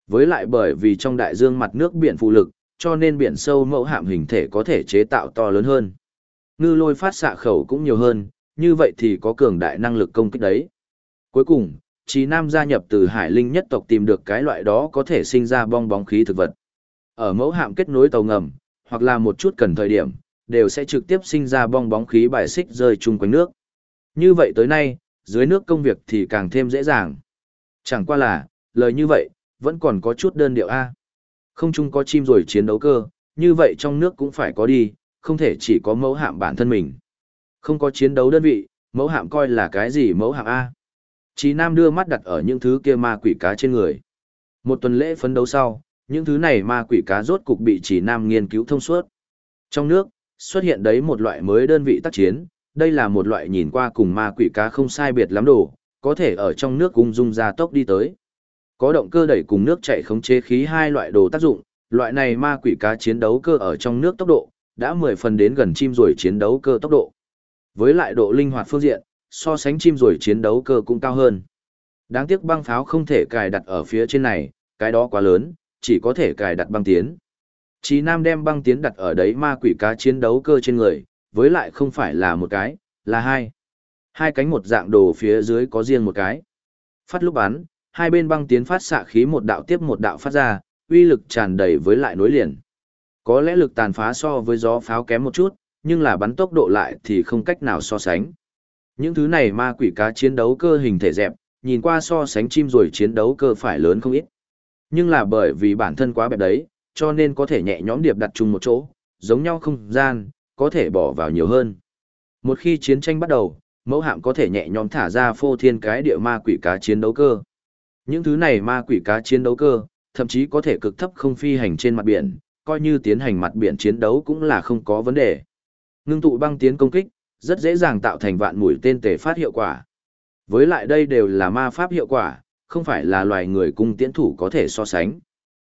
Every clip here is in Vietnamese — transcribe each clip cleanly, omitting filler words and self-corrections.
Với lại bởi vì trong đại dương mặt nước biển phụ lực, cho nên biển sâu mẫu hạm hình thể có thể chế tạo to lớn hơn. Ngư lôi phát xạ khẩu cũng nhiều hơn, như vậy thì có cường đại năng lực công kích đấy. Cuối cùng, Chí Nam gia nhập từ Hải Linh nhất tộc tìm được cái loại đó có thể sinh ra bong bóng khí thực vật. Ở mẫu hạm kết nối tàu ngầm, hoặc là một chút cần thời điểm, đều sẽ trực tiếp sinh ra bong bóng khí bài xích rơi chung quanh nước. Như vậy tới nay, dưới nước công việc thì càng thêm dễ dàng. Chẳng qua là, lời như vậy, vẫn còn có chút đơn điệu A. Không chung có chim rồi chiến đấu cơ, như vậy trong nước cũng phải có đi, không thể chỉ có mẫu hạm bản thân mình. Không có chiến đấu đơn vị, mẫu hạm coi là cái gì mẫu hạm A. Chí Nam đưa mắt đặt ở những thứ kia ma quỷ cá trên người. Một tuần lễ phấn đấu sau, những thứ này ma quỷ cá rốt cục bị Chí Nam nghiên cứu thông suốt. Trong nước, xuất hiện đấy một loại mới đơn vị tác chiến, đây là một loại nhìn qua cùng ma quỷ cá không sai biệt lắm đồ, có thể ở trong nước ung dung ra tốc đi tới. Có động cơ đẩy cùng nước chảy khống chế khí hai loại đồ tác dụng, loại này ma quỷ cá chiến đấu cơ ở trong nước tốc độ, đã 10 phần đến gần chim ruồi chiến đấu cơ tốc độ. Với lại độ linh hoạt phương diện, so sánh chim ruồi chiến đấu cơ cũng cao hơn. Đáng tiếc băng pháo không thể cài đặt ở phía trên này, cái đó quá lớn, chỉ có thể cài đặt băng tiến. Chí Nam đem băng tiến đặt ở đấy ma quỷ cá chiến đấu cơ trên người, với lại không phải là một cái, là hai. Hai cánh một dạng đồ phía dưới có riêng một cái. Phát lúc bắn, hai bên băng tiến phát xạ khí một đạo tiếp một đạo phát ra, uy lực tràn đầy với lại nối liền. Có lẽ lực tàn phá so với gió pháo kém một chút, nhưng là bắn tốc độ lại thì không cách nào so sánh. Những thứ này ma quỷ cá chiến đấu cơ hình thể dẹp, nhìn qua so sánh chim rồi chiến đấu cơ phải lớn không ít. Nhưng là bởi vì bản thân quá bẹp đấy, cho nên có thể nhẹ nhõm điệp đặt chung một chỗ, giống nhau không gian, có thể bỏ vào nhiều hơn. Một khi chiến tranh bắt đầu, mẫu hạm có thể nhẹ nhõm thả ra phô thiên cái địa ma quỷ cá chiến đấu cơ. Những thứ này ma quỷ cá chiến đấu cơ, thậm chí có thể cực thấp không phi hành trên mặt biển, coi như tiến hành mặt biển chiến đấu cũng là không có vấn đề. Ngưng tụ băng tiến công kích, rất dễ dàng tạo thành vạn mũi tên tề phát hiệu quả. Với lại đây đều là ma pháp hiệu quả, không phải là loài người cung tiễn thủ có thể so sánh.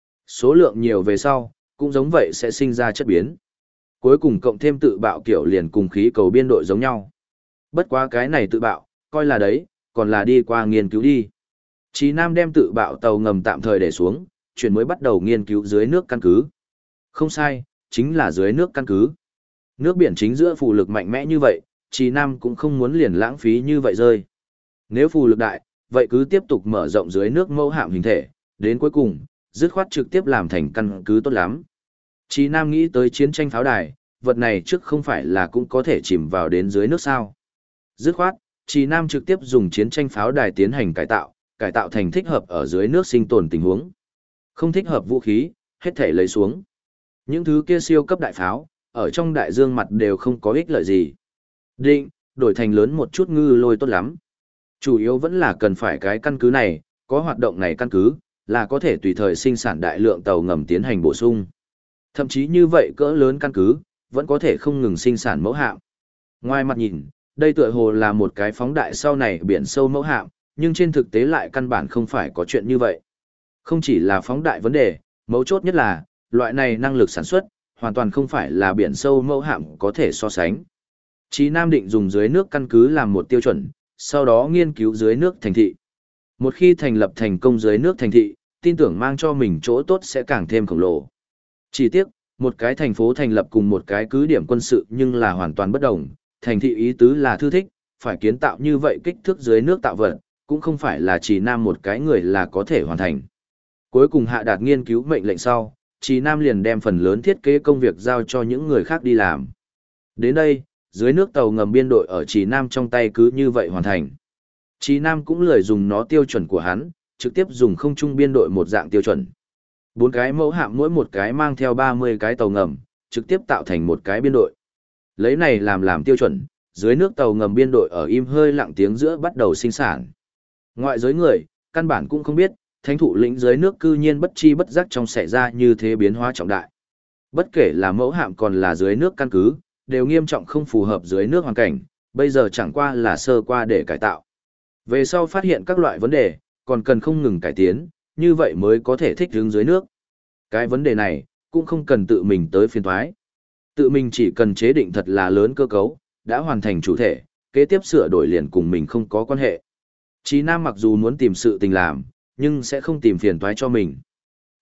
Số lượng nhiều về sau, cũng giống vậy sẽ sinh ra chất biến. Cuối cùng cộng thêm tự bạo kiểu liền cùng khí cầu biên đội giống nhau. Bất quá cái này tự bạo, coi là đấy, còn là đi qua nghiên cứu đi. Chí Nam đem tự bạo tàu ngầm tạm thời để xuống, chuyển mới bắt đầu nghiên cứu dưới nước căn cứ. Không sai, chính là dưới nước căn cứ. Nước biển chính giữa phù lực mạnh mẽ như vậy, Chí Nam cũng không muốn liền lãng phí như vậy rơi. Nếu phù lực đại, vậy cứ tiếp tục mở rộng dưới nước mẫu hạm hình thể, đến cuối cùng, dứt khoát trực tiếp làm thành căn cứ tốt lắm. Chí Nam nghĩ tới chiến tranh pháo đài, vật này trước không phải là cũng có thể chìm vào đến dưới nước sao. Dứt khoát, Chí Nam trực tiếp dùng chiến tranh pháo đài tiến hành cải tạo thành thích hợp ở dưới nước sinh tồn tình huống. Không thích hợp vũ khí, hết thể lấy xuống. Những thứ kia siêu cấp đại pháo, ở trong đại dương mặt đều không có ích lợi gì. Định, đổi thành lớn một chút ngư lôi tốt lắm. Chủ yếu vẫn là cần phải cái căn cứ này, có hoạt động này căn cứ, là có thể tùy thời sinh sản đại lượng tàu ngầm tiến hành bổ sung. Thậm chí như vậy cỡ lớn căn cứ, vẫn có thể không ngừng sinh sản mẫu hạm. Ngoài mặt nhìn, đây tựa hồ là một cái phóng đại sau này biển sâu mẫu hạm, nhưng trên thực tế lại căn bản không phải có chuyện như vậy. Không chỉ là phóng đại vấn đề, mấu chốt nhất là, loại này năng lực sản xuất, hoàn toàn không phải là biển sâu mẫu hạm có thể so sánh. Chí Nam định dùng dưới nước căn cứ làm một tiêu chuẩn, sau đó nghiên cứu dưới nước thành thị. Một khi thành lập thành công dưới nước thành thị, tin tưởng mang cho mình chỗ tốt sẽ càng thêm khổng lồ. Chỉ tiếc, một cái thành phố thành lập cùng một cái cứ điểm quân sự nhưng là hoàn toàn bất đồng, thành thị ý tứ là thư thích, phải kiến tạo như vậy kích thước dưới nước tạo vật, cũng không phải là Chí Nam một cái người là có thể hoàn thành. Cuối cùng hạ đạt nghiên cứu mệnh lệnh sau, Chí Nam liền đem phần lớn thiết kế công việc giao cho những người khác đi làm. Đến đây, dưới nước tàu ngầm biên đội ở Chí Nam trong tay cứ như vậy hoàn thành. Chí Nam cũng lười dùng nó tiêu chuẩn của hắn, trực tiếp dùng không trung biên đội một dạng tiêu chuẩn. 4 cái mẫu hạm mỗi một cái mang theo 30 cái tàu ngầm, trực tiếp tạo thành một cái biên đội. Lấy này làm tiêu chuẩn, dưới nước tàu ngầm biên đội ở im hơi lặng tiếng giữa bắt đầu sinh sản. Ngoại giới người, căn bản cũng không biết, thánh thụ lĩnh dưới nước cư nhiên bất chi bất giác trong xảy ra như thế biến hóa trọng đại. Bất kể là mẫu hạm còn là dưới nước căn cứ, đều nghiêm trọng không phù hợp dưới nước hoàn cảnh, bây giờ chẳng qua là sơ qua để cải tạo. Về sau phát hiện các loại vấn đề, còn cần không ngừng cải tiến, như vậy mới có thể thích ứng dưới nước. Cái vấn đề này, cũng không cần tự mình tới phiên thoái. Tự mình chỉ cần chế định thật là lớn cơ cấu, đã hoàn thành chủ thể, kế tiếp sửa đổi liền cùng mình không có quan hệ. Chí Nam mặc dù muốn tìm sự tình làm, nhưng sẽ không tìm phiền toái cho mình.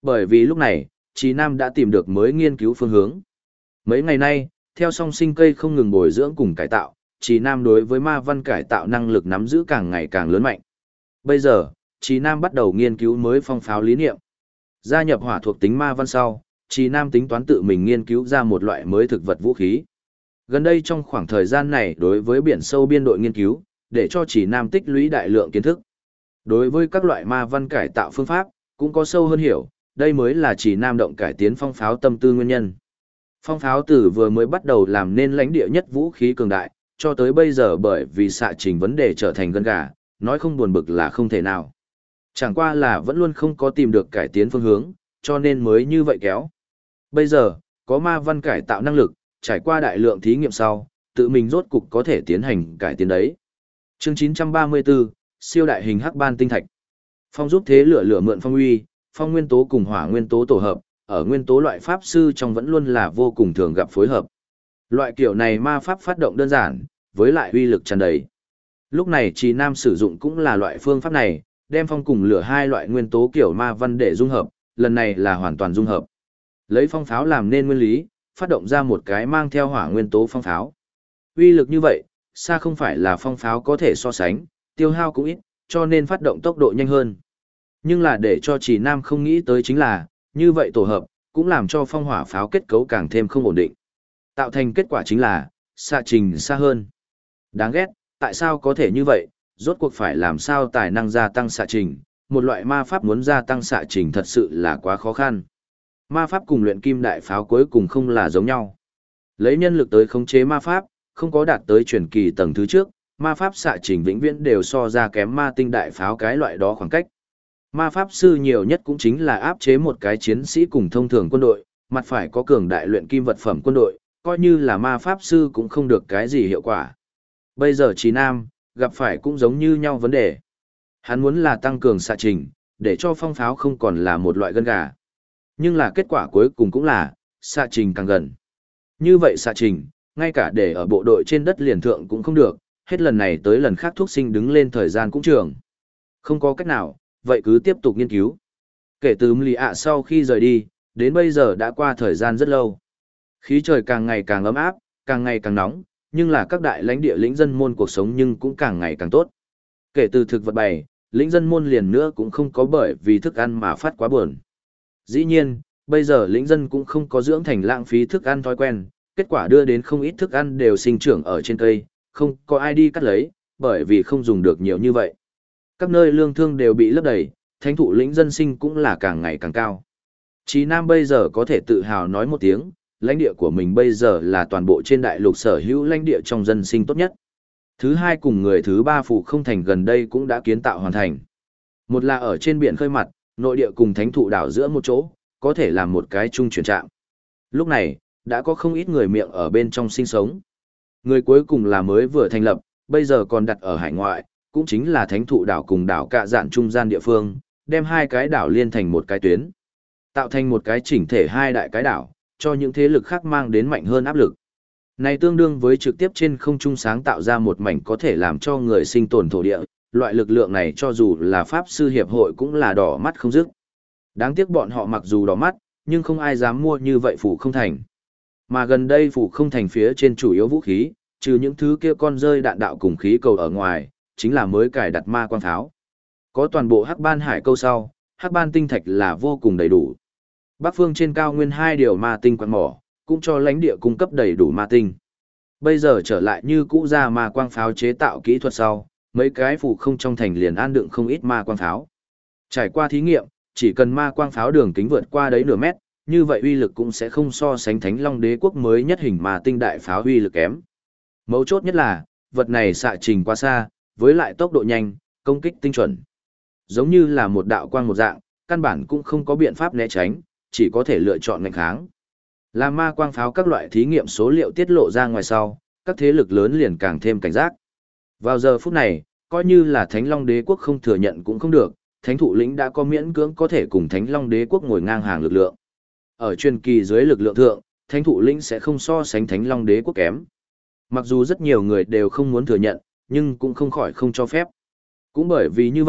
Bởi vì lúc này, Trì Nam đã tìm được mới nghiên cứu phương hướng. Mấy ngày nay, theo song sinh cây không ngừng bồi dưỡng cùng cải tạo, Trì Nam đối với ma văn cải tạo năng lực nắm giữ càng ngày càng lớn mạnh. Bây giờ, Trì Nam bắt đầu nghiên cứu mới phong pháo lý niệm. Gia nhập hỏa thuộc tính ma văn sau, Trì Nam tính toán tự mình nghiên cứu ra một loại mới thực vật vũ khí. Gần đây trong khoảng thời gian này đối với biển sâu biên đội nghiên cứu, để cho Trì Nam tích lũy đại lượng kiến thức. Đối với các loại ma văn cải tạo phương pháp, cũng có sâu hơn hiểu, đây mới là Trì Nam động cải tiến phong pháo tâm tư nguyên nhân. Phong pháo từ vừa mới bắt đầu làm nên lãnh địa nhất vũ khí cường đại, cho tới bây giờ bởi vì xạ trình vấn đề trở thành gân gà, nói không buồn bực là không thể nào. Chẳng qua là vẫn luôn không có tìm được cải tiến phương hướng, cho nên mới như vậy kéo. Bây giờ, có ma văn cải tạo năng lực, trải qua đại lượng thí nghiệm sau, tự mình rốt cục có thể tiến hành cải tiến đấy. Chương 934, siêu đại hình hắc ban tinh thạch. Phong giúp thế lửa lửa mượn phong uy, phong nguyên tố cùng hỏa nguyên tố tổ hợp, ở nguyên tố loại pháp sư trong vẫn luôn là vô cùng thường gặp phối hợp. Loại kiểu này ma pháp phát động đơn giản, với lại uy lực tràn đầy. Lúc này Trì Nam sử dụng cũng là loại phương pháp này, đem phong cùng lửa hai loại nguyên tố kiểu ma văn để dung hợp, lần này là hoàn toàn dung hợp. Lấy phong pháo làm nên nguyên lý, phát động ra một cái mang theo hỏa nguyên tố phong pháo. Uy lực như vậy, xa không phải là phong pháo có thể so sánh, tiêu hao cũng ít, cho nên phát động tốc độ nhanh hơn. Nhưng là để cho Trì Nam không nghĩ tới chính là, như vậy tổ hợp, cũng làm cho phong hỏa pháo kết cấu càng thêm không ổn định. Tạo thành kết quả chính là, xạ trình xa hơn. Đáng ghét, tại sao có thể như vậy, rốt cuộc phải làm sao tài năng gia tăng xạ trình, một loại ma pháp muốn gia tăng xạ trình thật sự là quá khó khăn. Ma pháp cùng luyện kim đại pháo cuối cùng không là giống nhau. Lấy nhân lực tới khống chế ma pháp, không có đạt tới truyền kỳ tầng thứ trước, ma pháp xạ trình vĩnh viễn đều so ra kém ma tinh đại pháo cái loại đó khoảng cách. Ma pháp sư nhiều nhất cũng chính là áp chế một cái chiến sĩ cùng thông thường quân đội, mặt phải có cường đại luyện kim vật phẩm quân đội, coi như là ma pháp sư cũng không được cái gì hiệu quả. Bây giờ Trì Nam, gặp phải cũng giống như nhau vấn đề. Hắn muốn là tăng cường xạ trình, để cho phong pháo không còn là một loại gân gà. Nhưng là kết quả cuối cùng cũng là, xạ trình càng gần. Như vậy xạ trình, ngay cả để ở bộ đội trên đất liền thượng cũng không được, hết lần này tới lần khác thuốc sinh đứng lên thời gian cũng trường. Không có cách nào, vậy cứ tiếp tục nghiên cứu. Kể từ Mli ạ sau khi rời đi, đến bây giờ đã qua thời gian rất lâu. Khí trời càng ngày càng ấm áp, càng ngày càng nóng, nhưng là các đại lãnh địa lĩnh dân môn cuộc sống nhưng cũng càng ngày càng tốt. Kể từ thực vật bày, lĩnh dân môn liền nữa cũng không có bởi vì thức ăn mà phát quá buồn. Dĩ nhiên, bây giờ lĩnh dân cũng không có dưỡng thành lãng phí thức ăn thói quen, kết quả đưa đến không ít thức ăn đều sinh trưởng ở trên cây, không có ai đi cắt lấy, bởi vì không dùng được nhiều như vậy. Các nơi lương thương đều bị lấp đầy, thánh thụ lĩnh dân sinh cũng là càng ngày càng cao. Chí Nam bây giờ có thể tự hào nói một tiếng, lãnh địa của mình bây giờ là toàn bộ trên đại lục sở hữu lãnh địa trong dân sinh tốt nhất. Thứ hai cùng người thứ ba phụ không thành gần đây cũng đã kiến tạo hoàn thành. Một là ở trên biển khơi mặt, nội địa cùng thánh thụ đảo giữa một chỗ, có thể làm một cái chung chuyển trạm. Lúc này, đã có không ít người miệng ở bên trong sinh sống. Người cuối cùng là mới vừa thành lập, bây giờ còn đặt ở hải ngoại, cũng chính là thánh thụ đảo cùng đảo cạ dạn trung gian địa phương, đem hai cái đảo liên thành một cái tuyến. Tạo thành một cái chỉnh thể hai đại cái đảo, cho những thế lực khác mang đến mạnh hơn áp lực. Này tương đương với trực tiếp trên không trung sáng tạo ra một mảnh có thể làm cho người sinh tồn thổ địa, loại lực lượng này cho dù là Pháp sư hiệp hội cũng là đỏ mắt không dứt. Đáng tiếc bọn họ mặc dù đỏ mắt, nhưng không ai dám mua như vậy phủ không thành. Mà gần đây phủ không thành phía trên chủ yếu vũ khí, trừ những thứ kia con rơi đạn đạo cùng khí cầu ở ngoài, chính là mới cài đặt ma quang pháo. Có toàn bộ hắc ban hải câu sau, hắc ban tinh thạch là vô cùng đầy đủ. Bắc phương trên cao nguyên hai điều ma tinh quặng mỏ, cũng cho lãnh địa cung cấp đầy đủ ma tinh. Bây giờ trở lại như cũ ra ma quang pháo chế tạo kỹ thuật sau, mấy cái phủ không trong thành liền an đựng không ít ma quang pháo. Trải qua thí nghiệm, chỉ cần ma quang pháo đường kính vượt qua đấy nửa mét, như vậy uy lực cũng sẽ không so sánh Thánh Long Đế quốc mới nhất hình ma tinh đại pháo uy lực kém. Mấu chốt nhất là, vật này xạ trình quá xa, với lại tốc độ nhanh, công kích tinh chuẩn. Giống như là một đạo quang một dạng, căn bản cũng không có biện pháp né tránh, chỉ có thể lựa chọn nghênh kháng. Là ma quang pháo các loại thí nghiệm số liệu tiết lộ ra ngoài sau, các thế lực lớn liền càng thêm cảnh giác. Vào giờ phút này, coi như là Thánh Long Đế quốc không thừa nhận cũng không được, Thánh Thụ lĩnh đã có miễn cưỡng có thể cùng Thánh Long Đế quốc ngồi ngang hàng lực lượng. Ở truyền kỳ dưới lực lượng thượng, Thánh Thụ lĩnh sẽ không so sánh Thánh Long Đế quốc kém. Mặc dù rất nhiều người đều không muốn thừa nhận, nhưng cũng không khỏi không cho phép. Cũng bởi vì như vậy,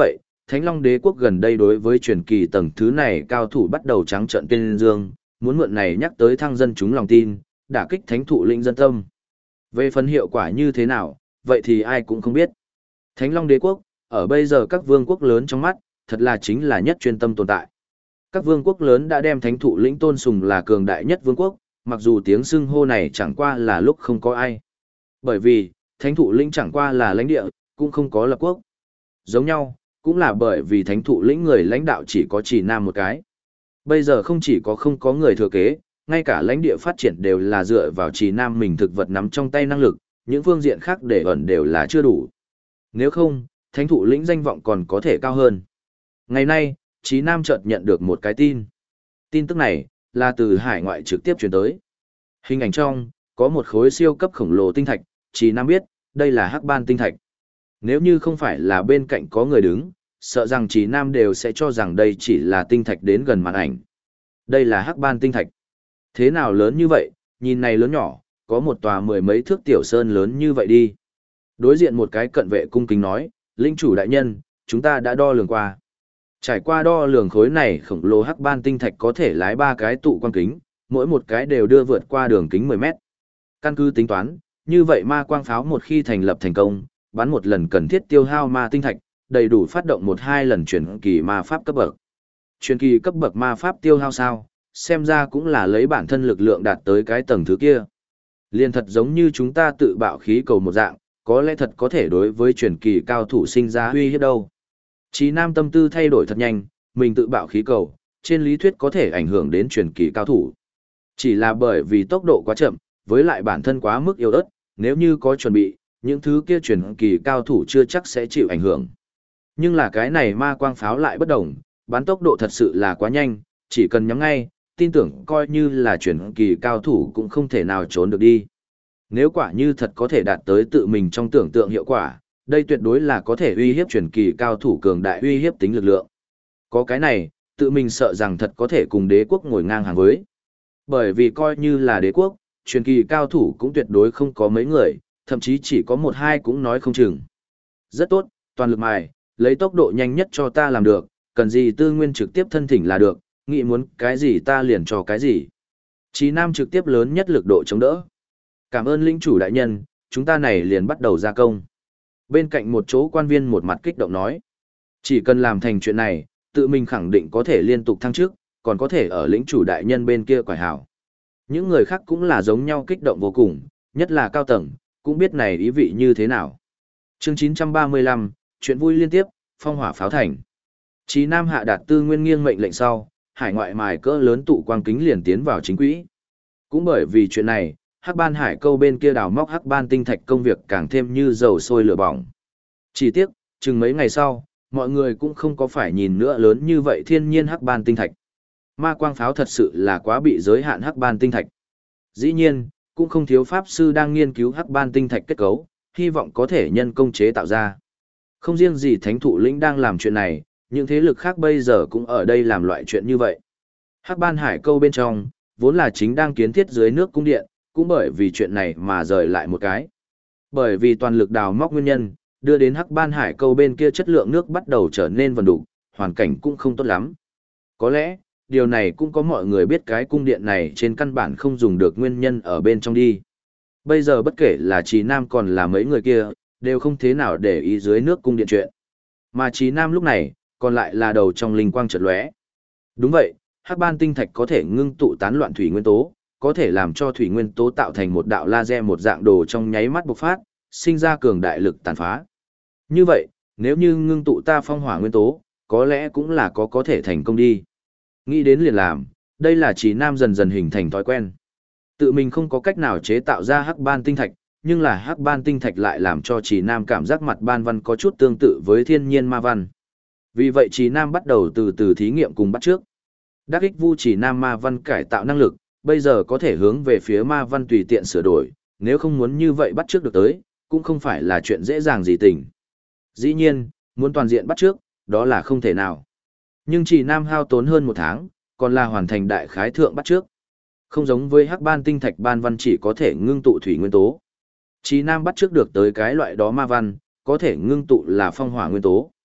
Thánh Long Đế quốc gần đây đối với truyền kỳ tầng thứ này cao thủ bắt đầu trắng trợn tên dương, muốn mượn này nhắc tới thăng dân chúng lòng tin, đả kích thánh thụ lĩnh dân tâm. Về phần hiệu quả như thế nào, vậy thì ai cũng không biết. Thánh Long Đế quốc, ở bây giờ các vương quốc lớn trong mắt, thật là chính là nhất chuyên tâm tồn tại. Các vương quốc lớn đã đem thánh thụ lĩnh tôn sùng là cường đại nhất vương quốc, mặc dù tiếng xưng hô này chẳng qua là lúc không có ai. Bởi vì, thánh thụ lĩnh chẳng qua là lãnh địa, cũng không có lập quốc. Giống nhau, cũng là bởi vì thánh thụ lĩnh người lãnh đạo chỉ có Trì Nam một cái. Bây giờ không chỉ có không có người thừa kế, ngay cả lãnh địa phát triển đều là dựa vào Trì Nam mình thực vật nắm trong tay năng lực, những phương diện khác để ẩn đều là chưa đủ. Nếu không, thánh thụ lĩnh danh vọng còn có thể cao hơn. Ngày nay, Trì Nam chợt nhận được một cái tin. Tin tức này, là từ hải ngoại trực tiếp truyền tới. Hình ảnh trong, có một khối siêu cấp khổng lồ tinh thạch, Trì Nam biết, đây là Hắc Ban tinh thạch. Nếu như không phải là bên cạnh có người đứng, sợ rằng Trì Nam đều sẽ cho rằng đây chỉ là tinh thạch đến gần màn ảnh. Đây là Hắc Ban tinh thạch. Thế nào lớn như vậy, nhìn này lớn nhỏ, có một tòa mười mấy thước tiểu sơn lớn như vậy đi. Đối diện một cái cận vệ cung kính nói, linh chủ đại nhân, chúng ta đã đo lường qua. Trải qua đo lường khối này khổng lồ Hắc Ban tinh thạch có thể lái 3 cái tụ quang kính, mỗi một cái đều đưa vượt qua đường kính 10 mét. Căn cứ tính toán, như vậy ma quang pháo một khi thành lập thành công, bắn một lần cần thiết tiêu hao ma tinh thạch, đầy đủ phát động 1-2 lần chuyển kỳ ma pháp cấp bậc. Chuyển kỳ cấp bậc ma pháp tiêu hao sao, xem ra cũng là lấy bản thân lực lượng đạt tới cái tầng thứ kia. Liên thật giống như chúng ta tự bạo khí cầu một dạng, có lẽ thật có thể đối với chuyển kỳ cao thủ sinh ra uy hiếp đâu. Chí Nam tâm tư thay đổi thật nhanh, mình tự bạo khí cầu, trên lý thuyết có thể ảnh hưởng đến chuyển kỳ cao thủ. Chỉ là bởi vì tốc độ quá chậm, với lại bản thân quá mức yếu ớt, nếu như có chuẩn bị, những thứ kia chuyển kỳ cao thủ chưa chắc sẽ chịu ảnh hưởng. Nhưng là cái này ma quang pháo lại bất đồng, bắn tốc độ thật sự là quá nhanh, chỉ cần nhắm ngay, tin tưởng coi như là chuyển kỳ cao thủ cũng không thể nào trốn được đi. Nếu quả như thật có thể đạt tới tự mình trong tưởng tượng hiệu quả, đây tuyệt đối là có thể uy hiếp chuyển kỳ cao thủ cường đại uy hiếp tính lực lượng. Có cái này, tự mình sợ rằng thật có thể cùng đế quốc ngồi ngang hàng với. Bởi vì coi như là đế quốc, chuyển kỳ cao thủ cũng tuyệt đối không có mấy người, thậm chí chỉ có 1-2 cũng nói không chừng. Rất tốt, toàn lực mài, lấy tốc độ nhanh nhất cho ta làm được, cần gì tư nguyên trực tiếp thân thỉnh là được, nghĩ muốn cái gì ta liền cho cái gì. Chí Nam trực tiếp lớn nhất lực độ chống đỡ. Cảm ơn linh chủ đại nhân, chúng ta này liền bắt đầu gia công. Bên cạnh một chỗ quan viên một mặt kích động nói. Chỉ cần làm thành chuyện này, tự mình khẳng định có thể liên tục thăng chức, còn có thể ở lĩnh chủ đại nhân bên kia quải hảo. Những người khác cũng là giống nhau kích động vô cùng, nhất là cao tầng, cũng biết này ý vị như thế nào. Chương 935, chuyện vui liên tiếp, phong hỏa pháo thành. Chí Nam hạ đạt tư nguyên nghiêng mệnh lệnh sau, hải ngoại mài cỡ lớn tụ quang kính liền tiến vào chính quỹ. Cũng bởi vì chuyện này, Hắc Ban Hải Câu bên kia đào móc Hắc Ban tinh thạch công việc càng thêm như dầu sôi lửa bỏng. Chỉ tiếc, chừng mấy ngày sau, mọi người cũng không có phải nhìn nữa lớn như vậy thiên nhiên Hắc Ban tinh thạch. Ma quang pháo thật sự là quá bị giới hạn Hắc Ban tinh thạch. Dĩ nhiên, cũng không thiếu pháp sư đang nghiên cứu Hắc Ban tinh thạch kết cấu, hy vọng có thể nhân công chế tạo ra. Không riêng gì Thánh Thụ Lĩnh đang làm chuyện này, những thế lực khác bây giờ cũng ở đây làm loại chuyện như vậy. Hắc Ban Hải Câu bên trong, vốn là chính đang kiến thiết dưới nước cung điện, cũng bởi vì chuyện này mà rời lại một cái. Bởi vì toàn lực đào móc nguyên nhân, đưa đến Hắc Ban Hải Câu bên kia chất lượng nước bắt đầu trở nên vần đủ, hoàn cảnh cũng không tốt lắm. Có lẽ, điều này cũng có mọi người biết cái cung điện này trên căn bản không dùng được nguyên nhân ở bên trong đi. Bây giờ bất kể là Chí Nam còn là mấy người kia, đều không thế nào để ý dưới nước cung điện chuyện. Mà Chí Nam lúc này, còn lại là đầu trong linh quang chợt lóe. Đúng vậy, Hắc Ban tinh thạch có thể ngưng tụ tán loạn thủy nguyên tố, có thể làm cho thủy nguyên tố tạo thành một đạo laser một dạng đồ trong nháy mắt bộc phát, sinh ra cường đại lực tàn phá. Như vậy, nếu như ngưng tụ ta phong hỏa nguyên tố, có lẽ cũng là có thể thành công đi. Nghĩ đến liền làm, đây là Chí Nam dần dần hình thành thói quen. Tự mình không có cách nào chế tạo ra Hắc Ban tinh thạch, nhưng là Hắc Ban tinh thạch lại làm cho Chí Nam cảm giác mặt ban văn có chút tương tự với thiên nhiên ma văn. Vì vậy Chí Nam bắt đầu từ từ thí nghiệm cùng bắt trước. Đắc ích vu Chí Nam ma văn cải tạo năng lực, bây giờ có thể hướng về phía ma văn tùy tiện sửa đổi, nếu không muốn như vậy bắt trước được tới, cũng không phải là chuyện dễ dàng gì tình. Dĩ nhiên, muốn toàn diện bắt trước, đó là không thể nào. Nhưng Chí Nam hao tốn hơn 1 tháng, còn là hoàn thành đại khái thượng bắt trước. Không giống với Hắc Ban tinh thạch ban văn chỉ có thể ngưng tụ thủy nguyên tố. Chí Nam bắt trước được tới cái loại đó ma văn, có thể ngưng tụ là phong hỏa nguyên tố.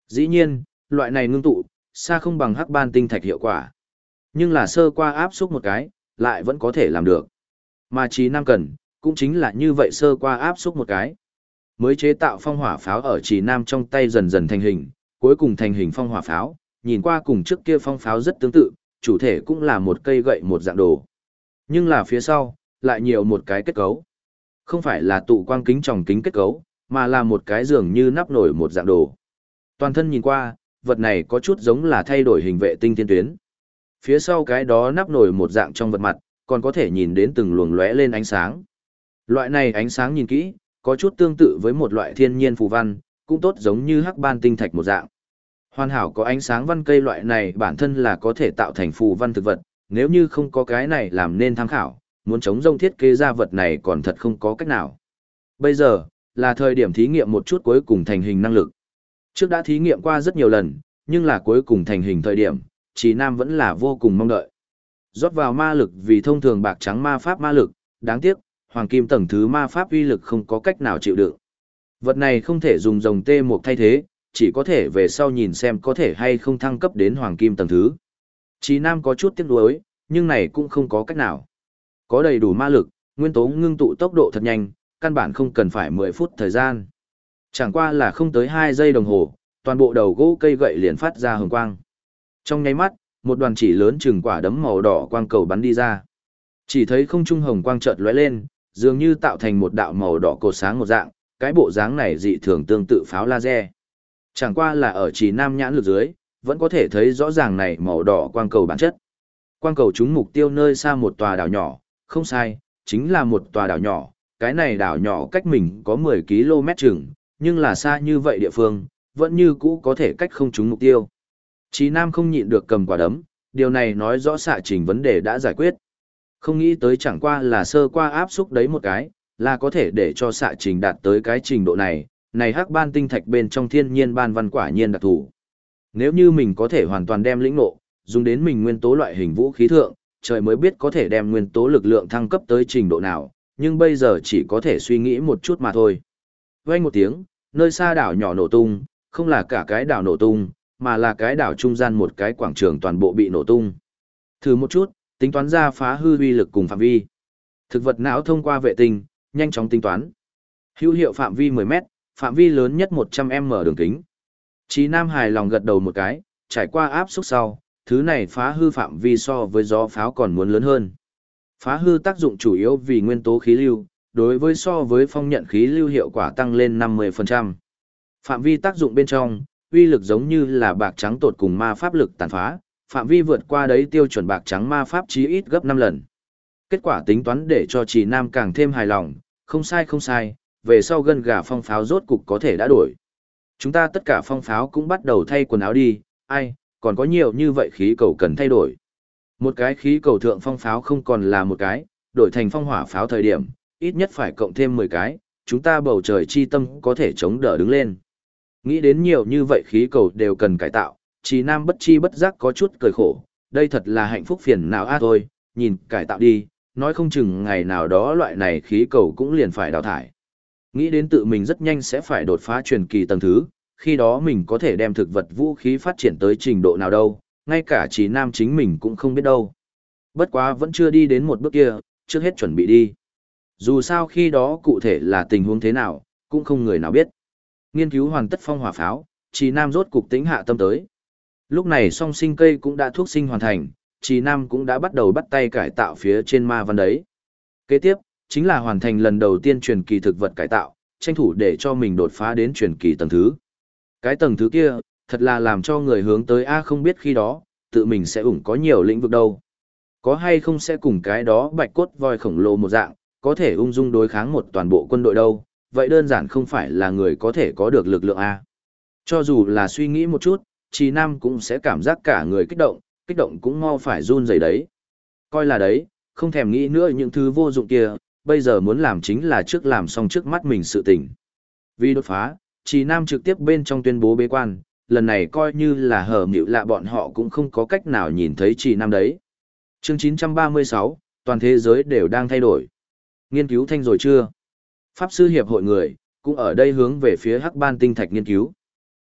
Dĩ nhiên, loại này ngưng tụ, xa không bằng hắc ban tinh thạch hiệu quả. Nhưng là sơ qua áp xúc một cái, lại vẫn có thể làm được. Mà Trì Nam cần, cũng chính là như vậy sơ qua áp xúc một cái. Mới chế tạo phong hỏa pháo ở Trì Nam trong tay dần dần thành hình, cuối cùng thành hình phong hỏa pháo, nhìn qua cùng trước kia phong pháo rất tương tự, chủ thể cũng là một cây gậy một dạng đồ. Nhưng là phía sau, lại nhiều một cái kết cấu. Không phải là tụ quang kính tròng kính kết cấu, mà là một cái giường như nắp nổi một dạng đồ. Toàn thân nhìn qua, vật này có chút giống là thay đổi hình vệ tinh thiên tuyến. Phía sau cái đó nắp nổi một dạng trong vật mặt, còn có thể nhìn đến từng luồng lóe lên ánh sáng. Loại này ánh sáng nhìn kỹ, có chút tương tự với một loại thiên nhiên phù văn, cũng tốt giống như hắc ban tinh thạch một dạng. Hoàn hảo có ánh sáng văn cây loại này bản thân là có thể tạo thành phù văn thực vật, nếu như không có cái này làm nên tham khảo, muốn chống rông thiết kế ra vật này còn thật không có cách nào. Bây giờ, là thời điểm thí nghiệm một chút cuối cùng thành hình năng lực. Trước đã thí nghiệm qua rất nhiều lần, nhưng là cuối cùng thành hình thời điểm, Trì Nam vẫn là vô cùng mong đợi. Rót vào ma lực vì thông thường bạc trắng ma pháp ma lực, đáng tiếc, hoàng kim tầng thứ ma pháp uy lực không có cách nào chịu đựng. Vật này không thể dùng rồng tê mục thay thế, chỉ có thể về sau nhìn xem có thể hay không thăng cấp đến hoàng kim tầng thứ. Trì Nam có chút tiếc nuối, nhưng này cũng không có cách nào. Có đầy đủ ma lực, nguyên tố ngưng tụ tốc độ thật nhanh, căn bản không cần phải 10 phút thời gian. Chẳng qua là không tới 2 giây đồng hồ, toàn bộ đầu gỗ cây gậy liền phát ra hồng quang. Trong nháy mắt, một đoàn chỉ lớn chừng quả đấm màu đỏ quang cầu bắn đi ra. Chỉ thấy không trung hồng quang chợt lóe lên, dường như tạo thành một đạo màu đỏ cột sáng một dạng, cái bộ dáng này dị thường tương tự pháo laser. Chẳng qua là ở Trì Nam nhãn lực dưới, vẫn có thể thấy rõ ràng này màu đỏ quang cầu bản chất. Quang cầu trúng mục tiêu nơi xa một tòa đảo nhỏ, không sai, chính là một tòa đảo nhỏ, cái này đảo nhỏ cách mình có 10 km chừng, nhưng là xa như vậy địa phương, vẫn như cũ có thể cách không trúng mục tiêu. Trì Nam không nhịn được cầm quả đấm, điều này nói rõ xạ trình vấn đề đã giải quyết. Không nghĩ tới chẳng qua là sơ qua áp xúc đấy một cái, là có thể để cho xạ trình đạt tới cái trình độ này, này hắc ban tinh thạch bên trong thiên nhiên ban văn quả nhiên đặc thù. Nếu như mình có thể hoàn toàn đem lĩnh ngộ, dùng đến mình nguyên tố loại hình vũ khí thượng, trời mới biết có thể đem nguyên tố lực lượng thăng cấp tới trình độ nào, nhưng bây giờ chỉ có thể suy nghĩ một chút mà thôi. Vang một tiếng, nơi xa đảo nhỏ nổ tung, không là cả cái đảo nổ tung, mà là cái đảo trung gian một cái quảng trường toàn bộ bị nổ tung. Thử một chút, tính toán ra phá hư uy lực cùng phạm vi. Thực vật não thông qua vệ tinh, nhanh chóng tính toán. Hữu hiệu phạm vi 10 mét, phạm vi lớn nhất 100m đường kính. Chí Nam hài lòng gật đầu một cái, trải qua áp xúc sau, thứ này phá hư phạm vi so với gió pháo còn muốn lớn hơn. Phá hư tác dụng chủ yếu vì nguyên tố khí lưu, đối với so với phong nhận khí lưu hiệu quả tăng lên 50%. Phạm vi tác dụng bên trong, uy lực giống như là bạc trắng tột cùng ma pháp lực tàn phá, phạm vi vượt qua đấy tiêu chuẩn bạc trắng ma pháp chí ít gấp 5 lần. Kết quả tính toán để cho Trì Nam càng thêm hài lòng, không sai không sai, về sau gân gà phong pháo rốt cục có thể đã đổi. Chúng ta tất cả phong pháo cũng bắt đầu thay quần áo đi, ai, còn có nhiều như vậy khí cầu cần thay đổi. Một cái khí cầu thượng phong pháo không còn là một cái, đổi thành phong hỏa pháo thời điểm, ít nhất phải cộng thêm 10 cái, chúng ta bầu trời chi tâm có thể chống đỡ đứng lên. Nghĩ đến nhiều như vậy khí cầu đều cần cải tạo, Trì Nam bất chi bất giác có chút cười khổ, đây thật là hạnh phúc phiền não a thôi, nhìn cải tạo đi, nói không chừng ngày nào đó loại này khí cầu cũng liền phải đào thải. Nghĩ đến tự mình rất nhanh sẽ phải đột phá truyền kỳ tầng thứ, khi đó mình có thể đem thực vật vũ khí phát triển tới trình độ nào đâu, ngay cả Trì Nam chính mình cũng không biết đâu. Bất quá vẫn chưa đi đến một bước kia, trước hết chuẩn bị đi. Dù sao khi đó cụ thể là tình huống thế nào, cũng không người nào biết. Nghiên cứu hoàn tất phong hỏa pháo, Trì Nam rốt cục tính hạ tâm tới. Lúc này song sinh cây cũng đã thuốc sinh hoàn thành, Trì Nam cũng đã bắt đầu bắt tay cải tạo phía trên ma văn đấy. Kế tiếp, chính là hoàn thành lần đầu tiên truyền kỳ thực vật cải tạo, tranh thủ để cho mình đột phá đến truyền kỳ tầng thứ. Cái tầng thứ kia, thật là làm cho người hướng tới A không biết khi đó, tự mình sẽ ủng có nhiều lĩnh vực đâu. Có hay không sẽ cùng cái đó bạch cốt voi khổng lồ một dạng, có thể ung dung đối kháng một toàn bộ quân đội đâu, vậy đơn giản không phải là người có thể có được lực lượng A. Cho dù là suy nghĩ một chút, Trì Nam cũng sẽ cảm giác cả người kích động cũng mau phải run rẩy đấy. Coi là đấy, không thèm nghĩ nữa những thứ vô dụng kia, bây giờ muốn làm chính là trước làm xong trước mắt mình sự tình. Vì đột phá, Trì Nam trực tiếp bên trong tuyên bố bế quan, lần này coi như là hở mịu lạ bọn họ cũng không có cách nào nhìn thấy Trì Nam đấy. Chương 936, toàn thế giới đều đang thay đổi. Nghiên cứu thanh rồi chưa? Pháp sư hiệp hội người, cũng ở đây hướng về phía Hắc Ban tinh thạch nghiên cứu.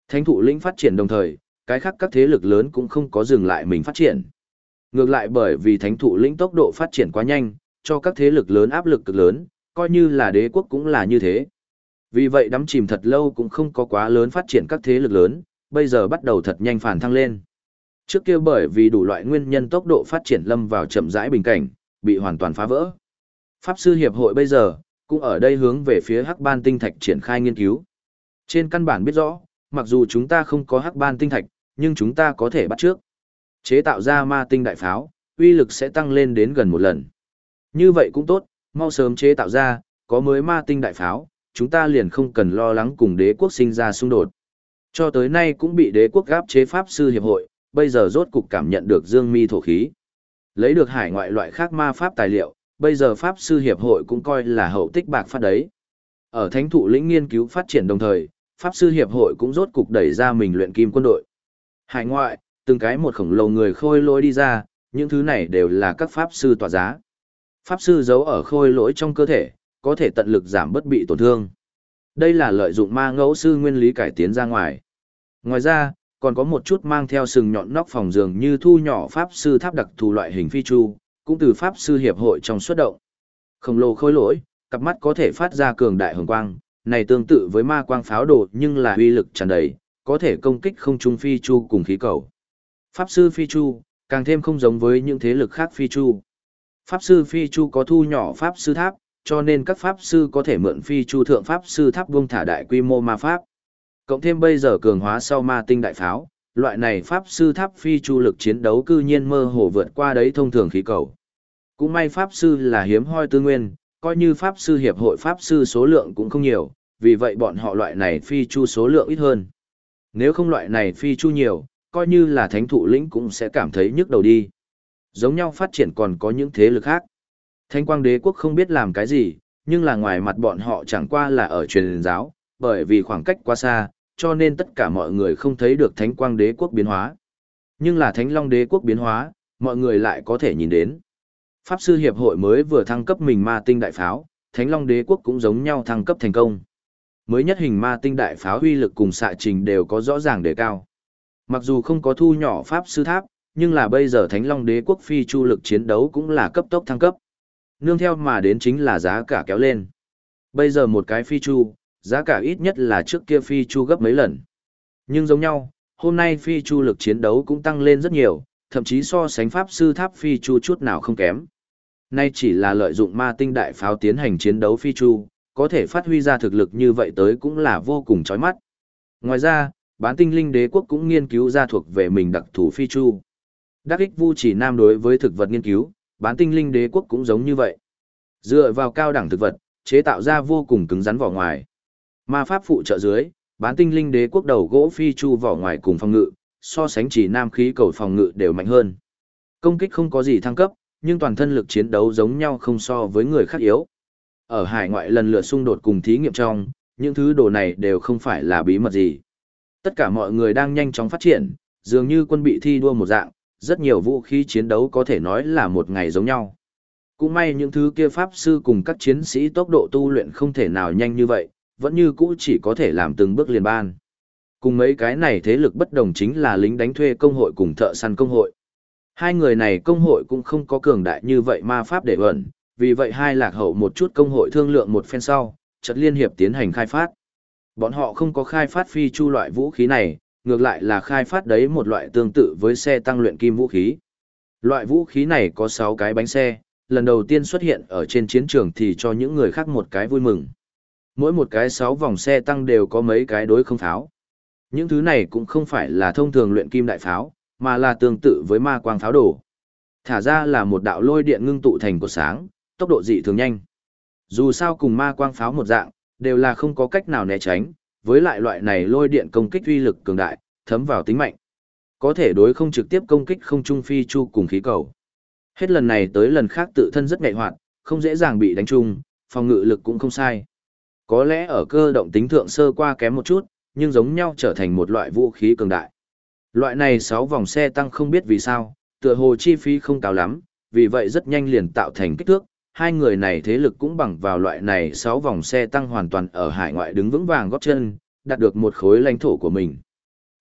Thánh thủ lĩnh phát triển đồng thời, cái khác các thế lực lớn cũng không có dừng lại mình phát triển. Ngược lại bởi vì thánh thủ lĩnh tốc độ phát triển quá nhanh, cho các thế lực lớn áp lực cực lớn, coi như là đế quốc cũng là như thế. Vì vậy đắm chìm thật lâu cũng không có quá lớn phát triển các thế lực lớn, bây giờ bắt đầu thật nhanh phản thăng lên. Trước kia bởi vì đủ loại nguyên nhân tốc độ phát triển lâm vào chậm rãi bình cảnh, bị hoàn toàn phá vỡ. Pháp sư hiệp hội bây giờ, cũng ở đây hướng về phía Hắc Ban tinh thạch triển khai nghiên cứu. Trên căn bản biết rõ, mặc dù chúng ta không có Hắc Ban tinh thạch, nhưng chúng ta có thể bắt trước. Chế tạo ra ma tinh đại pháo, uy lực sẽ tăng lên đến gần một lần. Như vậy cũng tốt, mau sớm chế tạo ra, có mới ma tinh đại pháo, chúng ta liền không cần lo lắng cùng đế quốc sinh ra xung đột. Cho tới nay cũng bị đế quốc gáp chế pháp sư hiệp hội, bây giờ rốt cục cảm nhận được dương mi thổ khí. Lấy được hải ngoại loại khác ma pháp tài liệu, bây giờ pháp sư hiệp hội cũng coi là hậu tích bạc phát đấy. Ở thánh thụ lĩnh nghiên cứu phát triển đồng thời, pháp sư hiệp hội cũng rốt cục đẩy ra mình luyện kim quân đội. Hải ngoại, từng cái một khổng lồ người khôi lỗi đi ra, những thứ này đều là các pháp sư tỏa giá. Pháp sư giấu ở khôi lỗi trong cơ thể, có thể tận lực giảm bất bị tổn thương. Đây là lợi dụng ma ngẫu sư nguyên lý cải tiến ra ngoài. Ngoài ra, còn có một chút mang theo sừng nhọn nóc phòng giường như thu nhỏ pháp sư tháp đặc thù loại hình phi chu, cũng từ pháp sư hiệp hội trong xuất động. Khổng lồ khôi lỗi, cặp mắt có thể phát ra cường đại hồng quang, này tương tự với ma quang pháo đồ nhưng là uy lực tràn đầy, có thể công kích không trung phi chu cùng khí cầu. Pháp sư phi chu, càng thêm không giống với những thế lực khác phi chu. Pháp sư phi chu có thu nhỏ pháp sư tháp, cho nên các pháp sư có thể mượn phi chu thượng pháp sư tháp buông thả đại quy mô ma pháp. Cộng thêm bây giờ cường hóa sau ma tinh đại pháo, loại này pháp sư tháp phi chu lực chiến đấu cư nhiên mơ hồ vượt qua đấy thông thường khí cầu. Cũng may pháp sư là hiếm hoi tư nguyên, coi như pháp sư hiệp hội pháp sư số lượng cũng không nhiều, vì vậy bọn họ loại này phi chu số lượng ít hơn. Nếu không loại này phi chu nhiều, coi như là thánh thụ lĩnh cũng sẽ cảm thấy nhức đầu đi. Giống nhau phát triển còn có những thế lực khác. Thánh quang đế quốc không biết làm cái gì, nhưng là ngoài mặt bọn họ chẳng qua là ở truyền giáo, bởi vì khoảng cách quá xa, cho nên tất cả mọi người không thấy được thánh quang đế quốc biến hóa. Nhưng là thánh long đế quốc biến hóa, mọi người lại có thể nhìn đến. Pháp sư hiệp hội mới vừa thăng cấp mình ma tinh đại pháo, thánh long đế quốc cũng giống nhau thăng cấp thành công. Mới nhất hình ma tinh đại pháo uy lực cùng xạ trình đều có rõ ràng đề cao. Mặc dù không có thu nhỏ pháp sư tháp, nhưng là bây giờ thánh long đế quốc phi chu lực chiến đấu cũng là cấp tốc thăng cấp. Nương theo mà đến chính là giá cả kéo lên. Bây giờ một cái phi chu, giá cả ít nhất là trước kia phi chu gấp mấy lần. Nhưng giống nhau, hôm nay phi chu lực chiến đấu cũng tăng lên rất nhiều, thậm chí so sánh pháp sư tháp phi chu chút nào không kém. Nay chỉ là lợi dụng ma tinh đại pháo tiến hành chiến đấu phi chu, có thể phát huy ra thực lực như vậy tới cũng là vô cùng chói mắt. Ngoài ra, bán tinh linh đế quốc cũng nghiên cứu ra thuộc về mình đặc thù phi chu. Đắc ích Vu Chỉ Nam đối với thực vật nghiên cứu, bán tinh linh đế quốc cũng giống như vậy. Dựa vào cao đẳng thực vật, chế tạo ra vô cùng cứng rắn vỏ ngoài. Ma pháp phụ trợ dưới, bán tinh linh đế quốc đầu gỗ phi chu vỏ ngoài cùng phòng ngự, so sánh Chỉ Nam khí cầu phòng ngự đều mạnh hơn. Công kích không có gì thăng cấp, nhưng toàn thân lực chiến đấu giống nhau không so với người khác yếu. Ở hải ngoại lần lượt xung đột cùng thí nghiệm trong, những thứ đồ này đều không phải là bí mật gì. Tất cả mọi người đang nhanh chóng phát triển, dường như quân bị thi đua một dạng, rất nhiều vũ khí chiến đấu có thể nói là một ngày giống nhau. Cũng may những thứ kia pháp sư cùng các chiến sĩ tốc độ tu luyện không thể nào nhanh như vậy, vẫn như cũ chỉ có thể làm từng bước liền ban. Cùng mấy cái này thế lực bất đồng chính là lính đánh thuê công hội cùng thợ săn công hội. Hai người này công hội cũng không có cường đại như vậy ma pháp để ẩn, vì vậy hai lạc hậu một chút công hội thương lượng một phen sau, chợt liên hiệp tiến hành khai phát. Bọn họ không có khai phát phi chu loại vũ khí này, ngược lại là khai phát đấy một loại tương tự với xe tăng luyện kim vũ khí. Loại vũ khí này có 6 cái bánh xe, lần đầu tiên xuất hiện ở trên chiến trường thì cho những người khác một cái vui mừng. Mỗi một cái 6 vòng xe tăng đều có mấy cái đối không pháo. Những thứ này cũng không phải là thông thường luyện kim đại pháo, mà là tương tự với ma quang pháo đồ. Thả ra là một đạo lôi điện ngưng tụ thành cột sáng, tốc độ dị thường nhanh. Dù sao cùng ma quang pháo một dạng, đều là không có cách nào né tránh, với lại loại này lôi điện công kích uy lực cường đại, thấm vào tính mạnh. Có thể đối không trực tiếp công kích không trung phi chu cùng khí cầu. Hết lần này tới lần khác tự thân rất nhạy hoạt, không dễ dàng bị đánh trúng, phòng ngự lực cũng không sai. Có lẽ ở cơ động tính thượng sơ qua kém một chút, nhưng giống nhau trở thành một loại vũ khí cường đại. Loại này 6 vòng xe tăng không biết vì sao, tựa hồ chi phí không cao lắm, vì vậy rất nhanh liền tạo thành kích thước. Hai người này thế lực cũng bằng vào loại này 6 vòng xe tăng hoàn toàn ở hải ngoại đứng vững vàng góp chân, đạt được một khối lãnh thổ của mình.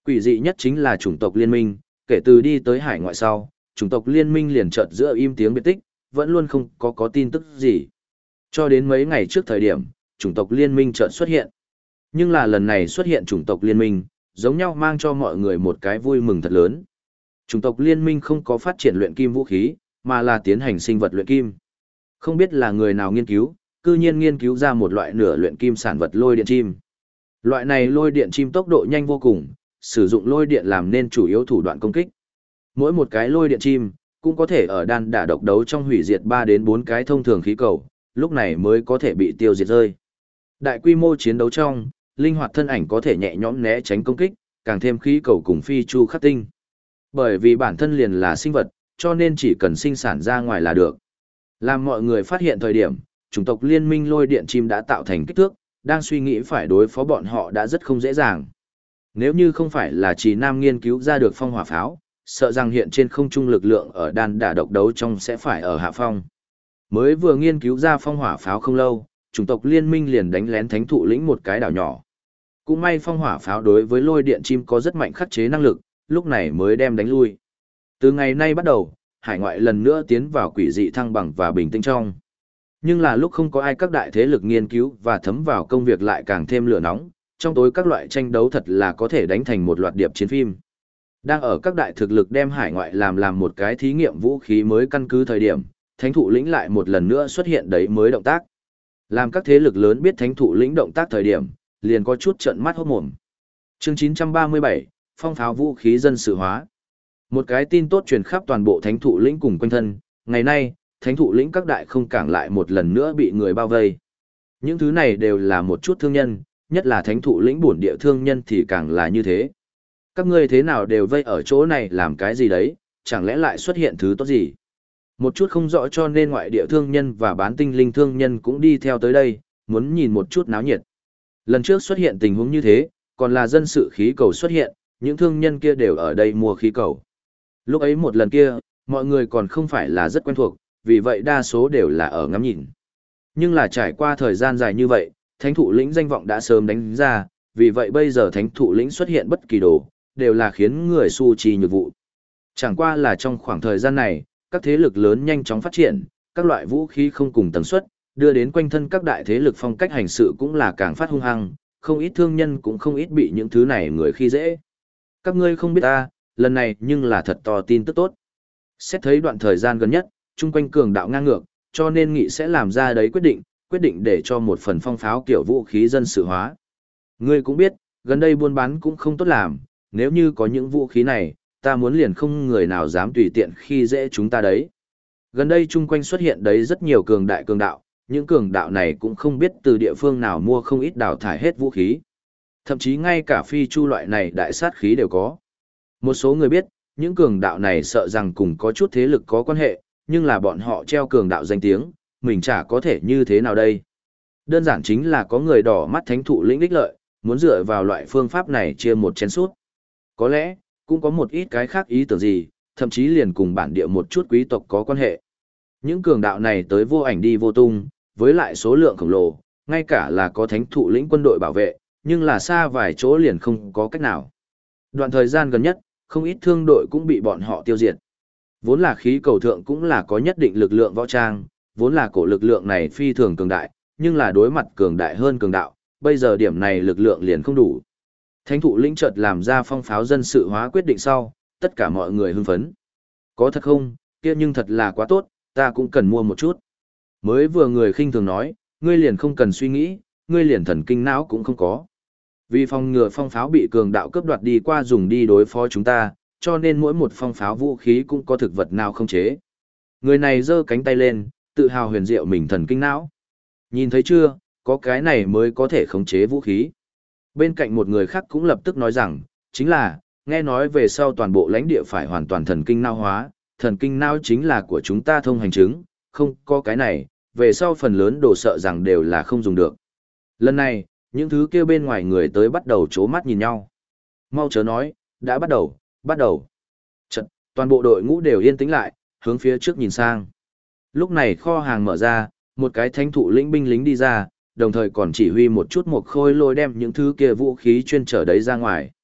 Quỷ dị nhất chính là chủng tộc liên minh, kể từ đi tới hải ngoại sau, chủng tộc liên minh liền chợt giữa im tiếng biệt tích, vẫn luôn không có tin tức gì. Cho đến mấy ngày trước thời điểm, chủng tộc liên minh chợt xuất hiện. Nhưng là lần này xuất hiện chủng tộc liên minh, giống nhau mang cho mọi người một cái vui mừng thật lớn. Chủng tộc liên minh không có phát triển luyện kim vũ khí, mà là tiến hành sinh vật luyện kim. Không biết là người nào nghiên cứu, cư nhiên nghiên cứu ra một loại nửa luyện kim sản vật lôi điện chim. Loại này lôi điện chim tốc độ nhanh vô cùng, sử dụng lôi điện làm nên chủ yếu thủ đoạn công kích. Mỗi một cái lôi điện chim cũng có thể ở đan đả độc đấu trong hủy diệt 3 đến 4 cái thông thường khí cầu, lúc này mới có thể bị tiêu diệt rơi. Đại quy mô chiến đấu trong, linh hoạt thân ảnh có thể nhẹ nhõm né tránh công kích, càng thêm khí cầu cùng phi chu khắc tinh. Bởi vì bản thân liền là sinh vật, cho nên chỉ cần sinh sản ra ngoài là được. Làm mọi người phát hiện thời điểm, chủng tộc liên minh lôi điện chim đã tạo thành kích thước, đang suy nghĩ phải đối phó bọn họ đã rất không dễ dàng. Nếu như không phải là Trì Nam nghiên cứu ra được phong hỏa pháo, sợ rằng hiện trên không trung lực lượng ở đan đả độc đấu trong sẽ phải ở hạ phong. Mới vừa nghiên cứu ra phong hỏa pháo không lâu, chủng tộc liên minh liền đánh lén thánh thụ lĩnh một cái đảo nhỏ. Cũng may phong hỏa pháo đối với lôi điện chim có rất mạnh khắc chế năng lực, lúc này mới đem đánh lui. Từ ngày nay bắt đầu, hải ngoại lần nữa tiến vào quỷ dị thăng bằng và bình tĩnh trong. Nhưng là lúc không có ai, các đại thế lực nghiên cứu và thấm vào công việc lại càng thêm lửa nóng, trong tối các loại tranh đấu thật là có thể đánh thành một loạt điệp chiến phim. Đang ở các đại thực lực đem hải ngoại làm một cái thí nghiệm vũ khí mới căn cứ thời điểm, thánh thụ lĩnh lại một lần nữa xuất hiện đấy mới động tác. Làm các thế lực lớn biết thánh thụ lĩnh động tác thời điểm, liền có chút trợn mắt hốt mồm. Chương 937, phong pháo vũ khí dân sự hóa. Một cái tin tốt truyền khắp toàn bộ thánh thụ lĩnh cùng quanh thân, ngày nay, thánh thụ lĩnh các đại không cảng lại một lần nữa bị người bao vây. Những thứ này đều là một chút thương nhân, nhất là thánh thụ lĩnh bổn địa thương nhân thì càng là như thế. Các ngươi thế nào đều vây ở chỗ này làm cái gì đấy, chẳng lẽ lại xuất hiện thứ tốt gì? Một chút không rõ, cho nên ngoại địa thương nhân và bán tinh linh thương nhân cũng đi theo tới đây, muốn nhìn một chút náo nhiệt. Lần trước xuất hiện tình huống như thế, còn là dân sự khí cầu xuất hiện, những thương nhân kia đều ở đây mua khí cầu. Lúc ấy một lần kia, mọi người còn không phải là rất quen thuộc, vì vậy đa số đều là ở ngắm nhìn. Nhưng là trải qua thời gian dài như vậy, thánh thụ lĩnh danh vọng đã sớm đánh ra, vì vậy bây giờ thánh thụ lĩnh xuất hiện bất kỳ đồ, đều là khiến người su trì nhược vụ. Chẳng qua là trong khoảng thời gian này, các thế lực lớn nhanh chóng phát triển, các loại vũ khí không cùng tần suất, đưa đến quanh thân các đại thế lực phong cách hành sự cũng là càng phát hung hăng, không ít thương nhân cũng không ít bị những thứ này người khi dễ. Các ngươi không biết ta, lần này nhưng là thật to tin tức tốt. Xét thấy đoạn thời gian gần nhất, chung quanh cường đạo ngang ngược, cho nên nghị sẽ làm ra đấy quyết định để cho một phần phong pháo kiểu vũ khí dân sự hóa. Ngươi cũng biết, gần đây buôn bán cũng không tốt làm, nếu như có những vũ khí này, ta muốn liền không người nào dám tùy tiện khi dễ chúng ta đấy. Gần đây chung quanh xuất hiện đấy rất nhiều cường đạo, những cường đạo này cũng không biết từ địa phương nào mua không ít đào thải hết vũ khí. Thậm chí ngay cả phi chu loại này đại sát khí đều có. Một số người biết, những cường đạo này sợ rằng cùng có chút thế lực có quan hệ, nhưng là bọn họ treo cường đạo danh tiếng, mình chả có thể như thế nào đây. Đơn giản chính là có người đỏ mắt thánh thụ lĩnh đích lợi, muốn dựa vào loại phương pháp này chia một chén sút. Có lẽ, cũng có một ít cái khác ý tưởng gì, thậm chí liền cùng bản địa một chút quý tộc có quan hệ. Những cường đạo này tới vô ảnh đi vô tung, với lại số lượng khổng lồ, ngay cả là có thánh thụ lĩnh quân đội bảo vệ, nhưng là xa vài chỗ liền không có cách nào. Đoạn thời gian gần nhất, không ít thương đội cũng bị bọn họ tiêu diệt. Vốn là khí cầu thượng cũng là có nhất định lực lượng võ trang, vốn là cổ lực lượng này phi thường cường đại, nhưng là đối mặt cường đại hơn cường đạo, bây giờ điểm này lực lượng liền không đủ. Thánh thụ lĩnh chợt làm ra phong pháo dân sự hóa quyết định sau, tất cả mọi người hưng phấn. Có thật không, kia nhưng thật là quá tốt, ta cũng cần mua một chút. Mới vừa người khinh thường nói, ngươi liền không cần suy nghĩ, ngươi liền thần kinh não cũng không có. Vì phòng ngừa phong pháo bị cường đạo cướp đoạt đi qua dùng đi đối phó chúng ta, cho nên mỗi một phong pháo vũ khí cũng có thực vật nào không chế. Người này giơ cánh tay lên, tự hào huyền diệu mình thần kinh não. Nhìn thấy chưa, có cái này mới có thể khống chế vũ khí. Bên cạnh một người khác cũng lập tức nói rằng, chính là, nghe nói về sau toàn bộ lãnh địa phải hoàn toàn thần kinh não hóa, thần kinh não chính là của chúng ta thông hành chứng, không có cái này, về sau phần lớn đồ sợ rằng đều là không dùng được. Lần này, những thứ kêu bên ngoài người tới bắt đầu chố mắt nhìn nhau. Mau chớ nói, đã bắt đầu, bắt đầu. Chật, toàn bộ đội ngũ đều yên tĩnh lại, hướng phía trước nhìn sang. Lúc này kho hàng mở ra, một cái thánh thụ lĩnh binh lính đi ra, đồng thời còn chỉ huy một chút một khôi lôi đem những thứ kia vũ khí chuyên trở đấy ra ngoài.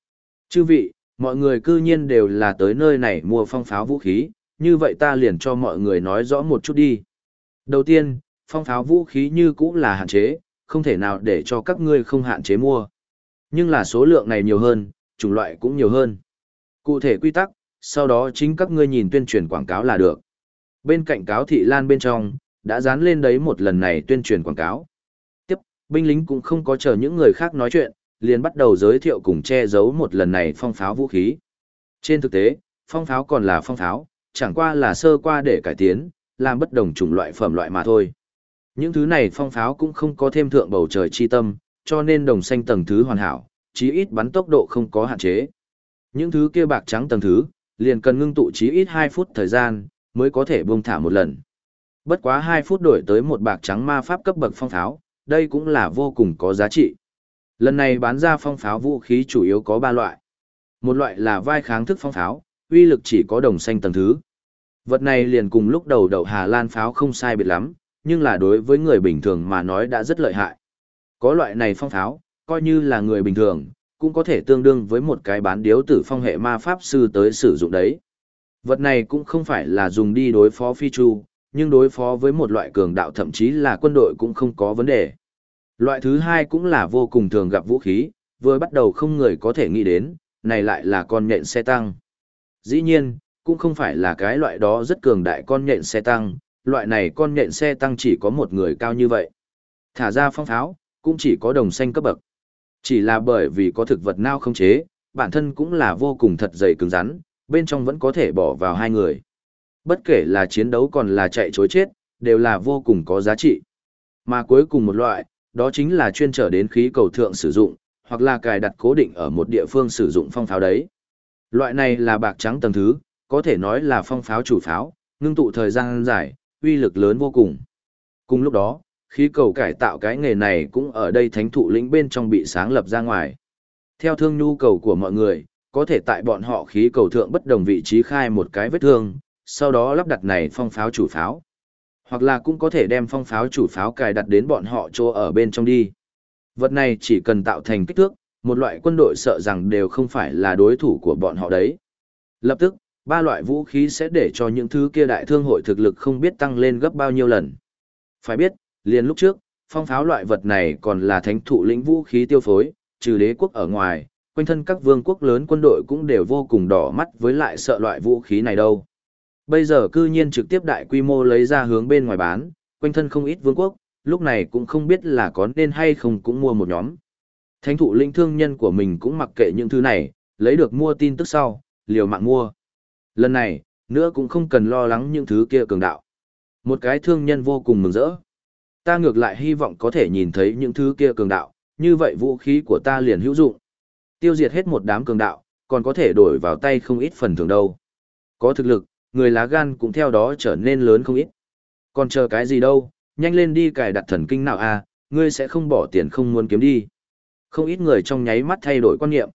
Chư vị, mọi người cư nhiên đều là tới nơi này mua phong pháo vũ khí, như vậy ta liền cho mọi người nói rõ một chút đi. Đầu tiên, phong pháo vũ khí như cũng là hạn chế, không thể nào để cho các ngươi không hạn chế mua. Nhưng là số lượng này nhiều hơn, chủng loại cũng nhiều hơn. Cụ thể quy tắc, sau đó chính các ngươi nhìn tuyên truyền quảng cáo là được. Bên cạnh cáo thị lan bên trong, đã dán lên đấy một lần này tuyên truyền quảng cáo. Tiếp, binh lính cũng không có chờ những người khác nói chuyện, liền bắt đầu giới thiệu cùng che giấu một lần này phong pháo vũ khí. Trên thực tế, phong pháo còn là phong pháo, chẳng qua là sơ qua để cải tiến, làm bất đồng chủng loại phẩm loại mà thôi. Những thứ này phong pháo cũng không có thêm thượng bầu trời chi tâm, cho nên đồng xanh tầng thứ hoàn hảo, chí ít bắn tốc độ không có hạn chế. Những thứ kia bạc trắng tầng thứ, liền cần ngưng tụ chí ít 2 phút thời gian, mới có thể buông thả một lần. Bất quá 2 phút đổi tới một bạc trắng ma pháp cấp bậc phong pháo, đây cũng là vô cùng có giá trị. Lần này bán ra phong pháo vũ khí chủ yếu có 3 loại. Một loại là vai kháng thức phong pháo, uy lực chỉ có đồng xanh tầng thứ. Vật này liền cùng lúc đầu đậu Hà Lan pháo không sai biệt lắm, nhưng là đối với người bình thường mà nói đã rất lợi hại. Có loại này phong pháo, coi như là người bình thường, cũng có thể tương đương với một cái bán điếu tử phong hệ ma pháp sư tới sử dụng đấy. Vật này cũng không phải là dùng đi đối phó phi chu, nhưng đối phó với một loại cường đạo thậm chí là quân đội cũng không có vấn đề. Loại thứ hai cũng là vô cùng thường gặp vũ khí, vừa bắt đầu không người có thể nghĩ đến, này lại là con nhện xe tăng. Dĩ nhiên, cũng không phải là cái loại đó rất cường đại con nhện xe tăng, loại này con nhện xe tăng chỉ có một người cao như vậy. Thả ra phong pháo, cũng chỉ có đồng xanh cấp bậc. Chỉ là bởi vì có thực vật nao không chế, bản thân cũng là vô cùng thật dày cứng rắn, bên trong vẫn có thể bỏ vào 2 người. Bất kể là chiến đấu còn là chạy chối chết, đều là vô cùng có giá trị. Mà cuối cùng một loại, đó chính là chuyên trở đến khí cầu thượng sử dụng, hoặc là cài đặt cố định ở một địa phương sử dụng phong pháo đấy. Loại này là bạc trắng tầng thứ, có thể nói là phong pháo chủ pháo, ngưng tụ thời gian dài, uy lực lớn vô cùng. Cùng lúc đó, khí cầu cải tạo cái nghề này cũng ở đây thánh thụ lĩnh bên trong bị sáng lập ra ngoài. Theo thương nhu cầu của mọi người, có thể tại bọn họ khí cầu thượng bất đồng vị trí khai một cái vết thương, sau đó lắp đặt này phong pháo chủ pháo. Hoặc là cũng có thể đem phong pháo chủ pháo cài đặt đến bọn họ chỗ ở bên trong đi. Vật này chỉ cần tạo thành kích thước, một loại quân đội sợ rằng đều không phải là đối thủ của bọn họ đấy. Lập tức, 3 loại vũ khí sẽ để cho những thứ kia đại thương hội thực lực không biết tăng lên gấp bao nhiêu lần. Phải biết, liền lúc trước, phong pháo loại vật này còn là thánh thụ lĩnh vũ khí tiêu phối, trừ đế quốc ở ngoài, quanh thân các vương quốc lớn quân đội cũng đều vô cùng đỏ mắt với lại sợ loại vũ khí này đâu. Bây giờ cư nhiên trực tiếp đại quy mô lấy ra hướng bên ngoài bán, quanh thân không ít vương quốc, lúc này cũng không biết là có nên hay không cũng mua một nhóm. Thánh thụ lĩnh thương nhân của mình cũng mặc kệ những thứ này, lấy được mua tin tức sau, liều mạng mua. Lần này, nữa cũng không cần lo lắng những thứ kia cường đạo. Một cái thương nhân vô cùng mừng rỡ. Ta ngược lại hy vọng có thể nhìn thấy những thứ kia cường đạo, như vậy vũ khí của ta liền hữu dụng. Tiêu diệt hết một đám cường đạo, còn có thể đổi vào tay không ít phần thưởng đâu. Có thực lực, người lá gan cũng theo đó trở nên lớn không ít. Còn chờ cái gì đâu, nhanh lên đi cài đặt thần kinh nào à, ngươi sẽ không bỏ tiền không muốn kiếm đi. Không ít người trong nháy mắt thay đổi quan niệm.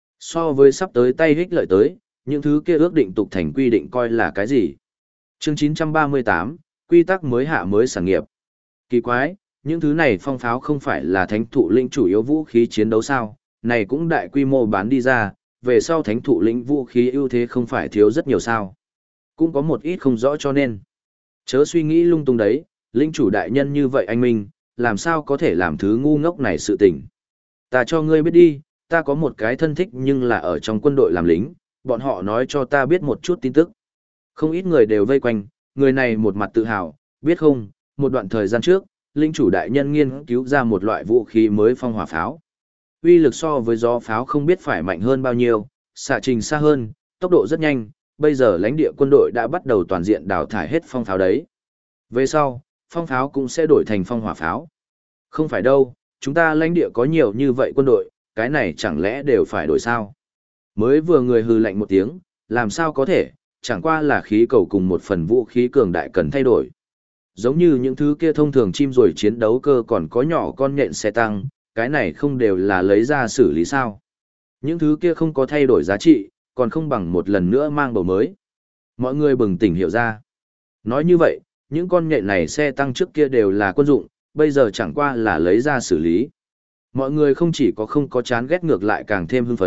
So với sắp tới tay hích lợi tới, những thứ kia ước định tục thành quy định coi là cái gì. Chương 938, quy tắc mới hạ mới sản nghiệp. Kỳ quái, những thứ này phong pháo không phải là thánh thụ lĩnh chủ yếu vũ khí chiến đấu sao, này cũng đại quy mô bán đi ra, về sau thánh thụ lĩnh vũ khí ưu thế không phải thiếu rất nhiều sao. Cũng có một ít không rõ cho nên. Chớ suy nghĩ lung tung đấy, lĩnh chủ đại nhân như vậy anh Minh, làm sao có thể làm thứ ngu ngốc này sự tình. Ta cho ngươi biết đi, ta có một cái thân thích nhưng là ở trong quân đội làm lính, bọn họ nói cho ta biết một chút tin tức. Không ít người đều vây quanh, người này một mặt tự hào, biết không, một đoạn thời gian trước, linh chủ đại nhân nghiên cứu ra một loại vũ khí mới phong hỏa pháo. Uy lực so với gió pháo không biết phải mạnh hơn bao nhiêu, xạ trình xa hơn, tốc độ rất nhanh, bây giờ lãnh địa quân đội đã bắt đầu toàn diện đào thải hết phong pháo đấy. Về sau, phong pháo cũng sẽ đổi thành phong hỏa pháo. Không phải đâu, chúng ta lãnh địa có nhiều như vậy quân đội, cái này chẳng lẽ đều phải đổi sao? Mới vừa người hừ lạnh một tiếng, làm sao có thể, chẳng qua là khí cầu cùng một phần vũ khí cường đại cần thay đổi. Giống như những thứ kia thông thường chim rồi chiến đấu cơ còn có nhỏ con nhện xe tăng, cái này không đều là lấy ra xử lý sao. Những thứ kia không có thay đổi giá trị, còn không bằng một lần nữa mang bầu mới. Mọi người bừng tỉnh hiểu ra. Nói như vậy, những con nhện này xe tăng trước kia đều là quân dụng, bây giờ chẳng qua là lấy ra xử lý. Mọi người không chỉ có không có chán ghét ngược lại càng thêm hưng phấn,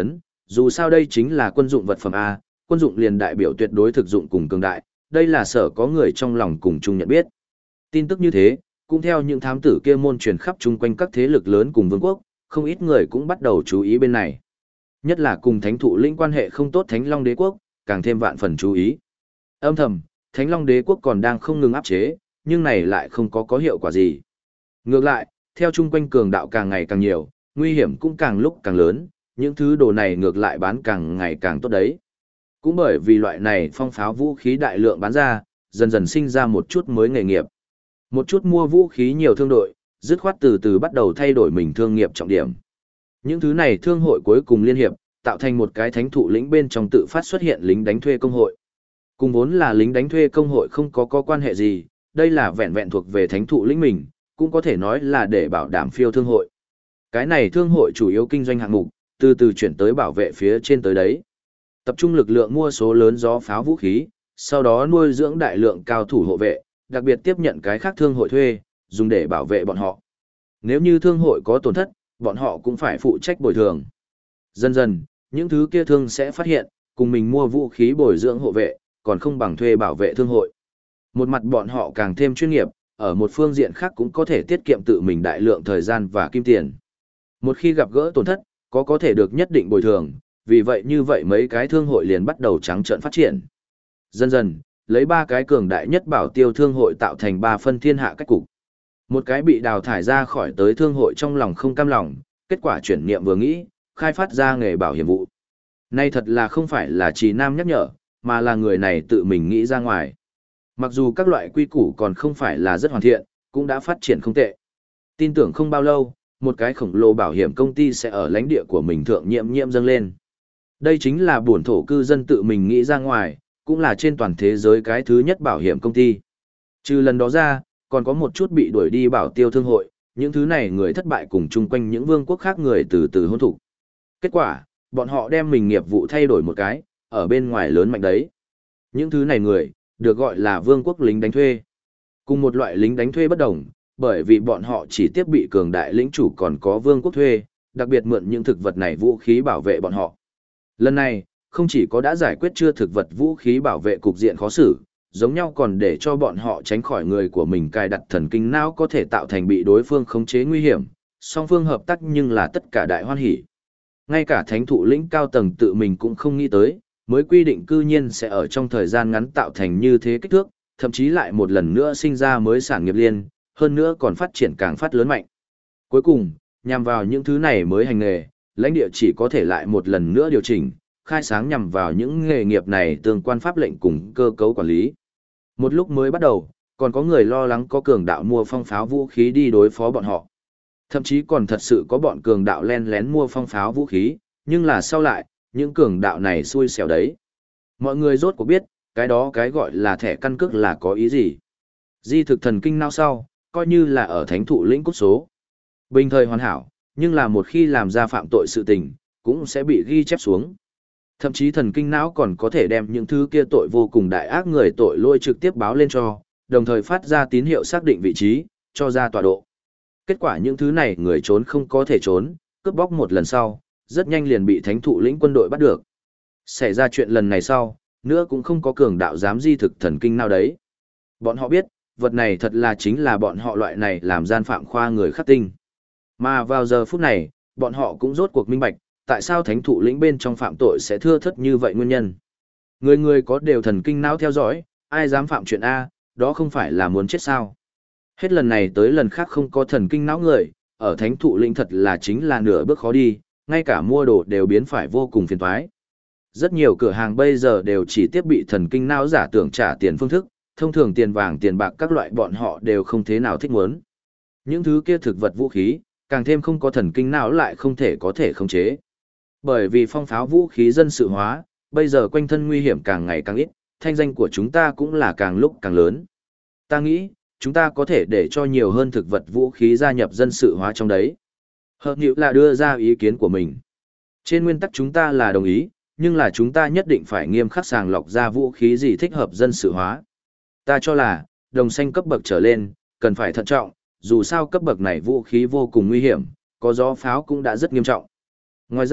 Dù sao đây chính là quân dụng vật phẩm A, quân dụng liền đại biểu tuyệt đối thực dụng cùng cường đại, đây là sở có người trong lòng cùng chung nhận biết. Tin tức như thế, cũng theo những thám tử kia môn truyền khắp chung quanh các thế lực lớn cùng vương quốc, không ít người cũng bắt đầu chú ý bên này. Nhất là cùng thánh thụ lĩnh quan hệ không tốt Thánh Long Đế quốc, càng thêm vạn phần chú ý. Âm thầm, Thánh Long Đế quốc còn đang không ngừng áp chế, nhưng này lại không có hiệu quả gì. Ngược lại, theo chung quanh cường đạo càng ngày càng nhiều, nguy hiểm cũng càng lúc càng lớn, những thứ đồ này ngược lại bán càng ngày càng tốt đấy. Cũng bởi vì loại này phong pháo vũ khí đại lượng bán ra, dần dần sinh ra một chút mới nghề nghiệp. Một chút mua vũ khí nhiều thương đội, dứt khoát từ từ bắt đầu thay đổi mình thương nghiệp trọng điểm. Những thứ này thương hội cuối cùng liên hiệp, tạo thành một cái thánh thụ lĩnh bên trong tự phát xuất hiện lính đánh thuê công hội. Cùng vốn là lính đánh thuê công hội không có quan hệ gì, đây là vẹn vẹn thuộc về thánh thụ lĩnh mình, cũng có thể nói là để bảo đảm phiêu thương hội. Cái này thương hội chủ yếu kinh doanh hạng mục, từ từ chuyển tới bảo vệ phía trên tới đấy. Tập trung lực lượng mua số lớn gió pháo vũ khí, sau đó nuôi dưỡng đại lượng cao thủ hộ vệ, đặc biệt tiếp nhận cái khác thương hội thuê, dùng để bảo vệ bọn họ. Nếu như thương hội có tổn thất, bọn họ cũng phải phụ trách bồi thường. Dần dần, những thứ kia thương sẽ phát hiện, cùng mình mua vũ khí bồi dưỡng hộ vệ, còn không bằng thuê bảo vệ thương hội. Một mặt bọn họ càng thêm chuyên nghiệp, ở một phương diện khác cũng có thể tiết kiệm tự mình đại lượng thời gian và kim tiền. Một khi gặp gỡ tổn thất, có thể được nhất định bồi thường, vì vậy như vậy mấy cái thương hội liền bắt đầu trắng trợn phát triển. Dần dần, lấy 3 cái cường đại nhất bảo tiêu thương hội tạo thành 3 phân thiên hạ cách cục. Một cái bị đào thải ra khỏi tới thương hội trong lòng không cam lòng, kết quả chuyển niệm vừa nghĩ, khai phát ra nghề bảo hiểm vụ. Nay thật là không phải là Trì Nam nhắc nhở, mà là người này tự mình nghĩ ra ngoài. Mặc dù các loại quy củ còn không phải là rất hoàn thiện, cũng đã phát triển không tệ. Tin tưởng không bao lâu, một cái khổng lồ bảo hiểm công ty sẽ ở lãnh địa của mình thượng nhiệm dâng lên. Đây chính là buồn thổ cư dân tự mình nghĩ ra ngoài, cũng là trên toàn thế giới cái thứ nhất bảo hiểm công ty. Trừ lần đó ra, còn có một chút bị đuổi đi bảo tiêu thương hội, những thứ này người thất bại cùng chung quanh những vương quốc khác người từ từ hôn thủ. Kết quả, bọn họ đem mình nghiệp vụ thay đổi một cái, ở bên ngoài lớn mạnh đấy. Những thứ này người, được gọi là vương quốc lính đánh thuê. Cùng một loại lính đánh thuê bất đồng, bởi vì bọn họ chỉ tiếp bị cường đại lĩnh chủ còn có vương quốc thuê, đặc biệt mượn những thực vật này vũ khí bảo vệ bọn họ. Lần này, không chỉ có đã giải quyết chưa thực vật vũ khí bảo vệ cục diện khó xử, giống nhau còn để cho bọn họ tránh khỏi người của mình cài đặt thần kinh não có thể tạo thành bị đối phương khống chế nguy hiểm, song phương hợp tác nhưng là tất cả đại hoan hỉ. Ngay cả thánh thụ lĩnh cao tầng tự mình cũng không nghĩ tới, mới quy định cư nhiên sẽ ở trong thời gian ngắn tạo thành như thế kích thước, thậm chí lại một lần nữa sinh ra mới sản nghiệp liên, hơn nữa còn phát triển càng phát lớn mạnh. Cuối cùng, nhằm vào những thứ này mới hành nghề, lãnh địa chỉ có thể lại một lần nữa điều chỉnh, khai sáng nhằm vào những nghề nghiệp này tương quan pháp lệnh cùng cơ cấu quản lý. Một lúc mới bắt đầu, còn có người lo lắng có cường đạo mua phong pháo vũ khí đi đối phó bọn họ. Thậm chí còn thật sự có bọn cường đạo len lén mua phong pháo vũ khí, nhưng là sau lại, những cường đạo này xui xẻo đấy. Mọi người rốt cuộc biết, cái đó cái gọi là thẻ căn cước là có ý gì. Di thực thần kinh não sau, coi như là ở thánh thụ lĩnh cút số. Bình thời hoàn hảo, nhưng là một khi làm ra phạm tội sự tình, cũng sẽ bị ghi chép xuống. Thậm chí thần kinh não còn có thể đem những thứ kia tội vô cùng đại ác người tội lỗi trực tiếp báo lên cho, đồng thời phát ra tín hiệu xác định vị trí, cho ra tọa độ. Kết quả những thứ này người trốn không có thể trốn, cướp bóc một lần sau, rất nhanh liền bị thánh thụ lĩnh quân đội bắt được. Xảy ra chuyện lần này sau, nữa cũng không có cường đạo dám di thực thần kinh nào đấy. Bọn họ biết, vật này thật là chính là bọn họ loại này làm gian phạm khoa người khắc tinh. Mà vào giờ phút này, bọn họ cũng rốt cuộc minh bạch, tại sao thánh thụ lĩnh bên trong phạm tội sẽ thưa thớt như vậy nguyên nhân. Người người có đều thần kinh não theo dõi, ai dám phạm chuyện A, đó không phải là muốn chết sao. Hết lần này tới lần khác không có thần kinh não người, ở thánh thụ lĩnh thật là chính là nửa bước khó đi, ngay cả mua đồ đều biến phải vô cùng phiền toái. Rất nhiều cửa hàng bây giờ đều chỉ tiếp bị thần kinh não giả tưởng trả tiền phương thức, thông thường tiền vàng tiền bạc các loại bọn họ đều không thế nào thích muốn. Những thứ kia thực vật vũ khí, càng thêm không có thần kinh não lại không thể có thể khống chế. Bởi vì phong pháo vũ khí dân sự hóa, bây giờ quanh thân nguy hiểm càng ngày càng ít, thanh danh của chúng ta cũng là càng lúc càng lớn. Ta nghĩ, chúng ta có thể để cho nhiều hơn thực vật vũ khí gia nhập dân sự hóa trong đấy. Hợp nhữ là đưa ra ý kiến của mình. Trên nguyên tắc chúng ta là đồng ý, nhưng là chúng ta nhất định phải nghiêm khắc sàng lọc ra vũ khí gì thích hợp dân sự hóa. Ta cho là, đồng xanh cấp bậc trở lên, cần phải thận trọng, dù sao cấp bậc này vũ khí vô cùng nguy hiểm, có gió pháo cũng đã rất nghiêm trọng. Ngoài ra,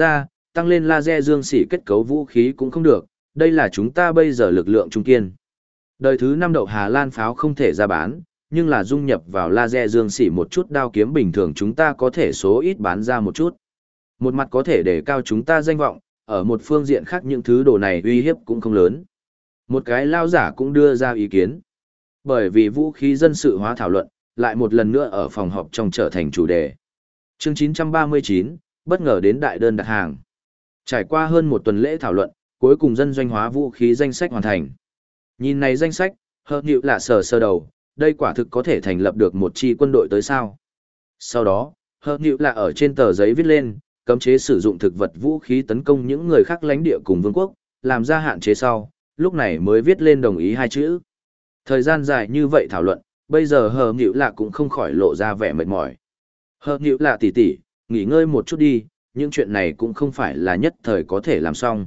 tăng lên laser dương sỉ kết cấu vũ khí cũng không được, đây là chúng ta bây giờ lực lượng trung kiên. Đời thứ 5 đậu Hà Lan pháo không thể ra bán, nhưng là dung nhập vào laser dương sỉ một chút đao kiếm bình thường chúng ta có thể số ít bán ra một chút. Một mặt có thể để cao chúng ta danh vọng, ở một phương diện khác những thứ đồ này uy hiếp cũng không lớn. Một cái lao giả cũng đưa ra ý kiến. Bởi vì vũ khí dân sự hóa thảo luận, lại một lần nữa ở phòng họp trong trở thành chủ đề. Chương 939, bất ngờ đến đại đơn đặt hàng. Trải qua hơn một tuần lễ thảo luận, cuối cùng dân doanh hóa vũ khí danh sách hoàn thành. Nhìn này danh sách, hợp nhịu là sờ đầu, đây quả thực có thể thành lập được một chi quân đội tới sao. Sau đó, hợp nhịu là ở trên tờ giấy viết lên, cấm chế sử dụng thực vật vũ khí tấn công những người khác lãnh địa cùng vương quốc, làm ra hạn chế sau, lúc này mới viết lên đồng ý hai chữ. Thời gian dài như vậy thảo luận, bây giờ hợp nhịu là cũng không khỏi lộ ra vẻ mệt mỏi. Hợp nhịu là tỷ tỷ, nghỉ ngơi một chút đi, những chuyện này cũng không phải là nhất thời có thể làm xong.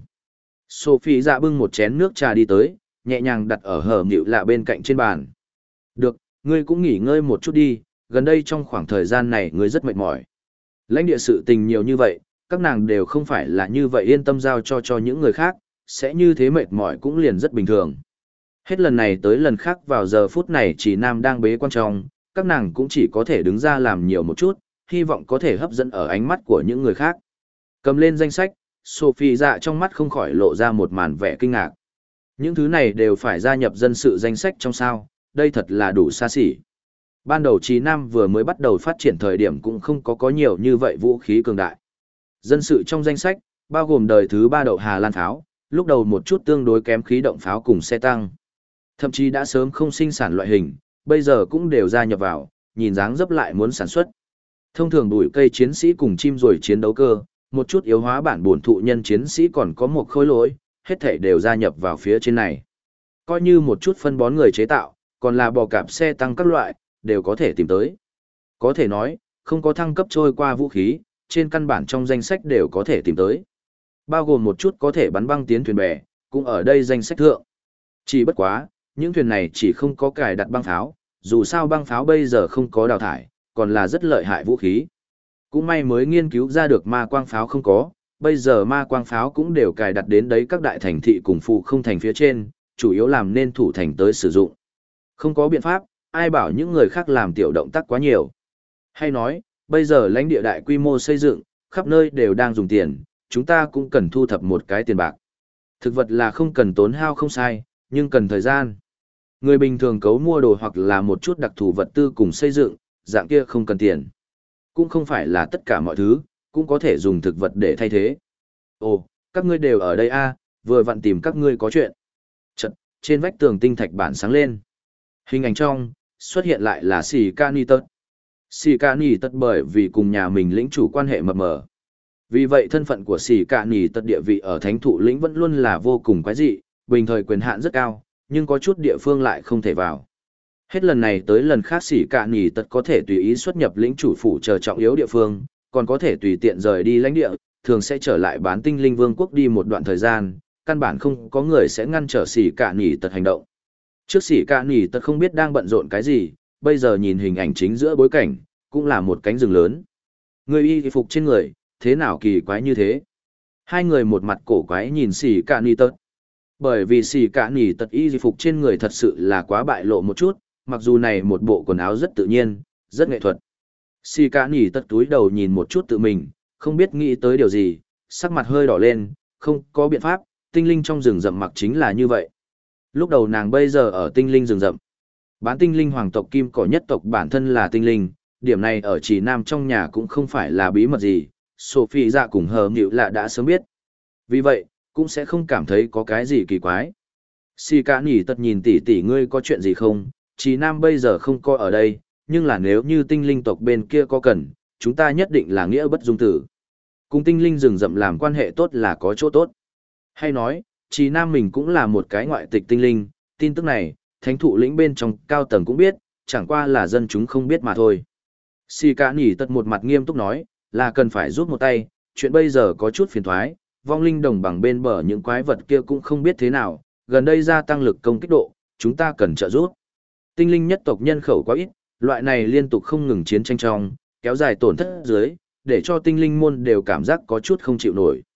Sophie dạ bưng một chén nước trà đi tới, nhẹ nhàng đặt ở hở nhịu lạ bên cạnh trên bàn. Được, ngươi cũng nghỉ ngơi một chút đi, gần đây trong khoảng thời gian này ngươi rất mệt mỏi. Lãnh địa sự tình nhiều như vậy, các nàng đều không phải là như vậy yên tâm giao cho những người khác, sẽ như thế mệt mỏi cũng liền rất bình thường. Hết lần này tới lần khác vào giờ phút này chỉ nam đang bế quan trọng, các nàng cũng chỉ có thể đứng ra làm nhiều một chút, hy vọng có thể hấp dẫn ở ánh mắt của những người khác. Cầm lên danh sách, Sophie dạ trong mắt không khỏi lộ ra một màn vẻ kinh ngạc. Những thứ này đều phải gia nhập dân sự danh sách trong sao, đây thật là đủ xa xỉ. Ban đầu Chí Nam vừa mới bắt đầu phát triển thời điểm cũng không có nhiều như vậy vũ khí cường đại. Dân sự trong danh sách, bao gồm đời thứ 3 đậu Hà Lan pháo, lúc đầu một chút tương đối kém khí động pháo cùng xe tăng. Thậm chí đã sớm không sinh sản loại hình, bây giờ cũng đều gia nhập vào, nhìn dáng dấp lại muốn sản xuất. Thông thường đuổi cây chiến sĩ cùng chim rồi chiến đấu cơ, một chút yếu hóa bản bổn thụ nhân chiến sĩ còn có một khối lỗi, hết thảy đều gia nhập vào phía trên này. Coi như một chút phân bón người chế tạo, còn là bò cạp xe tăng các loại, đều có thể tìm tới. Có thể nói, không có thăng cấp trôi qua vũ khí, trên căn bản trong danh sách đều có thể tìm tới. Bao gồm một chút có thể bắn băng tiến thuyền bè, cũng ở đây danh sách thượng. Chỉ bất quá, những thuyền này chỉ không có cài đặt băng pháo, dù sao băng pháo bây giờ không có đào thải, còn là rất lợi hại vũ khí. Cũng may mới nghiên cứu ra được ma quang pháo không có, bây giờ ma quang pháo cũng đều cài đặt đến đấy các đại thành thị cùng phụ không thành phía trên, chủ yếu làm nên thủ thành tới sử dụng. Không có biện pháp, ai bảo những người khác làm tiểu động tác quá nhiều. Hay nói, bây giờ lãnh địa đại quy mô xây dựng, khắp nơi đều đang dùng tiền, chúng ta cũng cần thu thập một cái tiền bạc. Thực vật là không cần tốn hao không sai, nhưng cần thời gian. Người bình thường cấu mua đồ hoặc là một chút đặc thù vật tư cùng xây dựng, dạng kia không cần tiền. Cũng không phải là tất cả mọi thứ, cũng có thể dùng thực vật để thay thế. Ồ, các ngươi đều ở đây a, vừa vặn tìm các ngươi có chuyện. Chật, trên vách tường tinh thạch bản sáng lên. Hình ảnh trong, xuất hiện lại là Sĩ Ca Ni Tật. Sĩ Ca Ni Tật bởi vì cùng nhà mình lĩnh chủ quan hệ mập mờ. Vì vậy thân phận của Sĩ Ca Ni Tật địa vị ở thánh thụ lĩnh vẫn luôn là vô cùng quái dị, bình thời quyền hạn rất cao, nhưng có chút địa phương lại không thể vào. Hết lần này tới lần khác Sĩ Ca Ni Tật có thể tùy ý xuất nhập lĩnh chủ phủ chờ trọng yếu địa phương, còn có thể tùy tiện rời đi lãnh địa, thường sẽ trở lại bán tinh linh vương quốc đi một đoạn thời gian, căn bản không có người sẽ ngăn trở Sĩ Ca Ni Tật hành động. Trước Sĩ Ca Ni Tật không biết đang bận rộn cái gì, bây giờ nhìn hình ảnh chính giữa bối cảnh, cũng là một cánh rừng lớn. Người y phục trên người, thế nào kỳ quái như thế? Hai người một mặt cổ quái nhìn Sĩ Ca Ni Tật. Bởi vì Sĩ Ca Ni Tật y phục trên người thật sự là quá bại lộ một chút, mặc dù này một bộ quần áo rất tự nhiên, rất nghệ thuật. Sĩ Ca Ni Tật túi đầu nhìn một chút tự mình, không biết nghĩ tới điều gì, sắc mặt hơi đỏ lên, không có biện pháp, tinh linh trong rừng rậm mặc chính là như vậy. Lúc đầu nàng bây giờ ở tinh linh rừng rậm. Bán tinh linh hoàng tộc kim cỏ nhất tộc bản thân là tinh linh, điểm này ở chỉ nam trong nhà cũng không phải là bí mật gì, Sophie dạ cùng hờ nghịu lạ đã sớm biết. Vì vậy, cũng sẽ không cảm thấy có cái gì kỳ quái. Sĩ Ca Ni Tật nhìn tỷ tỷ ngươi có chuyện gì không, chỉ nam bây giờ không có ở đây, nhưng là nếu như tinh linh tộc bên kia có cần, chúng ta nhất định là nghĩa bất dung tử. Cùng tinh linh rừng rậm làm quan hệ tốt là có chỗ tốt. Hay nói, chỉ nam mình cũng là một cái ngoại tịch tinh linh, tin tức này, thánh thụ lĩnh bên trong cao tầng cũng biết, chẳng qua là dân chúng không biết mà thôi. Sĩ Ca Ni Tật một mặt nghiêm túc nói, là cần phải giúp một tay, chuyện bây giờ có chút phiền thoái, vong linh đồng bằng bên bờ những quái vật kia cũng không biết thế nào, gần đây gia tăng lực công kích độ, chúng ta cần trợ giúp. Tinh linh nhất tộc nhân khẩu quá ít, loại này liên tục không ngừng chiến tranh trong, kéo dài tổn thất dưới, để cho tinh linh môn đều cảm giác có chút không chịu nổi.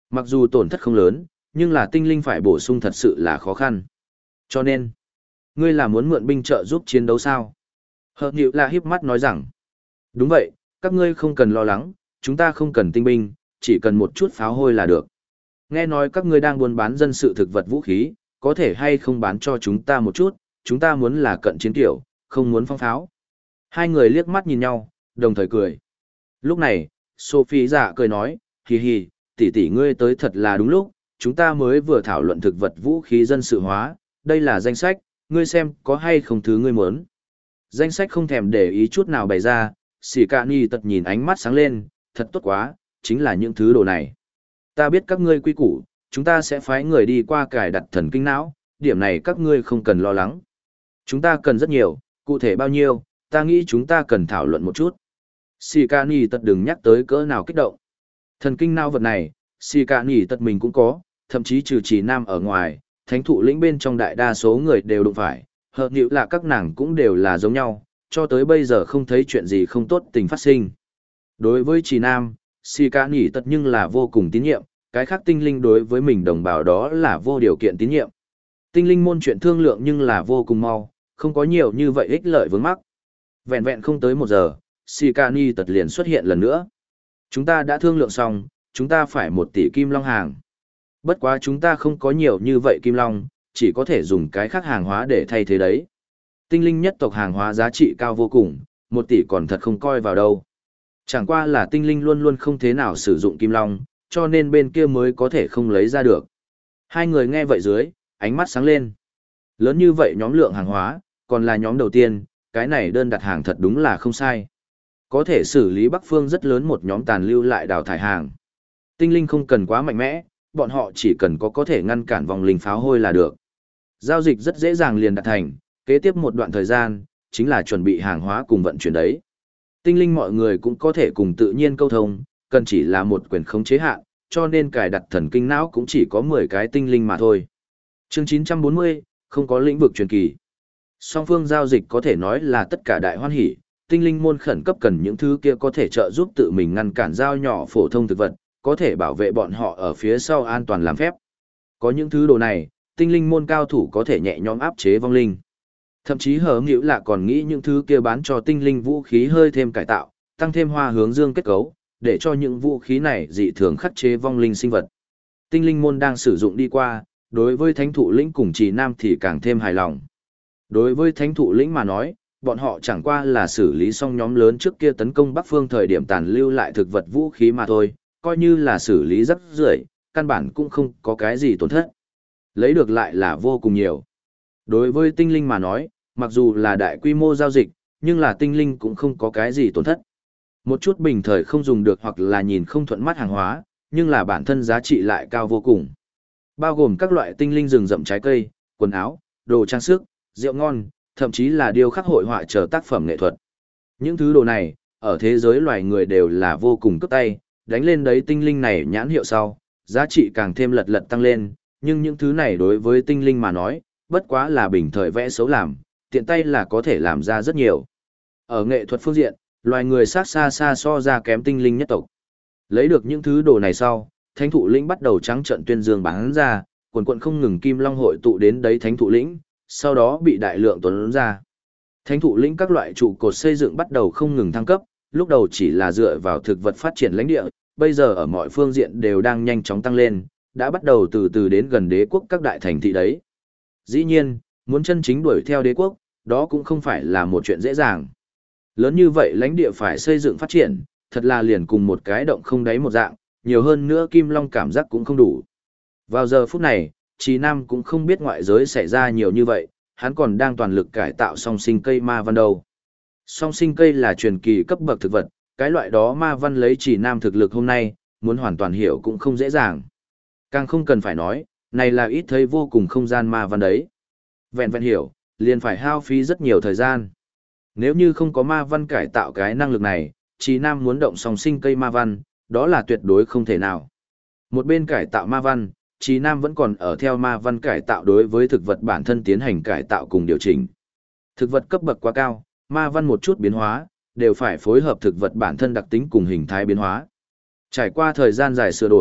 Mặc dù tổn thất không lớn, nhưng là tinh linh phải bổ sung thật sự là khó khăn. Cho nên, ngươi là muốn mượn binh trợ giúp chiến đấu sao? Hợp Nhự là híp mắt nói rằng, đúng vậy, các ngươi không cần lo lắng, chúng ta không cần tinh binh, chỉ cần một chút pháo hôi là được. Nghe nói các ngươi đang buôn bán dân sự thực vật vũ khí, có thể hay không bán cho chúng ta một chút, chúng ta muốn là cận chiến tiểu, không muốn phong pháo. Hai người liếc mắt nhìn nhau, đồng thời cười. Lúc này, Sophie dạ cười nói, hì hì, tỷ tỷ ngươi tới thật là đúng lúc, chúng ta mới vừa thảo luận thực vật vũ khí dân sự hóa, đây là danh sách, ngươi xem có hay không thứ ngươi muốn. Danh sách không thèm để ý chút nào bày ra, Sĩ Cạ Nhi tật nhìn ánh mắt sáng lên, thật tốt quá, chính là những thứ đồ này. Ta biết các ngươi quy củ, chúng ta sẽ phái người đi qua cài đặt thần kinh não, điểm này các ngươi không cần lo lắng. Chúng ta cần rất nhiều, cụ thể bao nhiêu, ta nghĩ chúng ta cần thảo luận một chút. Sĩ Cạ Nhi tật đừng nhắc tới cỡ nào kích động. Thần kinh não vật này, Sĩ Cạ Nhi tật mình cũng có, thậm chí trừ chỉ nam ở ngoài, thánh thụ lĩnh bên trong đại đa số người đều đụng phải, hợp nhữ là các nàng cũng đều là giống nhau, cho tới bây giờ không thấy chuyện gì không tốt tình phát sinh. Đối với chỉ nam, si ca nỉ tật nhưng là vô cùng tín nhiệm, cái khác tinh linh đối với mình đồng bào đó là vô điều kiện tín nhiệm. Tinh linh môn chuyện thương lượng nhưng là vô cùng mau, không có nhiều như vậy ích lợi vướng mắc. Vẹn vẹn không tới 1 giờ, si ca nỉ tật liền xuất hiện lần nữa. Chúng ta đã thương lượng xong, chúng ta phải 1 tỷ kim long hàng. Bất quá chúng ta không có nhiều như vậy kim long, chỉ có thể dùng cái khác hàng hóa để thay thế đấy. Tinh linh nhất tộc hàng hóa giá trị cao vô cùng, 1 tỷ còn thật không coi vào đâu. Chẳng qua là tinh linh luôn luôn không thế nào sử dụng kim long, cho nên bên kia mới có thể không lấy ra được. Hai người nghe vậy dưới, ánh mắt sáng lên. Lớn như vậy nhóm lượng hàng hóa, còn là nhóm đầu tiên, cái này đơn đặt hàng thật đúng là không sai. Có thể xử lý Bắc Phương rất lớn một nhóm tàn lưu lại đào thải hàng. Tinh linh không cần quá mạnh mẽ, bọn họ chỉ cần có thể ngăn cản vòng linh pháo hôi là được. Giao dịch rất dễ dàng liền đạt thành, kế tiếp một đoạn thời gian, chính là chuẩn bị hàng hóa cùng vận chuyển đấy. Tinh linh mọi người cũng có thể cùng tự nhiên câu thông, cần chỉ là một quyền khống chế hạn, cho nên cài đặt thần kinh não cũng chỉ có 10 cái tinh linh mà thôi. Chương 940, không có lĩnh vực truyền kỳ. Song phương giao dịch có thể nói là tất cả đại hoan hỉ, tinh linh môn khẩn cấp cần những thứ kia có thể trợ giúp tự mình ngăn cản dao nhỏ phổ thông thực vật, có thể bảo vệ bọn họ ở phía sau an toàn làm phép. Có những thứ đồ này, tinh linh môn cao thủ có thể nhẹ nhõm áp chế vong linh. Thậm chí hờ nghĩu là còn nghĩ những thứ kia bán cho tinh linh vũ khí hơi thêm cải tạo, tăng thêm hoa hướng dương kết cấu, để cho những vũ khí này dị thường khắc chế vong linh sinh vật. Tinh linh môn đang sử dụng đi qua, đối với thánh thụ lĩnh cùng trì nam thì càng thêm hài lòng. Đối với thánh thụ lĩnh mà nói, bọn họ chẳng qua là xử lý xong nhóm lớn trước kia tấn công Bắc Phương thời điểm tàn lưu lại thực vật vũ khí mà thôi, coi như là xử lý rất rưởi, căn bản cũng không có cái gì tổn thất. Lấy được lại là vô cùng nhiều. Đối với tinh linh mà nói, mặc dù là đại quy mô giao dịch, nhưng là tinh linh cũng không có cái gì tổn thất. Một chút bình thời không dùng được hoặc là nhìn không thuận mắt hàng hóa, nhưng là bản thân giá trị lại cao vô cùng. Bao gồm các loại tinh linh rừng rậm trái cây, quần áo, đồ trang sức, rượu ngon, thậm chí là điêu khắc hội họa trở tác phẩm nghệ thuật. Những thứ đồ này, ở thế giới loài người đều là vô cùng cấp tay, đánh lên đấy tinh linh này nhãn hiệu sau, giá trị càng thêm lật lật tăng lên, nhưng những thứ này đối với tinh linh mà nói, bất quá là bình thời vẽ xấu làm, tiện tay là có thể làm ra rất nhiều. Ở nghệ thuật phương diện, loài người xa so ra kém tinh linh nhất tộc. Lấy được những thứ đồ này sau, thánh thụ lĩnh bắt đầu trắng trận tuyên dương bán ra, quần quận không ngừng kim long hội tụ đến đấy thánh thụ lĩnh, sau đó bị đại lượng tuấn ra. Thánh thụ lĩnh các loại trụ cột xây dựng bắt đầu không ngừng thăng cấp, lúc đầu chỉ là dựa vào thực vật phát triển lãnh địa, bây giờ ở mọi phương diện đều đang nhanh chóng tăng lên, đã bắt đầu từ từ đến gần đế quốc các đại thành thị đấy. Dĩ nhiên, muốn chân chính đuổi theo đế quốc, đó cũng không phải là một chuyện dễ dàng. Lớn như vậy lãnh địa phải xây dựng phát triển, thật là liền cùng một cái động không đáy một dạng, nhiều hơn nữa kim long cảm giác cũng không đủ. Vào giờ phút này, Chí Nam cũng không biết ngoại giới xảy ra nhiều như vậy, hắn còn đang toàn lực cải tạo song sinh cây ma văn đầu. Song sinh cây là truyền kỳ cấp bậc thực vật, cái loại đó ma văn lấy Chí Nam thực lực hôm nay, muốn hoàn toàn hiểu cũng không dễ dàng. Càng không cần phải nói, này là ít thấy vô cùng không gian ma văn đấy. Vẹn vẹn hiểu, liền phải hao phí rất nhiều thời gian. Nếu như không có ma văn cải tạo cái năng lực này, Chí Nam muốn động song sinh cây ma văn, đó là tuyệt đối không thể nào. Một bên cải tạo ma văn, Chí Nam vẫn còn ở theo ma văn cải tạo đối với thực vật bản thân tiến hành cải tạo cùng điều chỉnh. Thực vật cấp bậc quá cao, ma văn một chút biến hóa, đều phải phối hợp thực vật bản thân đặc tính cùng hình thái biến hóa. Trải qua thời gian dài sửa đổi,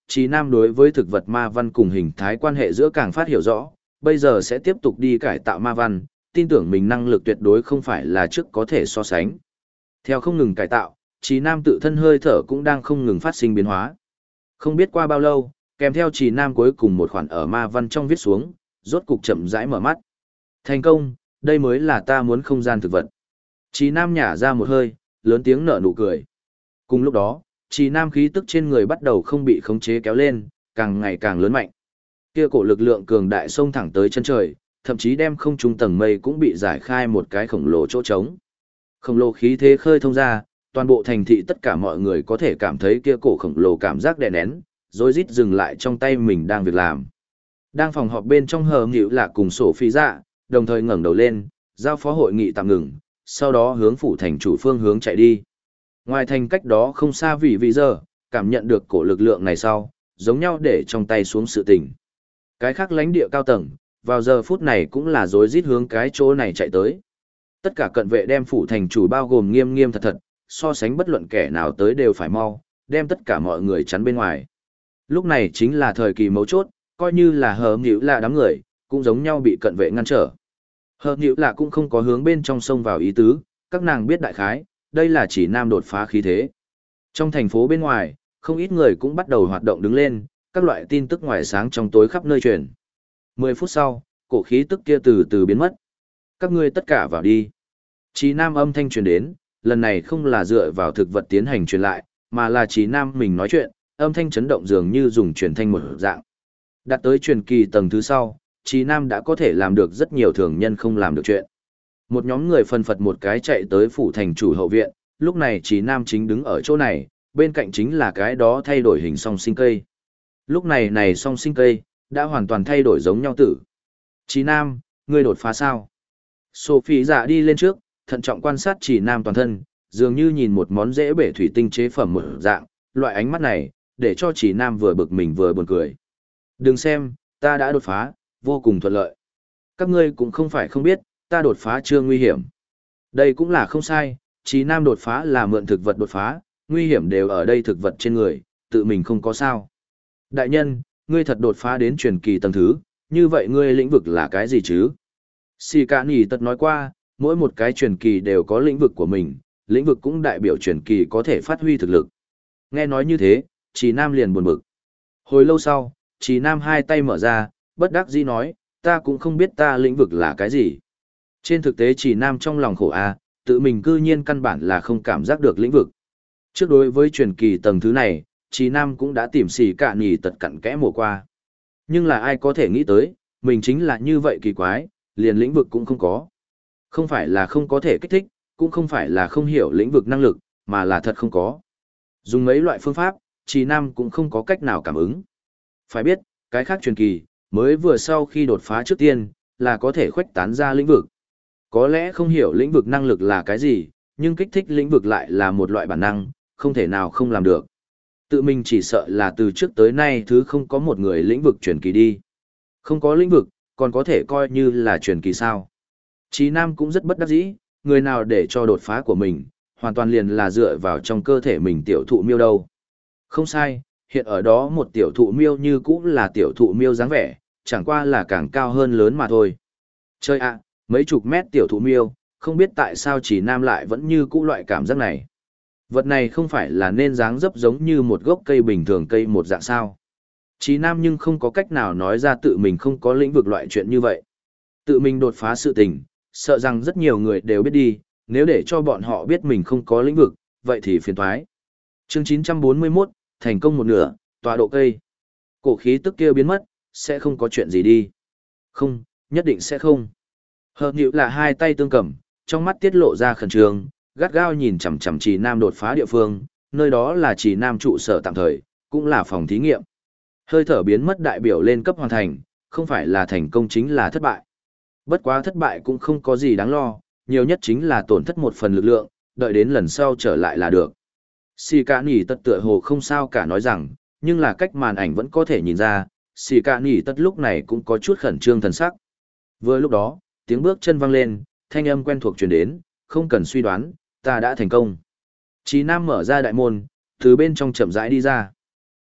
Chí Nam đối với thực vật ma văn cùng hình thái quan hệ giữa càng phát hiểu rõ, bây giờ sẽ tiếp tục đi cải tạo ma văn, tin tưởng mình năng lực tuyệt đối không phải là trước có thể so sánh. Theo không ngừng cải tạo, Chí Nam tự thân hơi thở cũng đang không ngừng phát sinh biến hóa. Không biết qua bao lâu, kèm theo Chí Nam cuối cùng một khoản ở ma văn trong viết xuống, rốt cục chậm rãi mở mắt. Thành công, đây mới là ta muốn không gian thực vật. Chí Nam nhả ra một hơi, lớn tiếng nở nụ cười. Cùng lúc đó, Chí Nam khí tức trên người bắt đầu không bị khống chế kéo lên, càng ngày càng lớn mạnh. Kia cổ lực lượng cường đại xông thẳng tới chân trời, thậm chí đem không trung tầng mây cũng bị giải khai một cái khổng lồ chỗ trống. Khổng lồ khí thế khơi thông ra, toàn bộ thành thị tất cả mọi người có thể cảm thấy kia cổ khổng lồ cảm giác đè nén, rối rít dừng lại trong tay mình đang việc làm. Đang phòng họp bên trong hờ nghịu là cùng sổ phi dạ, đồng thời ngẩng đầu lên, giao phó hội nghị tạm ngừng, sau đó hướng phủ thành chủ phương hướng chạy đi. Ngoài thành cách đó không xa vì giờ, cảm nhận được cổ lực lượng này sau, giống nhau để trong tay xuống sự tình. Cái khác lãnh địa cao tầng, vào giờ phút này cũng là rối rít hướng cái chỗ này chạy tới. Tất cả cận vệ đem phủ thành chủ bao gồm nghiêm nghiêm thật thật, so sánh bất luận kẻ nào tới đều phải mau, đem tất cả mọi người chắn bên ngoài. Lúc này chính là thời kỳ mấu chốt, coi như là hờ nghịu là đám người, cũng giống nhau bị cận vệ ngăn trở. Hờ nghịu là cũng không có hướng bên trong sông vào ý tứ, các nàng biết đại khái, đây là chỉ Nam đột phá khí thế. Trong thành phố bên ngoài, không ít người cũng bắt đầu hoạt động đứng lên, các loại tin tức ngoài sáng trong tối khắp nơi truyền. 10 phút sau, cổ khí tức kia từ từ biến mất. Các ngươi tất cả vào đi. Chí Nam âm thanh truyền đến, lần này không là dựa vào thực vật tiến hành truyền lại, mà là Chí Nam mình nói chuyện, âm thanh chấn động dường như dùng truyền thanh một dạng. Đạt tới truyền kỳ tầng thứ sau, Chí Nam đã có thể làm được rất nhiều thường nhân không làm được chuyện. Một nhóm người phân phật một cái chạy tới phủ thành chủ hậu viện, lúc này Chí Nam chính đứng ở chỗ này, bên cạnh chính là cái đó thay đổi hình song sinh cây. Lúc này song sinh cây, đã hoàn toàn thay đổi giống nhau tử. Chí Nam, ngươi đột phá sao? Sophie dạ đi lên trước, thận trọng quan sát Chí Nam toàn thân, dường như nhìn một món dễ bể thủy tinh chế phẩm một dạng, loại ánh mắt này, để cho Chí Nam vừa bực mình vừa buồn cười. Đừng xem, ta đã đột phá, vô cùng thuận lợi. Các ngươi cũng không phải không biết, ta đột phá chưa nguy hiểm. Đây cũng là không sai, Chí Nam đột phá là mượn thực vật đột phá, nguy hiểm đều ở đây thực vật trên người, tự mình không có sao. Đại nhân, ngươi thật đột phá đến truyền kỳ tầng thứ, như vậy ngươi lĩnh vực là cái gì chứ? Sì Cả Nỉ Tật nói qua, mỗi một cái truyền kỳ đều có lĩnh vực của mình, lĩnh vực cũng đại biểu truyền kỳ có thể phát huy thực lực. Nghe nói như thế, Chí Nam liền buồn bực. Hồi lâu sau, Chí Nam hai tay mở ra, bất đắc dĩ nói, ta cũng không biết ta lĩnh vực là cái gì. Trên thực tế Chí Nam trong lòng khổ a, tự mình cư nhiên căn bản là không cảm giác được lĩnh vực. Trước đối với truyền kỳ tầng thứ này, Chí Nam cũng đã tìm Sì Cả Nỉ Tật cặn kẽ mổ qua. Nhưng là ai có thể nghĩ tới, mình chính là như vậy kỳ quái, liền lĩnh vực cũng không có. Không phải là không có thể kích thích, cũng không phải là không hiểu lĩnh vực năng lực, mà là thật không có. Dùng mấy loại phương pháp, Chí Nam cũng không có cách nào cảm ứng. Phải biết, cái khác truyền kỳ, mới vừa sau khi đột phá trước tiên, là có thể khuếch tán ra lĩnh vực. Có lẽ không hiểu lĩnh vực năng lực là cái gì, nhưng kích thích lĩnh vực lại là một loại bản năng, không thể nào không làm được. Tự mình chỉ sợ là từ trước tới nay thứ không có một người lĩnh vực truyền kỳ đi. Không có lĩnh vực, còn có thể coi như là truyền kỳ sao. Chí Nam cũng rất bất đắc dĩ, người nào để cho đột phá của mình, hoàn toàn liền là dựa vào trong cơ thể mình tiểu thụ miêu đâu. Không sai, hiện ở đó một tiểu thụ miêu như cũ là tiểu thụ miêu dáng vẻ, chẳng qua là càng cao hơn lớn mà thôi. Chơi ạ, mấy chục mét tiểu thụ miêu, không biết tại sao Chí Nam lại vẫn như cũ loại cảm giác này. Vật này không phải là nên dáng dấp giống như một gốc cây bình thường cây một dạng sao. Chí Nam nhưng không có cách nào nói ra tự mình không có lĩnh vực loại chuyện như vậy. Tự mình đột phá sự tình, sợ rằng rất nhiều người đều biết đi, nếu để cho bọn họ biết mình không có lĩnh vực, vậy thì phiền toái. Chương 941, thành công một nửa, tọa độ cây. Cổ khí tức kia biến mất, sẽ không có chuyện gì đi. Không, nhất định sẽ không. Hợp nhịu là hai tay tương cầm, trong mắt tiết lộ ra khẩn trương, gắt gao nhìn chằm chằm Chí Nam đột phá địa phương, nơi đó là Chí Nam trụ sở tạm thời, cũng là phòng thí nghiệm. Hơi thở biến mất đại biểu lên cấp hoàn thành, không phải là thành công chính là thất bại. Bất quá thất bại cũng không có gì đáng lo, nhiều nhất chính là tổn thất một phần lực lượng, đợi đến lần sau trở lại là được. Sì Cả Nỉ Tật tựa hồ không sao cả nói rằng, nhưng là cách màn ảnh vẫn có thể nhìn ra, Sì Cả Nỉ Tật lúc này cũng có chút khẩn trương thần sắc. Vừa lúc đó, tiếng bước chân vang lên, thanh âm quen thuộc truyền đến, không cần suy đoán, ta đã thành công. Chí Nam mở ra đại môn, từ bên trong chậm rãi đi ra.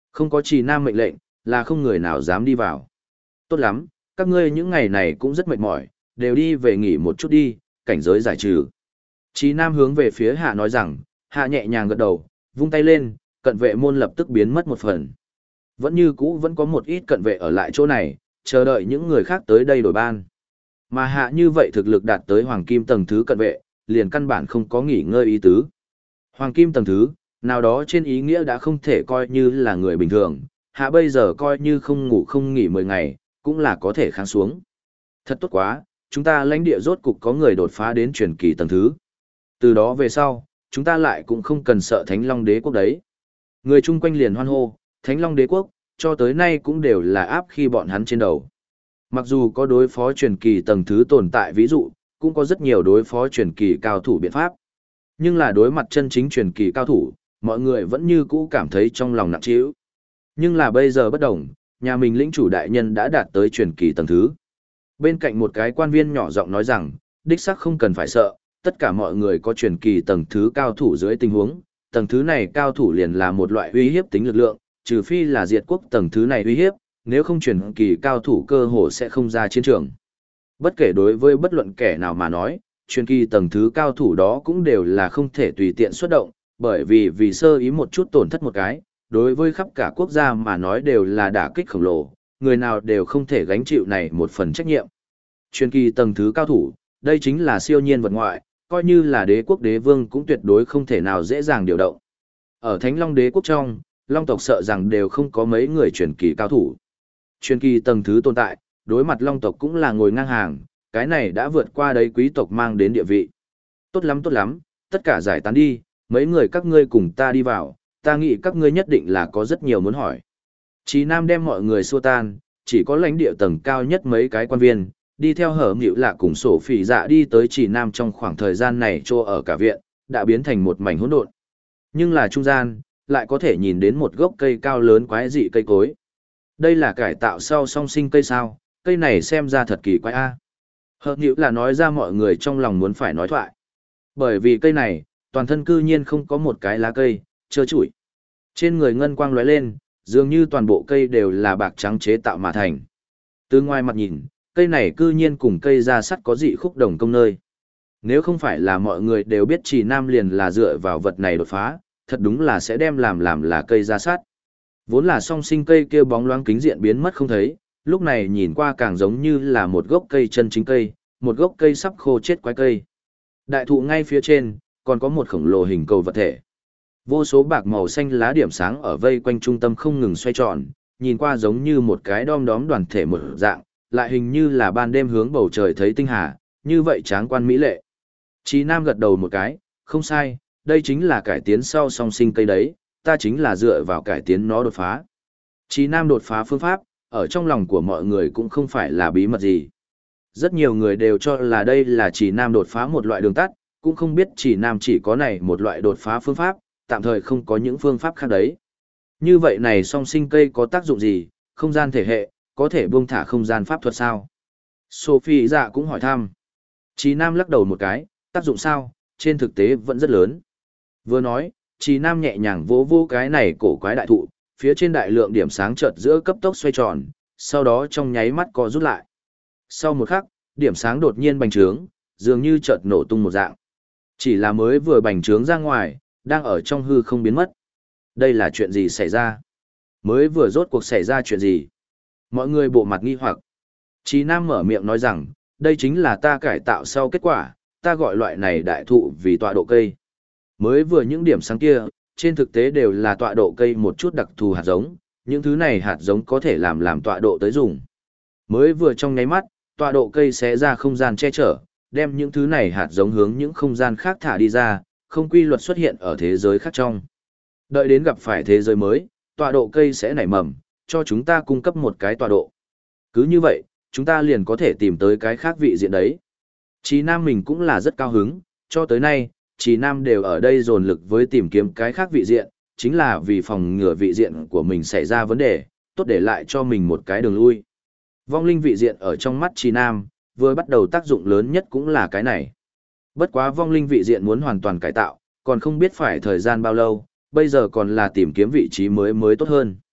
Không có Trì Nam mệnh lệnh, là không người nào dám đi vào. Tốt lắm, các ngươi những ngày này cũng rất mệt mỏi, đều đi về nghỉ một chút đi, cảnh giới giải trừ. Trì Nam hướng về phía Hạ nói rằng, Hạ nhẹ nhàng gật đầu, vung tay lên, cận vệ môn lập tức biến mất một phần. Vẫn như cũ vẫn có một ít cận vệ ở lại chỗ này, chờ đợi những người khác tới đây đổi ban. Mà Hạ như vậy thực lực đạt tới hoàng kim tầng thứ cận vệ, liền căn bản không có nghỉ ngơi ý tứ. Hoàng kim tầng thứ, nào đó trên ý nghĩa đã không thể coi như là người bình thường, Hạ bây giờ coi như không ngủ không nghỉ 10 ngày, cũng là có thể kháng xuống. Thật tốt quá, chúng ta lãnh địa rốt cục có người đột phá đến truyền kỳ tầng thứ. Từ đó về sau, chúng ta lại cũng không cần sợ Thánh Long Đế quốc đấy. Người chung quanh liền hoan hô, Thánh Long Đế quốc, cho tới nay cũng đều là áp khi bọn hắn trên đầu. Mặc dù có đối phó truyền kỳ tầng thứ tồn tại ví dụ, cũng có rất nhiều đối phó truyền kỳ cao thủ biện pháp. Nhưng là đối mặt chân chính truyền kỳ cao thủ, mọi người vẫn như cũ cảm thấy trong lòng nặng trĩu. Nhưng là bây giờ bất đồng, nhà mình lĩnh chủ đại nhân đã đạt tới truyền kỳ tầng thứ. Bên cạnh một cái quan viên nhỏ giọng nói rằng, đích xác không cần phải sợ, tất cả mọi người có truyền kỳ tầng thứ cao thủ dưới tình huống, tầng thứ này cao thủ liền là một loại uy hiếp tính lực lượng, trừ phi là diệt quốc tầng thứ này uy hiếp, nếu không truyền kỳ cao thủ cơ hồ sẽ không ra chiến trường. Bất kể đối với bất luận kẻ nào mà nói, truyền kỳ tầng thứ cao thủ đó cũng đều là không thể tùy tiện xuất động, bởi vì sơ ý một chút tổn thất một cái, đối với khắp cả quốc gia mà nói đều là đả kích khổng lồ, người nào đều không thể gánh chịu này một phần trách nhiệm. Truyền kỳ tầng thứ cao thủ, đây chính là siêu nhiên vật ngoại, coi như là đế quốc đế vương cũng tuyệt đối không thể nào dễ dàng điều động. Ở Thánh Long Đế quốc trong, Long tộc sợ rằng đều không có mấy người truyền kỳ cao thủ. Truyền kỳ tầng thứ tồn tại, đối mặt Long tộc cũng là ngồi ngang hàng, cái này đã vượt qua đấy quý tộc mang đến địa vị. Tốt lắm, tất cả giải tán đi, mấy người các ngươi cùng ta đi vào, ta nghĩ các ngươi nhất định là có rất nhiều muốn hỏi. Chí Nam đem mọi người xua tan, chỉ có lãnh địa tầng cao nhất mấy cái quan viên, đi theo Hở Nghịu Lạ cùng Sổ Phỉ Dạ đi tới Chỉ Nam trong khoảng thời gian này cho ở cả viện, đã biến thành một mảnh hỗn độn. Nhưng là trung gian, lại có thể nhìn đến một gốc cây cao lớn quái dị cây cối. Đây là cải tạo sau song sinh cây sao, cây này xem ra thật kỳ quái a. Hở Nghịu Lạ nói ra mọi người trong lòng muốn phải nói thoại. Bởi vì cây này, toàn thân cư nhiên không có một cái lá cây, trơ trụi. Trên người ngân quang lóe lên, dường như toàn bộ cây đều là bạc trắng chế tạo mà thành. Từ ngoài mặt nhìn, cây này cư nhiên cùng cây da sắt có dị khúc đồng công nơi. Nếu không phải là mọi người đều biết Chỉ Nam liền là dựa vào vật này đột phá, thật đúng là sẽ đem làm là cây da sắt. Vốn là song sinh cây kia bóng loáng kính diện biến mất không thấy, lúc này nhìn qua càng giống như là một gốc cây chân chính cây, một gốc cây sắp khô chết quái cây. Đại thụ ngay phía trên, còn có một khổng lồ hình cầu vật thể. Vô số bạc màu xanh lá điểm sáng ở vây quanh trung tâm không ngừng xoay tròn, nhìn qua giống như một cái đom đóm đoàn thể một dạng, lại hình như là ban đêm hướng bầu trời thấy tinh hà, như vậy tráng quan mỹ lệ. Chí Nam gật đầu một cái, không sai, đây chính là cải tiến sau song sinh cây đấy, ta chính là dựa vào cải tiến nó đột phá. Chí Nam đột phá phương pháp, ở trong lòng của mọi người cũng không phải là bí mật gì. Rất nhiều người đều cho là đây là Chí Nam đột phá một loại đường tắt, cũng không biết Chí Nam chỉ có này một loại đột phá phương pháp, tạm thời không có những phương pháp khác đấy. Như vậy này song sinh cây có tác dụng gì, không gian thể hệ, có thể buông thả không gian pháp thuật sao? Sophie dạ cũng hỏi thăm. Chí Nam lắc đầu một cái, tác dụng sao, trên thực tế vẫn rất lớn. Vừa nói, Chí Nam nhẹ nhàng vỗ vỗ cái này cổ quái đại thụ, phía trên đại lượng điểm sáng chợt giữa cấp tốc xoay tròn, sau đó trong nháy mắt co rút lại. Sau một khắc, điểm sáng đột nhiên bành trướng, dường như chợt nổ tung một dạng. Chỉ là mới vừa bành trướng ra ngoài, đang ở trong hư không biến mất. Đây là chuyện gì xảy ra? Mới vừa rốt cuộc xảy ra chuyện gì? Mọi người bộ mặt nghi hoặc. Chí Nam mở miệng nói rằng, đây chính là ta cải tạo sau kết quả, ta gọi loại này đại thụ vì tọa độ cây. Mới vừa những điểm sáng kia, trên thực tế đều là tọa độ cây một chút đặc thù hạt giống, những thứ này hạt giống có thể làm tọa độ tới dùng. Mới vừa trong nháy mắt, tọa độ cây sẽ ra không gian che chở, đem những thứ này hạt giống hướng những không gian khác thả đi ra, không quy luật xuất hiện ở thế giới khác trong. Đợi đến gặp phải thế giới mới, tọa độ cây sẽ nảy mầm, cho chúng ta cung cấp một cái tọa độ. Cứ như vậy, chúng ta liền có thể tìm tới cái khác vị diện đấy. Chí Nam mình cũng là rất cao hứng, cho tới nay, Chí Nam đều ở đây dồn lực với tìm kiếm cái khác vị diện, chính là vì phòng ngừa vị diện của mình xảy ra vấn đề, tốt để lại cho mình một cái đường lui. Vong linh vị diện ở trong mắt Chí Nam, vừa bắt đầu tác dụng lớn nhất cũng là cái này. Bất quá vong linh vị diện muốn hoàn toàn cải tạo, còn không biết phải thời gian bao lâu, bây giờ còn là tìm kiếm vị trí mới tốt hơn.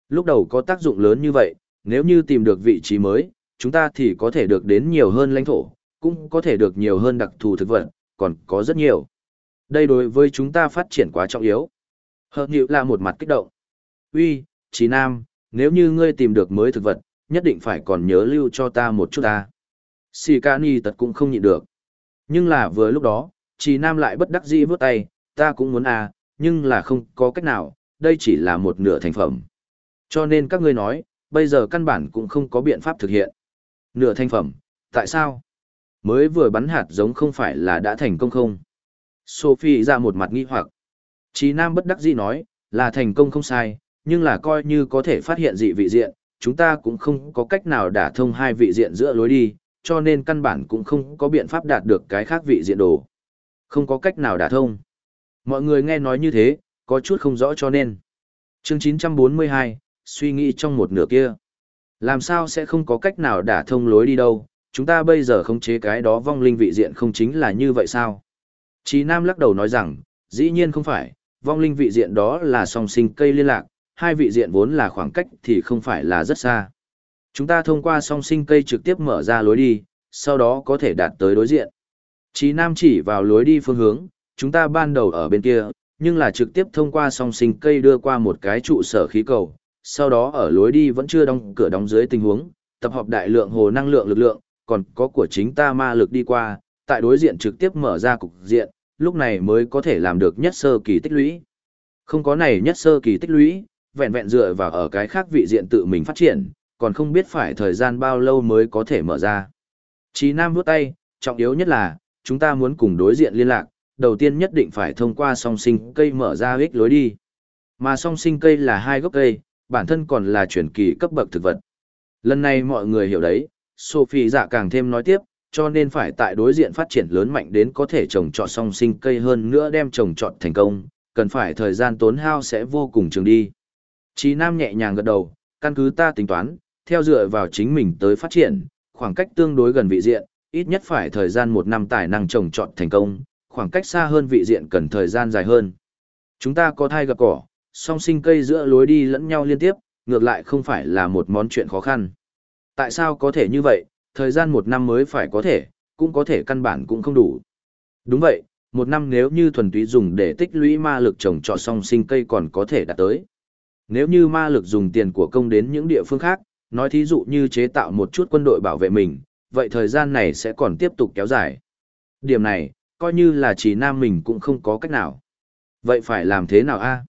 Lúc đầu có tác dụng lớn như vậy, nếu như tìm được vị trí mới, chúng ta thì có thể được đến nhiều hơn lãnh thổ, cũng có thể được nhiều hơn đặc thù thực vật, còn có rất nhiều. Đây đối với chúng ta phát triển quá trọng yếu. Hợp Nhữ là một mặt kích động. Uy, Chí Nam, nếu như ngươi tìm được mới thực vật, nhất định phải còn nhớ lưu cho ta một chút ta. Sì Ca Ni tật cũng không nhịn được. Nhưng là vừa lúc đó, Chí Nam lại bất đắc dĩ vướt tay, ta cũng muốn à, nhưng là không có cách nào, đây chỉ là một nửa thành phẩm. Cho nên các ngươi nói, bây giờ căn bản cũng không có biện pháp thực hiện. Nửa thành phẩm, tại sao? Mới vừa bắn hạt giống không phải là đã thành công không? Sophie ra một mặt nghi hoặc. Chí Nam bất đắc dĩ nói, là thành công không sai, nhưng là coi như có thể phát hiện dị vị diện, chúng ta cũng không có cách nào đả thông hai vị diện giữa lối đi, cho nên căn bản cũng không có biện pháp đạt được cái khác vị diện đồ. Không có cách nào đả thông. Mọi người nghe nói như thế, có chút không rõ cho nên. Chương 942, suy nghĩ trong một nửa kia. Làm sao sẽ không có cách nào đả thông lối đi đâu, chúng ta bây giờ khống chế cái đó vong linh vị diện không chính là như vậy sao? Chí Nam lắc đầu nói rằng, dĩ nhiên không phải, vong linh vị diện đó là song sinh cây liên lạc, hai vị diện vốn là khoảng cách thì không phải là rất xa. Chúng ta thông qua song sinh cây trực tiếp mở ra lối đi, sau đó có thể đạt tới đối diện. Chí Nam chỉ vào lối đi phương hướng, chúng ta ban đầu ở bên kia, nhưng là trực tiếp thông qua song sinh cây đưa qua một cái trụ sở khí cầu, sau đó ở lối đi vẫn chưa đóng cửa đóng dưới tình huống, tập hợp đại lượng hồ năng lượng lực lượng, còn có của chính ta ma lực đi qua, tại đối diện trực tiếp mở ra cục diện, lúc này mới có thể làm được nhất sơ kỳ tích lũy. Không có này nhất sơ kỳ tích lũy, vẹn vẹn dựa vào ở cái khác vị diện tự mình phát triển, còn không biết phải thời gian bao lâu mới có thể mở ra. Chí Nam vuốt tay, trọng yếu nhất là, chúng ta muốn cùng đối diện liên lạc, đầu tiên nhất định phải thông qua song sinh cây mở ra ích lối đi. Mà song sinh cây là hai gốc cây, bản thân còn là chuyển kỳ cấp bậc thực vật. Lần này mọi người hiểu đấy, Sophie dạ càng thêm nói tiếp, cho nên phải tại đối diện phát triển lớn mạnh đến có thể trồng trọt song sinh cây hơn nữa đem trồng trọt thành công, cần phải thời gian tốn hao sẽ vô cùng trường đi. Chí Nam nhẹ nhàng gật đầu, căn cứ ta tính toán, theo dựa vào chính mình tới phát triển, khoảng cách tương đối gần vị diện, ít nhất phải thời gian 1 năm tài năng trồng trọt thành công, khoảng cách xa hơn vị diện cần thời gian dài hơn. Chúng ta có thai gặp cỏ, song sinh cây giữa lối đi lẫn nhau liên tiếp, ngược lại không phải là một món chuyện khó khăn. Tại sao có thể như vậy, thời gian 1 năm mới phải có thể, cũng có thể căn bản cũng không đủ. Đúng vậy, 1 năm nếu như thuần túy dùng để tích lũy ma lực trồng trọt song sinh cây còn có thể đạt tới. Nếu như ma lực dùng tiền của công đến những địa phương khác, nói thí dụ như chế tạo một chút quân đội bảo vệ mình, vậy thời gian này sẽ còn tiếp tục kéo dài. Điểm này, coi như là chỉ Nam mình cũng không có cách nào. Vậy phải làm thế nào a?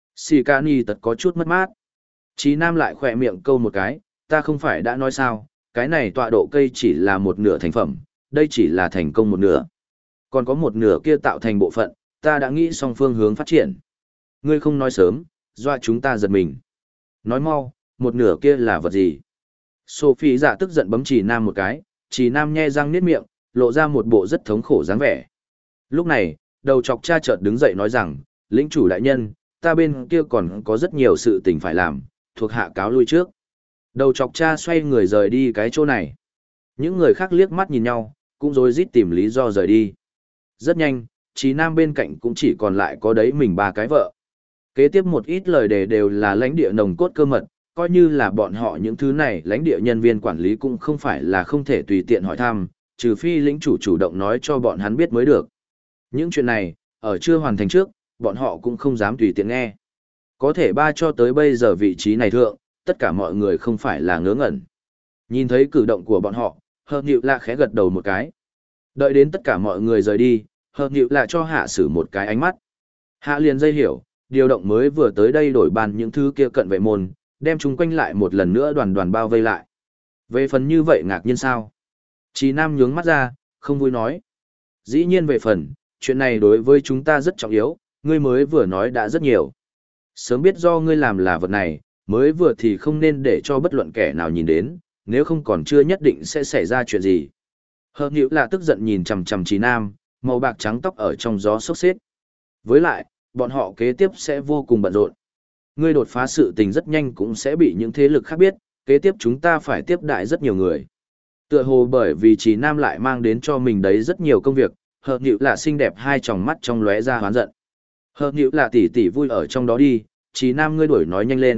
Sikani tật có chút mất mát. Chí Nam lại khỏe miệng câu một cái, ta không phải đã nói sao, cái này tọa độ cây chỉ là một nửa thành phẩm, đây chỉ là thành công một nửa. Còn có một nửa kia tạo thành bộ phận, ta đã nghĩ xong phương hướng phát triển. Ngươi không nói sớm, doa chúng ta giật mình. Nói mau, một nửa kia là vật gì? Sophie dạ tức giận bấm Chỉ Nam một cái, Chỉ Nam nhe răng niết miệng, lộ ra một bộ rất thống khổ dáng vẻ. Lúc này, đầu chọc cha chợt đứng dậy nói rằng, lĩnh chủ đại nhân, ta bên kia còn có rất nhiều sự tình phải làm, thuộc hạ cáo lui trước. Đầu chọc cha xoay người rời đi cái chỗ này. Những người khác liếc mắt nhìn nhau, cũng rối rít tìm lý do rời đi. Rất nhanh, Chí Nam bên cạnh cũng chỉ còn lại có đấy mình 3 cái vợ. Kế tiếp một ít lời đề đều là lãnh địa nồng cốt cơ mật, coi như là bọn họ những thứ này lãnh địa nhân viên quản lý cũng không phải là không thể tùy tiện hỏi thăm, trừ phi lĩnh chủ chủ động nói cho bọn hắn biết mới được. Những chuyện này, ở chưa hoàn thành trước, bọn họ cũng không dám tùy tiện nghe. Có thể ba cho tới bây giờ vị trí này thượng, tất cả mọi người không phải là ngớ ngẩn. Nhìn thấy cử động của bọn họ, Hợp Nhịu Lạ khẽ gật đầu một cái. Đợi đến tất cả mọi người rời đi, Hợp Nhịu Lạ cho Hạ Sử một cái ánh mắt. Hạ liền dây hiểu, điều động mới vừa tới đây đổi bàn những thứ kia cận vệ môn, đem chúng quanh lại một lần nữa đoàn đoàn bao vây lại. Về phần như vậy ngạc nhiên sao? Chí Nam nhướng mắt ra, không vui nói. Dĩ nhiên về phần, chuyện này đối với chúng ta rất trọng yếu, ngươi mới vừa nói đã rất nhiều. Sớm biết do ngươi làm là vật này, mới vừa thì không nên để cho bất luận kẻ nào nhìn đến, nếu không còn chưa nhất định sẽ xảy ra chuyện gì. Hợp Nhịu là tức giận nhìn chằm chằm Chí Nam, màu bạc trắng tóc ở trong gió xốc xếp. Với lại, bọn họ kế tiếp sẽ vô cùng bận rộn. Ngươi đột phá sự tình rất nhanh cũng sẽ bị những thế lực khác biết, kế tiếp chúng ta phải tiếp đại rất nhiều người. Tựa hồ bởi vì Chí Nam lại mang đến cho mình đấy rất nhiều công việc, Hợp Nhịu là xinh đẹp hai tròng mắt trong lóe ra hoán giận. Hợp Nhịu là tỷ tỷ vui ở trong đó đi, Chí Nam ngươi đuổi nói nhanh lên,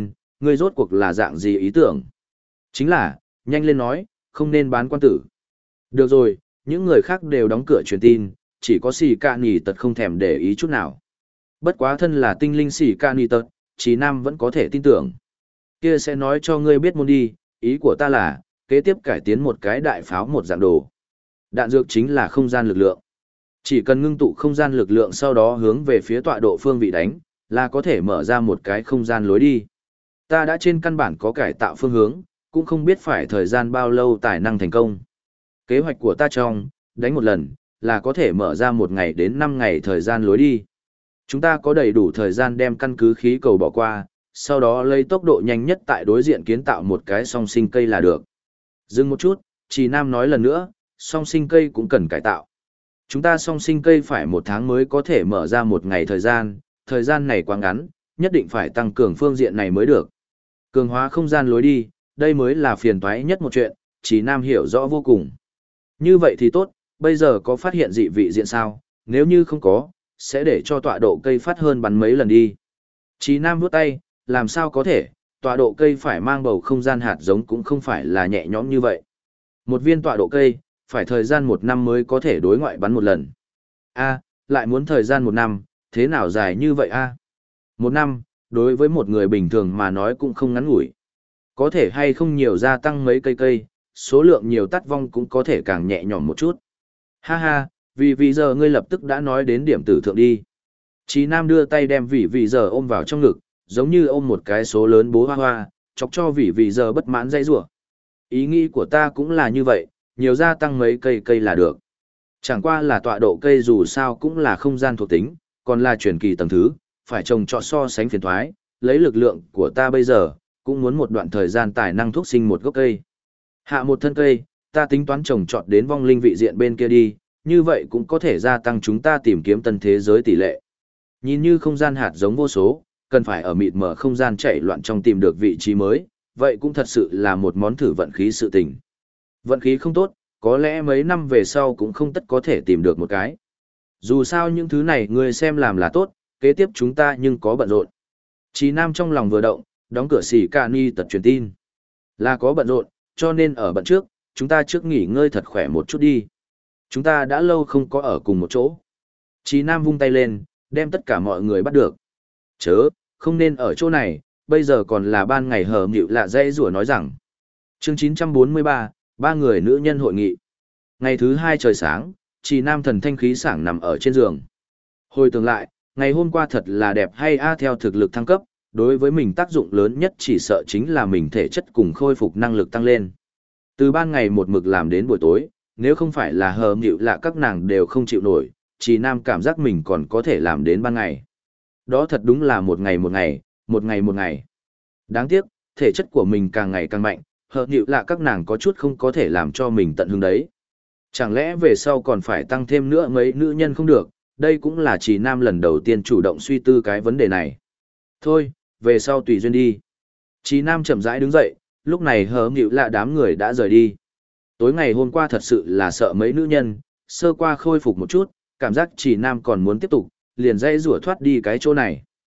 ngươi rốt cuộc là dạng gì ý tưởng? Chính là, nhanh lên nói, không nên bán quan tử. Được rồi, những người khác đều đóng cửa truyền tin, chỉ có xì ca nì tật không thèm để ý chút nào. Bất quá thân là tinh linh xì ca nì tật, Trí Nam vẫn có thể tin tưởng. Kia sẽ nói cho ngươi biết môn đi, ý của ta là, kế tiếp cải tiến một cái đại pháo một dạng đồ. Đạn dược chính là không gian lực lượng. Chỉ cần ngưng tụ không gian lực lượng sau đó hướng về phía tọa độ phương vị đánh, là có thể mở ra một cái không gian lối đi. Ta đã trên căn bản có cải tạo phương hướng, cũng không biết phải thời gian bao lâu tài năng thành công. Kế hoạch của ta trong, đánh một lần, là có thể mở ra 1 ngày đến 5 ngày thời gian lối đi. Chúng ta có đầy đủ thời gian đem căn cứ khí cầu bỏ qua, sau đó lấy tốc độ nhanh nhất tại đối diện kiến tạo một cái song sinh cây là được. Dừng một chút, Trì Nam nói lần nữa, song sinh cây cũng cần cải tạo. Chúng ta song sinh cây phải 1 tháng mới có thể mở ra 1 ngày thời gian này quá ngắn, nhất định phải tăng cường phương diện này mới được. Cường hóa không gian lối đi, đây mới là phiền toái nhất một chuyện, Trì Nam hiểu rõ vô cùng. Như vậy thì tốt, bây giờ có phát hiện dị vị diện sao, nếu như không có, sẽ để cho tọa độ cây phát hơn bắn mấy lần đi. Trì Nam vuốt tay, làm sao có thể, tọa độ cây phải mang bầu không gian hạt giống cũng không phải là nhẹ nhõm như vậy. Một viên tọa độ cây, phải thời gian 1 năm mới có thể đối ngoại bắn một lần. A, lại muốn thời gian 1 năm, thế nào dài như vậy a? 1 năm, đối với một người bình thường mà nói cũng không ngắn ngủi. Có thể hay không nhiều gia tăng mấy cây, số lượng nhiều tắt vong cũng có thể càng nhẹ nhõm một chút. Ha ha, vì giờ ngươi lập tức đã nói đến điểm tử thượng đi. Chí Nam đưa tay đem vì giờ ôm vào trong ngực, giống như ôm một cái số lớn bố hoa hoa, chọc cho vì giờ bất mãn dây rủa. Ý nghĩ của ta cũng là như vậy, nhiều gia tăng mấy cây là được. Chẳng qua là tọa độ cây dù sao cũng là không gian thuộc tính, còn là truyền kỳ tầng thứ, phải trồng trọt so sánh phiền thoái, lấy lực lượng của ta bây giờ, cũng muốn một đoạn thời gian tài năng thuốc sinh một gốc cây. Hạ một thân cây, ta tính toán trồng trọt đến vong linh vị diện bên kia đi, như vậy cũng có thể gia tăng chúng ta tìm kiếm tân thế giới tỷ lệ. Nhìn như không gian hạt giống vô số, cần phải ở mịt mở không gian chạy loạn trong tìm được vị trí mới, vậy cũng thật sự là một món thử vận khí sự tình. Vận khí không tốt, có lẽ mấy năm về sau cũng không tất có thể tìm được một cái. Dù sao những thứ này ngươi xem làm là tốt, kế tiếp chúng ta nhưng có bận rộn. Chí Nam trong lòng vừa động, đóng cửa xỉ ca ni tật truyền tin. Là có bận rộn, cho nên ở bận trước, chúng ta trước nghỉ ngơi thật khỏe một chút đi. Chúng ta đã lâu không có ở cùng một chỗ. Chí Nam vung tay lên, đem tất cả mọi người bắt được. Chớ, không nên ở chỗ này, bây giờ còn là ban ngày hờ nghịu lạ dây rủa nói rằng. Chương 943, 3 người nữ nhân hội nghị. Ngày thứ 2 trời sáng, Chí Nam thần thanh khí sảng nằm ở trên giường. Hồi tưởng lại, ngày hôm qua thật là đẹp hay theo thực lực thăng cấp, đối với mình tác dụng lớn nhất chỉ sợ chính là mình thể chất cùng khôi phục năng lực tăng lên. Từ ban ngày một mực làm đến buổi tối, nếu không phải là hờ nghịu lạ các nàng đều không chịu nổi, Chí Nam cảm giác mình còn có thể làm đến ban ngày. Đó thật đúng là một ngày một ngày, một ngày một ngày. Đáng tiếc, thể chất của mình càng ngày càng mạnh, hờ nghịu lạ các nàng có chút không có thể làm cho mình tận hứng đấy. Chẳng lẽ về sau còn phải tăng thêm nữa mấy nữ nhân không được, đây cũng là Chí Nam lần đầu tiên chủ động suy tư cái vấn đề này. Thôi, về sau tùy duyên đi. Chí Nam chậm rãi đứng dậy, lúc này hờ nghịu lạ đám người đã rời đi. Tối ngày hôm qua thật sự là sợ mấy nữ nhân, sơ qua khôi phục một chút, cảm giác Chí Nam còn muốn tiếp tục, liền dây rủa thoát đi cái chỗ này.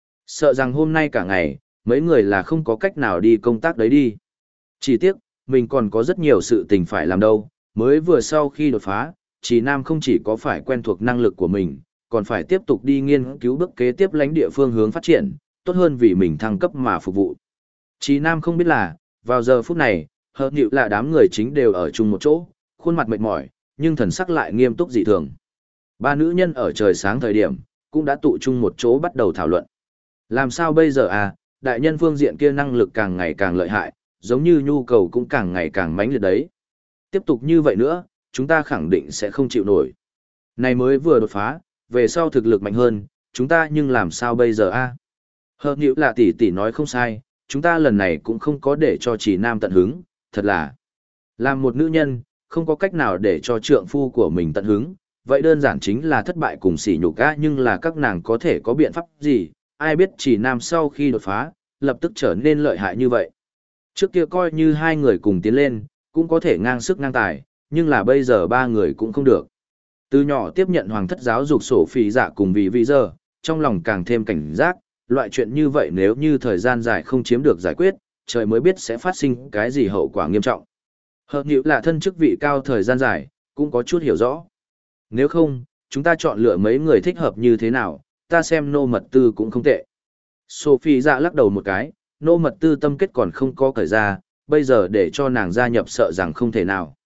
Sợ rằng hôm nay cả ngày, mấy người là không có cách nào đi công tác đấy đi. Chỉ tiếc, mình còn có rất nhiều sự tình phải làm đâu, mới vừa sau khi đột phá, Chí Nam không chỉ có phải quen thuộc năng lực của mình, còn phải tiếp tục đi nghiên cứu bước kế tiếp lãnh địa phương hướng phát triển, tốt hơn vì mình thăng cấp mà phục vụ. Chí Nam không biết là, vào giờ phút này, hờ nghịu là đám người chính đều ở chung một chỗ, khuôn mặt mệt mỏi, nhưng thần sắc lại nghiêm túc dị thường. 3 nữ nhân ở trời sáng thời điểm, cũng đã tụ chung một chỗ bắt đầu thảo luận. Làm sao bây giờ đại nhân phương diện kia năng lực càng ngày càng lợi hại, giống như nhu cầu cũng càng ngày càng mãnh liệt đấy. Tiếp tục như vậy nữa, chúng ta khẳng định sẽ không chịu nổi. Này mới vừa đột phá, về sau thực lực mạnh hơn, chúng ta nhưng làm sao bây giờ Hờ nghịu là tỷ nói không sai, chúng ta lần này cũng không có để cho Chí Nam tận hứng, thật là. Làm một nữ nhân, không có cách nào để cho trượng phu của mình tận hứng, vậy đơn giản chính là thất bại cùng sỉ nhục nhưng là các nàng có thể có biện pháp gì, ai biết Chí Nam sau khi đột phá, lập tức trở nên lợi hại như vậy. Trước kia coi như 2 người cùng tiến lên, cũng có thể ngang sức ngang tài, nhưng là bây giờ 3 người cũng không được. Từ nhỏ tiếp nhận hoàng thất giáo dục sổ phỉ dạ cùng vì giờ, trong lòng càng thêm cảnh giác, loại chuyện như vậy nếu như thời gian dài không chiếm được giải quyết, trời mới biết sẽ phát sinh cái gì hậu quả nghiêm trọng. Hợp nhịu là thân chức vị cao thời gian dài, cũng có chút hiểu rõ. Nếu không, chúng ta chọn lựa mấy người thích hợp như thế nào, ta xem nô mật tư cũng không tệ. Sophie dạ lắc đầu một cái, nô mật tư tâm kết còn không có cởi ra, bây giờ để cho nàng gia nhập sợ rằng không thể nào.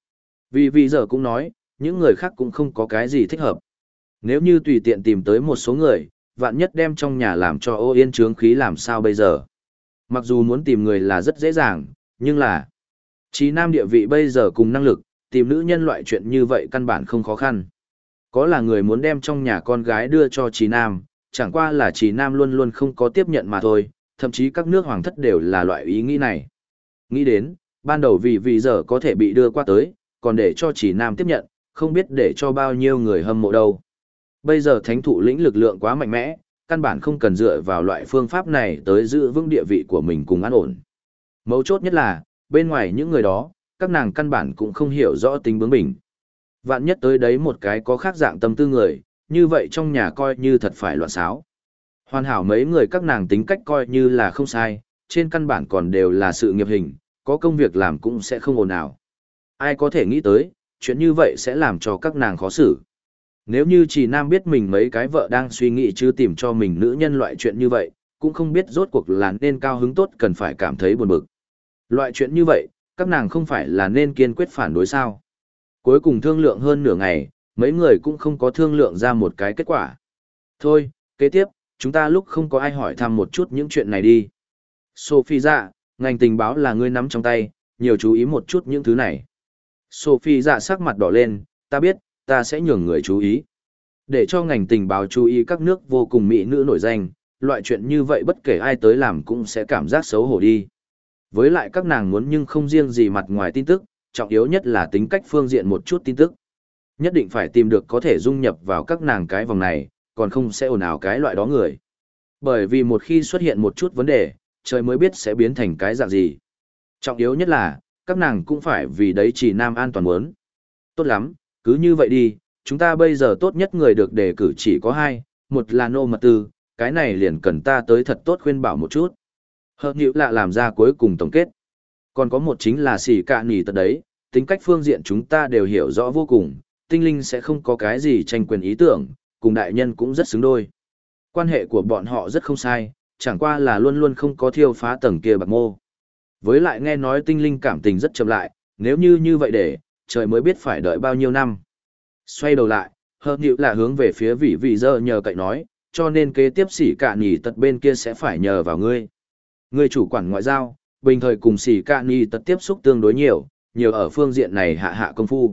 Vì giờ cũng nói, những người khác cũng không có cái gì thích hợp. Nếu như tùy tiện tìm tới một số người, vạn nhất đem trong nhà làm cho ô yên trướng khí làm sao bây giờ. Mặc dù muốn tìm người là rất dễ dàng, nhưng là Chí Nam địa vị bây giờ cùng năng lực, tìm nữ nhân loại chuyện như vậy căn bản không khó khăn. Có là người muốn đem trong nhà con gái đưa cho Chí Nam, chẳng qua là Chí Nam luôn luôn không có tiếp nhận mà thôi, thậm chí các nước hoàng thất đều là loại ý nghĩ này. Nghĩ đến, ban đầu vì giờ có thể bị đưa qua tới, còn để cho Chí Nam tiếp nhận, không biết để cho bao nhiêu người hâm mộ đâu. Bây giờ thánh thụ lĩnh lực lượng quá mạnh mẽ, căn bản không cần dựa vào loại phương pháp này tới giữ vững địa vị của mình cùng an ổn. Mấu chốt nhất là, bên ngoài những người đó, các nàng căn bản cũng không hiểu rõ tính bướng bỉnh. Vạn nhất tới đấy một cái có khác dạng tâm tư người, như vậy trong nhà coi như thật phải loạn xáo. Hoàn hảo mấy người các nàng tính cách coi như là không sai, trên căn bản còn đều là sự nghiệp hình, có công việc làm cũng sẽ không ồn ào. Ai có thể nghĩ tới, chuyện như vậy sẽ làm cho các nàng khó xử. Nếu như chỉ Nam biết mình mấy cái vợ đang suy nghĩ chứ tìm cho mình nữ nhân loại chuyện như vậy, cũng không biết rốt cuộc là nên cao hứng tốt cần phải cảm thấy buồn bực. Loại chuyện như vậy, các nàng không phải là nên kiên quyết phản đối sao. Cuối cùng thương lượng hơn nửa ngày, mấy người cũng không có thương lượng ra một cái kết quả. Thôi, kế tiếp, chúng ta lúc không có ai hỏi thăm một chút những chuyện này đi. Sophie dạ, ngành tình báo là ngươi nắm trong tay, nhiều chú ý một chút những thứ này. Sophie dạ sắc mặt đỏ lên, ta biết, ta sẽ nhường người chú ý. Để cho ngành tình báo chú ý các nước vô cùng mỹ nữ nổi danh, loại chuyện như vậy bất kể ai tới làm cũng sẽ cảm giác xấu hổ đi. Với lại các nàng muốn nhưng không riêng gì mặt ngoài tin tức, trọng yếu nhất là tính cách phương diện một chút tin tức. Nhất định phải tìm được có thể dung nhập vào các nàng cái vòng này, còn không sẽ ồn ào cái loại đó người. Bởi vì một khi xuất hiện một chút vấn đề, trời mới biết sẽ biến thành cái dạng gì. Trọng yếu nhất là, các nàng cũng phải vì đấy chỉ Nam an toàn muốn. Tốt lắm, cứ như vậy đi, chúng ta bây giờ tốt nhất người được đề cử chỉ có hai, một là nô mật tư, cái này liền cần ta tới thật tốt khuyên bảo một chút. Hợp nhữ lạ làm ra cuối cùng tổng kết. Còn có một chính là xỉ cạ nỉ tật đấy, tính cách phương diện chúng ta đều hiểu rõ vô cùng, tinh linh sẽ không có cái gì tranh quyền ý tưởng, cùng đại nhân cũng rất xứng đôi. Quan hệ của bọn họ rất không sai, chẳng qua là luôn luôn không có thiêu phá tầng kia bạc mô. Với lại nghe nói tinh linh cảm tình rất chậm lại, nếu như vậy để, trời mới biết phải đợi bao nhiêu năm. Xoay đầu lại, hợp nhữ là hướng về phía vị giờ nhờ cậy nói, cho nên kế tiếp xỉ cạ nỉ tật bên kia sẽ phải nhờ vào ngươi. Ngươi chủ quản ngoại giao, bình thời cùng xỉ cạ nỉ tật tiếp xúc tương đối nhiều ở phương diện này hạ công phu.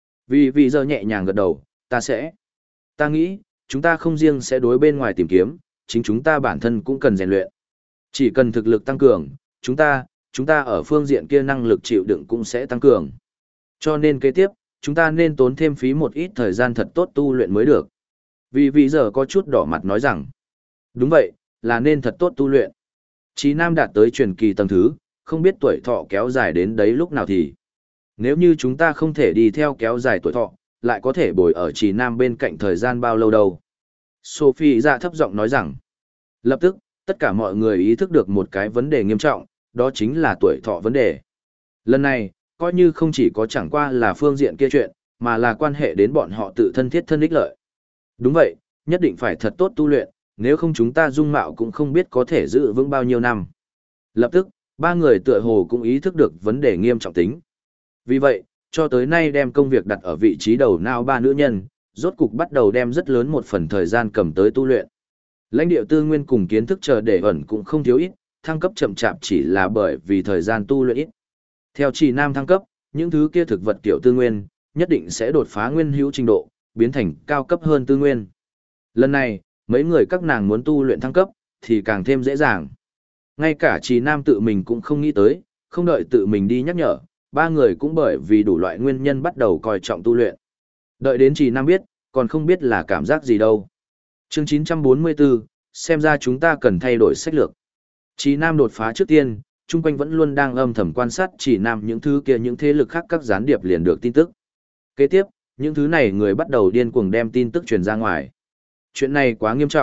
Vị giờ nhẹ nhàng gật đầu, ta sẽ. Ta nghĩ, chúng ta không riêng sẽ đối bên ngoài tìm kiếm, chính chúng ta bản thân cũng cần rèn luyện. Chỉ cần thực lực tăng cường, chúng ta ở phương diện kia năng lực chịu đựng cũng sẽ tăng cường. Cho nên kế tiếp, chúng ta nên tốn thêm phí một ít thời gian thật tốt tu luyện mới được. Vì giờ có chút đỏ mặt nói rằng, đúng vậy, là nên thật tốt tu luyện. Chí Nam đạt tới truyền kỳ tầng thứ, không biết tuổi thọ kéo dài đến đấy lúc nào thì. Nếu như chúng ta không thể đi theo kéo dài tuổi thọ, lại có thể bồi ở Chí Nam bên cạnh thời gian bao lâu đâu. Sophie dạ thấp giọng nói rằng, lập tức, tất cả mọi người ý thức được một cái vấn đề nghiêm trọng, đó chính là tuổi thọ vấn đề. Lần này, coi như không chỉ có chẳng qua là phương diện kia chuyện, mà là quan hệ đến bọn họ tự thân thiết thân ích lợi. Đúng vậy, nhất định phải thật tốt tu luyện, nếu không chúng ta dung mạo cũng không biết có thể giữ vững bao nhiêu năm. Lập tức, ba người tựa hồ cũng ý thức được vấn đề nghiêm trọng tính. Vì vậy, cho tới nay đem công việc đặt ở vị trí đầu não ba nữ nhân, rốt cục bắt đầu đem rất lớn một phần thời gian cầm tới tu luyện. Lãnh địa tư nguyên cùng kiến thức chờ để ẩn cũng không thiếu ít, thăng cấp chậm chạp chỉ là bởi vì thời gian tu luyện ít. Theo chỉ Nam thăng cấp, những thứ kia thực vật tiểu tư nguyên, nhất định sẽ đột phá nguyên hữu trình độ, biến thành cao cấp hơn tư nguyên. Lần này, mấy người các nàng muốn tu luyện thăng cấp, thì càng thêm dễ dàng. Ngay cả chỉ Nam tự mình cũng không nghĩ tới, không đợi tự mình đi nhắc nhở, ba người cũng bởi vì đủ loại nguyên nhân bắt đầu coi trọng tu luyện. Đợi đến chỉ Nam biết, còn không biết là cảm giác gì đâu. Chương 944, xem ra chúng ta cần thay đổi sách lược. Chỉ Nam đột phá trước tiên, chung quanh vẫn luôn đang âm thầm quan sát chỉ Nam những thứ kia những thế lực khác các gián điệp liền được tin tức. Kế tiếp, những thứ này người bắt đầu điên cuồng đem tin tức truyền ra ngoài. Chuyện này quá nghiêm trọng,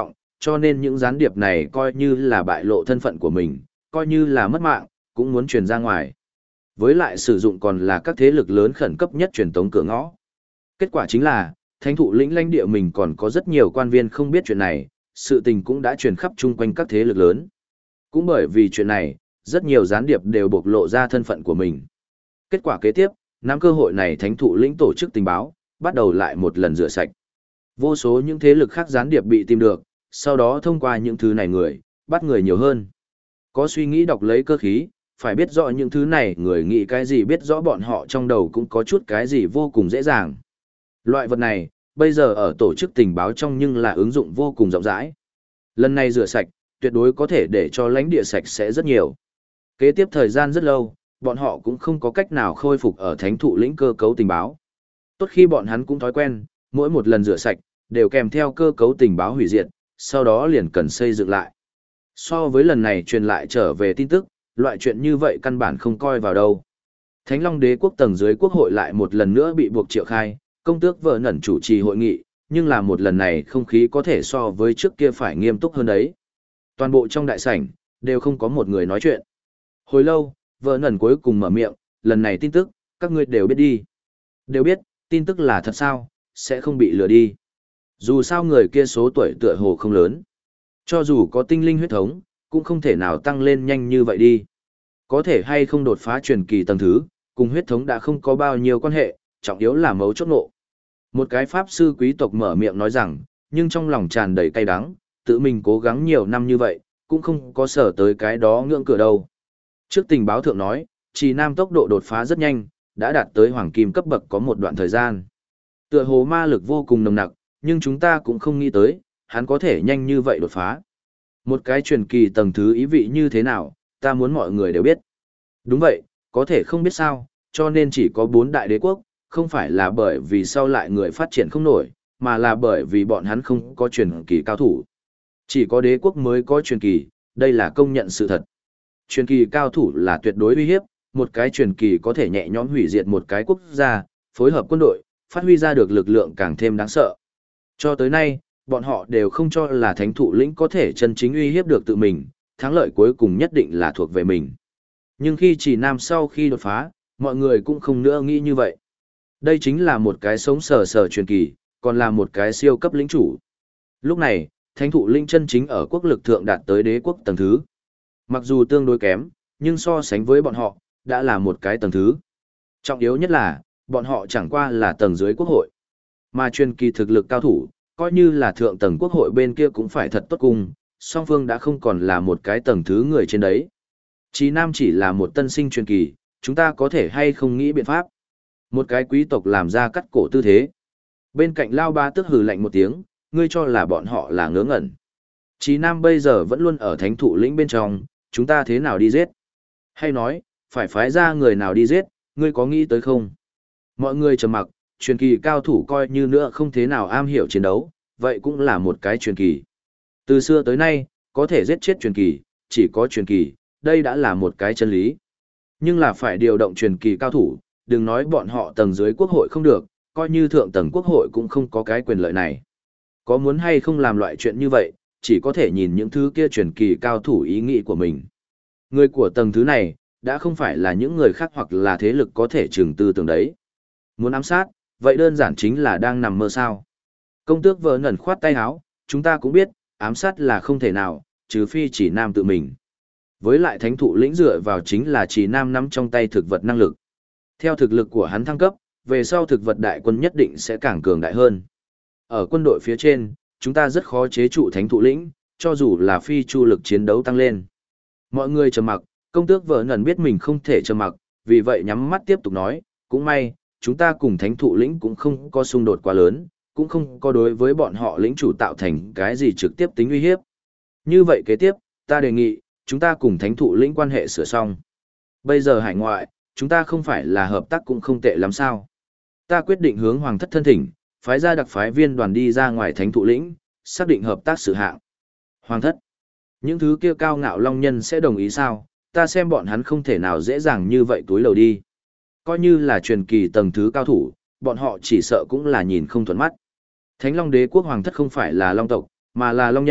cho nên những gián điệp này coi như là bại lộ thân phận của mình, coi như là mất mạng, cũng muốn truyền ra ngoài. Với lại sử dụng còn là các thế lực lớn khẩn cấp nhất truyền tống cửa ngõ. Kết quả chính là, thánh thụ lĩnh lãnh địa mình còn có rất nhiều quan viên không biết chuyện này, sự tình cũng đã truyền khắp chung quanh các thế lực lớn. Cũng bởi vì chuyện này, rất nhiều gián điệp đều bộc lộ ra thân phận của mình. Kết quả kế tiếp, nắm cơ hội này thánh thụ lĩnh tổ chức tình báo, bắt đầu lại một lần rửa sạch. Vô số những thế lực khác gián điệp bị tìm được, sau đó thông qua những thứ này người, bắt người nhiều hơn. Có suy nghĩ đọc lấy cơ khí, phải biết rõ những thứ này người nghĩ cái gì biết rõ bọn họ trong đầu cũng có chút cái gì vô cùng dễ dàng. Loại vật này, bây giờ ở tổ chức tình báo trong nhưng là ứng dụng vô cùng rộng rãi. Lần này rửa sạch, tuyệt đối có thể để cho lãnh địa sạch sẽ rất nhiều. Kế tiếp thời gian rất lâu, bọn họ cũng không có cách nào khôi phục ở thánh thụ lĩnh cơ cấu tình báo. Tốt khi bọn hắn cũng thói quen, mỗi một lần rửa sạch, đều kèm theo cơ cấu tình báo hủy diệt, sau đó liền cần xây dựng lại. So với lần này truyền lại trở về tin tức, loại chuyện như vậy căn bản không coi vào đâu. Thánh Long Đế quốc tầng dưới quốc hội lại một lần nữa bị buộc triệu khai, công tước vợ nẩn chủ trì hội nghị, nhưng là một lần này không khí có thể so với trước kia phải nghiêm túc hơn đấy. Toàn bộ trong đại sảnh, đều không có một người nói chuyện. Hồi lâu, vợ nẩn cuối cùng mở miệng, lần này tin tức, các ngươi đều biết đi. Đều biết, tin tức là thật sao, sẽ không bị lừa đi. Dù sao người kia số tuổi tựa hồ không lớn. Cho dù có tinh linh huyết thống, cũng không thể nào tăng lên nhanh như vậy đi. Có thể hay không đột phá truyền kỳ tầng thứ, cùng huyết thống đã không có bao nhiêu quan hệ, trọng yếu là mấu chốt ngộ. Một cái pháp sư quý tộc mở miệng nói rằng, nhưng trong lòng tràn đầy cay đắng, tự mình cố gắng nhiều năm như vậy, cũng không có sở tới cái đó ngưỡng cửa đâu. Trước tình báo thượng nói, Trì Nam tốc độ đột phá rất nhanh, đã đạt tới hoàng kim cấp bậc có một đoạn thời gian. Tựa hồ ma lực vô cùng nồng nặc, nhưng chúng ta cũng không nghĩ tới, hắn có thể nhanh như vậy đột phá. Một cái truyền kỳ tầng thứ ý vị như thế nào, ta muốn mọi người đều biết. Đúng vậy, có thể không biết sao, cho nên chỉ có 4 đại đế quốc, không phải là bởi vì sau lại người phát triển không nổi, mà là bởi vì bọn hắn không có truyền kỳ cao thủ. Chỉ có đế quốc mới có truyền kỳ, đây là công nhận sự thật. Truyền kỳ cao thủ là tuyệt đối uy hiếp, một cái truyền kỳ có thể nhẹ nhõm hủy diệt một cái quốc gia, phối hợp quân đội, phát huy ra được lực lượng càng thêm đáng sợ. Cho tới nay, bọn họ đều không cho là thánh thụ lĩnh có thể chân chính uy hiếp được tự mình, thắng lợi cuối cùng nhất định là thuộc về mình. Nhưng khi Chỉ Nam sau khi đột phá, mọi người cũng không nữa nghĩ như vậy. Đây chính là một cái sống sờ sờ truyền kỳ, còn là một cái siêu cấp lĩnh chủ. Lúc này, thánh thụ lĩnh chân chính ở quốc lực thượng đạt tới đế quốc tầng thứ. Mặc dù tương đối kém, nhưng so sánh với bọn họ, đã là một cái tầng thứ. Trọng yếu nhất là, bọn họ chẳng qua là tầng dưới quốc hội. Mà truyền kỳ thực lực cao thủ, coi như là thượng tầng quốc hội bên kia cũng phải thật tốt cùng, song phương đã không còn là một cái tầng thứ người trên đấy. Chí Nam chỉ là một tân sinh truyền kỳ, chúng ta có thể hay không nghĩ biện pháp. Một cái quý tộc làm ra cắt cổ tư thế. Bên cạnh Lao Ba tức hừ lạnh một tiếng, ngươi cho là bọn họ là ngớ ngẩn. Chí Nam bây giờ vẫn luôn ở thánh thụ lĩnh bên trong, chúng ta thế nào đi giết? Hay nói, phải phái ra người nào đi giết, ngươi có nghĩ tới không? Mọi người trầm mặc, truyền kỳ cao thủ coi như nữa không thế nào am hiểu chiến đấu, vậy cũng là một cái truyền kỳ. Từ xưa tới nay, có thể giết chết truyền kỳ, chỉ có truyền kỳ, đây đã là một cái chân lý. Nhưng là phải điều động truyền kỳ cao thủ, đừng nói bọn họ tầng dưới quốc hội không được, coi như thượng tầng quốc hội cũng không có cái quyền lợi này. Có muốn hay không làm loại chuyện như vậy, chỉ có thể nhìn những thứ kia truyền kỳ cao thủ ý nghĩ của mình. Người của tầng thứ này, đã không phải là những người khác hoặc là thế lực có thể trừng tư tưởng đấy. Muốn ám sát, vậy đơn giản chính là đang nằm mơ sao. Công tước vợ ngẩn khoát tay áo, chúng ta cũng biết, ám sát là không thể nào, trừ phi Chỉ Nam tự mình. Với lại thánh thụ lĩnh dựa vào chính là Chỉ Nam nắm trong tay thực vật năng lực. Theo thực lực của hắn thăng cấp, về sau thực vật đại quân nhất định sẽ càng cường đại hơn. Ở quân đội phía trên, chúng ta rất khó chế trụ thánh thụ lĩnh, cho dù là phi chu lực chiến đấu tăng lên. Mọi người trầm mặc, công tước vợ ngẩn biết mình không thể trầm mặc, vì vậy nhắm mắt tiếp tục nói, cũng may, chúng ta cùng thánh thụ lĩnh cũng không có xung đột quá lớn, cũng không có đối với bọn họ lĩnh chủ tạo thành cái gì trực tiếp tính uy hiếp. Như vậy kế tiếp, ta đề nghị, chúng ta cùng thánh thụ lĩnh quan hệ sửa xong. Bây giờ hải ngoại, chúng ta không phải là hợp tác cũng không tệ lắm sao. Ta quyết định hướng hoàng thất thân thỉnh, phái ra đặc phái viên đoàn đi ra ngoài thánh thụ lĩnh, xác định hợp tác sự hạng. Hoàng thất, những thứ kia cao ngạo long nhân sẽ đồng ý sao, ta xem bọn hắn không thể nào dễ dàng như vậy túi lầu đi. Coi như là truyền kỳ tầng thứ cao thủ, bọn họ chỉ sợ cũng là nhìn không thuận mắt. Thánh Long Đế quốc hoàng thất không phải là long tộc, mà là long nhân,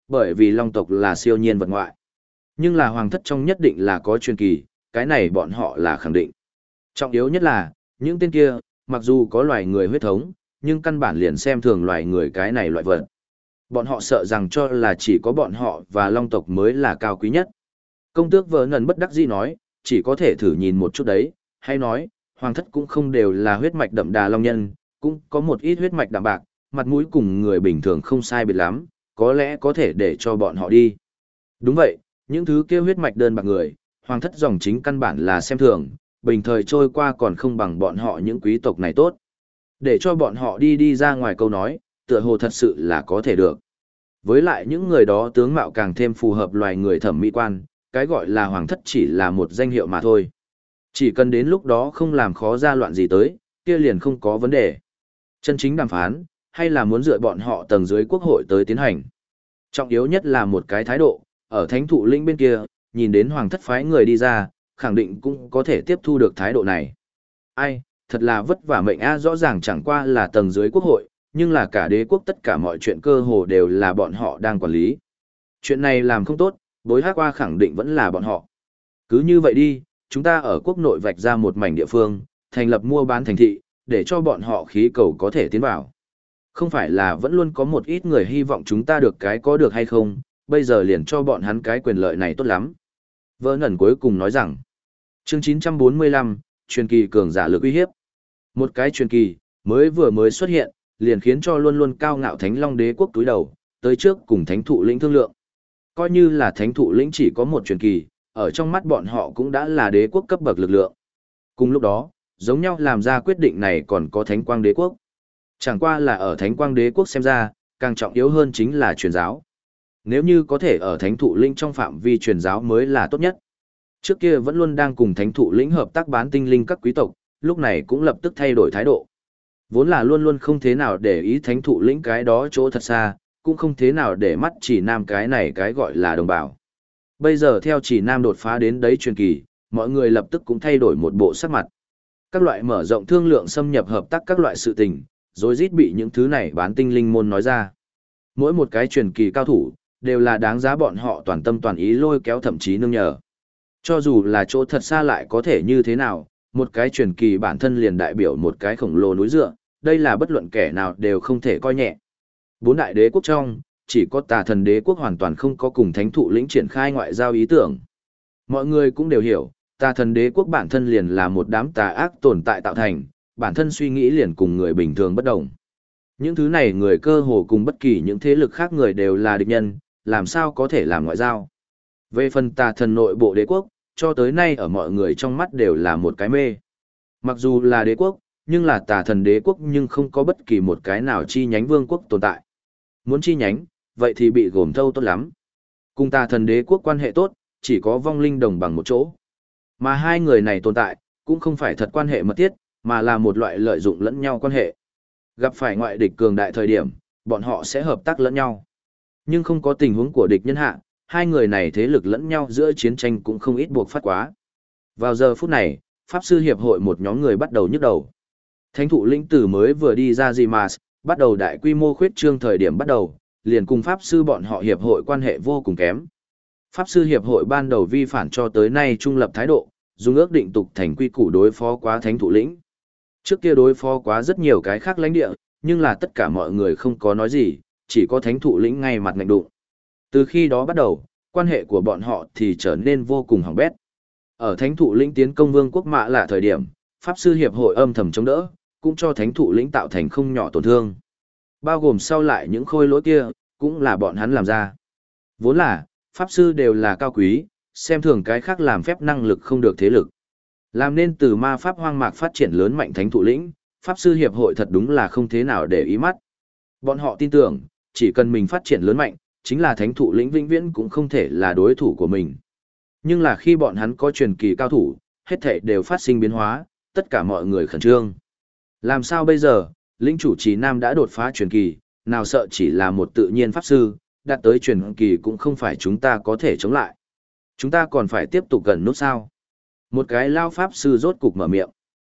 Bởi vì long tộc là siêu nhiên vật ngoại. Nhưng là hoàng thất trong nhất định là có truyền kỳ, cái này bọn họ là khẳng định. Trọng yếu nhất là, những tên kia, mặc dù có loài người huyết thống, nhưng căn bản liền xem thường loài người cái này loại vật. Bọn họ sợ rằng cho là chỉ có bọn họ và long tộc mới là cao quý nhất. Công tước vợ nần bất đắc dĩ nói, chỉ có thể thử nhìn một chút đấy, hay nói, hoàng thất cũng không đều là huyết mạch đậm đà long nhân, cũng có một ít huyết mạch đạm bạc, mặt mũi cùng người bình thường không sai biệt lắm, có lẽ có thể để cho bọn họ đi. Đúng vậy, những thứ kia huyết mạch đơn bạc người, hoàng thất dòng chính căn bản là xem thường, bình thời trôi qua còn không bằng bọn họ những quý tộc này tốt. Để cho bọn họ đi ra ngoài câu nói, tựa hồ thật sự là có thể được. Với lại những người đó tướng mạo càng thêm phù hợp loài người thẩm mỹ quan, cái gọi là hoàng thất chỉ là một danh hiệu mà thôi. Chỉ cần đến lúc đó không làm khó ra loạn gì tới, kia liền không có vấn đề. Chân chính đàm phán, hay là muốn dựa bọn họ tầng dưới quốc hội tới tiến hành. Trọng yếu nhất là một cái thái độ, ở thánh thụ lĩnh bên kia, nhìn đến hoàng thất phái người đi ra, khẳng định cũng có thể tiếp thu được thái độ này. Ai, thật là vất vả mệnh a, rõ ràng chẳng qua là tầng dưới quốc hội, nhưng là cả đế quốc tất cả mọi chuyện cơ hồ đều là bọn họ đang quản lý. Chuyện này làm không tốt, bối hát qua khẳng định vẫn là bọn họ. Cứ như vậy đi, chúng ta ở quốc nội vạch ra một mảnh địa phương, thành lập mua bán thành thị, để cho bọn họ khí cầu có thể tiến vào. Không phải là vẫn luôn có một ít người hy vọng chúng ta được cái có được hay không, bây giờ liền cho bọn hắn cái quyền lợi này tốt lắm. Vỡ nẩn cuối cùng nói rằng, chương 945, truyền kỳ cường giả lực uy hiếp. Một cái truyền kỳ, mới xuất hiện, liền khiến cho luôn luôn cao ngạo Thánh Long Đế quốc túi đầu, tới trước cùng Thánh Thụ Lĩnh thương lượng. Coi như là Thánh Thụ Lĩnh chỉ có một truyền kỳ, ở trong mắt bọn họ cũng đã là đế quốc cấp bậc lực lượng. Cùng lúc đó, giống nhau làm ra quyết định này còn có Thánh Quang Đế quốc. Chẳng qua là ở Thánh Quang Đế quốc xem ra, càng trọng yếu hơn chính là truyền giáo. Nếu như có thể ở Thánh Thụ Lĩnh trong phạm vi truyền giáo mới là tốt nhất. Trước kia vẫn luôn đang cùng Thánh Thụ Lĩnh hợp tác bán tinh linh các quý tộc, lúc này cũng lập tức thay đổi thái độ. Vốn là luôn luôn không thế nào để ý Thánh Thụ Lĩnh cái đó chỗ thật xa, cũng không thế nào để mắt chỉ nam cái này cái gọi là đồng bào. Bây giờ theo chỉ nam đột phá đến đấy truyền kỳ, mọi người lập tức cũng thay đổi một bộ sắc mặt. Các loại mở rộng thương lượng xâm nhập hợp tác các loại sự tình, rồi rít bị những thứ này bán tinh linh môn nói ra. Mỗi một cái truyền kỳ cao thủ, đều là đáng giá bọn họ toàn tâm toàn ý lôi kéo thậm chí nương nhờ. Cho dù là chỗ thật xa lại có thể như thế nào, một cái truyền kỳ bản thân liền đại biểu một cái khổng lồ núi dựa, đây là bất luận kẻ nào đều không thể coi nhẹ. Bốn đại đế quốc trong, chỉ có Tà Thần Đế quốc hoàn toàn không có cùng Thánh Thụ Lĩnh triển khai ngoại giao ý tưởng. Mọi người cũng đều hiểu, Tà Thần Đế quốc bản thân liền là một đám tà ác tồn tại tạo thành, bản thân suy nghĩ liền cùng người bình thường bất đồng. Những thứ này người cơ hồ cùng bất kỳ những thế lực khác người đều là địch nhân, làm sao có thể làm ngoại giao. Về phần Tà Thần nội bộ đế quốc, cho tới nay ở mọi người trong mắt đều là một cái mê. Mặc dù là đế quốc, nhưng là Tà Thần Đế quốc nhưng không có bất kỳ một cái nào chi nhánh vương quốc tồn tại. Muốn chi nhánh, vậy thì bị gồm thâu tốt lắm. Cùng Tà Thần Đế quốc quan hệ tốt, chỉ có vong linh đồng bằng một chỗ. Mà hai người này tồn tại, cũng không phải thật quan hệ mật thiết, mà là một loại lợi dụng lẫn nhau quan hệ. Gặp phải ngoại địch cường đại thời điểm, bọn họ sẽ hợp tác lẫn nhau. Nhưng không có tình huống của địch nhân hạ, hai người này thế lực lẫn nhau giữa chiến tranh cũng không ít buộc phát quá. Vào giờ phút này, Pháp sư hiệp hội một nhóm người bắt đầu nhức đầu. Thánh Thụ Lĩnh Tử mới vừa đi ra Zimas, bắt đầu đại quy mô khuyết trương thời điểm bắt đầu, liền cùng Pháp sư bọn họ hiệp hội quan hệ vô cùng kém. Pháp sư hiệp hội ban đầu vi phản cho tới nay trung lập thái độ, dùng ước định tục thành quy củ đối phó quá Thánh Thụ Lĩnh. Trước kia đối phó quá rất nhiều cái khác lãnh địa, nhưng là tất cả mọi người không có nói gì, chỉ có Thánh Thụ Lĩnh ngay mặt ngạnh đụng. Từ khi đó bắt đầu, quan hệ của bọn họ thì trở nên vô cùng hỏng bét. Ở Thánh Thụ Lĩnh tiến công vương quốc Mạ Lạ thời điểm, Pháp sư hiệp hội âm thầm chống đỡ, cũng cho Thánh Thụ Lĩnh tạo thành không nhỏ tổn thương. Bao gồm sau lại những khôi lỗi kia, cũng là bọn hắn làm ra. Vốn là, Pháp sư đều là cao quý, xem thường cái khác làm phép năng lực không được thế lực. Làm nên từ ma pháp hoang mạc phát triển lớn mạnh Thánh Thụ Lĩnh, Pháp sư hiệp hội thật đúng là không thế nào để ý mắt. Bọn họ tin tưởng, chỉ cần mình phát triển lớn mạnh, chính là Thánh Thụ Lĩnh vĩnh viễn cũng không thể là đối thủ của mình. Nhưng là khi bọn hắn có truyền kỳ cao thủ, hết thảy đều phát sinh biến hóa, tất cả mọi người khẩn trương. Làm sao bây giờ, lĩnh chủ trì nam đã đột phá truyền kỳ, nào sợ chỉ là một tự nhiên pháp sư, đạt tới truyền kỳ cũng không phải chúng ta có thể chống lại. Chúng ta còn phải tiếp tục gần nút sao? Một cái lao pháp sư rốt cục mở miệng.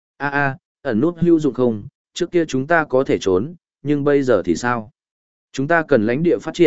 Ẩn nút hữu dụng không, trước kia chúng ta có thể trốn, nhưng bây giờ thì sao? Chúng ta cần lãnh địa phát triển,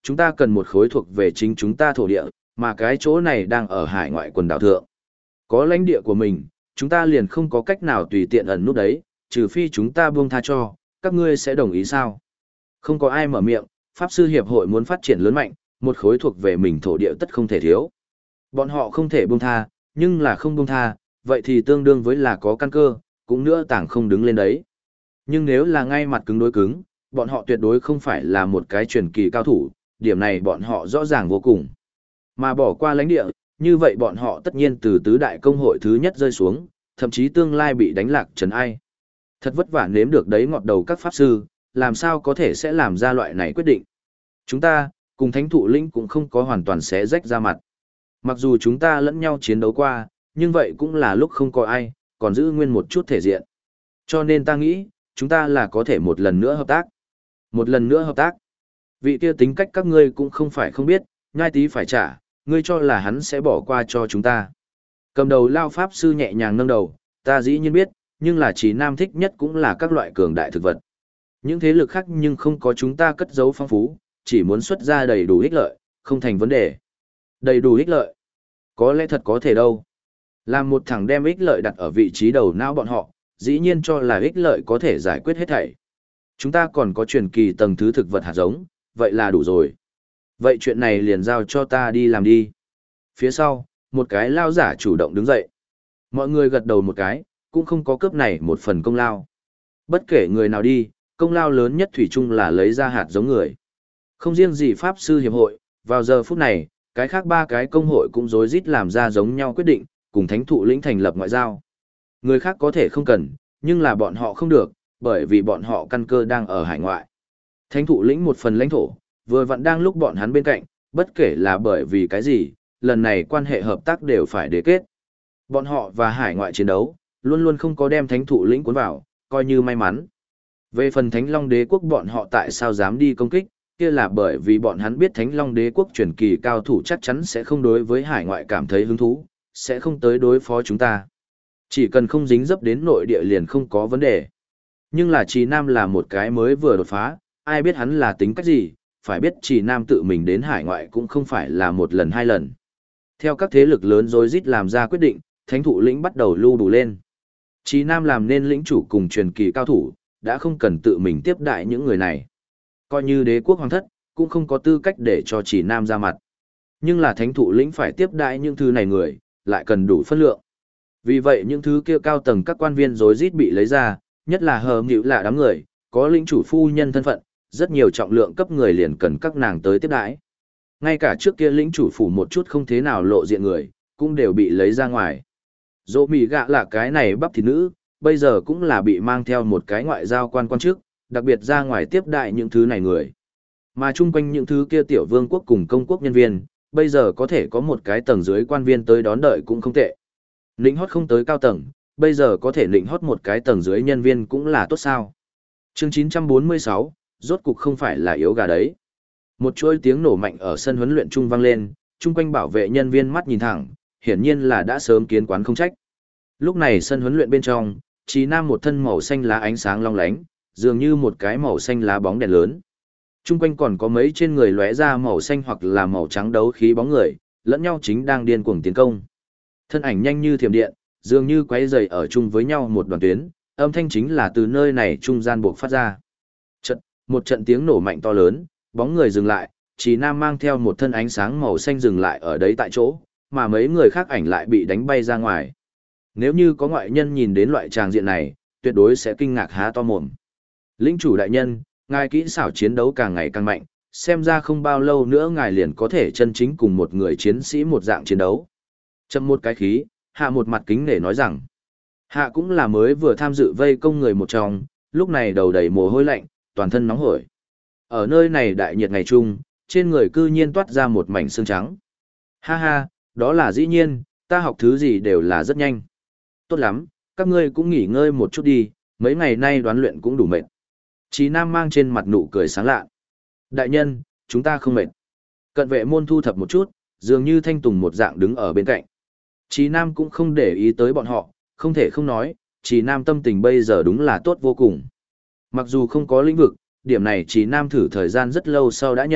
chúng ta cần một khối thuộc về chính chúng ta thổ địa, mà cái chỗ này đang ở hải ngoại quần đảo thượng. Có lãnh địa của mình, chúng ta liền không có cách nào tùy tiện ẩn nút đấy, trừ phi chúng ta buông tha cho, các ngươi sẽ đồng ý sao? Không có ai mở miệng, Pháp sư hiệp hội muốn phát triển lớn mạnh, một khối thuộc về mình thổ địa tất không thể thiếu. Bọn họ không thể buông tha, nhưng là không buông tha, vậy thì tương đương với là có căn cơ, cũng nữa tảng không đứng lên đấy. Nhưng nếu là ngay mặt cứng đối cứng, bọn họ tuyệt đối không phải là một cái truyền kỳ cao thủ, điểm này bọn họ rõ ràng vô cùng. Mà bỏ qua lãnh địa, như vậy bọn họ tất nhiên từ tứ đại công hội thứ nhất rơi xuống, thậm chí tương lai bị đánh lạc trần ai. Thật vất vả nếm được đấy ngọt đầu các pháp sư, làm sao có thể sẽ làm ra loại này quyết định. Chúng ta, cùng thánh thụ lĩnh cũng không có hoàn toàn xé rách ra mặt. Mặc dù chúng ta lẫn nhau chiến đấu qua, nhưng vậy cũng là lúc không có ai, còn giữ nguyên một chút thể diện. Cho nên ta nghĩ, chúng ta là có thể một lần nữa hợp tác. Một lần nữa hợp tác. Vị kia tính cách các ngươi cũng không phải không biết, nhai tí phải trả, ngươi cho là hắn sẽ bỏ qua cho chúng ta. Cầm đầu lao pháp sư nhẹ nhàng nâng đầu, ta dĩ nhiên biết, nhưng là chỉ nam thích nhất cũng là các loại cường đại thực vật. Những thế lực khác nhưng không có chúng ta cất giấu phong phú, chỉ muốn xuất ra đầy đủ ích lợi, không thành vấn đề. Đầy đủ ích lợi. Có lẽ thật có thể đâu. Làm một thằng đem ích lợi đặt ở vị trí đầu não bọn họ, dĩ nhiên cho là ích lợi có thể giải quyết hết thảy. Chúng ta còn có truyền kỳ tầng thứ thực vật hạt giống, vậy là đủ rồi. Vậy chuyện này liền giao cho ta đi làm đi. Phía sau, một cái lao giả chủ động đứng dậy. Mọi người gật đầu một cái, cũng không có cướp này một phần công lao. Bất kể người nào đi, công lao lớn nhất thủy chung là lấy ra hạt giống người. Không riêng gì Pháp sư hiệp hội, vào giờ phút này, cái khác ba cái công hội cũng rối rít làm ra giống nhau quyết định, cùng thánh thụ lĩnh thành lập ngoại giao. Người khác có thể không cần, nhưng là bọn họ không được, bởi vì bọn họ căn cơ đang ở hải ngoại. Thánh thụ lĩnh một phần lãnh thổ, vừa vặn đang lúc bọn hắn bên cạnh, bất kể là bởi vì cái gì, lần này quan hệ hợp tác đều phải đế kết. Bọn họ và hải ngoại chiến đấu, luôn luôn không có đem thánh thụ lĩnh cuốn vào, coi như may mắn. Về phần Thánh Long Đế quốc bọn họ tại sao dám đi công kích, kia là bởi vì bọn hắn biết Thánh Long Đế quốc truyền kỳ cao thủ chắc chắn sẽ không đối với hải ngoại cảm thấy hứng thú, sẽ không tới đối phó chúng ta. Chỉ cần không dính dấp đến nội địa liền không có vấn đề. Nhưng là Trì Nam là một cái mới vừa đột phá, ai biết hắn là tính cách gì, phải biết Trì Nam tự mình đến hải ngoại cũng không phải là một lần hai lần. Theo các thế lực lớn rối rít làm ra quyết định, Thánh thụ lĩnh bắt đầu lưu đủ lên. Trì Nam làm nên lĩnh chủ cùng truyền kỳ cao thủ, đã không cần tự mình tiếp đại những người này. Coi như đế quốc hoàng thất, cũng không có tư cách để cho Trì Nam ra mặt. Nhưng là thánh thụ lĩnh phải tiếp đại những thứ này người, lại cần đủ phân lượng. Vì vậy những thứ kia cao tầng các quan viên rối rít bị lấy ra, nhất là hờ nghịu là đám người, có lĩnh chủ phu nhân thân phận, rất nhiều trọng lượng cấp người liền cần các nàng tới tiếp đãi. Ngay cả trước kia lĩnh chủ phủ một chút không thế nào lộ diện người, cũng đều bị lấy ra ngoài. Dỗ mì gạ là cái này bắp thịt nữ, bây giờ cũng là bị mang theo một cái ngoại giao quan chức, đặc biệt ra ngoài tiếp đại những thứ này người. Mà chung quanh những thứ kia tiểu vương quốc cùng công quốc nhân viên, bây giờ có thể có một cái tầng dưới quan viên tới đón đợi cũng không tệ. Nịnh hót không tới cao tầng, bây giờ có thể nịnh hót một cái tầng dưới nhân viên cũng là tốt sao. Chương 946, rốt cục không phải là yếu gà đấy. Một chuỗi tiếng nổ mạnh ở sân huấn luyện trung vang lên, chung quanh bảo vệ nhân viên mắt nhìn thẳng, hiển nhiên là đã sớm kiến quán không trách. Lúc này sân huấn luyện bên trong, Trí Nam một thân màu xanh lá ánh sáng long lánh, dường như một cái màu xanh lá bóng đèn lớn. Chung quanh còn có mấy trên người lóe ra màu xanh hoặc là màu trắng đấu khí bóng người, lẫn nhau chính đang điên cuồng tiến công. Thân ảnh nhanh như thiểm điện, dường như quấy rầy ở chung với nhau một đoàn tuyến, âm thanh chính là từ nơi này trung gian buộc phát ra. Một trận tiếng nổ mạnh to lớn, bóng người dừng lại, Trí Nam mang theo một thân ánh sáng màu xanh dừng lại ở đấy tại chỗ, mà mấy người khác ảnh lại bị đánh bay ra ngoài. Nếu như có ngoại nhân nhìn đến loại tràng diện này, tuyệt đối sẽ kinh ngạc há to mồm. Lĩnh chủ đại nhân, ngài kỹ xảo chiến đấu càng ngày càng mạnh, xem ra không bao lâu nữa ngài liền có thể chân chính cùng một người chiến sĩ một dạng chiến đấu. Châm một cái khí, Hạ một mặt kính để nói rằng, Hạ cũng là mới vừa tham dự vây công người một trong, lúc này đầu đầy mồ hôi lạnh, toàn thân nóng hổi. Ở nơi này đại nhiệt ngày trung, trên người cư nhiên toát ra một mảnh xương trắng. Ha ha, đó là dĩ nhiên, ta học thứ gì đều là rất nhanh. Tốt lắm, các ngươi cũng nghỉ ngơi một chút đi, mấy ngày nay đoán luyện cũng đủ mệt. Trí Nam mang trên mặt nụ cười sáng lạ. Đại nhân, chúng ta không mệt. Cận vệ môn thu thập một chút, dường như thanh tùng một dạng đứng ở bên cạnh. Trí Nam cũng không để ý tới bọn họ, không thể không nói, Trí Nam tâm tình bây giờ đúng là tốt vô cùng. Mặc dù không có lĩnh vực, điểm này Trí Nam thử thời gian rất lâu sau đã nhận,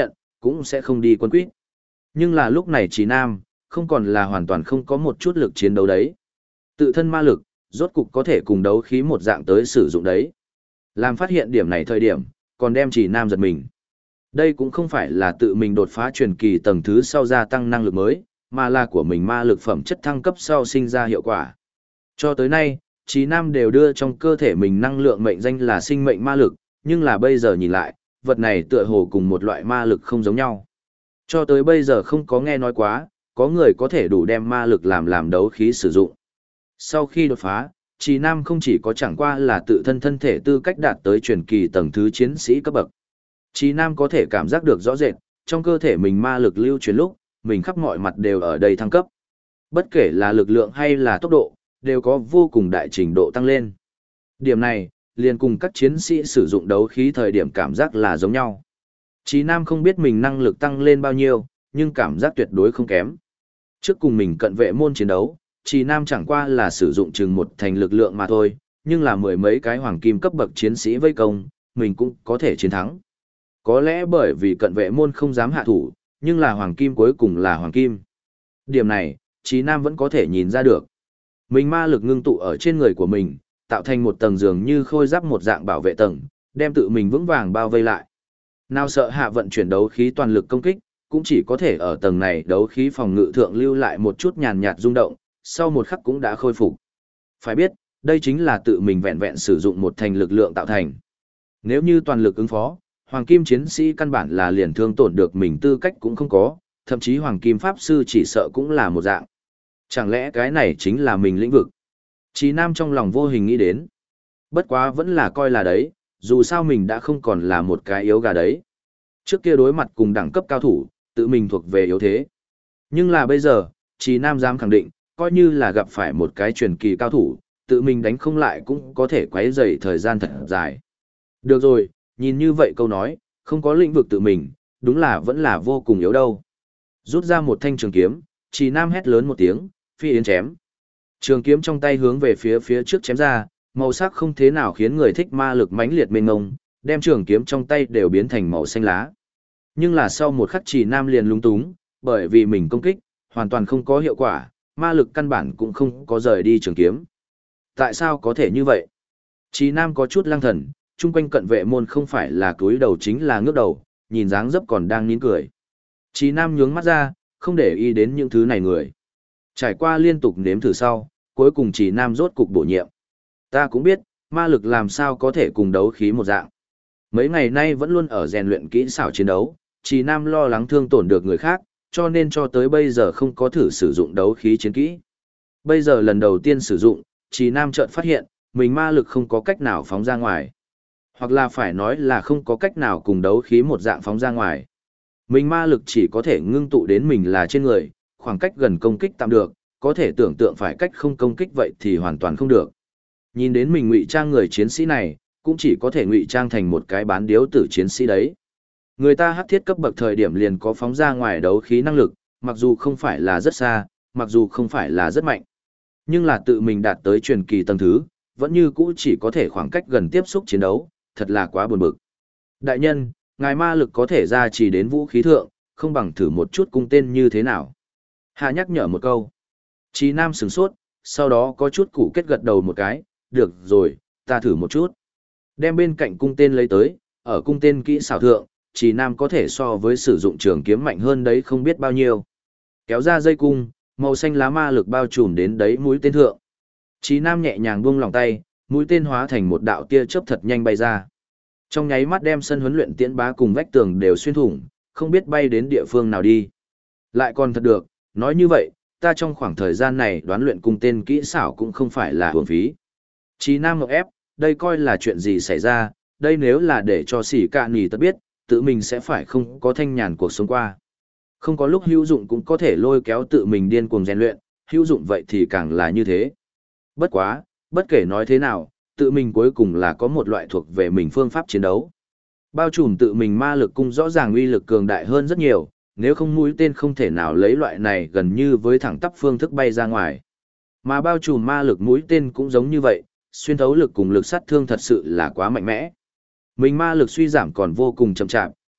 cũng sẽ không đi quân quýt. Nhưng là lúc này Trí Nam, không còn là hoàn toàn không có một chút lực chiến đấu đấy. Tự thân ma lực, rốt cục có thể cùng đấu khí một dạng tới sử dụng đấy. Làm phát hiện điểm này thời điểm, còn đem Trí Nam giật mình. Đây cũng không phải là tự mình đột phá truyền kỳ tầng thứ sau gia tăng năng lực mới, mà là của mình ma lực phẩm chất thăng cấp sau sinh ra hiệu quả. Cho tới nay, Trí Nam đều đưa trong cơ thể mình năng lượng mệnh danh là sinh mệnh ma lực, nhưng là bây giờ nhìn lại, vật này tựa hồ cùng một loại ma lực không giống nhau. Cho tới bây giờ không có nghe nói quá, có người có thể đủ đem ma lực làm đấu khí sử dụng. Sau khi đột phá, Trí Nam không chỉ có chẳng qua là tự thân thân thể tư cách đạt tới truyền kỳ tầng thứ chiến sĩ cấp bậc. Trí Nam có thể cảm giác được rõ rệt, trong cơ thể mình ma lực lưu chuyển lúc, mình khắp mọi mặt đều ở đây thăng cấp. Bất kể là lực lượng hay là tốc độ, đều có vô cùng đại trình độ tăng lên. Điểm này, liền cùng các chiến sĩ sử dụng đấu khí thời điểm cảm giác là giống nhau. Trí Nam không biết mình năng lực tăng lên bao nhiêu, nhưng cảm giác tuyệt đối không kém. Trước cùng mình cận vệ môn chiến đấu, Trí Nam chẳng qua là sử dụng chừng một thành lực lượng mà thôi, nhưng là mười mấy cái hoàng kim cấp bậc chiến sĩ vây công, mình cũng có thể chiến thắng. Có lẽ bởi vì cận vệ môn không dám hạ thủ, nhưng là hoàng kim cuối cùng là hoàng kim. Điểm này, Trí Nam vẫn có thể nhìn ra được. Mình ma lực ngưng tụ ở trên người của mình, tạo thành một tầng dường như khôi giáp một dạng bảo vệ tầng, đem tự mình vững vàng bao vây lại. Nào sợ hạ vận chuyển đấu khí toàn lực công kích, cũng chỉ có thể ở tầng này đấu khí phòng ngự thượng lưu lại một chút nhàn nhạt rung động, sau một khắc cũng đã khôi phục. Phải biết, đây chính là tự mình vẹn vẹn sử dụng một thành lực lượng tạo thành. Nếu như toàn lực ứng phó, hoàng kim chiến sĩ căn bản là liền thương tổn được mình tư cách cũng không có, thậm chí hoàng kim pháp sư chỉ sợ cũng là một dạng. Chẳng lẽ cái này chính là mình lĩnh vực? Trí Nam trong lòng vô hình nghĩ đến. Bất quá vẫn là coi là đấy, dù sao mình đã không còn là một cái yếu gà đấy. Trước kia đối mặt cùng đẳng cấp cao thủ, tự mình thuộc về yếu thế. Nhưng là bây giờ, Trí Nam dám khẳng định, coi như là gặp phải một cái truyền kỳ cao thủ, tự mình đánh không lại cũng có thể quấy rầy thời gian thật dài. Được rồi, nhìn như vậy câu nói, không có lĩnh vực tự mình, đúng là vẫn là vô cùng yếu đâu. Rút ra một thanh trường kiếm, Trí Nam hét lớn một tiếng, phi yến chém. Trường kiếm trong tay hướng về phía trước chém ra, màu sắc không thế nào khiến người thích ma lực mãnh liệt mênh mông, đem trường kiếm trong tay đều biến thành màu xanh lá. Nhưng là sau một khắc Trí Nam liền lung túng, bởi vì mình công kích, hoàn toàn không có hiệu quả, ma lực căn bản cũng không có rời đi trường kiếm. Tại sao có thể như vậy? Trí Nam có chút lăng thần, chung quanh cận vệ môn không phải là cúi đầu chính là ngước đầu, nhìn dáng dấp còn đang nín cười. Trí Nam nhướng mắt ra, không để ý đến những thứ này người. Trải qua liên tục nếm thử sau, cuối cùng Trí Nam rốt cục bổ nhiệm. Ta cũng biết, ma lực làm sao có thể cùng đấu khí một dạng. Mấy ngày nay vẫn luôn ở rèn luyện kỹ xảo chiến đấu, Trí Nam lo lắng thương tổn được người khác, cho nên cho tới bây giờ không có thử sử dụng đấu khí chiến kỹ. Bây giờ lần đầu tiên sử dụng, Trí Nam chợt phát hiện, mình ma lực không có cách nào phóng ra ngoài. Hoặc là phải nói là không có cách nào cùng đấu khí một dạng phóng ra ngoài. Mình ma lực chỉ có thể ngưng tụ đến mình là trên người, khoảng cách gần công kích tạm được, có thể tưởng tượng phải cách không công kích vậy thì hoàn toàn không được. Nhìn đến mình ngụy trang người chiến sĩ này, cũng chỉ có thể ngụy trang thành một cái bán điếu tử chiến sĩ đấy. Người ta hắc thiết cấp bậc thời điểm liền có phóng ra ngoài đấu khí năng lực, mặc dù không phải là rất xa, mặc dù không phải là rất mạnh. Nhưng là tự mình đạt tới truyền kỳ tầng thứ, vẫn như cũ chỉ có thể khoảng cách gần tiếp xúc chiến đấu, thật là quá buồn bực. Đại nhân, ngài ma lực có thể ra chỉ đến vũ khí thượng, không bằng thử một chút cung tên như thế nào. Hạ nhắc nhở một câu. Trí Nam sửng sốt, sau đó có chút củ kết gật đầu một cái, được rồi, ta thử một chút. Đem bên cạnh cung tên lấy tới, ở cung tên kỹ xảo thượng, Trí Nam có thể so với sử dụng trường kiếm mạnh hơn đấy không biết bao nhiêu. Kéo ra dây cung, màu xanh lá ma lực bao trùm đến đấy mũi tên thượng. Trí Nam nhẹ nhàng buông lòng tay, mũi tên hóa thành một đạo tia chớp thật nhanh bay ra. Trong nháy mắt đem sân huấn luyện tiễn bá cùng vách tường đều xuyên thủng, không biết bay đến địa phương nào đi. Lại còn thật được, nói như vậy, ta trong khoảng thời gian này đoán luyện cung tên kỹ xảo cũng không phải là uổng phí. Trí Nam ngọc ép, đây coi là chuyện gì xảy ra, đây nếu là để cho sỉ cạ nỉ tất biết, tự mình sẽ phải không có thanh nhàn cuộc sống qua. Không có lúc hữu dụng cũng có thể lôi kéo tự mình điên cuồng rèn luyện, hữu dụng vậy thì càng là như thế. Bất quá, bất kể nói thế nào, tự mình cuối cùng là có một loại thuộc về mình phương pháp chiến đấu. Bao trùm tự mình ma lực cung rõ ràng uy lực cường đại hơn rất nhiều, nếu không mũi tên không thể nào lấy loại này gần như với thẳng tắp phương thức bay ra ngoài. Mà bao trùm ma lực mũi tên cũng giống như vậy, xuyên thấu lực cùng lực sát thương thật sự là quá mạnh mẽ. Mình ma lực suy giảm còn vô cùng chậm chạp,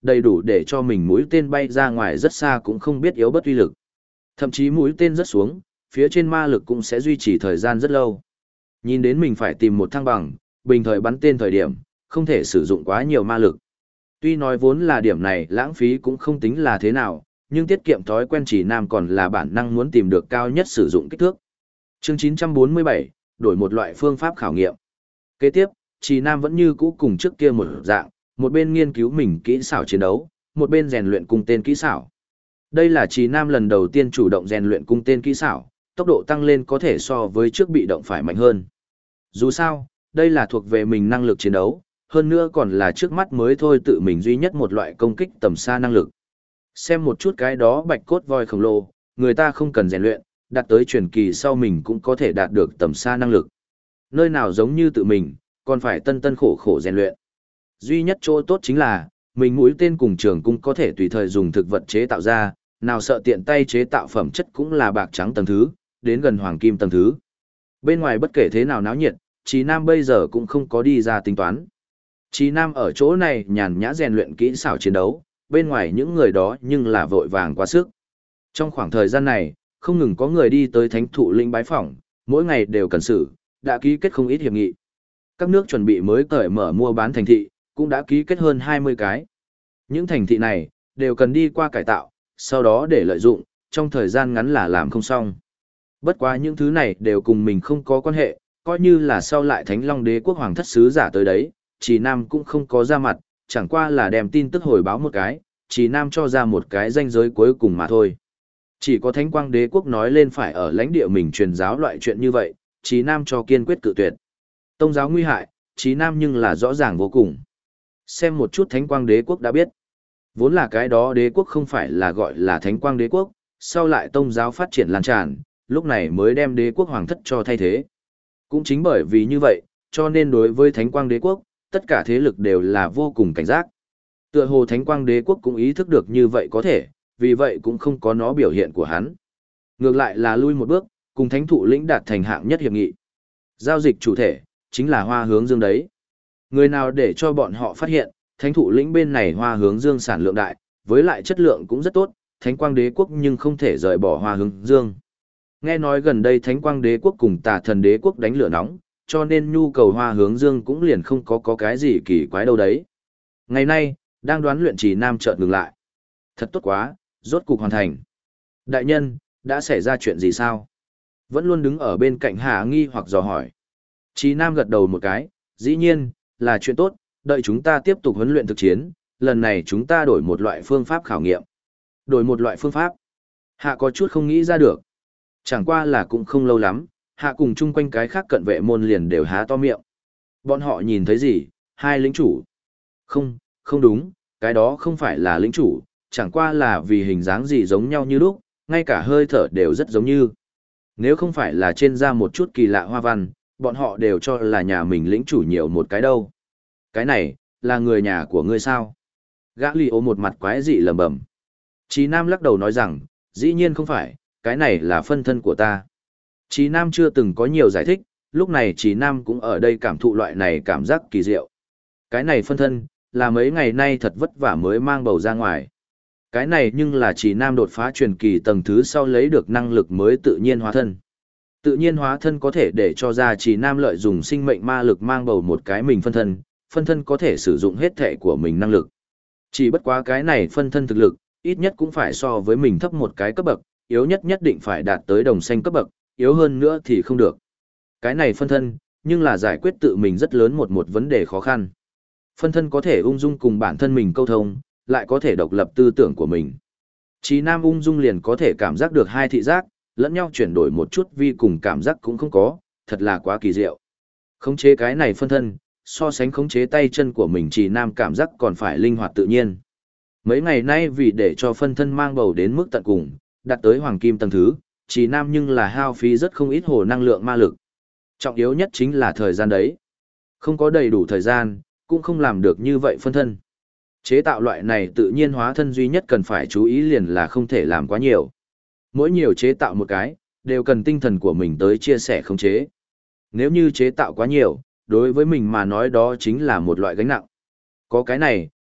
đầy đủ để cho mình mũi tên bay ra ngoài rất xa cũng không biết yếu bất uy lực. Thậm chí mũi tên rớt xuống, phía trên ma lực cũng sẽ duy trì thời gian rất lâu. Nhìn đến mình phải tìm một thăng bằng, bình thời bắn tên thời điểm, không thể sử dụng quá nhiều ma lực. Tuy nói vốn là điểm này lãng phí cũng không tính là thế nào, nhưng tiết kiệm thói quen Trì Nam còn là bản năng muốn tìm được cao nhất sử dụng kích thước. Chương 947, đổi một loại phương pháp khảo nghiệm. Kế tiếp, Trì Nam vẫn như cũ cùng trước kia một dạng, một bên nghiên cứu mình kỹ xảo chiến đấu, một bên rèn luyện cung tên kỹ xảo. Đây là Trì Nam lần đầu tiên chủ động rèn luyện cung tên kỹ xảo, tốc độ tăng lên có thể so với trước bị động phải mạnh hơn. Dù sao, đây là thuộc về mình năng lực chiến đấu, hơn nữa còn là trước mắt mới thôi tự mình duy nhất một loại công kích tầm xa năng lực. Xem một chút cái đó bạch cốt voi khổng lồ, người ta không cần rèn luyện, đạt tới truyền kỳ sau mình cũng có thể đạt được tầm xa năng lực. Nơi nào giống như tự mình, còn phải tân tân khổ khổ rèn luyện. Duy nhất chỗ tốt chính là, mình mũi tên cùng trường cung có thể tùy thời dùng thực vật chế tạo ra, nào sợ tiện tay chế tạo phẩm chất cũng là bạc trắng tầng thứ, đến gần hoàng kim tầng thứ. Bên ngoài bất kể thế nào náo nhiệt, Trì Nam bây giờ cũng không có đi ra tính toán. Trì Nam ở chỗ này nhàn nhã rèn luyện kỹ xảo chiến đấu, bên ngoài những người đó nhưng là vội vàng quá sức. Trong khoảng thời gian này, không ngừng có người đi tới thánh thụ linh bái phỏng, mỗi ngày đều cần xử, đã ký kết không ít hiệp nghị. Các nước chuẩn bị mới cởi mở mua bán thành thị, cũng đã ký kết hơn 20 cái. Những thành thị này, đều cần đi qua cải tạo, sau đó để lợi dụng, trong thời gian ngắn là làm không xong. Bất quá những thứ này đều cùng mình không có quan hệ, coi như là sau lại Thánh Long Đế quốc hoàng thất sứ giả tới đấy, Trì Nam cũng không có ra mặt, chẳng qua là đem tin tức hồi báo một cái, Trì Nam cho ra một cái ranh giới cuối cùng mà thôi. Chỉ có Thánh Quang Đế quốc nói lên phải ở lãnh địa mình truyền giáo loại chuyện như vậy, Trì Nam cho kiên quyết cự tuyệt. Tông giáo nguy hại, Trì Nam nhưng là rõ ràng vô cùng. Xem một chút Thánh Quang Đế quốc đã biết. Vốn là cái đó đế quốc không phải là gọi là Thánh Quang Đế quốc, sau lại tông giáo phát triển lan tràn, lúc này mới đem đế quốc hoàng thất cho thay thế. Cũng chính bởi vì như vậy, cho nên đối với Thánh Quang Đế quốc, tất cả thế lực đều là vô cùng cảnh giác. Tựa hồ Thánh Quang Đế quốc cũng ý thức được như vậy có thể, vì vậy cũng không có nó biểu hiện của hắn. Ngược lại là lui một bước, cùng Thánh Thụ lĩnh đạt thành hạng nhất hiệp nghị. Giao dịch chủ thể, chính là Hoa Hướng Dương đấy. Người nào để cho bọn họ phát hiện, Thánh Thụ lĩnh bên này Hoa Hướng Dương sản lượng đại, với lại chất lượng cũng rất tốt, Thánh Quang Đế quốc nhưng không thể rời bỏ Hoa Hướng Dương. Nghe nói gần đây Thánh Quang Đế quốc cùng Tà Thần Đế quốc đánh lửa nóng, cho nên nhu cầu Hoa Hướng Dương cũng liền không có cái gì kỳ quái đâu đấy. Ngày nay, đang đoán luyện Trì Nam chợt ngừng lại. Thật tốt quá, rốt cục hoàn thành. Đại nhân, đã xảy ra chuyện gì sao? Vẫn luôn đứng ở bên cạnh Hạ nghi hoặc dò hỏi. Trì Nam gật đầu một cái, dĩ nhiên, là chuyện tốt, đợi chúng ta tiếp tục huấn luyện thực chiến, lần này chúng ta đổi một loại phương pháp khảo nghiệm. Đổi một loại phương pháp? Hạ có chút không nghĩ ra được. Chẳng qua là cũng không lâu lắm, Hạ cùng chung quanh cái khác cận vệ môn liền đều há to miệng. Bọn họ nhìn thấy gì? Hai lĩnh chủ. Không đúng, cái đó không phải là lĩnh chủ, chẳng qua là vì hình dáng gì giống nhau như lúc, ngay cả hơi thở đều rất giống như. Nếu không phải là trên da một chút kỳ lạ hoa văn, bọn họ đều cho là nhà mình lĩnh chủ nhiều một cái đâu. Cái này, là người nhà của ngươi sao? Gã lì ô một mặt quái dị lầm bầm. Chí Nam lắc đầu nói rằng, dĩ nhiên không phải, cái này là phân thân của ta. Chí Nam chưa từng có nhiều giải thích, lúc này Chí Nam cũng ở đây cảm thụ loại này cảm giác kỳ diệu. Cái này phân thân, là mấy ngày nay thật vất vả mới mang bầu ra ngoài. Cái này nhưng là Chí Nam đột phá truyền kỳ tầng thứ sau lấy được năng lực mới tự nhiên hóa thân. Tự nhiên hóa thân có thể để cho ra Chí Nam lợi dụng sinh mệnh ma lực mang bầu một cái mình phân thân có thể sử dụng hết thể của mình năng lực. Chỉ bất quá cái này phân thân thực lực, ít nhất cũng phải so với mình thấp một cái cấp bậc, yếu nhất nhất định phải đạt tới đồng xanh cấp bậc, yếu hơn nữa thì không được. Cái này phân thân, nhưng là giải quyết tự mình rất lớn một vấn đề khó khăn. Phân thân có thể ung dung cùng bản thân mình câu thông, lại có thể độc lập tư tưởng của mình. Chí Nam ung dung liền có thể cảm giác được hai thị giác, lẫn nhau chuyển đổi một chút vi cùng cảm giác cũng không có, thật là quá kỳ diệu. Khống chế cái này phân thân, so sánh khống chế tay chân của mình Chí Nam cảm giác còn phải linh hoạt tự nhiên. Mấy ngày nay vì để cho phân thân mang bầu đến mức tận cùng, đạt tới hoàng kim tầng thứ, Chí Nam nhưng là hao phí rất không ít hồ năng lượng ma lực. Trọng yếu nhất chính là thời gian đấy. Không có đầy đủ thời gian, cũng không làm được như vậy phân thân. Chế tạo loại này tự nhiên hóa thân duy nhất cần phải chú ý liền là không thể làm quá nhiều. Mỗi nhiều chế tạo một cái, đều cần tinh thần của mình tới chia sẻ khống chế. Nếu như chế tạo quá nhiều, đối với mình mà nói đó chính là một loại gánh nặng. Có cái này,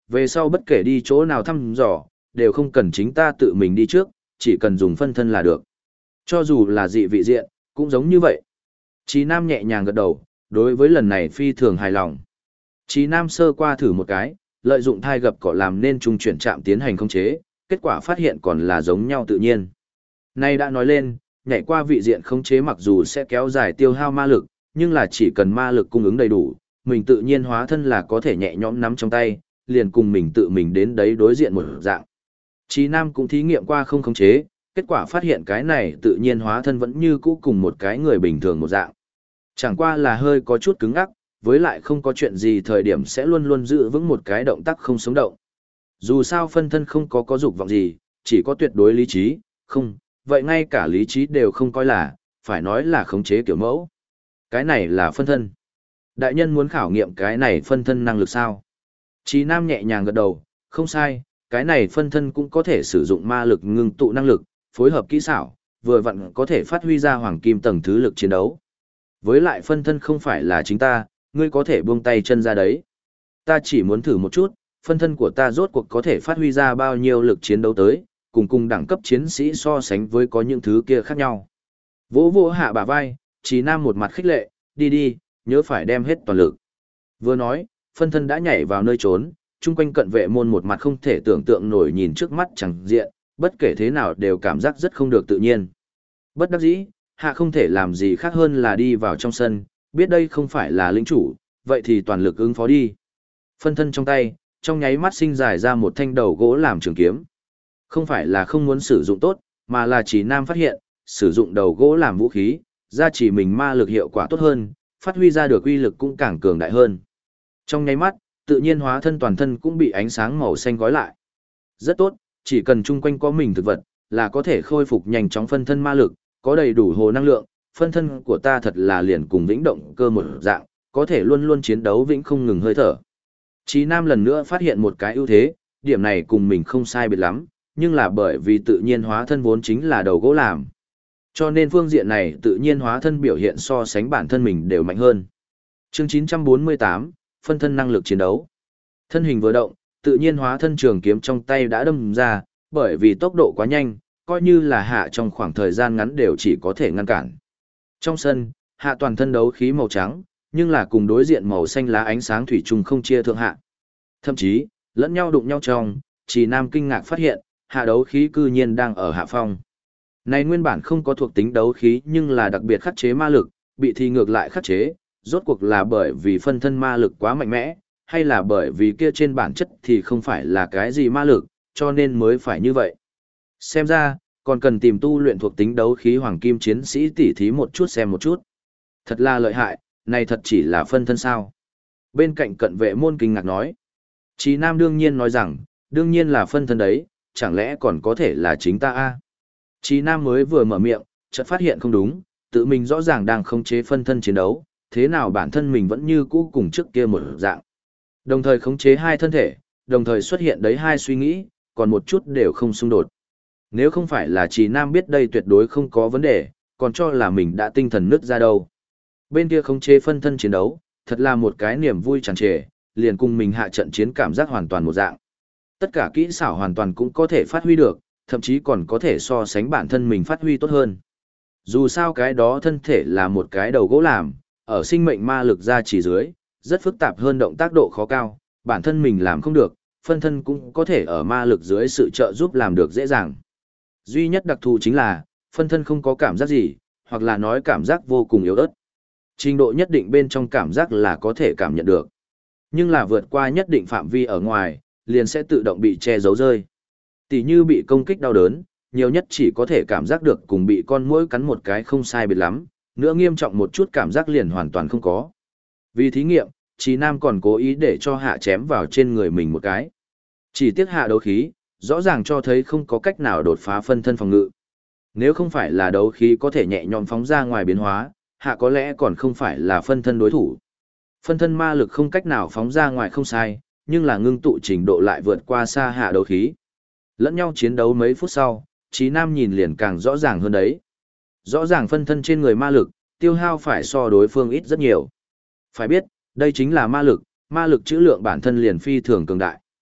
Về sau bất kể đi chỗ nào thăm dò, đều không cần chính ta tự mình đi trước, chỉ cần dùng phân thân là được. Cho dù là dị vị diện, cũng giống như vậy. Chí Nam nhẹ nhàng gật đầu, đối với lần này phi thường hài lòng. Chí Nam sơ qua thử một cái, lợi dụng thai gập cỏ làm nên trung chuyển chạm tiến hành khống chế, kết quả phát hiện còn là giống nhau tự nhiên. Nay đã nói lên, nhảy qua vị diện khống chế mặc dù sẽ kéo dài tiêu hao ma lực, nhưng là chỉ cần ma lực cung ứng đầy đủ, mình tự nhiên hóa thân là có thể nhẹ nhõm nắm trong tay, liền cùng mình tự mình đến đấy đối diện một dạng. Chí Nam cũng thí nghiệm qua không khống chế, kết quả phát hiện cái này tự nhiên hóa thân vẫn như cũ cùng một cái người bình thường một dạng. Chẳng qua là hơi có chút cứng ngắc, với lại không có chuyện gì thời điểm sẽ luôn luôn giữ vững một cái động tác không sống động. Dù sao phân thân không có dục vọng gì, chỉ có tuyệt đối lý trí, không, vậy ngay cả lý trí đều không coi là, phải nói là khống chế kiểu mẫu. Cái này là phân thân. Đại nhân muốn khảo nghiệm cái này phân thân năng lực sao? Chí Nam nhẹ nhàng gật đầu, không sai, cái này phân thân cũng có thể sử dụng ma lực ngưng tụ năng lực, phối hợp kỹ xảo, vừa vặn có thể phát huy ra hoàng kim tầng thứ lực chiến đấu. Với lại phân thân không phải là chính ta, ngươi có thể buông tay chân ra đấy. Ta chỉ muốn thử một chút, phân thân của ta rốt cuộc có thể phát huy ra bao nhiêu lực chiến đấu tới, cùng đẳng cấp chiến sĩ so sánh với có những thứ kia khác nhau. Vỗ vỗ hạ bả vai, Chí Nam một mặt khích lệ, đi đi, nhớ phải đem hết toàn lực. Vừa nói, phân thân đã nhảy vào nơi trốn, chung quanh cận vệ môn một mặt không thể tưởng tượng nổi nhìn trước mắt chẳng diện, bất kể thế nào đều cảm giác rất không được tự nhiên. Bất đắc dĩ, hạ không thể làm gì khác hơn là đi vào trong sân, biết đây không phải là lĩnh chủ, vậy thì toàn lực ứng phó đi. Phân thân trong tay, trong nháy mắt sinh dài ra một thanh đầu gỗ làm trường kiếm. Không phải là không muốn sử dụng tốt, mà là Chí Nam phát hiện, sử dụng đầu gỗ làm vũ khí, ra chỉ mình ma lực hiệu quả tốt hơn, phát huy ra được uy lực cũng càng cường đại hơn. Trong nháy mắt, tự nhiên hóa thân toàn thân cũng bị ánh sáng màu xanh gói lại. Rất tốt, chỉ cần chung quanh có mình thực vật, là có thể khôi phục nhanh chóng phân thân ma lực, có đầy đủ hồ năng lượng, phân thân của ta thật là liền cùng vĩnh động cơ một dạng, có thể luôn luôn chiến đấu vĩnh không ngừng hơi thở. Chí Nam lần nữa phát hiện một cái ưu thế, điểm này cùng mình không sai biệt lắm, nhưng là bởi vì tự nhiên hóa thân vốn chính là đầu gỗ làm. Cho nên phương diện này tự nhiên hóa thân biểu hiện so sánh bản thân mình đều mạnh hơn. Chương 948, phân thân năng lực chiến đấu. Thân hình vừa động, tự nhiên hóa thân trường kiếm trong tay đã đâm ra, bởi vì tốc độ quá nhanh, coi như là hạ trong khoảng thời gian ngắn đều chỉ có thể ngăn cản. Trong sân, hạ toàn thân đấu khí màu trắng, nhưng là cùng đối diện màu xanh lá ánh sáng thủy chung không chia thượng hạ. Thậm chí, lẫn nhau đụng nhau trong, Chí Nam kinh ngạc phát hiện, hạ đấu khí cư nhiên đang ở hạ phong. Này nguyên bản không có thuộc tính đấu khí nhưng là đặc biệt khắc chế ma lực, bị thì ngược lại khắc chế, rốt cuộc là bởi vì phân thân ma lực quá mạnh mẽ, hay là bởi vì kia trên bản chất thì không phải là cái gì ma lực, cho nên mới phải như vậy. Xem ra, còn cần tìm tu luyện thuộc tính đấu khí hoàng kim chiến sĩ tỉ thí một chút xem một chút. Thật là lợi hại, này thật chỉ là phân thân sao. Bên cạnh cận vệ môn kinh ngạc nói. Chí Nam đương nhiên nói rằng, đương nhiên là phân thân đấy, chẳng lẽ còn có thể là chính ta a? Chí Nam mới vừa mở miệng, chợt phát hiện không đúng, tự mình rõ ràng đang khống chế phân thân chiến đấu, thế nào bản thân mình vẫn như cũ cùng trước kia một dạng. Đồng thời khống chế hai thân thể, đồng thời xuất hiện đấy hai suy nghĩ, còn một chút đều không xung đột. Nếu không phải là Chí Nam biết đây tuyệt đối không có vấn đề, còn cho là mình đã tinh thần nứt ra đâu. Bên kia khống chế phân thân chiến đấu, thật là một cái niềm vui tràn trề, liền cùng mình hạ trận chiến cảm giác hoàn toàn một dạng. Tất cả kỹ xảo hoàn toàn cũng có thể phát huy được, thậm chí còn có thể so sánh bản thân mình phát huy tốt hơn. Dù sao cái đó thân thể là một cái đầu gỗ làm, ở sinh mệnh ma lực ra chỉ dưới, rất phức tạp hơn động tác độ khó cao, bản thân mình làm không được, phân thân cũng có thể ở ma lực dưới sự trợ giúp làm được dễ dàng. Duy nhất đặc thù chính là, phân thân không có cảm giác gì, hoặc là nói cảm giác vô cùng yếu ớt. Trình độ nhất định bên trong cảm giác là có thể cảm nhận được. Nhưng là vượt qua nhất định phạm vi ở ngoài, liền sẽ tự động bị che giấu rơi. Tỷ như bị công kích đau đớn, nhiều nhất chỉ có thể cảm giác được cùng bị con muỗi cắn một cái không sai biệt lắm, nữa nghiêm trọng một chút cảm giác liền hoàn toàn không có. Vì thí nghiệm, Chí Nam còn cố ý để cho hạ chém vào trên người mình một cái. Chỉ tiếc hạ đấu khí, rõ ràng cho thấy không có cách nào đột phá phân thân phòng ngự. Nếu không phải là đấu khí có thể nhẹ nhõm phóng ra ngoài biến hóa, hạ có lẽ còn không phải là phân thân đối thủ. Phân thân ma lực không cách nào phóng ra ngoài không sai, nhưng là ngưng tụ trình độ lại vượt qua xa hạ đấu khí. Lẫn nhau chiến đấu mấy phút sau, Chí Nam nhìn liền càng rõ ràng hơn đấy. Rõ ràng phân thân trên người ma lực, tiêu hao phải so đối phương ít rất nhiều. Phải biết, đây chính là ma lực trữ lượng bản thân liền phi thường cường đại.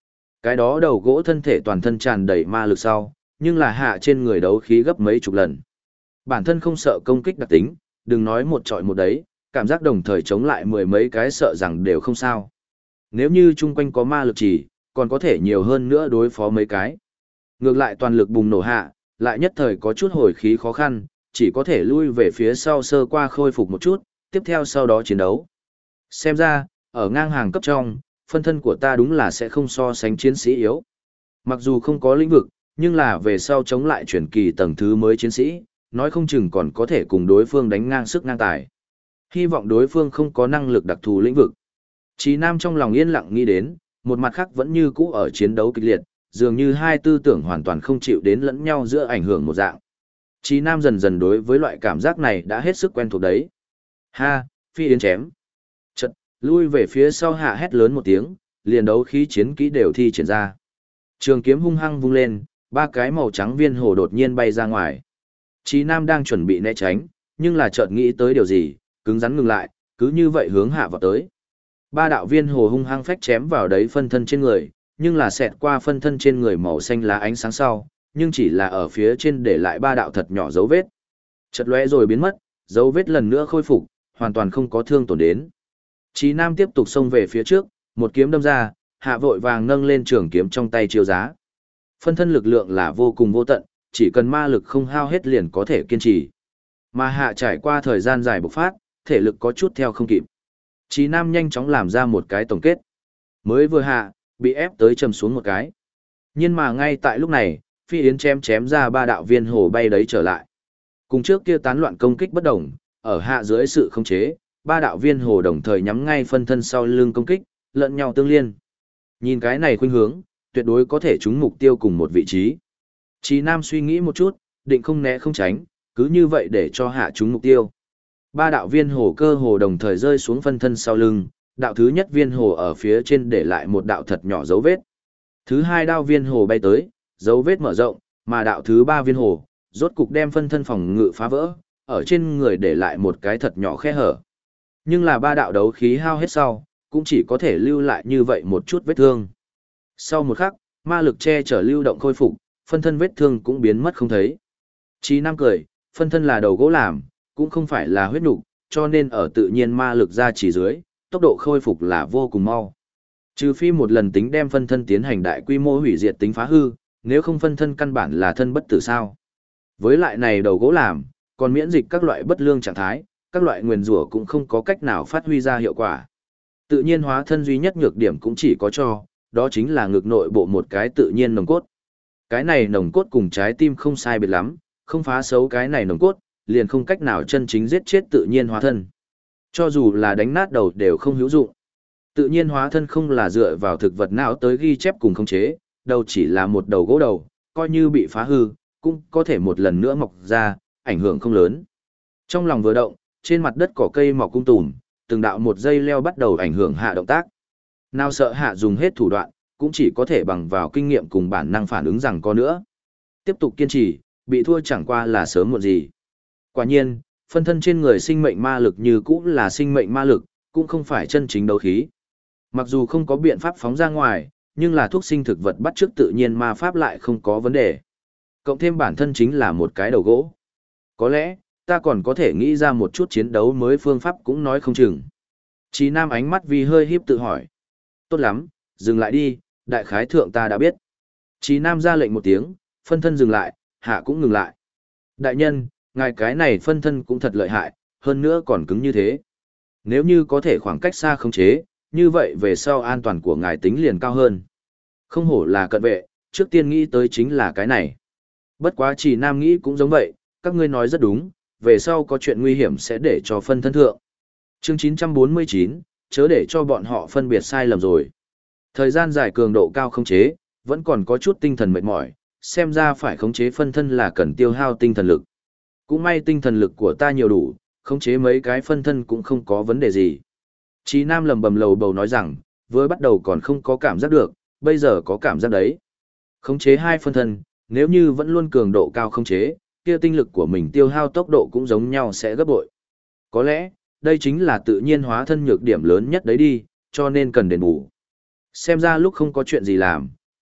Cái đó đầu gỗ thân thể toàn thân tràn đầy ma lực sau, nhưng là hạ trên người đấu khí gấp mấy chục lần. Bản thân không sợ công kích đặc tính, đừng nói một trọi một đấy, cảm giác đồng thời chống lại mười mấy cái sợ rằng đều không sao. Nếu như chung quanh có ma lực chỉ, còn có thể nhiều hơn nữa đối phó mấy cái. Ngược lại toàn lực bùng nổ hạ, lại nhất thời có chút hồi khí khó khăn, chỉ có thể lui về phía sau sơ qua khôi phục một chút, tiếp theo sau đó chiến đấu. Xem ra, ở ngang hàng cấp trong, phân thân của ta đúng là sẽ không so sánh chiến sĩ yếu. Mặc dù không có lĩnh vực, nhưng là về sau chống lại chuyển kỳ tầng thứ mới chiến sĩ, nói không chừng còn có thể cùng đối phương đánh ngang sức ngang tài. Hy vọng đối phương không có năng lực đặc thù lĩnh vực. Chí Nam trong lòng yên lặng nghĩ đến, một mặt khác vẫn như cũ ở chiến đấu kịch liệt, dường như hai tư tưởng hoàn toàn không chịu đến lẫn nhau giữa ảnh hưởng một dạng. Chí Nam dần dần đối với loại cảm giác này đã hết sức quen thuộc đấy. Ha, phi yến chém. Chật, lui về phía sau hạ hét lớn một tiếng, liền đấu khí chiến kỹ đều thi triển ra. Trường kiếm hung hăng vung lên, ba cái màu trắng viên hồ đột nhiên bay ra ngoài. Chí Nam đang chuẩn bị né tránh, nhưng là chợt nghĩ tới điều gì, cứng rắn ngừng lại, cứ như vậy hướng hạ vào tới. Ba đạo viên hồ hung hăng phách chém vào đấy phân thân trên người, nhưng là xẹt qua phân thân trên người màu xanh lá ánh sáng sau, nhưng chỉ là ở phía trên để lại ba đạo thật nhỏ dấu vết. Chợt lóe rồi biến mất, dấu vết lần nữa khôi phục, hoàn toàn không có thương tổn đến. Chí Nam tiếp tục xông về phía trước, một kiếm đâm ra, hạ vội vàng nâng lên trường kiếm trong tay chiếu giá. Phân thân lực lượng là vô cùng vô tận, chỉ cần ma lực không hao hết liền có thể kiên trì. Mà hạ trải qua thời gian dài bộc phát, thể lực có chút theo không kịp. Chí Nam nhanh chóng làm ra một cái tổng kết. Mới vừa hạ, bị ép tới chầm xuống một cái. Nhưng mà ngay tại lúc này, phi yến chém ra ba đạo viên hồ bay đấy trở lại. Cùng trước kia tán loạn công kích bất đồng, ở hạ dưới sự khống chế, ba đạo viên hồ đồng thời nhắm ngay phân thân sau lưng công kích, lẫn nhau tương liên. Nhìn cái này khuynh hướng, tuyệt đối có thể trúng mục tiêu cùng một vị trí. Chí Nam suy nghĩ một chút, định không né không tránh, cứ như vậy để cho hạ trúng mục tiêu. Ba đạo viên hồ cơ hồ đồng thời rơi xuống phân thân sau lưng, đạo thứ nhất viên hồ ở phía trên để lại một đạo thật nhỏ dấu vết. Thứ hai đạo viên hồ bay tới, dấu vết mở rộng, mà đạo thứ ba viên hồ, rốt cục đem phân thân phòng ngự phá vỡ, ở trên người để lại một cái thật nhỏ khe hở. Nhưng là ba đạo đấu khí hao hết sau, cũng chỉ có thể lưu lại như vậy một chút vết thương. Sau một khắc, ma lực che chở lưu động khôi phục, phân thân vết thương cũng biến mất không thấy. Chí Nam cười, phân thân là đầu gỗ làm, cũng không phải là huyết nục, cho nên ở tự nhiên ma lực ra chỉ dưới, tốc độ khôi phục là vô cùng mau. Trừ phi một lần tính đem phân thân tiến hành đại quy mô hủy diệt tính phá hư, nếu không phân thân căn bản là thân bất tử sao. Với lại này đầu gỗ làm, còn miễn dịch các loại bất lương trạng thái, các loại nguyền rủa cũng không có cách nào phát huy ra hiệu quả. Tự nhiên hóa thân duy nhất nhược điểm cũng chỉ có cho, đó chính là ngực nội bộ một cái tự nhiên nồng cốt. Cái này nồng cốt cùng trái tim không sai biệt lắm, không phá xấu cái này nồng cốt, liền không cách nào chân chính giết chết tự nhiên hóa thân. Cho dù là đánh nát đầu đều không hữu dụng. Tự nhiên hóa thân không là dựa vào thực vật não tới ghi chép cùng khống chế, đầu chỉ là một đầu gỗ đầu, coi như bị phá hư, cũng có thể một lần nữa mọc ra, ảnh hưởng không lớn. Trong lòng vừa động, trên mặt đất cỏ cây mọc cung tùm, từng đạo một dây leo bắt đầu ảnh hưởng hạ động tác. Nào sợ hạ dùng hết thủ đoạn, cũng chỉ có thể bằng vào kinh nghiệm cùng bản năng phản ứng rằng có nữa. Tiếp tục kiên trì, bị thua chẳng qua là sớm muộn gì. Quả nhiên, phân thân trên người sinh mệnh ma lực như cũ là sinh mệnh ma lực, cũng không phải chân chính đấu khí. Mặc dù không có biện pháp phóng ra ngoài, nhưng là thuốc sinh thực vật bắt chước tự nhiên ma pháp lại không có vấn đề. Cộng thêm bản thân chính là một cái đầu gỗ. Có lẽ, ta còn có thể nghĩ ra một chút chiến đấu mới phương pháp cũng nói không chừng. Chí Nam ánh mắt vì hơi híp tự hỏi. Tốt lắm, dừng lại đi, đại khái thượng ta đã biết. Chí Nam ra lệnh một tiếng, phân thân dừng lại, hạ cũng ngừng lại. Đại nhân, ngài cái này phân thân cũng thật lợi hại, hơn nữa còn cứng như thế. Nếu như có thể khoảng cách xa khống chế, như vậy về sau an toàn của ngài tính liền cao hơn. Không hổ là cận vệ, trước tiên nghĩ tới chính là cái này. Bất quá Chỉ Nam nghĩ cũng giống vậy, các ngươi nói rất đúng, về sau có chuyện nguy hiểm sẽ để cho phân thân thượng. Chương 949, chớ để cho bọn họ phân biệt sai lầm rồi. Thời gian dài cường độ cao khống chế, vẫn còn có chút tinh thần mệt mỏi, xem ra phải khống chế phân thân là cần tiêu hao tinh thần lực. Cũng may tinh thần lực của ta nhiều đủ, khống chế mấy cái phân thân cũng không có vấn đề gì. Chí Nam lầm bầm lầu bầu nói rằng, vừa bắt đầu còn không có cảm giác được, bây giờ có cảm giác đấy. Khống chế hai phân thân, nếu như vẫn luôn cường độ cao khống chế, kia tinh lực của mình tiêu hao tốc độ cũng giống nhau sẽ gấp bội. Có lẽ, đây chính là tự nhiên hóa thân nhược điểm lớn nhất đấy đi, cho nên cần đền bù. Xem ra lúc không có chuyện gì làm,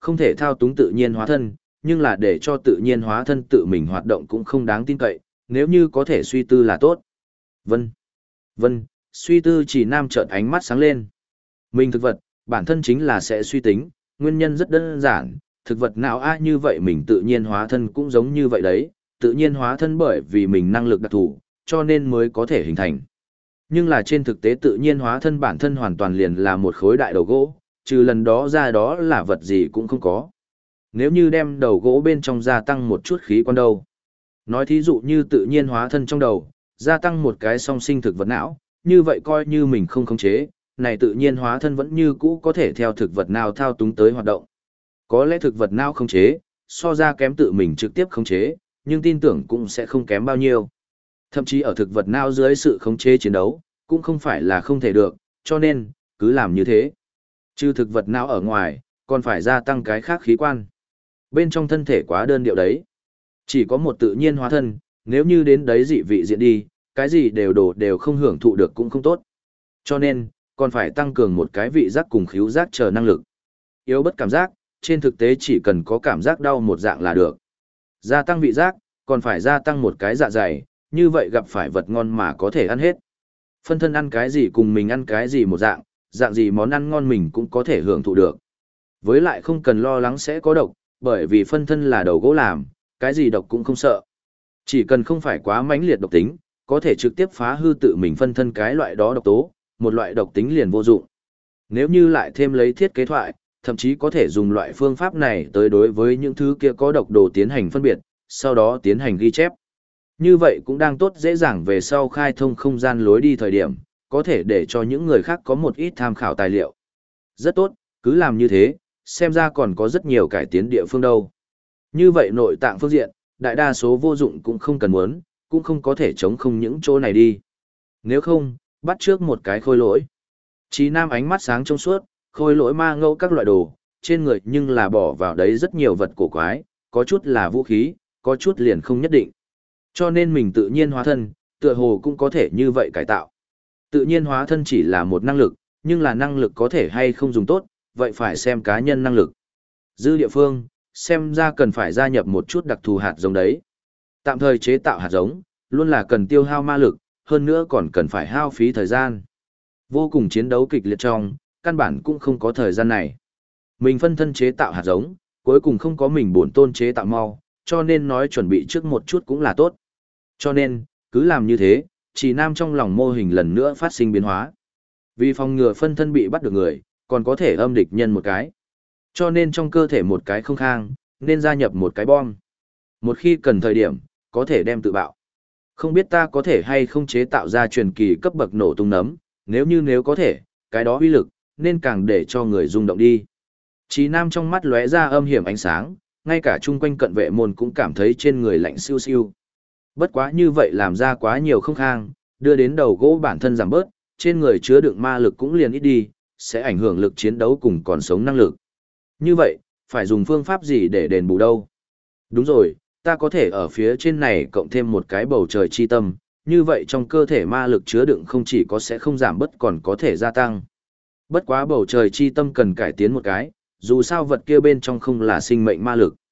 không thể thao túng tự nhiên hóa thân, nhưng là để cho tự nhiên hóa thân tự mình hoạt động cũng không đáng tin cậy, nếu như có thể suy tư là tốt. Vân, vân, suy tư chỉ nam chợt ánh mắt sáng lên. Mình thực vật, bản thân chính là sẽ suy tính, nguyên nhân rất đơn giản, thực vật nào như vậy mình tự nhiên hóa thân cũng giống như vậy đấy, tự nhiên hóa thân bởi vì mình năng lực đặc thù, cho nên mới có thể hình thành. Nhưng là trên thực tế tự nhiên hóa thân bản thân hoàn toàn liền là một khối đại đầu gỗ, trừ lần đó ra đó là vật gì cũng không có. Nếu như đem đầu gỗ bên trong gia tăng một chút khí quan đâu. Nói thí dụ như tự nhiên hóa thân trong đầu, gia tăng một cái song sinh thực vật não, như vậy coi như mình không khống chế, này tự nhiên hóa thân vẫn như cũ có thể theo thực vật nào thao túng tới hoạt động. Có lẽ thực vật nào khống chế, so ra kém tự mình trực tiếp khống chế, nhưng tin tưởng cũng sẽ không kém bao nhiêu. Thậm chí ở thực vật nào dưới sự khống chế chiến đấu, cũng không phải là không thể được, cho nên, cứ làm như thế. Trừ thực vật nào ở ngoài, còn phải gia tăng cái khác khí quan. Bên trong thân thể quá đơn điệu đấy. Chỉ có một tự nhiên hóa thân, nếu như đến đấy dị vị diện đi, cái gì đều không hưởng thụ được cũng không tốt. Cho nên, còn phải tăng cường một cái vị giác cùng khứu giác chờ năng lực. Yếu bất cảm giác, trên thực tế chỉ cần có cảm giác đau một dạng là được. Gia tăng vị giác, còn phải gia tăng một cái dạ dày, như vậy gặp phải vật ngon mà có thể ăn hết. Phân thân ăn cái gì cùng mình ăn cái gì một dạng, dạng gì món ăn ngon mình cũng có thể hưởng thụ được. Với lại không cần lo lắng sẽ có độc, bởi vì phân thân là đầu gỗ làm, cái gì độc cũng không sợ. Chỉ cần không phải quá mãnh liệt độc tính, có thể trực tiếp phá hư tự mình phân thân cái loại đó độc tố, một loại độc tính liền vô dụng. Nếu như lại thêm lấy thiết kế thoại, thậm chí có thể dùng loại phương pháp này tới đối với những thứ kia có độc đồ tiến hành phân biệt, sau đó tiến hành ghi chép. Như vậy cũng đang tốt dễ dàng về sau khai thông không gian lối đi thời điểm, có thể để cho những người khác có một ít tham khảo tài liệu. Rất tốt, cứ làm như thế, xem ra còn có rất nhiều cải tiến địa phương đâu. Như vậy nội tạng phương diện, đại đa số vô dụng cũng không cần muốn, cũng không có thể chống không những chỗ này đi. Nếu không, bắt trước một cái khôi lỗi. Chí Nam ánh mắt sáng trong suốt, khôi lỗi ma ngẫu các loại đồ, trên người nhưng là bỏ vào đấy rất nhiều vật cổ quái, có chút là vũ khí, có chút liền không nhất định. Cho nên mình tự nhiên hóa thân, tựa hồ cũng có thể như vậy cải tạo. Tự nhiên hóa thân chỉ là một năng lực, nhưng là năng lực có thể hay không dùng tốt, vậy phải xem cá nhân năng lực. Dư địa phương, xem ra cần phải gia nhập một chút đặc thù hạt giống đấy. Tạm thời chế tạo hạt giống, luôn là cần tiêu hao ma lực, hơn nữa còn cần phải hao phí thời gian. Vô cùng chiến đấu kịch liệt trong, căn bản cũng không có thời gian này. Mình phân thân chế tạo hạt giống, cuối cùng không có mình bổn tôn chế tạo mau, cho nên nói chuẩn bị trước một chút cũng là tốt. Cho nên, cứ làm như thế, chỉ Nam trong lòng mô hình lần nữa phát sinh biến hóa. Vì phòng ngừa phân thân bị bắt được người, còn có thể âm địch nhân một cái. Cho nên trong cơ thể một cái không khang, nên gia nhập một cái bom. Một khi cần thời điểm, có thể đem tự bạo. Không biết ta có thể hay không chế tạo ra truyền kỳ cấp bậc nổ tung nấm, nếu có thể, cái đó uy lực, nên càng để cho người rung động đi. Chí Nam trong mắt lóe ra âm hiểm ánh sáng, ngay cả chung quanh cận vệ môn cũng cảm thấy trên người lạnh siêu siêu. Bất quá như vậy làm ra quá nhiều không khang, đưa đến đầu gỗ bản thân giảm bớt, trên người chứa đựng ma lực cũng liền ít đi, sẽ ảnh hưởng lực chiến đấu cùng còn sống năng lực. Như vậy, phải dùng phương pháp gì để đền bù đâu? Đúng rồi, ta có thể ở phía trên này cộng thêm một cái bầu trời chi tâm, như vậy trong cơ thể ma lực chứa đựng không chỉ có sẽ không giảm bớt còn có thể gia tăng. Bất quá bầu trời chi tâm cần cải tiến một cái, dù sao vật kia bên trong không là sinh mệnh ma lực.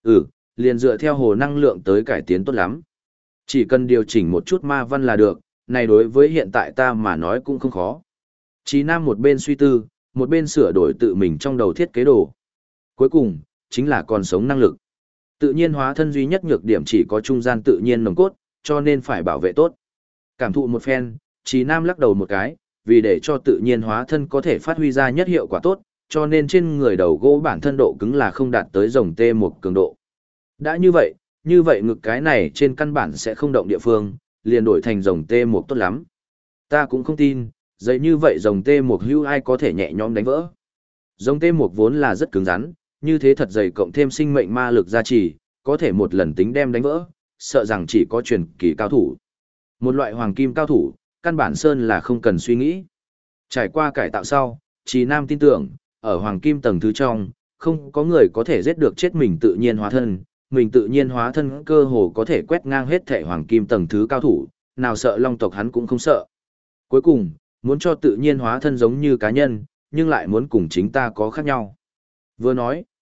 Liền dựa theo hồ năng lượng tới cải tiến tốt lắm. Chỉ cần điều chỉnh một chút ma văn là được, này đối với hiện tại ta mà nói cũng không khó. Chí Nam một bên suy tư, một bên sửa đổi tự mình trong đầu thiết kế đồ. Cuối cùng, chính là còn sống năng lực. Tự nhiên hóa thân duy nhất nhược điểm chỉ có trung gian tự nhiên nồng cốt, cho nên phải bảo vệ tốt. Cảm thụ một phen, Chí Nam lắc đầu một cái, vì để cho tự nhiên hóa thân có thể phát huy ra nhất hiệu quả tốt, cho nên trên người đầu gỗ bản thân độ cứng là không đạt tới rồng T1 cường độ. Đã như vậy ngực cái này trên căn bản sẽ không động địa phương, liền đổi thành rồng T1 tốt lắm. Ta cũng không tin, dày như vậy rồng T1 hưu ai có thể nhẹ nhõm đánh vỡ. Rồng T1 vốn là rất cứng rắn, như thế thật dày cộng thêm sinh mệnh ma lực gia trì, có thể một lần tính đem đánh vỡ, sợ rằng chỉ có truyền kỳ cao thủ. Một loại hoàng kim cao thủ, căn bản sơn là không cần suy nghĩ. Trải qua cải tạo sau, Chí Nam tin tưởng, ở hoàng kim tầng thứ trong, không có người có thể giết được chết mình tự nhiên hóa thân. Mình tự nhiên hóa thân cơ hồ có thể quét ngang hết thể hoàng kim tầng thứ cao thủ, nào sợ long tộc hắn cũng không sợ. Cuối cùng, muốn cho tự nhiên hóa thân giống như cá nhân, nhưng lại muốn cùng chính ta có khác nhau. Vừa nói,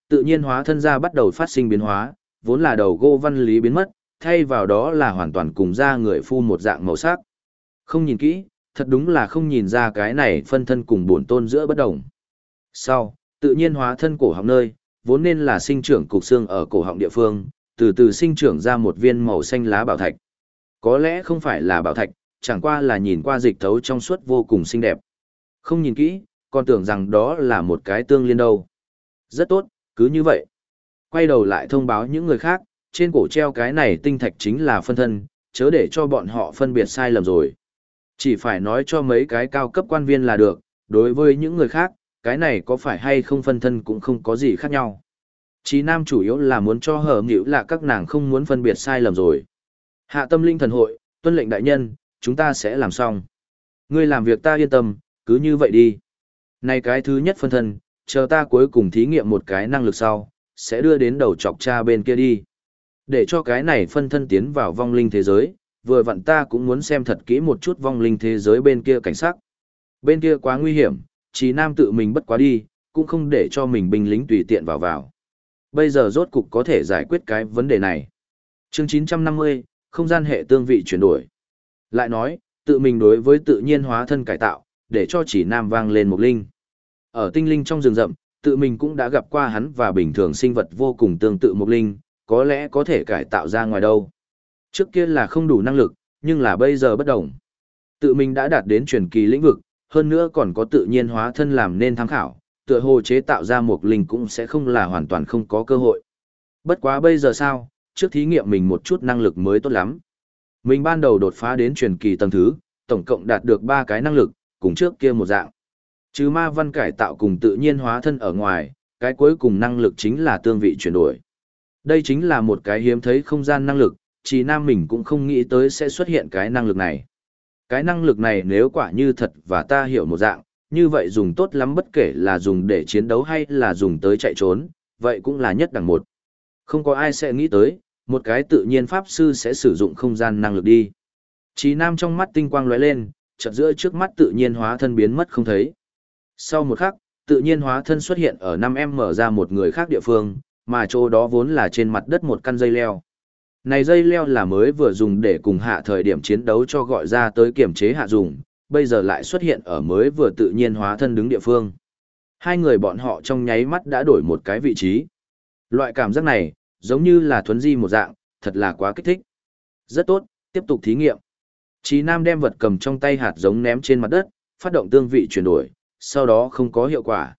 Tự nhiên hóa thân ra bắt đầu phát sinh biến hóa, vốn là đầu gỗ văn lý biến mất, thay vào đó là hoàn toàn cùng da người phu một dạng màu sắc. Không nhìn kỹ, thật đúng là không nhìn ra cái này phân thân cùng bổn tôn giữa bất đồng. Sau, tự nhiên hóa thân cổ họng nơi, vốn nên là sinh trưởng cục xương ở cổ họng địa phương, từ từ sinh trưởng ra một viên màu xanh lá bảo thạch. Có lẽ không phải là bảo thạch, chẳng qua là nhìn qua dịch thấu trong suốt vô cùng xinh đẹp. Không nhìn kỹ, còn tưởng rằng đó là một cái tương liên đâu. Rất tốt, cứ như vậy. Quay đầu lại thông báo những người khác, trên cổ treo cái này tinh thạch chính là phân thân, chớ để cho bọn họ phân biệt sai lầm rồi. Chỉ phải nói cho mấy cái cao cấp quan viên là được, đối với những người khác, cái này có phải hay không phân thân cũng không có gì khác nhau. Chí Nam chủ yếu là muốn cho hở nghĩu là các nàng không muốn phân biệt sai lầm rồi. Hạ tâm linh thần hội, tuân lệnh đại nhân, chúng ta sẽ làm xong. Ngươi làm việc ta yên tâm, cứ như vậy đi. Này cái thứ nhất phân thân, chờ ta cuối cùng thí nghiệm một cái năng lực sau, sẽ đưa đến đầu chọc cha bên kia đi. Để cho cái này phân thân tiến vào vong linh thế giới, vừa vặn ta cũng muốn xem thật kỹ một chút vong linh thế giới bên kia cảnh sắc. Bên kia quá nguy hiểm, Chí Nam tự mình bất quá đi, cũng không để cho mình binh lính tùy tiện vào. Bây giờ rốt cục có thể giải quyết cái vấn đề này. Chương 950, không gian hệ tương vị chuyển đổi. Lại nói, tự mình đối với tự nhiên hóa thân cải tạo, để cho Chí Nam vang lên một linh. Ở tinh linh trong rừng rậm, tự mình cũng đã gặp qua hắn và bình thường sinh vật vô cùng tương tự một linh, có lẽ có thể cải tạo ra ngoài đâu. Trước kia là không đủ năng lực, nhưng là bây giờ bất đồng. Tự mình đã đạt đến truyền kỳ lĩnh vực, hơn nữa còn có tự nhiên hóa thân làm nên tham khảo, tựa hồ chế tạo ra một linh cũng sẽ không là hoàn toàn không có cơ hội. Bất quá bây giờ sao, trước thí nghiệm mình một chút năng lực mới tốt lắm. Mình ban đầu đột phá đến truyền kỳ tầng thứ, tổng cộng đạt được 3 cái năng lực, cùng trước kia một dạng. Trừ ma văn cải tạo cùng tự nhiên hóa thân ở ngoài, cái cuối cùng năng lực chính là tương vị chuyển đổi. Đây chính là một cái hiếm thấy không gian năng lực, Chí Nam mình cũng không nghĩ tới sẽ xuất hiện cái năng lực này. Cái năng lực này nếu quả như thật và ta hiểu một dạng, như vậy dùng tốt lắm bất kể là dùng để chiến đấu hay là dùng tới chạy trốn, vậy cũng là nhất đẳng một. Không có ai sẽ nghĩ tới, một cái tự nhiên pháp sư sẽ sử dụng không gian năng lực đi. Chí Nam trong mắt tinh quang lóe lên, chợt giữa trước mắt tự nhiên hóa thân biến mất không thấy. Sau một khắc, tự nhiên hóa thân xuất hiện ở 5M mở ra một người khác địa phương, mà chỗ đó vốn là trên mặt đất một căn dây leo. Này dây leo là mới vừa dùng để cùng hạ thời điểm chiến đấu cho gọi ra tới kiểm chế hạ dùng, bây giờ lại xuất hiện ở mới vừa tự nhiên hóa thân đứng địa phương. Hai người bọn họ trong nháy mắt đã đổi một cái vị trí. Loại cảm giác này, giống như là thuấn di một dạng, thật là quá kích thích. Rất tốt, tiếp tục thí nghiệm. Chí Nam đem vật cầm trong tay hạt giống ném trên mặt đất, phát động tương vị chuyển đổi, sau đó không có hiệu quả.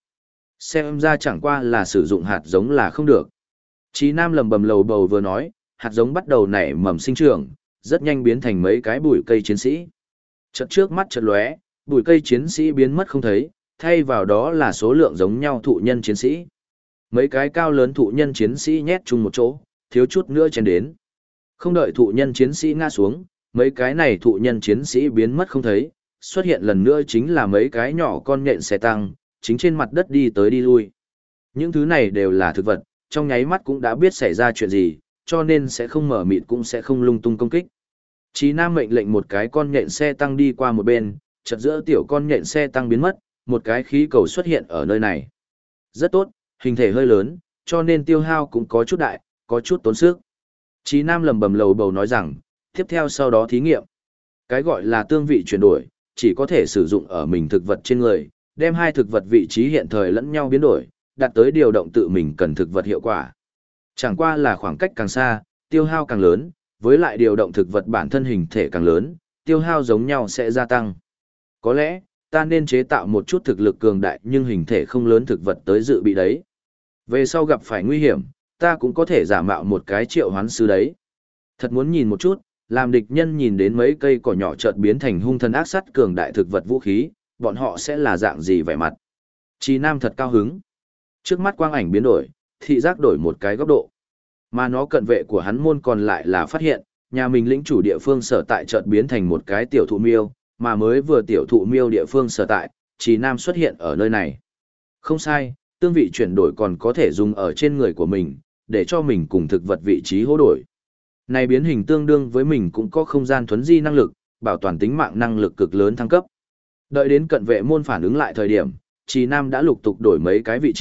Xem ra chẳng qua là sử dụng hạt giống là không được. Chí Nam lầm bầm lầu bầu vừa nói, hạt giống bắt đầu nảy mầm sinh trưởng, rất nhanh biến thành mấy cái bụi cây chiến sĩ. Chợt trước mắt chợt lóe, bụi cây chiến sĩ biến mất không thấy, thay vào đó là số lượng giống nhau thụ nhân chiến sĩ. Mấy cái cao lớn thụ nhân chiến sĩ nhét chung một chỗ, thiếu chút nữa chen đến. Không đợi thụ nhân chiến sĩ ngã xuống, mấy cái này thụ nhân chiến sĩ biến mất không thấy, xuất hiện lần nữa chính là mấy cái nhỏ con nhện xe tăng, chính trên mặt đất đi tới đi lui. Những thứ này đều là thực vật, trong nháy mắt cũng đã biết xảy ra chuyện gì, cho nên sẽ không mở mịt cũng sẽ không lung tung công kích. Chí Nam mệnh lệnh một cái con nhện xe tăng đi qua một bên, chợt giữa tiểu con nhện xe tăng biến mất, một cái khí cầu xuất hiện ở nơi này. Rất tốt, hình thể hơi lớn, cho nên tiêu hao cũng có chút đại, có chút tốn sức. Chí Nam lầm bầm lầu bầu nói rằng, tiếp theo sau đó thí nghiệm. Cái gọi là tương vị chuyển đổi, chỉ có thể sử dụng ở mình thực vật trên người, đem hai thực vật vị trí hiện thời lẫn nhau biến đổi, đạt tới điều động tự mình cần thực vật hiệu quả. Chẳng qua là khoảng cách càng xa, tiêu hao càng lớn, với lại điều động thực vật bản thân hình thể càng lớn, tiêu hao giống nhau sẽ gia tăng. Có lẽ, ta nên chế tạo một chút thực lực cường đại nhưng hình thể không lớn thực vật tới dự bị đấy. Về sau gặp phải nguy hiểm, ta cũng có thể giả mạo một cái triệu hoán sư đấy. Thật muốn nhìn một chút, làm địch nhân nhìn đến mấy cây cỏ nhỏ chợt biến thành hung thần ác sắt cường đại thực vật vũ khí, bọn họ sẽ là dạng gì vẻ mặt. Chí Nam thật cao hứng. Trước mắt quang ảnh biến đổi, thị giác đổi một cái góc độ. Mà nó cận vệ của hắn môn còn lại là phát hiện, nhà mình lĩnh chủ địa phương sở tại chợt biến thành một cái tiểu thụ miêu, mà mới vừa tiểu thụ miêu địa phương sở tại, Chí Nam xuất hiện ở nơi này. Không sai, tương vị chuyển đổi còn có thể dùng ở trên người của mình, để cho mình cùng thực vật vị trí hỗ đổi. Này biến hình tương đương với mình cũng có không gian thuấn di năng lực, bảo toàn tính mạng năng lực cực lớn thăng cấp. Đợi đến cận vệ môn phản ứng lại thời điểm, Chí Nam đã lục tục đổi mấy cái vị trí,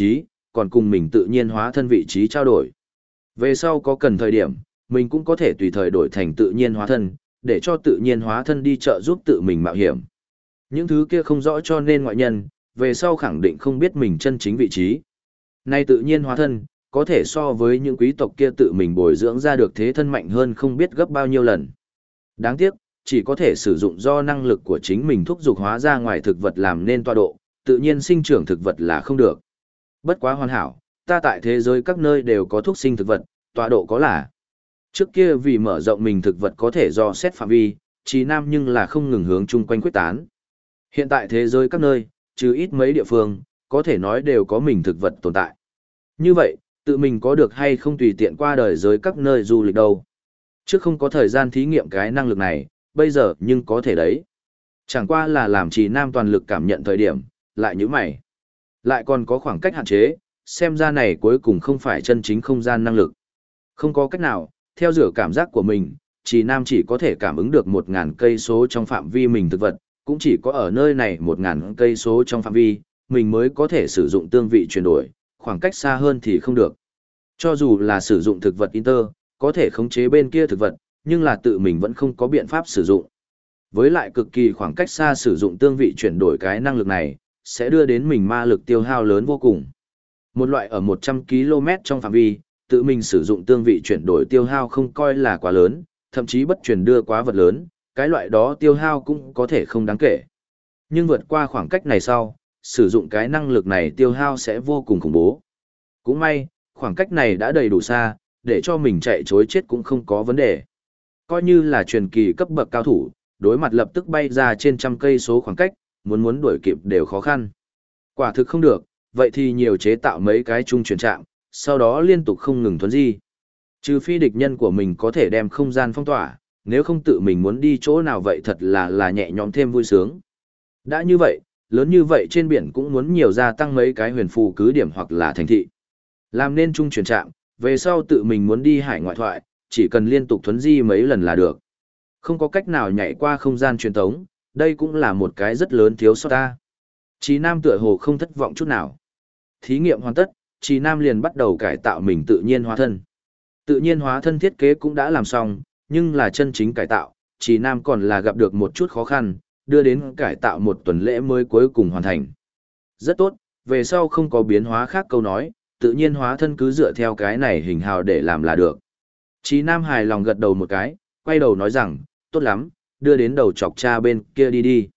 còn cùng mình tự nhiên hóa thân vị trí trao đổi. Về sau có cần thời điểm, mình cũng có thể tùy thời đổi thành tự nhiên hóa thân, để cho tự nhiên hóa thân đi trợ giúp tự mình mạo hiểm. Những thứ kia không rõ cho nên ngoại nhân, về sau khẳng định không biết mình chân chính vị trí. Nay tự nhiên hóa thân, có thể so với những quý tộc kia tự mình bồi dưỡng ra được thế thân mạnh hơn không biết gấp bao nhiêu lần. Đáng tiếc, chỉ có thể sử dụng do năng lực của chính mình thúc dục hóa ra ngoài thực vật làm nên tọa độ, tự nhiên sinh trưởng thực vật là không được. Bất quá hoàn hảo, ta tại thế giới các nơi đều có thuốc sinh thực vật, tọa độ có là. Trước kia vì mở rộng mình thực vật có thể do xét phạm vi, Trí Nam nhưng là không ngừng hướng chung quanh quyết tán. Hiện tại thế giới các nơi, trừ ít mấy địa phương, có thể nói đều có mình thực vật tồn tại. Như vậy, tự mình có được hay không tùy tiện qua đời giới các nơi du lịch đâu. Trước không có thời gian thí nghiệm cái năng lực này, bây giờ nhưng có thể đấy. Chẳng qua là làm Trí Nam toàn lực cảm nhận thời điểm, lại như mày. Lại còn có khoảng cách hạn chế, xem ra này cuối cùng không phải chân chính không gian năng lực. Không có cách nào, theo dõi cảm giác của mình, Trí Nam chỉ có thể cảm ứng được 1.000 cây số trong phạm vi mình thực vật, cũng chỉ có ở nơi này 1.000 cây số trong phạm vi, mình mới có thể sử dụng tương vị chuyển đổi, khoảng cách xa hơn thì không được. Cho dù là sử dụng thực vật Inter, có thể khống chế bên kia thực vật, nhưng là tự mình vẫn không có biện pháp sử dụng. Với lại cực kỳ khoảng cách xa sử dụng tương vị chuyển đổi cái năng lực này, sẽ đưa đến mình ma lực tiêu hao lớn vô cùng. Một loại ở 100 km trong phạm vi, tự mình sử dụng tương vị chuyển đổi tiêu hao không coi là quá lớn, thậm chí bất chuyển đưa quá vật lớn, cái loại đó tiêu hao cũng có thể không đáng kể. Nhưng vượt qua khoảng cách này sau, sử dụng cái năng lực này tiêu hao sẽ vô cùng khủng bố. Cũng may, khoảng cách này đã đầy đủ xa, để cho mình chạy chối chết cũng không có vấn đề. Coi như là truyền kỳ cấp bậc cao thủ, đối mặt lập tức bay ra trên trăm cây số khoảng cách, muốn đuổi kịp đều khó khăn. Quả thực không được, vậy thì nhiều chế tạo mấy cái chung chuyển trạm, sau đó liên tục không ngừng thuấn di. Trừ phi địch nhân của mình có thể đem không gian phong tỏa, nếu không tự mình muốn đi chỗ nào vậy thật là nhẹ nhõm thêm vui sướng. Đã như vậy, lớn như vậy trên biển cũng muốn nhiều gia tăng mấy cái huyền phù cứ điểm hoặc là thành thị. Làm nên chung chuyển trạm, về sau tự mình muốn đi hải ngoại thoại, chỉ cần liên tục thuấn di mấy lần là được. Không có cách nào nhảy qua không gian truyền tống, đây cũng là một cái rất lớn thiếu sót ta. Chí Nam tựa hồ không thất vọng chút nào. Thí nghiệm hoàn tất, Chí Nam liền bắt đầu cải tạo mình tự nhiên hóa thân. Tự nhiên hóa thân thiết kế cũng đã làm xong, nhưng là chân chính cải tạo, Chí Nam còn là gặp được một chút khó khăn, đưa đến cải tạo một tuần lễ mới cuối cùng hoàn thành. Rất tốt, về sau không có biến hóa khác câu nói, tự nhiên hóa thân cứ dựa theo cái này hình hào để làm là được. Chí Nam hài lòng gật đầu một cái, quay đầu nói rằng, tốt lắm, đưa đến đầu chọc cha bên kia đi đi.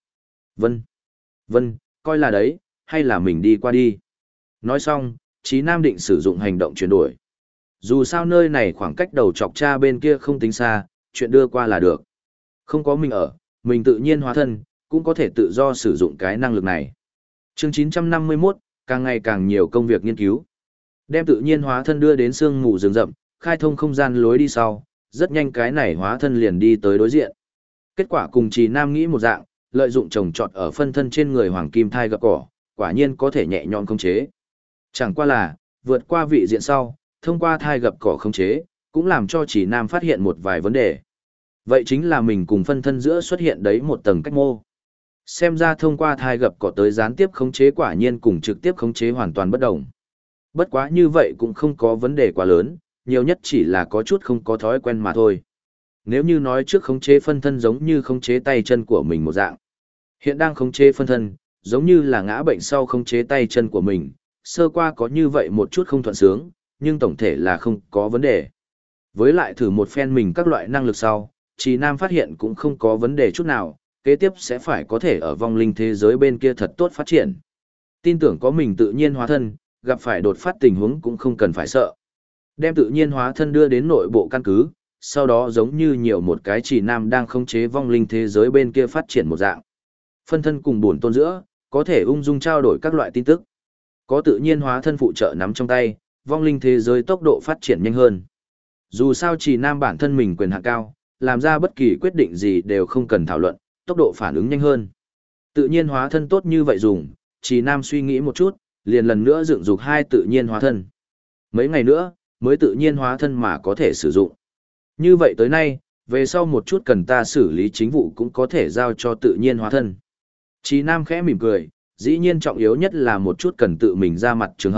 Vân, coi là đấy, hay là mình đi qua đi. Nói xong, Chí Nam định sử dụng hành động chuyển đổi. Dù sao nơi này khoảng cách đầu chọc cha bên kia không tính xa, chuyện đưa qua là được. Không có mình ở, mình tự nhiên hóa thân, cũng có thể tự do sử dụng cái năng lực này. Chương 951, càng ngày càng nhiều công việc nghiên cứu. Đem tự nhiên hóa thân đưa đến sương mù rừng rậm, khai thông không gian lối đi sau, rất nhanh cái này hóa thân liền đi tới đối diện. Kết quả cùng Chí Nam nghĩ một dạng, lợi dụng trồng trọt ở phân thân trên người hoàng kim thai gặp cỏ, quả nhiên có thể nhẹ nhõm khống chế. Chẳng qua là, vượt qua vị diện sau, thông qua thai gặp cỏ khống chế, cũng làm cho Chí Nam phát hiện một vài vấn đề. Vậy chính là mình cùng phân thân giữa xuất hiện đấy một tầng cách mô. Xem ra thông qua thai gặp cỏ tới gián tiếp khống chế quả nhiên cùng trực tiếp khống chế hoàn toàn bất đồng. Bất quá như vậy cũng không có vấn đề quá lớn, nhiều nhất chỉ là có chút không có thói quen mà thôi. Nếu như nói trước khống chế phân thân giống như khống chế tay chân của mình một dạng. Hiện đang khống chế phân thân, giống như là ngã bệnh sau khống chế tay chân của mình, sơ qua có như vậy một chút không thuận sướng, nhưng tổng thể là không có vấn đề. Với lại thử một phen mình các loại năng lực sau, Chí Nam phát hiện cũng không có vấn đề chút nào, kế tiếp sẽ phải có thể ở vong linh thế giới bên kia thật tốt phát triển. Tin tưởng có mình tự nhiên hóa thân, gặp phải đột phát tình huống cũng không cần phải sợ. Đem tự nhiên hóa thân đưa đến nội bộ căn cứ, sau đó giống như nhiều một cái Chí Nam đang khống chế vong linh thế giới bên kia phát triển một dạng. Phân thân cùng bổn tôn giữa, có thể ung dung trao đổi các loại tin tức. Có tự nhiên hóa thân phụ trợ nắm trong tay, vong linh thế giới tốc độ phát triển nhanh hơn. Dù sao Chí Nam bản thân mình quyền hạn cao, làm ra bất kỳ quyết định gì đều không cần thảo luận, tốc độ phản ứng nhanh hơn. Tự nhiên hóa thân tốt như vậy dùng, Chí Nam suy nghĩ một chút, liền lần nữa dựng dục hai tự nhiên hóa thân. Mấy ngày nữa, mới tự nhiên hóa thân mà có thể sử dụng. Như vậy tới nay, về sau một chút cần ta xử lý chính vụ cũng có thể giao cho tự nhiên hóa thân. Chí Nam khẽ mỉm cười, dĩ nhiên trọng yếu nhất là một chút cần tự mình ra mặt trường hợp,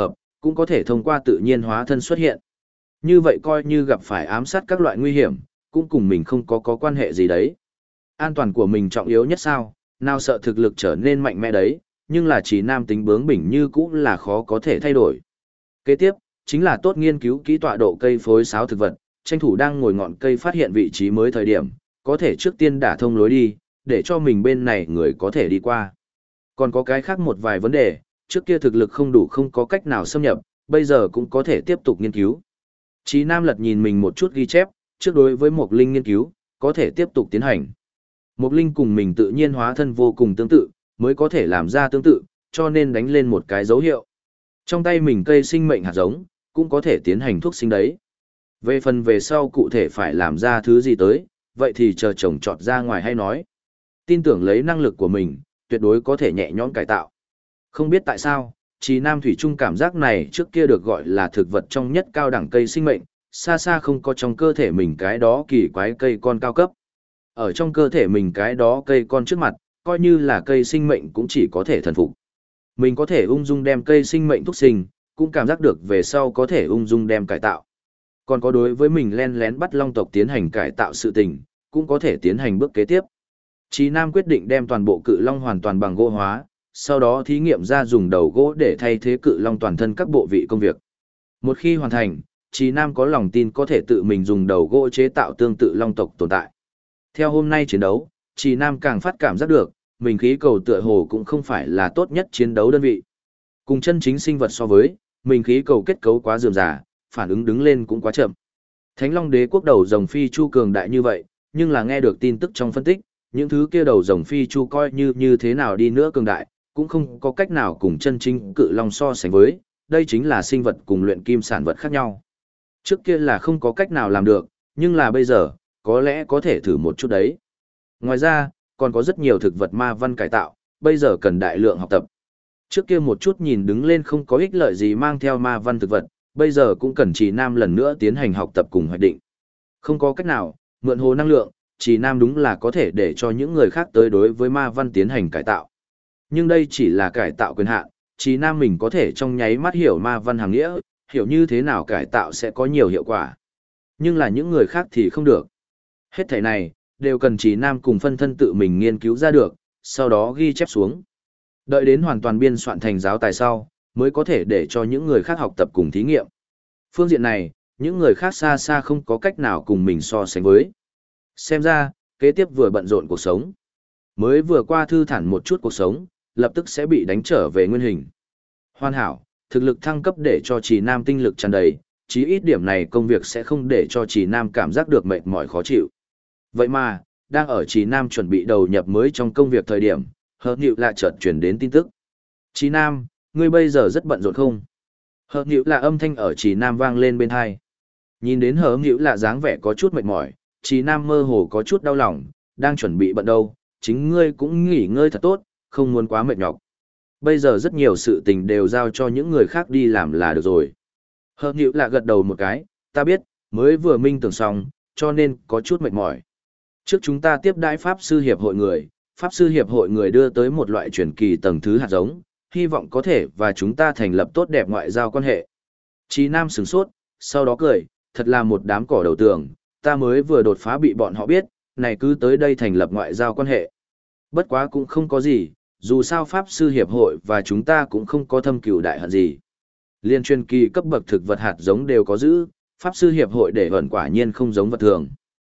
cũng có thể thông qua tự nhiên hóa thân xuất hiện. Như vậy coi như gặp phải ám sát các loại nguy hiểm, cũng cùng mình không có quan hệ gì đấy. An toàn của mình trọng yếu nhất sao, nào sợ thực lực trở nên mạnh mẽ đấy, nhưng là chỉ nam tính bướng bỉnh như cũng là khó có thể thay đổi. Kế tiếp, chính là tốt nghiên cứu kỹ tọa độ cây phối sáo thực vật, tranh thủ đang ngồi ngọn cây phát hiện vị trí mới thời điểm, có thể trước tiên đả thông lối đi, để cho mình bên này người có thể đi qua. Còn có cái khác một vài vấn đề, trước kia thực lực không đủ không có cách nào xâm nhập, bây giờ cũng có thể tiếp tục nghiên cứu. Chí Nam lật nhìn mình một chút ghi chép, trước đối với Mộc Linh nghiên cứu, có thể tiếp tục tiến hành. Mộc Linh cùng mình tự nhiên hóa thân vô cùng tương tự, mới có thể làm ra tương tự, cho nên đánh lên một cái dấu hiệu. Trong tay mình cây sinh mệnh hạt giống, cũng có thể tiến hành thuốc sinh đấy. Về phần về sau cụ thể phải làm ra thứ gì tới, vậy thì chờ trồng trọt ra ngoài hay nói. Tin tưởng lấy năng lực của mình, tuyệt đối có thể nhẹ nhõm cải tạo. Không biết tại sao, Chí Nam Thủy Trung cảm giác này trước kia được gọi là thực vật trong nhất cao đẳng cây sinh mệnh, xa xa không có trong cơ thể mình cái đó kỳ quái cây con cao cấp. Ở trong cơ thể mình cái đó cây con trước mặt, coi như là cây sinh mệnh cũng chỉ có thể thần phục. Mình có thể ung dung đem cây sinh mệnh thúc sinh, cũng cảm giác được về sau có thể ung dung đem cải tạo. Còn có đối với mình len lén bắt long tộc tiến hành cải tạo sự tình, cũng có thể tiến hành bước kế tiếp. Chí Nam quyết định đem toàn bộ cự long hoàn toàn bằng gỗ hóa, sau đó thí nghiệm ra dùng đầu gỗ để thay thế cự long toàn thân các bộ vị công việc. Một khi hoàn thành, Chí Nam có lòng tin có thể tự mình dùng đầu gỗ chế tạo tương tự long tộc tồn tại. Theo hôm nay chiến đấu, Chí Nam càng phát cảm giác được, mình khí cầu tựa hồ cũng không phải là tốt nhất chiến đấu đơn vị. Cùng chân chính sinh vật so với, mình khí cầu kết cấu quá rườm rà, phản ứng đứng lên cũng quá chậm. Thánh Long Đế quốc đầu rồng phi chu cường đại như vậy, nhưng là nghe được tin tức trong phân tích, những thứ kia đầu rồng phi chu coi như thế nào đi nữa cường đại, cũng không có cách nào cùng chân chính cự long so sánh với, đây chính là sinh vật cùng luyện kim sản vật khác nhau. Trước kia là không có cách nào làm được, nhưng là bây giờ, có lẽ có thể thử một chút đấy. Ngoài ra, còn có rất nhiều thực vật ma văn cải tạo, bây giờ cần đại lượng học tập. Trước kia một chút nhìn đứng lên không có ích lợi gì mang theo ma văn thực vật, bây giờ cũng cần Chí Nam lần nữa tiến hành học tập cùng hoạch định. Không có cách nào, mượn hồ năng lượng, Chí Nam đúng là có thể để cho những người khác tới đối với ma văn tiến hành cải tạo. Nhưng đây chỉ là cải tạo quyền hạn, Chí Nam mình có thể trong nháy mắt hiểu ma văn hàng nghĩa, hiểu như thế nào cải tạo sẽ có nhiều hiệu quả. Nhưng là những người khác thì không được. Hết thảy này, đều cần Chí Nam cùng phân thân tự mình nghiên cứu ra được, sau đó ghi chép xuống. Đợi đến hoàn toàn biên soạn thành giáo tài sau, mới có thể để cho những người khác học tập cùng thí nghiệm. Phương diện này, những người khác xa xa không có cách nào cùng mình so sánh với. Xem ra, kế tiếp vừa bận rộn cuộc sống. Mới vừa qua thư thản một chút cuộc sống, lập tức sẽ bị đánh trở về nguyên hình. Hoàn hảo, thực lực thăng cấp để cho Chí Nam tinh lực tràn đầy, chí ít điểm này công việc sẽ không để cho Chí Nam cảm giác được mệt mỏi khó chịu. Vậy mà, đang ở Chí Nam chuẩn bị đầu nhập mới trong công việc thời điểm, Hợp Nịu lại chợt truyền đến tin tức. Chí Nam, ngươi bây giờ rất bận rộn không? Hợp Nịu là âm thanh ở Chí Nam vang lên bên tai. Nhìn đến Hợp Nịu là dáng vẻ có chút mệt mỏi, Chí Nam mơ hồ có chút đau lòng, đang chuẩn bị bận đâu, chính ngươi cũng nghỉ ngơi thật tốt, không muốn quá mệt nhọc. Bây giờ rất nhiều sự tình đều giao cho những người khác đi làm là được rồi. Hợp Nịu là gật đầu một cái, ta biết, mới vừa minh tưởng xong, cho nên có chút mệt mỏi. Trước chúng ta tiếp đãi Pháp Sư Hiệp hội người, Pháp Sư Hiệp hội người đưa tới một loại truyền kỳ tầng thứ hạt giống, hy vọng có thể và chúng ta thành lập tốt đẹp ngoại giao quan hệ. Chí Nam sửng sốt, sau đó cười, thật là một đám cỏ đầu tường, ta mới vừa đột phá bị bọn họ biết, này cứ tới đây thành lập ngoại giao quan hệ. Bất quá cũng không có gì, dù sao Pháp Sư Hiệp hội và chúng ta cũng không có thâm cừu đại hận gì. Liên truyền kỳ cấp bậc thực vật hạt giống đều có giữ, Pháp Sư Hiệp hội để ẩn quả nhiên không giống vật thường.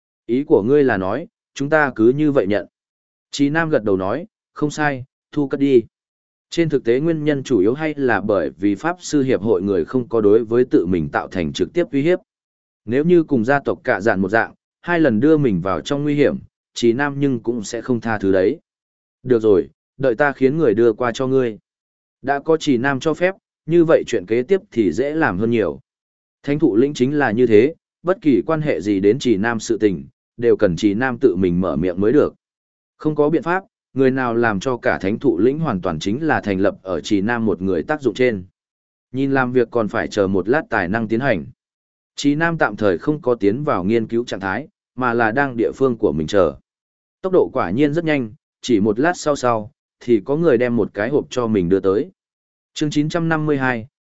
Ý của ngươi là nói, chúng ta cứ như vậy nhận. Chí Nam gật đầu nói, không sai, thu cất đi. Trên thực tế nguyên nhân chủ yếu hay là bởi vì Pháp Sư Hiệp hội người không có đối với tự mình tạo thành trực tiếp uy hiếp. Nếu như cùng gia tộc cả dạn một dạng, hai lần đưa mình vào trong nguy hiểm, Chí Nam nhưng cũng sẽ không tha thứ đấy. Được rồi, đợi ta khiến người đưa qua cho ngươi. Đã có Chí Nam cho phép, như vậy chuyện kế tiếp thì dễ làm hơn nhiều. Thánh thụ lĩnh chính là như thế, bất kỳ quan hệ gì đến Chí Nam sự tình, đều cần Chí Nam tự mình mở miệng mới được. Không có biện pháp, người nào làm cho cả thánh thụ lĩnh hoàn toàn chính là thành lập ở Chí Nam một người tác dụng trên. Nhìn làm việc còn phải chờ một lát tài năng tiến hành. Chí Nam tạm thời không có tiến vào nghiên cứu trạng thái, mà là đang địa phương của mình chờ. Tốc độ quả nhiên rất nhanh, chỉ một lát sau thì có người đem một cái hộp cho mình đưa tới. Chương 952,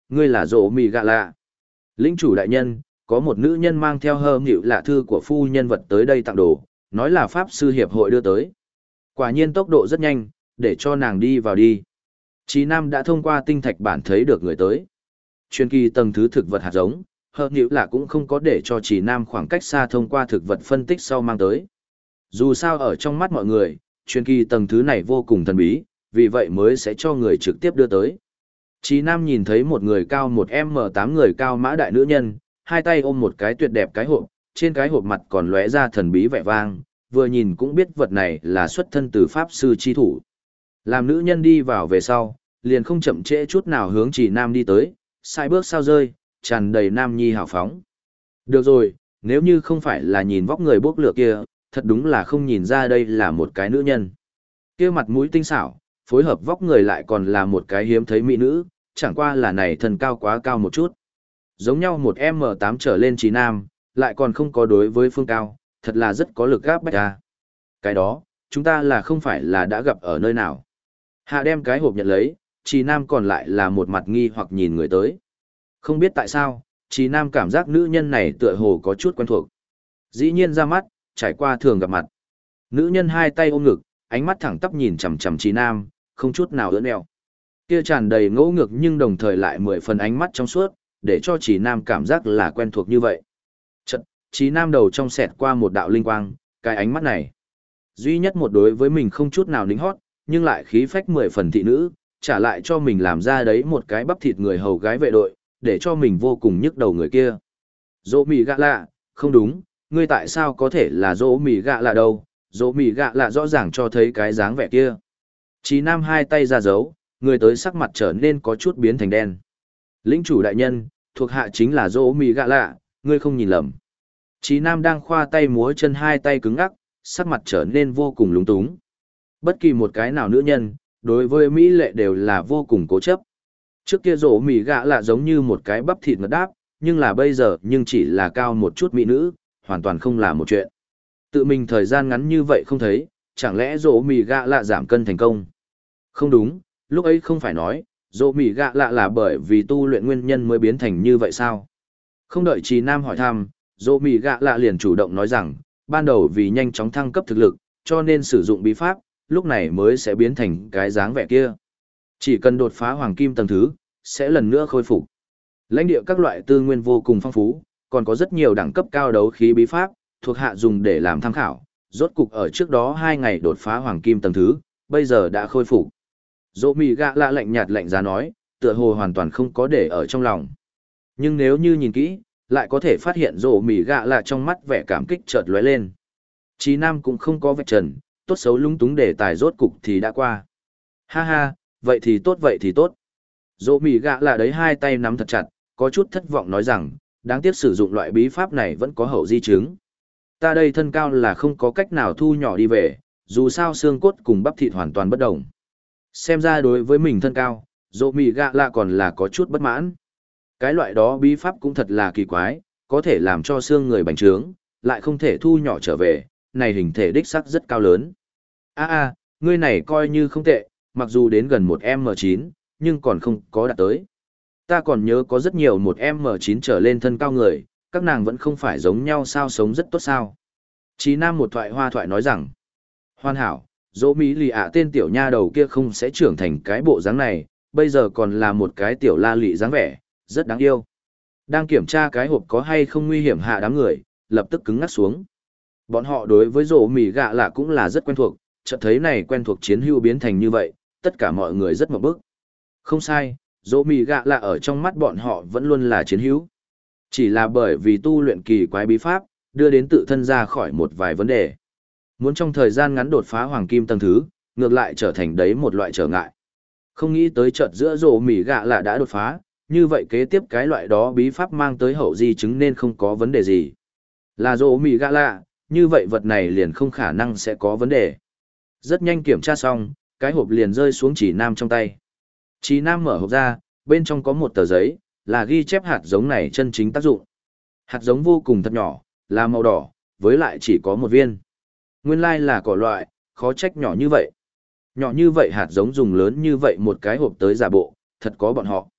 Ngươi là rộ mì gạ lạ. Lĩnh chủ đại nhân, có một nữ nhân mang theo hơ nghịu lạ thư của phu nhân vật tới đây tặng đồ, nói là Pháp sư hiệp hội đưa tới. Quả nhiên tốc độ rất nhanh, để cho nàng đi vào đi. Chí Nam đã thông qua tinh thạch bản thấy được người tới. Truyền kỳ tầng thứ thực vật hạt giống, hơ nghịu lạ cũng không có để cho Chí Nam khoảng cách xa thông qua thực vật phân tích sau mang tới. Dù sao ở trong mắt mọi người, truyền kỳ tầng thứ này vô cùng thần bí, vì vậy mới sẽ cho người trực tiếp đưa tới. Chí Nam nhìn thấy một người cao 1m8 người cao mã đại nữ nhân, hai tay ôm một cái tuyệt đẹp cái hộp, trên cái hộp mặt còn lóe ra thần bí vẻ vang, vừa nhìn cũng biết vật này là xuất thân từ Pháp sư chi thủ. Làm nữ nhân đi vào về sau, liền không chậm trễ chút nào hướng Chí Nam đi tới, sai bước sao rơi, tràn đầy nam nhi hào phóng. Được rồi, nếu như không phải là nhìn vóc người bốc lửa kia, thật đúng là không nhìn ra đây là một cái nữ nhân. Kia mặt mũi tinh xảo, phối hợp vóc người lại còn là một cái hiếm thấy mỹ nữ, chẳng qua là này thân cao quá cao một chút. Giống nhau một M8 trở lên Chí Nam, lại còn không có đối với phương cao, thật là rất có lực gáp bách ra. Cái đó, chúng ta là không phải là đã gặp ở nơi nào. Hạ đem cái hộp nhận lấy, Chí Nam còn lại là một mặt nghi hoặc nhìn người tới. Không biết tại sao, Chí Nam cảm giác nữ nhân này tựa hồ có chút quen thuộc. Dĩ nhiên ra mắt, trải qua thường gặp mặt. Nữ nhân hai tay ôm ngực, ánh mắt thẳng tắp nhìn chằm chằm Chí Nam, không chút nào ưỡn eo. Kia tràn đầy ngỗ ngược nhưng đồng thời lại 10 phần ánh mắt trong suốt, để cho Chí Nam cảm giác là quen thuộc như vậy. Chợt, Chí Nam đầu trong xẹt qua một đạo linh quang, cái ánh mắt này. Duy nhất một đối với mình không chút nào nính hót, nhưng lại khí phách 10 phần thị nữ, trả lại cho mình làm ra đấy một cái bắp thịt người hầu gái vệ đội, để cho mình vô cùng nhức đầu người kia. Dỗ mì gạ lạ, không đúng, ngươi tại sao có thể là dỗ mì gạ lạ đâu, dỗ mì gạ lạ rõ ràng cho thấy cái dáng vẻ kia. Chí Nam hai tay ra dấu, người tới sắc mặt trở nên có chút biến thành đen. Lĩnh chủ đại nhân, thuộc hạ chính là dỗ mì gạ lạ, ngươi không nhìn lầm. Chí Nam đang khoa tay múa chân hai tay cứng ngắc, sắc mặt trở nên vô cùng lúng túng. Bất kỳ một cái nào nữ nhân, đối với Mỹ lệ đều là vô cùng cố chấp. Trước kia dỗ mì gạ lạ giống như một cái bắp thịt ngật đáp, nhưng là bây giờ nhưng chỉ là cao một chút mỹ nữ, hoàn toàn không là một chuyện. Tự mình thời gian ngắn như vậy không thấy, chẳng lẽ dỗ mì gạ lạ giảm cân thành công? Không đúng, lúc ấy không phải nói, dỗ mì gạ lạ là bởi vì tu luyện nguyên nhân mới biến thành như vậy sao? Không đợi Chí Nam hỏi thăm, dỗ mì gạ lạ liền chủ động nói rằng, ban đầu vì nhanh chóng thăng cấp thực lực, cho nên sử dụng bí pháp, lúc này mới sẽ biến thành cái dáng vẻ kia. Chỉ cần đột phá hoàng kim tầng thứ, sẽ lần nữa khôi phục. Lãnh địa các loại tư nguyên vô cùng phong phú, còn có rất nhiều đẳng cấp cao đấu khí bí pháp, thuộc hạ dùng để làm tham khảo, rốt cục ở trước đó 2 ngày đột phá hoàng kim tầng thứ, bây giờ đã khôi phục. Dỗ mì gạ lạ lạnh nhạt lạnh giá nói, tựa hồ hoàn toàn không có để ở trong lòng. Nhưng nếu như nhìn kỹ, lại có thể phát hiện dỗ mì gạ lạ trong mắt vẻ cảm kích chợt lóe lên. Chí Nam cũng không có vạch trần, tốt xấu lung túng để tài rốt cục thì đã qua. Ha ha, vậy thì tốt vậy thì tốt. Dỗ mì gạ lạ đấy hai tay nắm thật chặt, có chút thất vọng nói rằng, đáng tiếc sử dụng loại bí pháp này vẫn có hậu di chứng. Ta đây thân cao là không có cách nào thu nhỏ đi về, dù sao xương cốt cùng bắp thịt hoàn toàn bất đồng. Xem ra đối với mình thân cao, dỗ mì gạ lạ còn là có chút bất mãn. Cái loại đó bí pháp cũng thật là kỳ quái, có thể làm cho xương người bành trướng, lại không thể thu nhỏ trở về, này hình thể đích sắc rất cao lớn. Ngươi này coi như không tệ, mặc dù đến gần 1m9, nhưng còn không có đạt tới. Ta còn nhớ có rất nhiều 1m9 trở lên thân cao người, các nàng vẫn không phải giống nhau sao sống rất tốt sao. Chí Nam một thoại hoa thoại nói rằng, hoàn hảo, dỗ mỹ lì ạ tên tiểu nha đầu kia không sẽ trưởng thành cái bộ dáng này, bây giờ còn là một cái tiểu la lị dáng vẻ, rất đáng yêu. Đang kiểm tra cái hộp có hay không nguy hiểm hạ đám người, lập tức cứng ngắc xuống. Bọn họ đối với dỗ mì gạ lạ cũng là rất quen thuộc, chợt thấy này quen thuộc chiến hữu biến thành như vậy, tất cả mọi người rất mộng bức. Không sai, dỗ mì gạ lạ ở trong mắt bọn họ vẫn luôn là chiến hữu. Chỉ là bởi vì tu luyện kỳ quái bí pháp, đưa đến tự thân ra khỏi một vài vấn đề. Muốn trong thời gian ngắn đột phá hoàng kim tầng thứ, ngược lại trở thành đấy một loại trở ngại. Không nghĩ tới chợt giữa dỗ mì gạ lạ đã đột phá, như vậy kế tiếp cái loại đó bí pháp mang tới hậu di chứng nên không có vấn đề gì. Là dỗ mì gạ lạ, như vậy vật này liền không khả năng sẽ có vấn đề. Rất nhanh kiểm tra xong, cái hộp liền rơi xuống Chí Nam trong tay. Chí Nam mở hộp ra, bên trong có một tờ giấy, là ghi chép hạt giống này chân chính tác dụng. Hạt giống vô cùng thật nhỏ, là màu đỏ, với lại chỉ có một viên. Nguyên lai là cỏ loại, khó trách nhỏ như vậy. Nhỏ như vậy hạt giống dùng lớn như vậy một cái hộp tới giả bộ, thật có bọn họ.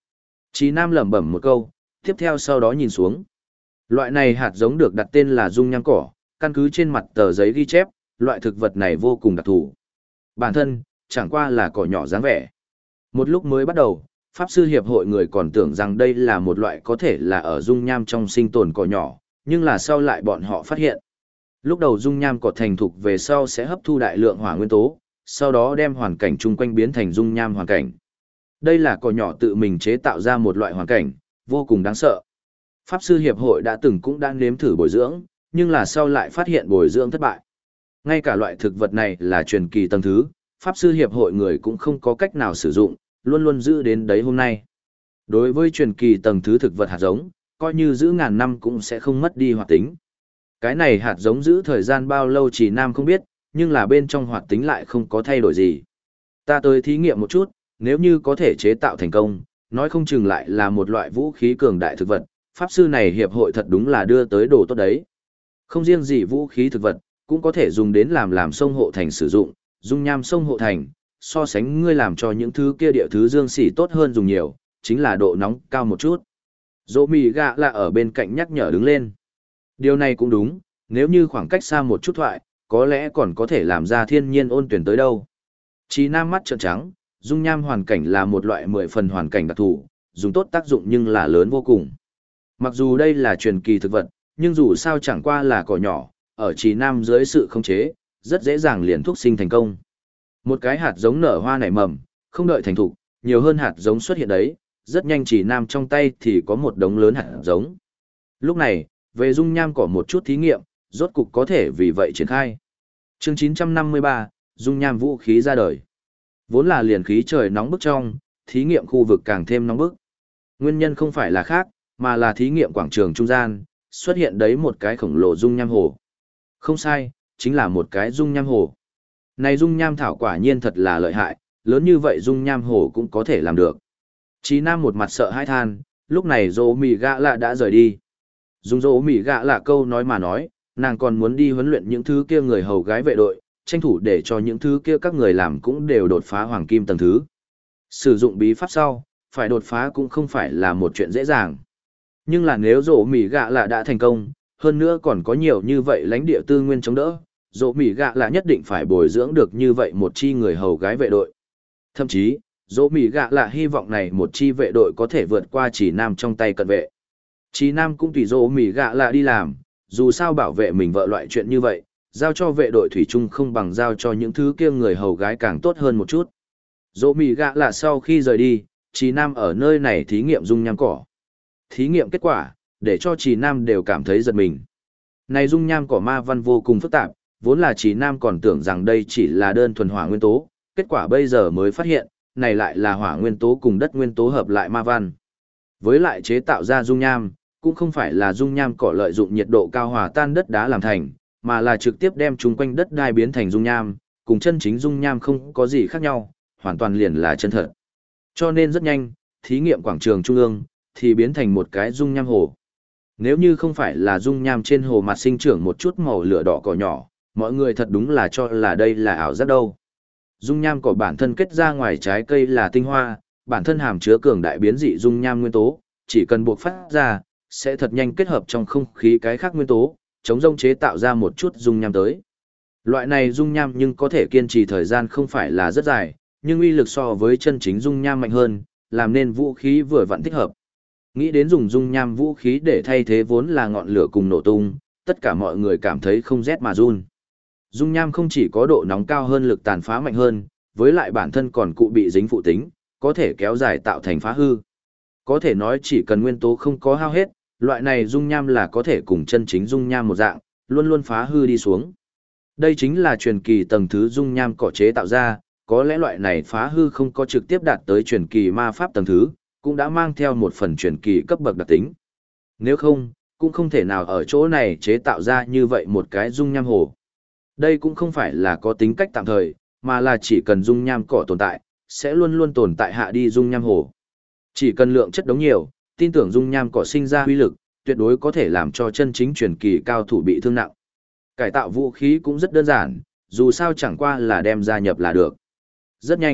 Chí Nam lẩm bẩm một câu, tiếp theo sau đó nhìn xuống. Loại này hạt giống được đặt tên là dung nham cỏ, căn cứ trên mặt tờ giấy ghi chép, loại thực vật này vô cùng đặc thù. Bản thân, chẳng qua là cỏ nhỏ dáng vẻ. Một lúc mới bắt đầu, Pháp sư hiệp hội người còn tưởng rằng đây là một loại có thể là ở dung nham trong sinh tồn cỏ nhỏ, nhưng là sau lại bọn họ phát hiện. Lúc đầu dung nham cỏ thành thục về sau sẽ hấp thu đại lượng hỏa nguyên tố, sau đó đem hoàn cảnh chung quanh biến thành dung nham hoàn cảnh. Đây là cỏ nhỏ tự mình chế tạo ra một loại hoàn cảnh, vô cùng đáng sợ. Pháp sư hiệp hội đã cũng đã nếm thử bồi dưỡng, nhưng là sau lại phát hiện bồi dưỡng thất bại. Ngay cả loại thực vật này là truyền kỳ tầng thứ, Pháp sư hiệp hội người cũng không có cách nào sử dụng, luôn luôn giữ đến đấy hôm nay. Đối với truyền kỳ tầng thứ thực vật hạt giống, coi như giữ ngàn năm cũng sẽ không mất đi hoạt tính. Cái này hạt giống giữ thời gian bao lâu Chỉ Nam không biết, nhưng là bên trong hoạt tính lại không có thay đổi gì. Ta tới thí nghiệm một chút, nếu như có thể chế tạo thành công, nói không chừng lại là một loại vũ khí cường đại thực vật, pháp sư này hiệp hội thật đúng là đưa tới đồ tốt đấy. Không riêng gì vũ khí thực vật, cũng có thể dùng đến làm sông hộ thành sử dụng, dung nham sông hộ thành, so sánh ngươi làm cho những thứ kia địa thứ dương xỉ tốt hơn dùng nhiều, chính là độ nóng cao một chút. Dỗ mì gạ là ở bên cạnh nhắc nhở đứng lên. Điều này cũng đúng, nếu như khoảng cách xa một chút thoại, có lẽ còn có thể làm ra thiên nhiên ôn tuyển tới đâu. Chí Nam mắt trợn trắng, dung nham hoàn cảnh là một loại 10 phần hoàn cảnh đặc thù, dùng tốt tác dụng nhưng là lớn vô cùng. Mặc dù đây là truyền kỳ thực vật, nhưng dù sao chẳng qua là cỏ nhỏ, ở Chí Nam dưới sự khống chế, rất dễ dàng liền thúc sinh thành công. Một cái hạt giống nở hoa nảy mầm, không đợi thành thục, nhiều hơn hạt giống xuất hiện đấy, rất nhanh Chí Nam trong tay thì có một đống lớn hạt giống. Lúc này, về dung nham cỏ một chút thí nghiệm, rốt cục có thể vì vậy triển khai. Chương 953, dung nham vũ khí ra đời. Vốn là liền khí trời nóng bức trong, thí nghiệm khu vực càng thêm nóng bức. Nguyên nhân không phải là khác, mà là thí nghiệm quảng trường trung gian, xuất hiện đấy một cái khổng lồ dung nham hồ. Không sai, chính là một cái dung nham hồ. Này dung nham thảo quả nhiên thật là lợi hại, lớn như vậy dung nham hồ cũng có thể làm được. Chí Nam một mặt sợ hãi than, lúc này Dỗ Mị Gạ Lạ đã rời đi. Dùng Dỗ Mị Gạ Lạ câu nói mà nói, nàng còn muốn đi huấn luyện những thứ kia người hầu gái vệ đội, tranh thủ để cho những thứ kia các người làm cũng đều đột phá hoàng kim tầng thứ. Sử dụng bí pháp sau, phải đột phá cũng không phải là một chuyện dễ dàng. Nhưng là nếu Dỗ Mị Gạ Lạ đã thành công, hơn nữa còn có nhiều như vậy lãnh địa tư nguyên chống đỡ, Dỗ Mị Gạ Lạ nhất định phải bồi dưỡng được như vậy một chi người hầu gái vệ đội. Thậm chí, Dỗ Mị Gạ Lạ hy vọng này một chi vệ đội có thể vượt qua Chỉ Nam trong tay cận vệ. Chỉ Nam cũng tùy Dỗ Mị Gạ Lạ đi làm, dù sao bảo vệ mình vợ loại chuyện như vậy, giao cho vệ đội thủy chung không bằng giao cho những thứ kia người hầu gái càng tốt hơn một chút. Dỗ Mị Gạ Lạ sau khi rời đi, Chỉ Nam ở nơi này thí nghiệm dung nham cỏ. Thí nghiệm kết quả, để cho Chỉ Nam đều cảm thấy giật mình. Này dung nham cỏ ma văn vô cùng phức tạp, vốn là Chỉ Nam còn tưởng rằng đây chỉ là đơn thuần hỏa nguyên tố, kết quả bây giờ mới phát hiện, này lại là hỏa nguyên tố cùng đất nguyên tố hợp lại ma văn. Với lại chế tạo ra dung nham, cũng không phải là dung nham cỏ lợi dụng nhiệt độ cao hòa tan đất đá làm thành, mà là trực tiếp đem chúng quanh đất đai biến thành dung nham, cùng chân chính dung nham không có gì khác nhau, hoàn toàn liền là chân thật. Cho nên rất nhanh, thí nghiệm quảng trường trung ương, thì biến thành một cái dung nham hồ. Nếu như không phải là dung nham trên hồ mặt sinh trưởng một chút màu lửa đỏ cỏ nhỏ, mọi người thật đúng là cho là đây là ảo giác đâu. Dung nham cỏ bản thân kết ra ngoài trái cây là tinh hoa, bản thân hàm chứa cường đại biến dị dung nham nguyên tố, chỉ cần buộc phát ra, sẽ thật nhanh kết hợp trong không khí cái khác nguyên tố, chống rông chế tạo ra một chút dung nham tới. Loại này dung nham nhưng có thể kiên trì thời gian không phải là rất dài, nhưng uy lực so với chân chính dung nham mạnh hơn, làm nên vũ khí vừa vặn thích hợp. Nghĩ đến dùng dung nham vũ khí để thay thế vốn là ngọn lửa cùng nổ tung, tất cả mọi người cảm thấy không rét mà run. Dung nham không chỉ có độ nóng cao hơn lực tàn phá mạnh hơn, với lại bản thân còn cụ bị dính phụ tính, có thể kéo dài tạo thành phá hư. Có thể nói chỉ cần nguyên tố không có hao hết, loại này dung nham là có thể cùng chân chính dung nham một dạng, luôn luôn phá hư đi xuống. Đây chính là truyền kỳ tầng thứ dung nham cỏ chế tạo ra, có lẽ loại này phá hư không có trực tiếp đạt tới truyền kỳ ma pháp tầng thứ, cũng đã mang theo một phần truyền kỳ cấp bậc đặc tính. Nếu không, cũng không thể nào ở chỗ này chế tạo ra như vậy một cái dung nham hồ. Đây cũng không phải là có tính cách tạm thời, mà là chỉ cần dung nham cỏ tồn tại, sẽ luôn luôn tồn tại hạ đi dung nham hồ. Chỉ cần lượng chất đống nhiều, tin tưởng dung nham cỏ sinh ra uy lực, tuyệt đối có thể làm cho chân chính truyền kỳ cao thủ bị thương nặng. Cải tạo vũ khí cũng rất đơn giản, dù sao chẳng qua là đem gia nhập là được. Rất nhanh,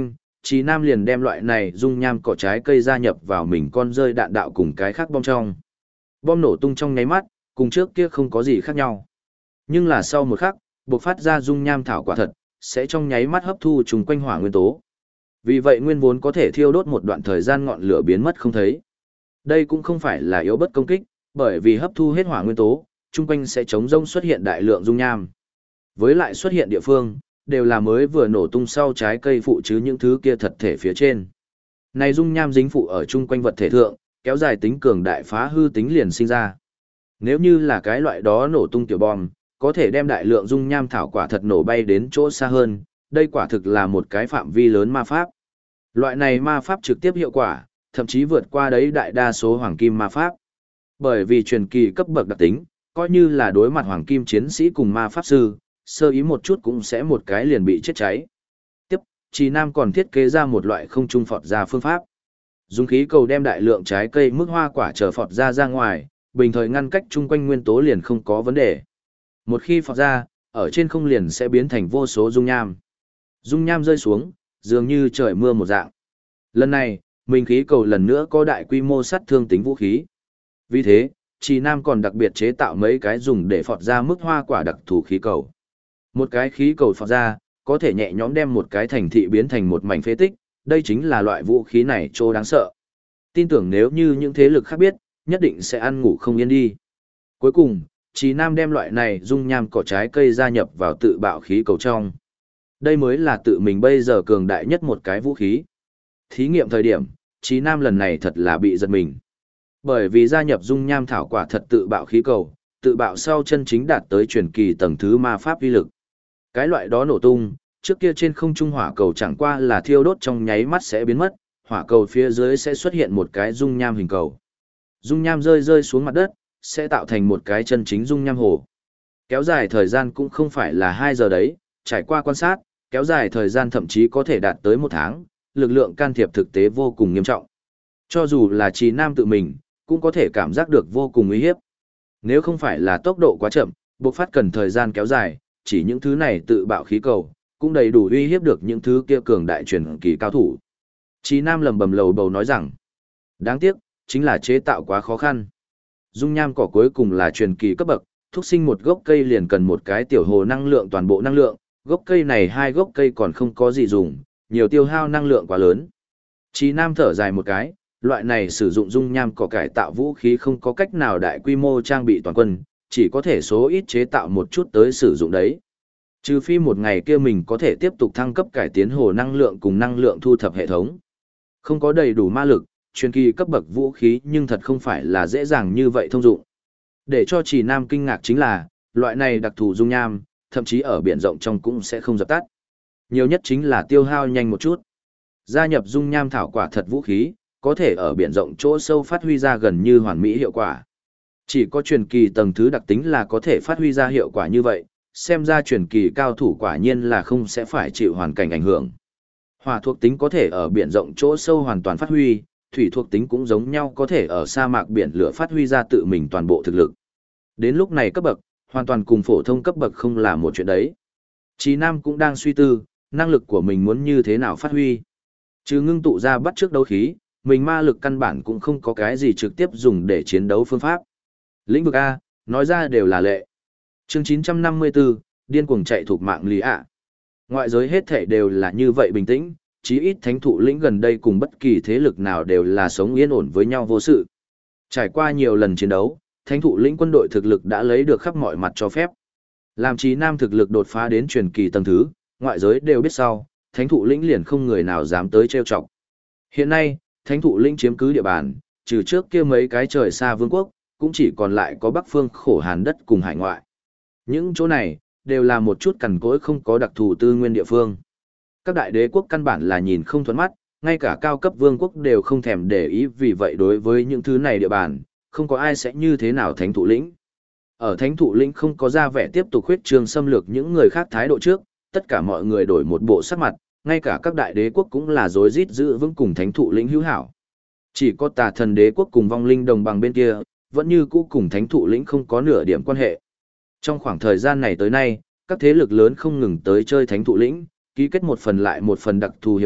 Chí Nam liền đem loại này dung nham cỏ trái cây gia nhập vào mình con rơi đạn đạo cùng cái khác bom trong. Bom nổ tung trong nháy mắt, cùng trước kia không có gì khác nhau. Nhưng là sau một khắc, bộc phát ra dung nham thảo quả thật, sẽ trong nháy mắt hấp thu chung quanh hỏa nguyên tố. Vì vậy nguyên vốn có thể thiêu đốt một đoạn thời gian ngọn lửa biến mất không thấy. Đây cũng không phải là yếu bất công kích, bởi vì hấp thu hết hỏa nguyên tố, chung quanh sẽ chống rông xuất hiện đại lượng dung nham. Với lại xuất hiện địa phương, đều là mới vừa nổ tung sau trái cây phụ chứ những thứ kia thật thể phía trên. Này dung nham dính phụ ở chung quanh vật thể thượng, kéo dài tính cường đại phá hư tính liền sinh ra. Nếu như là cái loại đó nổ tung tiểu bom, có thể đem đại lượng dung nham thảo quả thật nổ bay đến chỗ xa hơn, đây quả thực là một cái phạm vi lớn ma pháp. Loại này ma pháp trực tiếp hiệu quả, thậm chí vượt qua đấy đại đa số hoàng kim ma pháp. Bởi vì truyền kỳ cấp bậc đặc tính, coi như là đối mặt hoàng kim chiến sĩ cùng ma pháp sư, sơ ý một chút cũng sẽ một cái liền bị chết cháy. Tiếp, Trì Nam còn thiết kế ra một loại không trung phọt ra phương pháp. Dùng khí cầu đem đại lượng trái cây mức hoa quả trở phọt ra ngoài, bình thời ngăn cách chung quanh nguyên tố liền không có vấn đề. Một khi phọt ra, ở trên không liền sẽ biến thành vô số dung nham. Dung nham rơi xuống, dường như trời mưa một dạng. Lần này, mình khí cầu lần nữa có đại quy mô sát thương tính vũ khí. Vì thế, Trì Nam còn đặc biệt chế tạo mấy cái dùng để phọt ra mức hoa quả đặc thù khí cầu. Một cái khí cầu phọt ra, có thể nhẹ nhõm đem một cái thành thị biến thành một mảnh phế tích, đây chính là loại vũ khí này trô đáng sợ. Tin tưởng nếu như những thế lực khác biết, nhất định sẽ ăn ngủ không yên đi. Cuối cùng, Trì Nam đem loại này dung nham cỏ trái cây gia nhập vào tự bạo khí cầu trong. Đây mới là tự mình bây giờ cường đại nhất một cái vũ khí. Thí nghiệm thời điểm, Trì Nam lần này thật là bị giật mình. Bởi vì gia nhập dung nham thảo quả thật tự bạo khí cầu, tự bạo sau chân chính đạt tới truyền kỳ tầng thứ ma pháp uy lực. Cái loại đó nổ tung, trước kia trên không trung hỏa cầu chẳng qua là thiêu đốt trong nháy mắt sẽ biến mất, hỏa cầu phía dưới sẽ xuất hiện một cái dung nham hình cầu. Dung nham rơi xuống mặt đất, sẽ tạo thành một cái chân chính dung nham hồ. Kéo dài thời gian cũng không phải là 2 giờ đấy, trải qua quan sát, kéo dài thời gian thậm chí có thể đạt tới 1 tháng, lực lượng can thiệp thực tế vô cùng nghiêm trọng. Cho dù là Trì Nam tự mình, cũng có thể cảm giác được vô cùng uy hiếp. Nếu không phải là tốc độ quá chậm, bộc phát cần thời gian kéo dài, chỉ những thứ này tự bạo khí cầu, cũng đầy đủ uy hiếp được những thứ kia cường đại truyền kỳ cao thủ. Trì Nam lầm bầm lầu bầu nói rằng, đáng tiếc, chính là chế tạo quá khó khăn. Dung nham cỏ cuối cùng là truyền kỳ cấp bậc, thúc sinh một gốc cây liền cần một cái tiểu hồ năng lượng toàn bộ năng lượng, gốc cây này 2 gốc cây còn không có gì dùng, nhiều tiêu hao năng lượng quá lớn. Trì Nam thở dài một cái, loại này sử dụng dung nham cỏ cải tạo vũ khí không có cách nào đại quy mô trang bị toàn quân, chỉ có thể số ít chế tạo một chút tới sử dụng đấy. Trừ phi một ngày kia mình có thể tiếp tục thăng cấp cải tiến hồ năng lượng cùng năng lượng thu thập hệ thống. Không có đầy đủ ma lực, truyền kỳ cấp bậc vũ khí nhưng thật không phải là dễ dàng như vậy thông dụng. Để cho Trì Nam kinh ngạc chính là, loại này đặc thù dung nham, thậm chí ở biển rộng trong cũng sẽ không dập tắt. Nhiều nhất chính là tiêu hao nhanh một chút. Gia nhập dung nham thảo quả thật vũ khí, có thể ở biển rộng chỗ sâu phát huy ra gần như hoàn mỹ hiệu quả. Chỉ có truyền kỳ tầng thứ đặc tính là có thể phát huy ra hiệu quả như vậy, xem ra truyền kỳ cao thủ quả nhiên là không sẽ phải chịu hoàn cảnh ảnh hưởng. Hỏa thuộc tính có thể ở biển rộng chỗ sâu hoàn toàn phát huy, thủy thuộc tính cũng giống nhau có thể ở sa mạc biển lửa phát huy ra tự mình toàn bộ thực lực. Đến lúc này cấp bậc, hoàn toàn cùng phổ thông cấp bậc không là một chuyện đấy. Chí Nam cũng đang suy tư, năng lực của mình muốn như thế nào phát huy. Chứ ngưng tụ ra bắt trước đấu khí, mình ma lực căn bản cũng không có cái gì trực tiếp dùng để chiến đấu phương pháp. Lĩnh vực A, nói ra đều là lệ. Chương 954, điên cuồng chạy thuộc mạng lý ạ. Ngoại giới hết thể đều là như vậy bình tĩnh, chí ít thánh thụ lĩnh gần đây cùng bất kỳ thế lực nào đều là sống yên ổn với nhau vô sự. Trải qua nhiều lần chiến đấu, thánh thụ lĩnh quân đội thực lực đã lấy được khắp mọi mặt cho phép. Làm Chí Nam thực lực đột phá đến truyền kỳ tầng thứ, ngoại giới đều biết sau, thánh thụ lĩnh liền không người nào dám tới trêu chọc. Hiện nay, thánh thụ lĩnh chiếm cứ địa bàn, trừ trước kia mấy cái trời xa vương quốc, cũng chỉ còn lại có bắc phương khổ hàn đất cùng hải ngoại. Những chỗ này, đều là một chút cằn cỗi không có đặc thù tư nguyên địa phương. Các đại đế quốc căn bản là nhìn không thuận mắt, ngay cả cao cấp vương quốc đều không thèm để ý, vì vậy đối với những thứ này địa bàn, không có ai sẽ như thế nào thánh thụ lĩnh. Ở thánh thụ lĩnh không có ra vẻ tiếp tục khuyết trương xâm lược những người khác thái độ trước, tất cả mọi người đổi một bộ sắc mặt, ngay cả các đại đế quốc cũng là rối rít giữ vững cùng thánh thụ lĩnh hữu hảo. Chỉ có Tà Thần đế quốc cùng vong linh đồng bằng bên kia, vẫn như cũ cùng thánh thụ lĩnh không có nửa điểm quan hệ. Trong khoảng thời gian này tới nay, các thế lực lớn không ngừng tới chơi thánh thụ lĩnh, ký kết một phần lại một phần đặc thù hiệp định,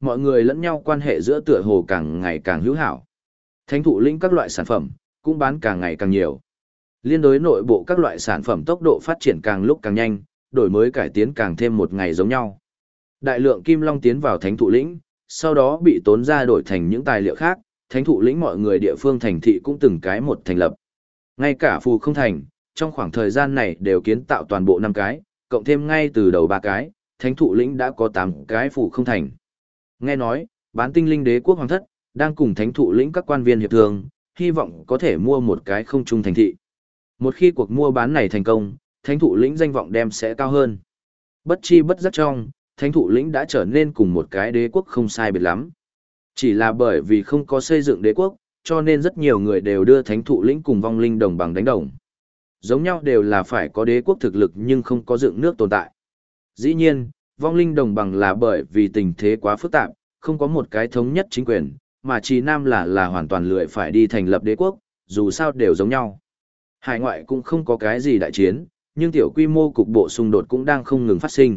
mọi người lẫn nhau quan hệ giữa tựa hồ càng ngày càng hữu hảo. Thánh thụ lĩnh các loại sản phẩm cũng bán càng ngày càng nhiều. Liên đối nội bộ các loại sản phẩm tốc độ phát triển càng lúc càng nhanh, đổi mới cải tiến càng thêm một ngày giống nhau. Đại lượng kim long tiến vào thánh thụ lĩnh, sau đó bị tốn ra đổi thành những tài liệu khác, thánh thụ lĩnh mọi người địa phương thành thị cũng từng cái một thành lập. Ngay cả phù không thành, trong khoảng thời gian này đều kiến tạo toàn bộ 5 cái, cộng thêm ngay từ đầu 3 cái, thánh thụ lĩnh đã có 8 cái phù không thành. Nghe nói, bán tinh linh đế quốc hoàng thất, đang cùng thánh thụ lĩnh các quan viên hiệp thương, hy vọng có thể mua một cái không trung thành thị. Một khi cuộc mua bán này thành công, thánh thụ lĩnh danh vọng đem sẽ cao hơn. Bất chi bất giác trong, thánh thụ lĩnh đã trở nên cùng một cái đế quốc không sai biệt lắm. Chỉ là bởi vì không có xây dựng đế quốc, cho nên rất nhiều người đều đưa thánh thụ lĩnh cùng vong linh đồng bằng đánh đồng. Giống nhau đều là phải có đế quốc thực lực nhưng không có dựng nước tồn tại. Dĩ nhiên, vong linh đồng bằng là bởi vì tình thế quá phức tạp, không có một cái thống nhất chính quyền, mà Trì Nam là hoàn toàn lười phải đi thành lập đế quốc, dù sao đều giống nhau. Hải ngoại cũng không có cái gì đại chiến, nhưng tiểu quy mô cục bộ xung đột cũng đang không ngừng phát sinh.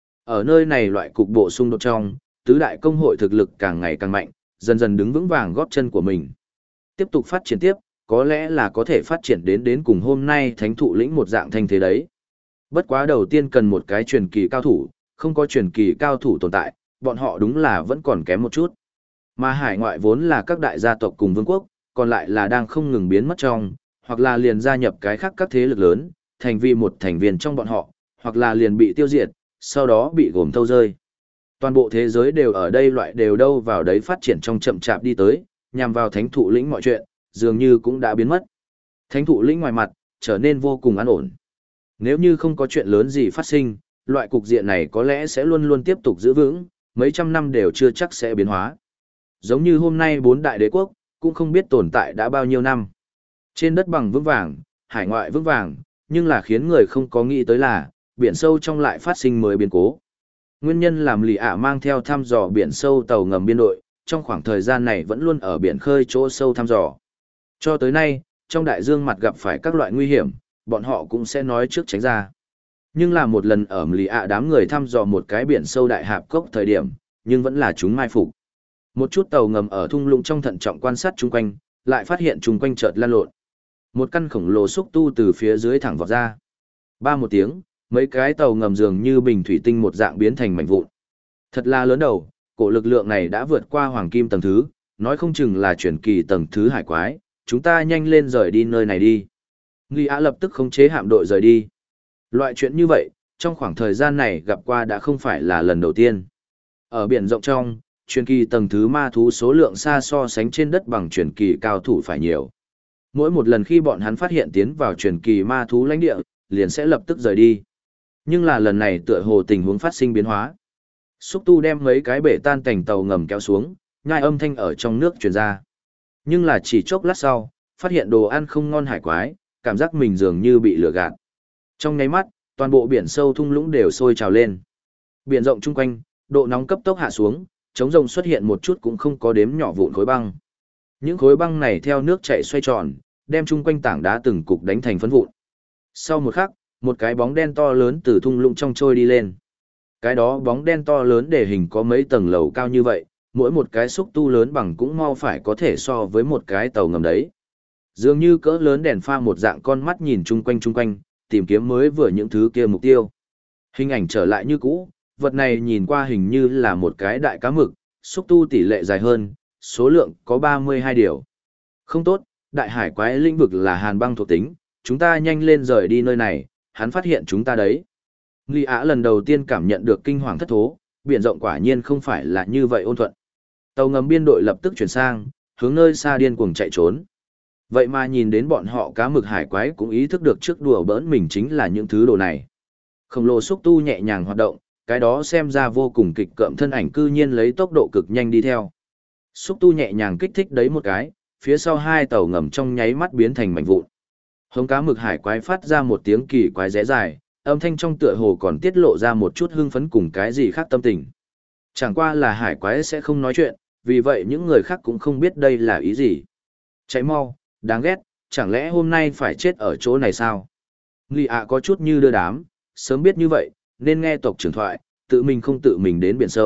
Ở nơi này loại cục bộ xung đột trong, tứ đại công hội thực lực càng ngày càng mạnh, dần dần đứng vững vàng gót chân của mình. Tiếp tục phát triển tiếp, có lẽ là có thể phát triển đến cùng hôm nay thánh thụ lĩnh một dạng thanh thế đấy. Bất quá đầu tiên cần một cái truyền kỳ cao thủ, không có truyền kỳ cao thủ tồn tại, bọn họ đúng là vẫn còn kém một chút. Mà hải ngoại vốn là các đại gia tộc cùng vương quốc, còn lại là đang không ngừng biến mất trong, hoặc là liền gia nhập cái khác các thế lực lớn, thành vì một thành viên trong bọn họ, hoặc là liền bị tiêu diệt, sau đó bị gồm thâu rơi. Toàn bộ thế giới đều ở đây loại đều đâu vào đấy phát triển trong chậm chạp đi tới, nhằm vào thánh thụ lĩnh mọi chuyện, dường như cũng đã biến mất. Thánh thụ lĩnh ngoài mặt, trở nên vô cùng an ổn. Nếu như không có chuyện lớn gì phát sinh, loại cục diện này có lẽ sẽ luôn luôn tiếp tục giữ vững, mấy trăm năm đều chưa chắc sẽ biến hóa. Giống như hôm nay 4 đại đế quốc, cũng không biết tồn tại đã bao nhiêu năm. Trên đất bằng vững vàng, hải ngoại vững vàng, nhưng là khiến người không có nghĩ tới là, biển sâu trong lại phát sinh mới biến cố. Nguyên nhân làm Lì ạ mang theo thăm dò biển sâu tàu ngầm biên đội, trong khoảng thời gian này vẫn luôn ở biển khơi chỗ sâu thăm dò. Cho tới nay, trong đại dương mặt gặp phải các loại nguy hiểm, bọn họ cũng sẽ nói trước tránh ra. Nhưng là một lần ở Lì ạ đám người thăm dò một cái biển sâu đại hạp cốc thời điểm, nhưng vẫn là chúng mai phục. Một chút tàu ngầm ở thung lũng trong thận trọng quan sát chung quanh, lại phát hiện chung quanh chợt lan lộn. Một căn khổng lồ xúc tu từ phía dưới thẳng vọt ra. Ba một tiếng, mấy cái tàu ngầm dường như bình thủy tinh một dạng biến thành mảnh vụn. Thật là lớn đầu, cổ lực lượng này đã vượt qua hoàng kim tầng thứ, nói không chừng là chuyển kỳ tầng thứ hải quái, chúng ta nhanh lên rời đi nơi này đi. Nghi Á lập tức khống chế hạm đội rời đi. Loại chuyện như vậy, trong khoảng thời gian này gặp qua đã không phải là lần đầu tiên. Ở biển rộng trong, truyền kỳ tầng thứ ma thú số lượng xa so sánh trên đất bằng truyền kỳ cao thủ phải nhiều. Mỗi một lần khi bọn hắn phát hiện tiến vào truyền kỳ ma thú lãnh địa, liền sẽ lập tức rời đi. Nhưng là lần này tựa hồ tình huống phát sinh biến hóa. Xúc tu đem mấy cái bể tan cảnh tàu ngầm kéo xuống, nhai âm thanh ở trong nước truyền ra. Nhưng là chỉ chốc lát sau, phát hiện đồ ăn không ngon hải quái, cảm giác mình dường như bị lừa gạt. Trong nháy mắt, toàn bộ biển sâu thung lũng đều sôi trào lên. Biển rộng chung quanh, độ nóng cấp tốc hạ xuống, trống rồng xuất hiện một chút cũng không có đếm nhỏ vụn khối băng. Những khối băng này theo nước chảy xoay tròn, đem chung quanh tảng đá từng cục đánh thành phấn vụn. Sau một khắc, một cái bóng đen to lớn từ thung lũng trong trôi đi lên. Cái đó bóng đen to lớn để hình có mấy tầng lầu cao như vậy, mỗi một cái xúc tu lớn bằng cũng mau phải có thể so với một cái tàu ngầm đấy. Dường như cỡ lớn đèn pha một dạng con mắt nhìn chung quanh, tìm kiếm mới vừa những thứ kia mục tiêu. Hình ảnh trở lại như cũ, vật này nhìn qua hình như là một cái đại cá mực, xúc tu tỷ lệ dài hơn, số lượng có 32 điều. Không tốt, đại hải quái lĩnh vực là hàn băng thuộc tính, chúng ta nhanh lên rời đi nơi này, hắn phát hiện chúng ta đấy. Nghi Á lần đầu tiên cảm nhận được kinh hoàng thất thố, biển rộng quả nhiên không phải là như vậy ôn thuận. Tàu ngầm biên đội lập tức chuyển sang, hướng nơi xa điên cuồng chạy trốn. Vậy mà nhìn đến bọn họ cá mực hải quái cũng ý thức được trước đùa bỡn mình chính là những thứ đồ này. Khổng lồ xúc tu nhẹ nhàng hoạt động, cái đó xem ra vô cùng kịch cợm thân ảnh cư nhiên lấy tốc độ cực nhanh đi theo. Xúc tu nhẹ nhàng kích thích đấy một cái, phía sau hai tàu ngầm trong nháy mắt biến thành mảnh vụn. Hống cá mực hải quái phát ra một tiếng kỳ quái rẽ dài, âm thanh trong tựa hồ còn tiết lộ ra một chút hưng phấn cùng cái gì khác tâm tình. Chẳng qua là hải quái sẽ không nói chuyện, vì vậy những người khác cũng không biết đây là ý gì. Chạy mau, đáng ghét, chẳng lẽ hôm nay phải chết ở chỗ này sao? Nghi ạ có chút như đưa đám, sớm biết như vậy, nên nghe tộc trưởng thoại, tự mình không tự mình đến biển sâu,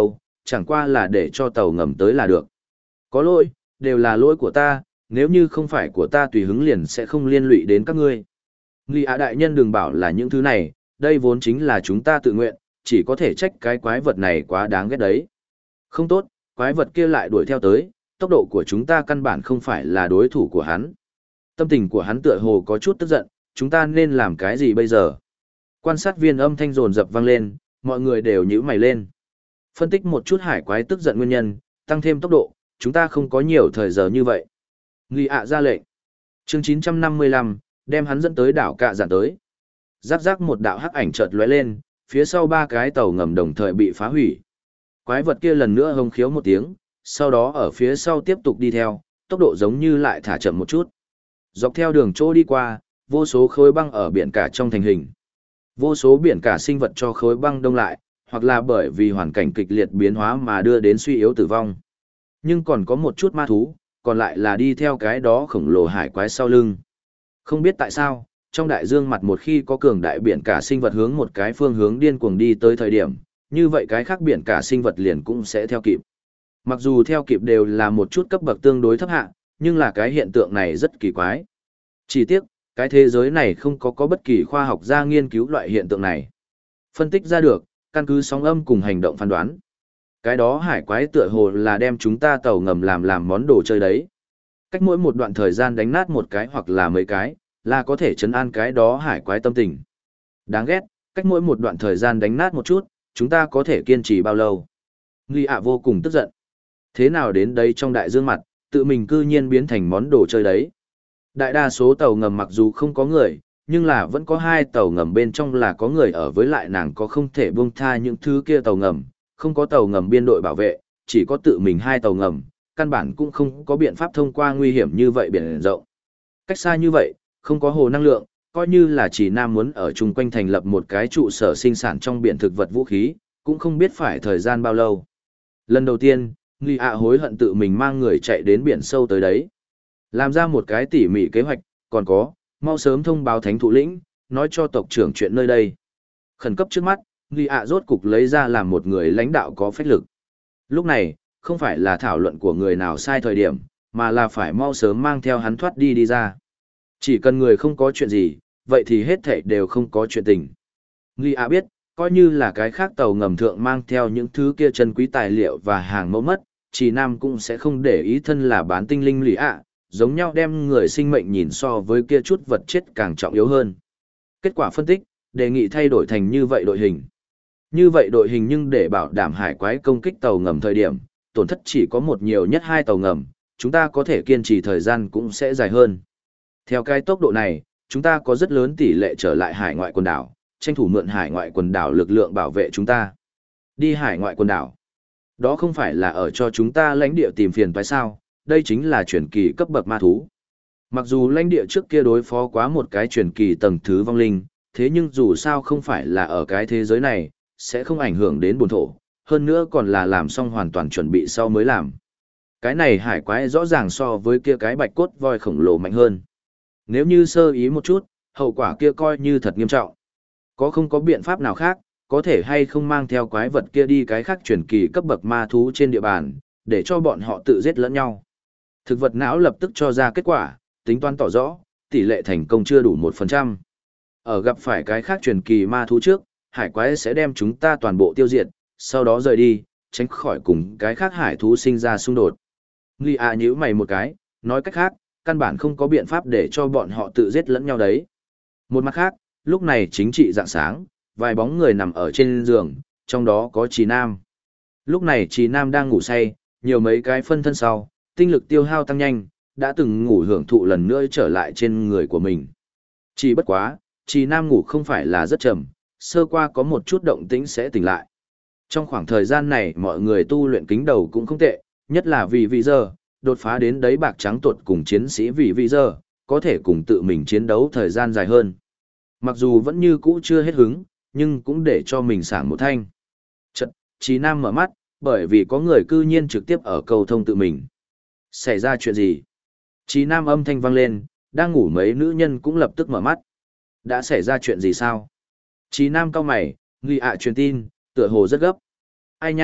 chẳng qua là để cho tàu ngầm tới là được. Có lỗi, đều là lỗi của ta, nếu như không phải của ta tùy hứng liền sẽ không liên lụy đến các ngươi. Nghi ạ đại nhân đừng bảo là những thứ này, đây vốn chính là chúng ta tự nguyện, chỉ có thể trách cái quái vật này quá đáng ghét đấy. Không tốt, quái vật kia lại đuổi theo tới, tốc độ của chúng ta căn bản không phải là đối thủ của hắn. Tâm tình của hắn tựa hồ có chút tức giận, chúng ta nên làm cái gì bây giờ? Quan sát viên âm thanh rồn rập vang lên, mọi người đều nhíu mày lên. Phân tích một chút hải quái tức giận nguyên nhân, tăng thêm tốc độ, chúng ta không có nhiều thời giờ như vậy. Nghi ạ ra lệnh. Chương 955, đem hắn dẫn tới đảo cạ giản tới. Rắc rắc một đạo hắc ảnh chợt lóe lên, phía sau ba cái tàu ngầm đồng thời bị phá hủy. Quái vật kia lần nữa hông khiếu một tiếng, sau đó ở phía sau tiếp tục đi theo, tốc độ giống như lại thả chậm một chút. Dọc theo đường chỗ đi qua, vô số khối băng ở biển cả trong thành hình. Vô số biển cả sinh vật cho khối băng đông lại, hoặc là bởi vì hoàn cảnh kịch liệt biến hóa mà đưa đến suy yếu tử vong. Nhưng còn có một chút ma thú, còn lại là đi theo cái đó khổng lồ hải quái sau lưng. Không biết tại sao, trong đại dương mặt một khi có cường đại biển cả sinh vật hướng một cái phương hướng điên cuồng đi tới thời điểm, như vậy cái khác biển cả sinh vật liền cũng sẽ theo kịp. Mặc dù theo kịp đều là một chút cấp bậc tương đối thấp hạ, nhưng là cái hiện tượng này rất kỳ quái. Chỉ tiếc, cái thế giới này không có bất kỳ khoa học gia nghiên cứu loại hiện tượng này. Phân tích ra được, căn cứ sóng âm cùng hành động phán đoán. Cái đó hải quái tựa hồ là đem chúng ta tàu ngầm làm món đồ chơi đấy. Cách mỗi một đoạn thời gian đánh nát một cái hoặc là mấy cái, là có thể trấn an cái đó hải quái tâm tình. Đáng ghét, cách mỗi một đoạn thời gian đánh nát một chút, chúng ta có thể kiên trì bao lâu. Nghi ạ vô cùng tức giận. Thế nào đến đây trong đại dương mặt, tự mình cư nhiên biến thành món đồ chơi đấy. Đại đa số tàu ngầm mặc dù không có người, nhưng là vẫn có hai tàu ngầm bên trong là có người ở, với lại nàng có không thể buông tha những thứ kia tàu ngầm, không có tàu ngầm biên đội bảo vệ, chỉ có tự mình hai tàu ngầm, căn bản cũng không có biện pháp thông qua nguy hiểm như vậy biển rộng. Cách xa như vậy, không có hồ năng lượng, coi như là chỉ Nam muốn ở chung quanh thành lập một cái trụ sở sinh sản trong biển thực vật vũ khí, cũng không biết phải thời gian bao lâu. Lần đầu tiên, Nghi ạ hối hận tự mình mang người chạy đến biển sâu tới đấy. Làm ra một cái tỉ mỉ kế hoạch, còn có, mau sớm thông báo thánh thủ lĩnh, nói cho tộc trưởng chuyện nơi đây. Khẩn cấp trước mắt, Nghi ạ rốt cục lấy ra làm một người lãnh đạo có phách lực. Lúc này, không phải là thảo luận của người nào sai thời điểm, mà là phải mau sớm mang theo hắn thoát đi ra. Chỉ cần người không có chuyện gì, vậy thì hết thảy đều không có chuyện tình. Nghi ạ biết, coi như là cái khác tàu ngầm thượng mang theo những thứ kia chân quý tài liệu và hàng mẫu mất, chỉ Nam cũng sẽ không để ý thân là bán tinh linh lì ạ, giống nhau đem người sinh mệnh nhìn so với kia chút vật chết càng trọng yếu hơn. Kết quả phân tích, đề nghị thay đổi thành như vậy đội hình. Như vậy đội hình nhưng để bảo đảm hải quái công kích tàu ngầm thời điểm, tổn thất chỉ có một nhiều nhất hai tàu ngầm, chúng ta có thể kiên trì thời gian cũng sẽ dài hơn. Theo cái tốc độ này, chúng ta có rất lớn tỷ lệ trở lại hải ngoại quần đảo, tranh thủ mượn hải ngoại quần đảo lực lượng bảo vệ chúng ta. Đi hải ngoại quần đảo. Đó không phải là ở cho chúng ta lãnh địa tìm phiền phải sao, đây chính là truyền kỳ cấp bậc ma thú. Mặc dù lãnh địa trước kia đối phó quá một cái truyền kỳ tầng thứ vong linh, thế nhưng dù sao không phải là ở cái thế giới này, sẽ không ảnh hưởng đến bồn thổ, hơn nữa còn là làm xong hoàn toàn chuẩn bị sau mới làm. Cái này hải quái rõ ràng so với kia cái bạch cốt voi khổng lồ mạnh hơn. Nếu như sơ ý một chút, hậu quả kia coi như thật nghiêm trọng. Có không có biện pháp nào khác, có thể hay không mang theo quái vật kia đi cái khác truyền kỳ cấp bậc ma thú trên địa bàn, để cho bọn họ tự giết lẫn nhau. Thực vật não lập tức cho ra kết quả, tính toán tỏ rõ, tỷ lệ thành công chưa đủ 1%. Ở gặp phải cái khác truyền kỳ ma thú trước, hải quái sẽ đem chúng ta toàn bộ tiêu diệt, sau đó rời đi, tránh khỏi cùng cái khác hải thú sinh ra xung đột. Nghi ạ nhíu mày một cái, nói cách khác, căn bản không có biện pháp để cho bọn họ tự giết lẫn nhau đấy. Một mặt khác, lúc này chính trị rạng sáng, vài bóng người nằm ở trên giường, trong đó có Trì Nam. Lúc này Trì Nam đang ngủ say, nhiều mấy cái phân thân sau, tinh lực tiêu hao tăng nhanh, đã từng ngủ hưởng thụ lần nữa trở lại trên người của mình. Chỉ bất quá, Trì Nam ngủ không phải là rất trầm, sơ qua có một chút động tĩnh sẽ tỉnh lại. Trong khoảng thời gian này mọi người tu luyện kính đầu cũng không tệ, nhất là vì giờ, đột phá đến đấy bạc trắng tuột cùng chiến sĩ vì giờ, có thể cùng tự mình chiến đấu thời gian dài hơn. Mặc dù vẫn như cũ chưa hết hứng, nhưng cũng để cho mình sảng một thanh. Chật, Trí Nam mở mắt, bởi vì có người cư nhiên trực tiếp ở cầu thông tự mình. Xảy ra chuyện gì? Trí Nam âm thanh vang lên, đang ngủ mấy nữ nhân cũng lập tức mở mắt. Đã xảy ra chuyện gì sao? Trí Nam cau mày, Nghi ạ truyền tin, tựa hồ rất gấp. Ai nha,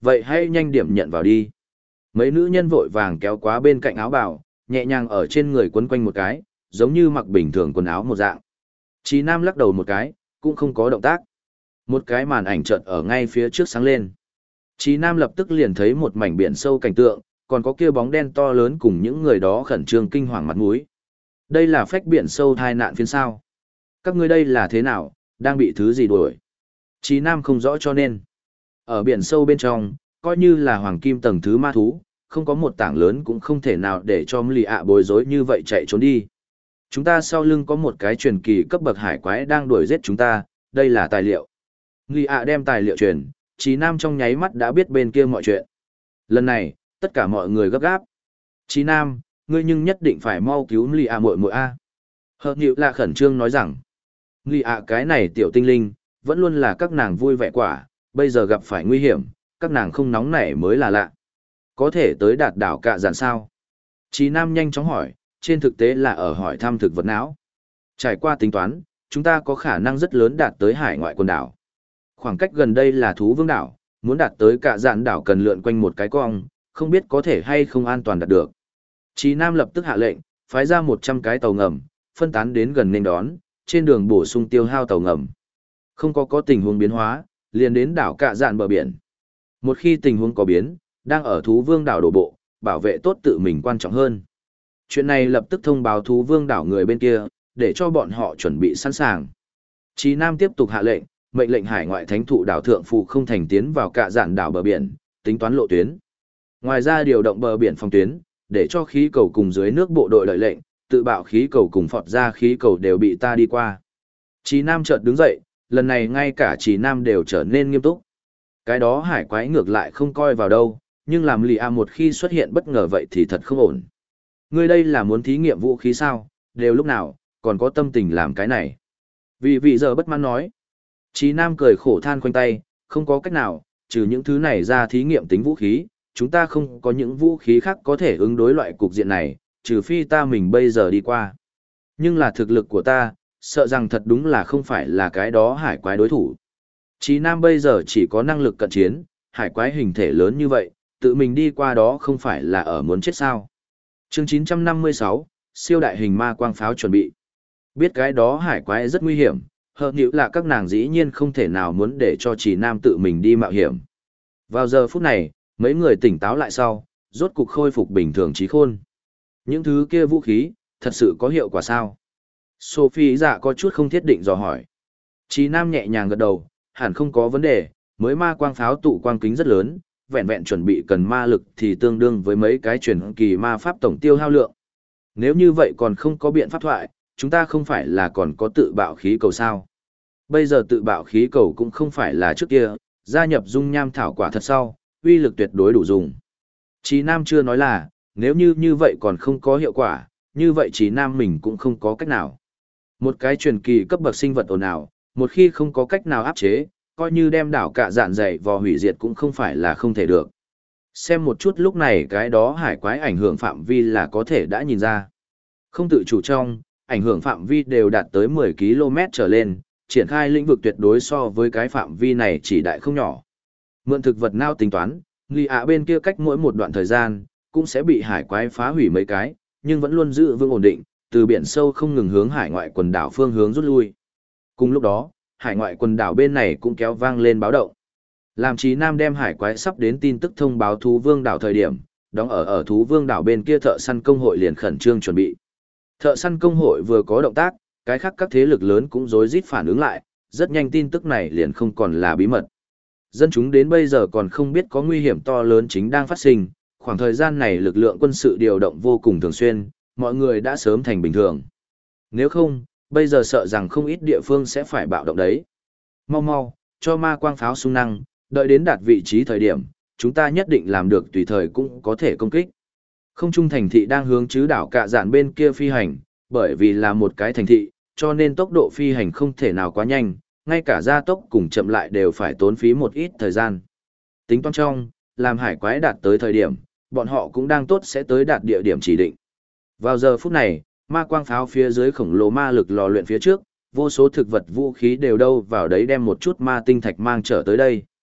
Vậy hãy nhanh điểm nhận vào đi. Mấy nữ nhân vội vàng kéo quá bên cạnh áo bào, nhẹ nhàng ở trên người quấn quanh một cái, giống như mặc bình thường quần áo một dạng. Chí Nam lắc đầu một cái, cũng không có động tác. Một cái màn ảnh chợt ở ngay phía trước sáng lên. Chí Nam lập tức liền thấy một mảnh biển sâu cảnh tượng, còn có kia bóng đen to lớn cùng những người đó khẩn trương kinh hoàng mặt mũi. Đây là phách biển sâu thai nạn phiến sao? Các ngươi đây là thế nào, đang bị thứ gì đuổi? Chí Nam không rõ cho nên. Ở biển sâu bên trong, coi như là hoàng kim tầng thứ ma thú, không có một tảng lớn cũng không thể nào để cho lì ạ bối rối như vậy chạy trốn đi. Chúng ta sau lưng có một cái truyền kỳ cấp bậc hải quái đang đuổi giết chúng ta, đây là tài liệu. Lì ạ đem tài liệu truyền, Chí Nam trong nháy mắt đã biết bên kia mọi chuyện. Lần này, tất cả mọi người gấp gáp. Chí Nam, ngươi nhưng nhất định phải mau cứu lì ạ muội muội a. Hợp Nhựu là khẩn trương nói rằng, lì ạ cái này tiểu tinh linh, vẫn luôn là các nàng vui vẻ quả, bây giờ gặp phải nguy hiểm, các nàng không nóng nảy mới là lạ. Có thể tới đạt đảo cạ dạn sao? Chí Nam nhanh chóng hỏi, trên thực tế là ở hỏi thăm thực vật não. Trải qua tính toán, chúng ta có khả năng rất lớn đạt tới hải ngoại quần đảo. Khoảng cách gần đây là thú vương đảo, muốn đạt tới cạ dạn đảo cần lượn quanh một cái cong, không biết có thể hay không an toàn đạt được. Chí Nam lập tức hạ lệnh, phái ra 100 cái tàu ngầm, phân tán đến gần nên đón, trên đường bổ sung tiêu hao tàu ngầm. Không có tình huống biến hóa, liền đến đảo cạ dạn bờ biển. Một khi tình huống có biến, đang ở thú vương đảo đổ bộ, bảo vệ tốt tự mình quan trọng hơn. Chuyện này lập tức thông báo thú vương đảo người bên kia, để cho bọn họ chuẩn bị sẵn sàng. Chí Nam tiếp tục hạ lệnh, mệnh lệnh hải ngoại thánh thụ đảo thượng phụ không thành tiến vào cạ dạn đảo bờ biển, tính toán lộ tuyến. Ngoài ra điều động bờ biển phòng tuyến, để cho khí cầu cùng dưới nước bộ đội lợi lệnh, tự bạo khí cầu cùng phọt ra khí cầu đều bị ta đi qua. Chí Nam chợt đứng dậy, lần này ngay cả Chí Nam đều trở nên nghiêm túc. Cái đó hải quái ngược lại không coi vào đâu, nhưng làm lì a một khi xuất hiện bất ngờ vậy thì thật không ổn. Ngươi đây là muốn thí nghiệm vũ khí sao, đều lúc nào, còn có tâm tình làm cái này. Vì giờ bất mãn nói. Chí Nam cười khổ than khoanh tay, không có cách nào, trừ những thứ này ra thí nghiệm tính vũ khí, chúng ta không có những vũ khí khác có thể ứng đối loại cục diện này, trừ phi ta mình bây giờ đi qua. Nhưng là thực lực của ta, sợ rằng thật đúng là không phải là cái đó hải quái đối thủ. Chí Nam bây giờ chỉ có năng lực cận chiến, hải quái hình thể lớn như vậy, tự mình đi qua đó không phải là ở muốn chết sao. Chương 956, siêu đại hình ma quang pháo chuẩn bị. Biết cái đó hải quái rất nguy hiểm, hợp nhữ là các nàng dĩ nhiên không thể nào muốn để cho Chí Nam tự mình đi mạo hiểm. Vào giờ phút này, mấy người tỉnh táo lại sau, rốt cục khôi phục bình thường trí khôn. Những thứ kia vũ khí, thật sự có hiệu quả sao? Sophie dạ có chút không thiết định dò hỏi. Chí Nam nhẹ nhàng gật đầu, hẳn không có vấn đề, mới ma quang pháo tụ quang kính rất lớn, vẹn vẹn chuẩn bị cần ma lực thì tương đương với mấy cái truyền kỳ ma pháp tổng tiêu hao lượng. Nếu như vậy còn không có biện pháp thoại, chúng ta không phải là còn có tự bạo khí cầu sao? Bây giờ tự bạo khí cầu cũng không phải là trước kia, gia nhập dung nham thảo quả thật sau, uy lực tuyệt đối đủ dùng. Chí Nam chưa nói là, nếu như vậy còn không có hiệu quả, như vậy Chí Nam mình cũng không có cách nào. Một cái truyền kỳ cấp bậc sinh vật ồn ào, một khi không có cách nào áp chế, coi như đem đảo cạ dạn dày vò hủy diệt cũng không phải là không thể được. Xem một chút lúc này cái đó hải quái ảnh hưởng phạm vi là có thể đã nhìn ra. Không tự chủ trong, ảnh hưởng phạm vi đều đạt tới 10 km trở lên, triển khai lĩnh vực tuyệt đối so với cái phạm vi này chỉ đại không nhỏ. Mượn thực vật nào tính toán, Nghi ạ bên kia cách mỗi một đoạn thời gian, cũng sẽ bị hải quái phá hủy mấy cái, nhưng vẫn luôn giữ vững ổn định, từ biển sâu không ngừng hướng hải ngoại quần đảo phương hướng rút lui. Cùng lúc đó, hải ngoại quần đảo bên này cũng kéo vang lên báo động. Làm Chí Nam đem hải quái sắp đến tin tức thông báo thú vương đảo thời điểm, đóng ở thú vương đảo bên kia thợ săn công hội liền khẩn trương chuẩn bị. Thợ săn công hội vừa có động tác, cái khác các thế lực lớn cũng rối rít phản ứng lại, rất nhanh tin tức này liền không còn là bí mật. Dân chúng đến bây giờ còn không biết có nguy hiểm to lớn chính đang phát sinh, khoảng thời gian này lực lượng quân sự điều động vô cùng thường xuyên, mọi người đã sớm thành bình thường. Nếu không, bây giờ sợ rằng không ít địa phương sẽ phải bạo động đấy. Mau mau, cho ma quang pháo xung năng, đợi đến đạt vị trí thời điểm, chúng ta nhất định làm được tùy thời cũng có thể công kích. Không trung thành thị đang hướng chứ đảo cạ dạn bên kia phi hành, bởi vì là một cái thành thị, cho nên tốc độ phi hành không thể nào quá nhanh, ngay cả gia tốc cùng chậm lại đều phải tốn phí một ít thời gian. Tính toán trong, làm hải quái đạt tới thời điểm, bọn họ cũng đang tốt sẽ tới đạt địa điểm chỉ định. Vào giờ phút này, ma quang pháo phía dưới khổng lồ ma lực lò luyện phía trước, vô số thực vật vũ khí đều đâu vào đấy đem một chút ma tinh thạch mang trở tới đây.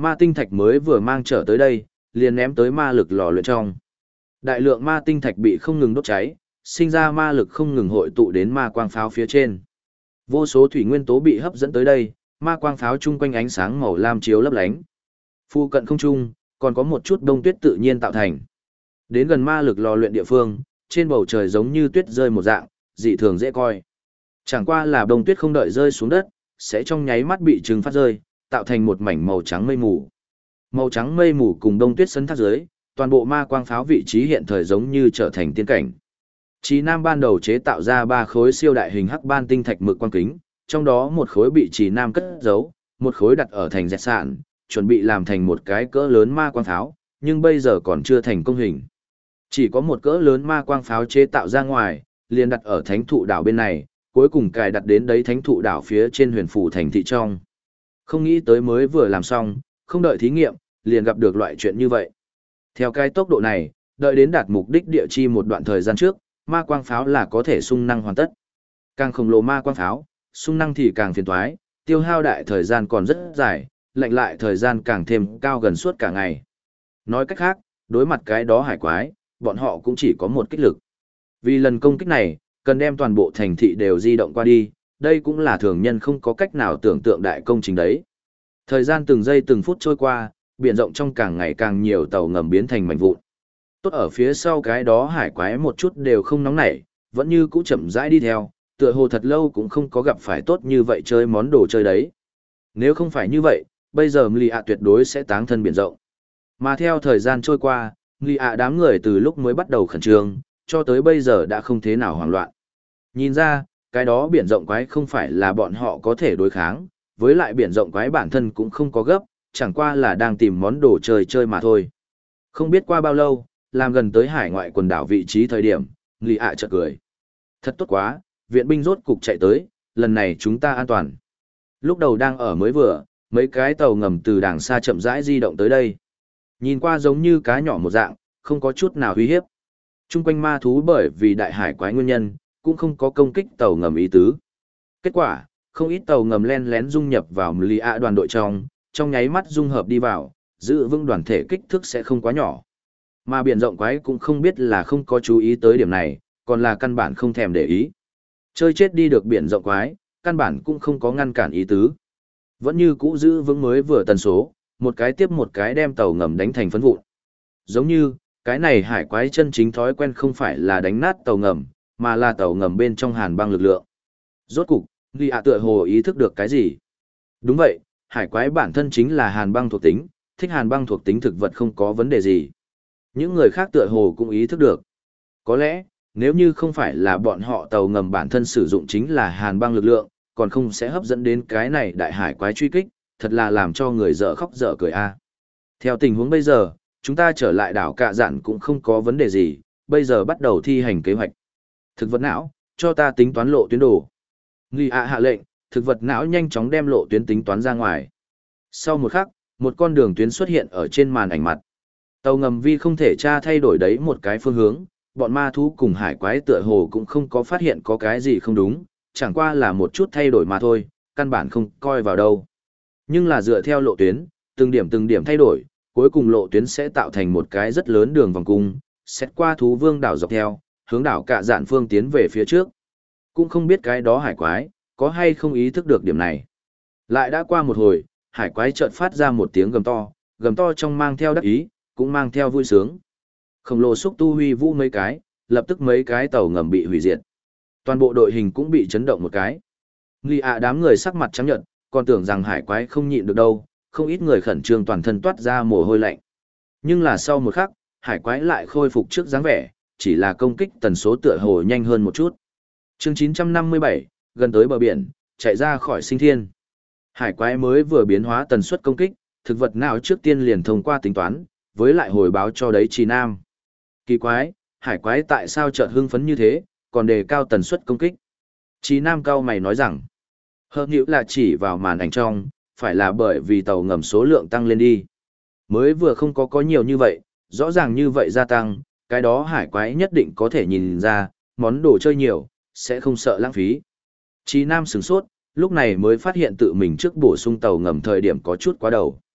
Ma tinh thạch mới vừa mang trở tới đây, liền ném tới ma lực lò luyện trong. Đại lượng ma tinh thạch bị không ngừng đốt cháy, sinh ra ma lực không ngừng hội tụ đến ma quang pháo phía trên. Vô số thủy nguyên tố bị hấp dẫn tới đây, ma quang pháo chung quanh ánh sáng màu lam chiếu lấp lánh. Phu cận không trung, còn có một chút đông tuyết tự nhiên tạo thành. Đến gần ma lực lò luyện địa phương, trên bầu trời giống như tuyết rơi một dạng, dị thường dễ coi. Chẳng qua là đông tuyết không đợi rơi xuống đất, sẽ trong nháy mắt bị trừng phát rơi, tạo thành một mảnh màu trắng mây mù. Màu trắng mây mù cùng đông tuyết sân thác dưới, toàn bộ ma quang pháo vị trí hiện thời giống như trở thành tiên cảnh. Chí Nam ban đầu chế tạo ra 3 khối siêu đại hình hắc ban tinh thạch mực quang kính, trong đó một khối bị Chí Nam cất giấu, một khối đặt ở thành dẹt sạn, chuẩn bị làm thành một cái cỡ lớn ma quang pháo, nhưng bây giờ còn chưa thành công hình. Chỉ có một cỡ lớn ma quang pháo chế tạo ra ngoài, liền đặt ở thánh thụ đảo bên này, cuối cùng cài đặt đến đấy thánh thụ đảo phía trên huyền phủ thành thị trong. Không nghĩ tới mới vừa làm xong, không đợi thí nghiệm, liền gặp được loại chuyện như vậy. Theo cái tốc độ này, đợi đến đạt mục đích địa chi một đoạn thời gian trước, ma quang pháo là có thể xung năng hoàn tất. Càng khổng lồ ma quang pháo, xung năng thì càng phiền toái, tiêu hao đại thời gian còn rất dài, lạnh lại thời gian càng thêm cao gần suốt cả ngày. Nói cách khác, đối mặt cái đó hải quái, bọn họ cũng chỉ có một kích lực. Vì lần công kích này, cần đem toàn bộ thành thị đều di động qua đi, đây cũng là thường nhân không có cách nào tưởng tượng đại công trình đấy. Thời gian từng giây từng phút trôi qua, biển rộng trong càng ngày càng nhiều tàu ngầm biến thành mảnh vụn. Tốt ở phía sau cái đó hải quái một chút đều không nóng nảy, vẫn như cũ chậm rãi đi theo, tựa hồ thật lâu cũng không có gặp phải tốt như vậy chơi món đồ chơi đấy. Nếu không phải như vậy, bây giờ Mli ạ tuyệt đối sẽ táng thân biển rộng. Mà theo thời gian trôi qua, Mli ạ đám người từ lúc mới bắt đầu khẩn trương, cho tới bây giờ đã không thế nào hoảng loạn. Nhìn ra, cái đó biển rộng quái không phải là bọn họ có thể đối kháng, với lại biển rộng quái bản thân cũng không có gấp, chẳng qua là đang tìm món đồ chơi chơi mà thôi. Không biết qua bao lâu, làm gần tới hải ngoại quần đảo vị trí thời điểm, Mli ạ chợt cười. Thật tốt quá, viện binh rốt cục chạy tới, lần này chúng ta an toàn. Lúc đầu đang ở mới vừa, mấy cái tàu ngầm từ đàng xa chậm rãi di động tới đây. Nhìn qua giống như cá nhỏ một dạng, không có chút nào uy hiếp. Trung quanh ma thú bởi vì đại hải quái nguyên nhân, cũng không có công kích tàu ngầm ý tứ. Kết quả, không ít tàu ngầm len lén dung nhập vào Mli ạ đoàn đội trong nháy mắt dung hợp đi vào, giữ vững đoàn thể kích thước sẽ không quá nhỏ. Mà biển rộng quái cũng không biết là không có chú ý tới điểm này, còn là căn bản không thèm để ý. Chơi chết đi được biển rộng quái, căn bản cũng không có ngăn cản ý tứ. Vẫn như cũ giữ vững mới vừa tần số, một cái tiếp một cái đem tàu ngầm đánh thành phấn vụn. Giống như, cái này hải quái chân chính thói quen không phải là đánh nát tàu ngầm, mà là tàu ngầm bên trong hàn băng lực lượng. Rốt cục, Mli ạ tựa hồ ý thức được cái gì? Đúng vậy, hải quái bản thân chính là hàn băng thuộc tính, thích hàn băng thuộc tính thực vật không có vấn đề gì. Những người khác tựa hồ cũng ý thức được. Có lẽ, nếu như không phải là bọn họ tàu ngầm bản thân sử dụng chính là hàn băng lực lượng, còn không sẽ hấp dẫn đến cái này đại hải quái truy kích, thật là làm cho người dở khóc dở cười a. Theo tình huống bây giờ, chúng ta trở lại đảo Cạ Dạn cũng không có vấn đề gì, bây giờ bắt đầu thi hành kế hoạch. Thực vật não, cho ta tính toán lộ tuyến đồ. Nghi ạ hạ lệnh, thực vật não nhanh chóng đem lộ tuyến tính toán ra ngoài. Sau một khắc, một con đường tuyến xuất hiện ở trên màn ảnh mặt. Tàu ngầm vi không thể tra thay đổi đấy một cái phương hướng, bọn ma thú cùng hải quái tựa hồ cũng không có phát hiện có cái gì không đúng, chẳng qua là một chút thay đổi mà thôi, căn bản không coi vào đâu. Nhưng là dựa theo lộ tuyến, từng điểm thay đổi, cuối cùng lộ tuyến sẽ tạo thành một cái rất lớn đường vòng cung, xét qua thú vương đảo dọc theo, hướng đảo Cạ Dạn phương tiến về phía trước. Cũng không biết cái đó hải quái, có hay không ý thức được điểm này. Lại đã qua một hồi, hải quái chợt phát ra một tiếng gầm to trong mang theo đắc ý, cũng mang theo vui sướng. Khổng lồ xúc tu huy vũ mấy cái, lập tức mấy cái tàu ngầm bị hủy diệt. Toàn bộ đội hình cũng bị chấn động một cái. Nghi ạ đám người sắc mặt trắng nhợt, còn tưởng rằng hải quái không nhịn được đâu, không ít người khẩn trương toàn thân toát ra mồ hôi lạnh. Nhưng là sau một khắc, hải quái lại khôi phục trước dáng vẻ, chỉ là công kích tần số tựa hồ nhanh hơn một chút. Chương 957, gần tới bờ biển, chạy ra khỏi sinh thiên. Hải quái mới vừa biến hóa tần suất công kích, thực vật nào trước tiên liền thông qua tính toán, với lại hồi báo cho đấy Chí Nam. Kỳ quái, hải quái tại sao chợt hưng phấn như thế, còn đề cao tần suất công kích. Chí Nam cao mày nói rằng, hợp nhữ là chỉ vào màn ảnh trong, phải là bởi vì tàu ngầm số lượng tăng lên đi. Mới vừa không có nhiều như vậy, rõ ràng như vậy gia tăng, cái đó hải quái nhất định có thể nhìn ra, món đồ chơi nhiều, sẽ không sợ lãng phí. Chí Nam sửng sốt, lúc này mới phát hiện tự mình trước bổ sung tàu ngầm thời điểm có chút quá đầu.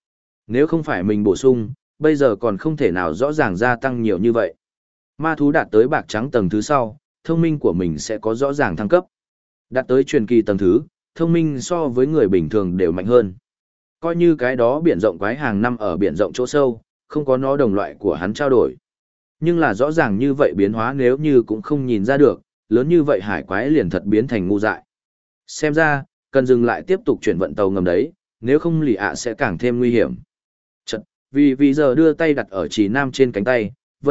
Nếu không phải mình bổ sung, bây giờ còn không thể nào rõ ràng gia tăng nhiều như vậy. Ma thú đạt tới bạc trắng tầng thứ sau, thông minh của mình sẽ có rõ ràng thăng cấp. Đạt tới truyền kỳ tầng thứ, thông minh so với người bình thường đều mạnh hơn. Coi như cái đó biển rộng quái hàng năm ở biển rộng chỗ sâu, không có nó đồng loại của hắn trao đổi. Nhưng là rõ ràng như vậy biến hóa nếu như cũng không nhìn ra được, lớn như vậy hải quái liền thật biến thành ngu dại. Xem ra, cần dừng lại tiếp tục chuyển vận tàu ngầm đấy, nếu không lì ạ sẽ càng thêm nguy hiểm. Chật, vì giờ đưa tay đặt ở Trì Nam trên cánh tay,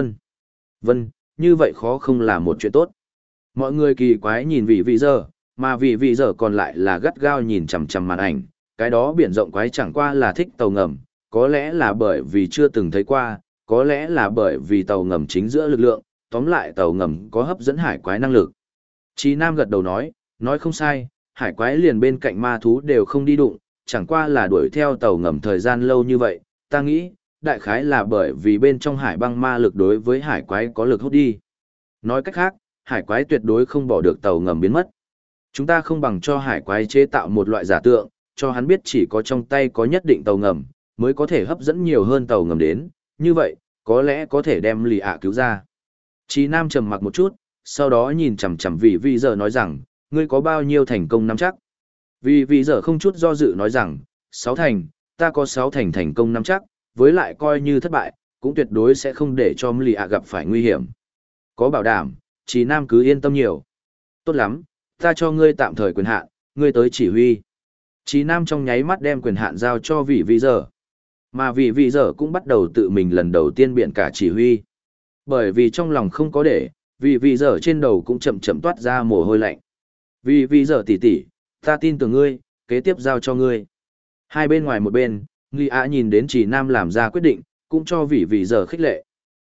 vân, như vậy khó không là một chuyện tốt. Mọi người kỳ quái nhìn vì giờ, mà vì giờ còn lại là gắt gao nhìn chằm chằm màn ảnh, cái đó biển rộng quái chẳng qua là thích tàu ngầm, có lẽ là bởi vì chưa từng thấy qua, có lẽ là bởi vì tàu ngầm chính giữa lực lượng, tóm lại tàu ngầm có hấp dẫn hải quái năng lực. Chí Nam gật đầu nói không sai, hải quái liền bên cạnh ma thú đều không đi đụng, chẳng qua là đuổi theo tàu ngầm thời gian lâu như vậy, ta nghĩ, đại khái là bởi vì bên trong hải băng ma lực đối với hải quái có lực hút đi. Nói cách khác, hải quái tuyệt đối không bỏ được tàu ngầm biến mất. Chúng ta không bằng cho hải quái chế tạo một loại giả tượng, cho hắn biết chỉ có trong tay có nhất định tàu ngầm, mới có thể hấp dẫn nhiều hơn tàu ngầm đến, như vậy, có lẽ có thể đem lì ạ cứu ra. Chí Nam trầm mặc một chút, sau đó nhìn chằm chằm vì giờ nói rằng, ngươi có bao nhiêu thành công nắm chắc? Vì giờ không chút do dự nói rằng, 6 thành, ta có 6 thành thành công nắm chắc, với lại coi như thất bại, cũng tuyệt đối sẽ không để cho lì ạ gặp phải nguy hiểm. Có bảo đảm, Chí Nam cứ yên tâm nhiều. Tốt lắm, ta cho ngươi tạm thời quyền hạn, ngươi tới chỉ huy. Chí Nam trong nháy mắt đem quyền hạn giao cho vì giờ. Mà vì giờ cũng bắt đầu tự mình lần đầu tiên biện cả chỉ huy. Bởi vì trong lòng không có để, vì giờ trên đầu cũng chậm chậm toát ra mồ hôi lạnh. Vì giờ tỉ tỉ, ta tin tưởng ngươi, kế tiếp giao cho ngươi. Hai bên ngoài một bên, Nghi Á nhìn đến Chỉ Nam làm ra quyết định, cũng cho vì giờ khích lệ.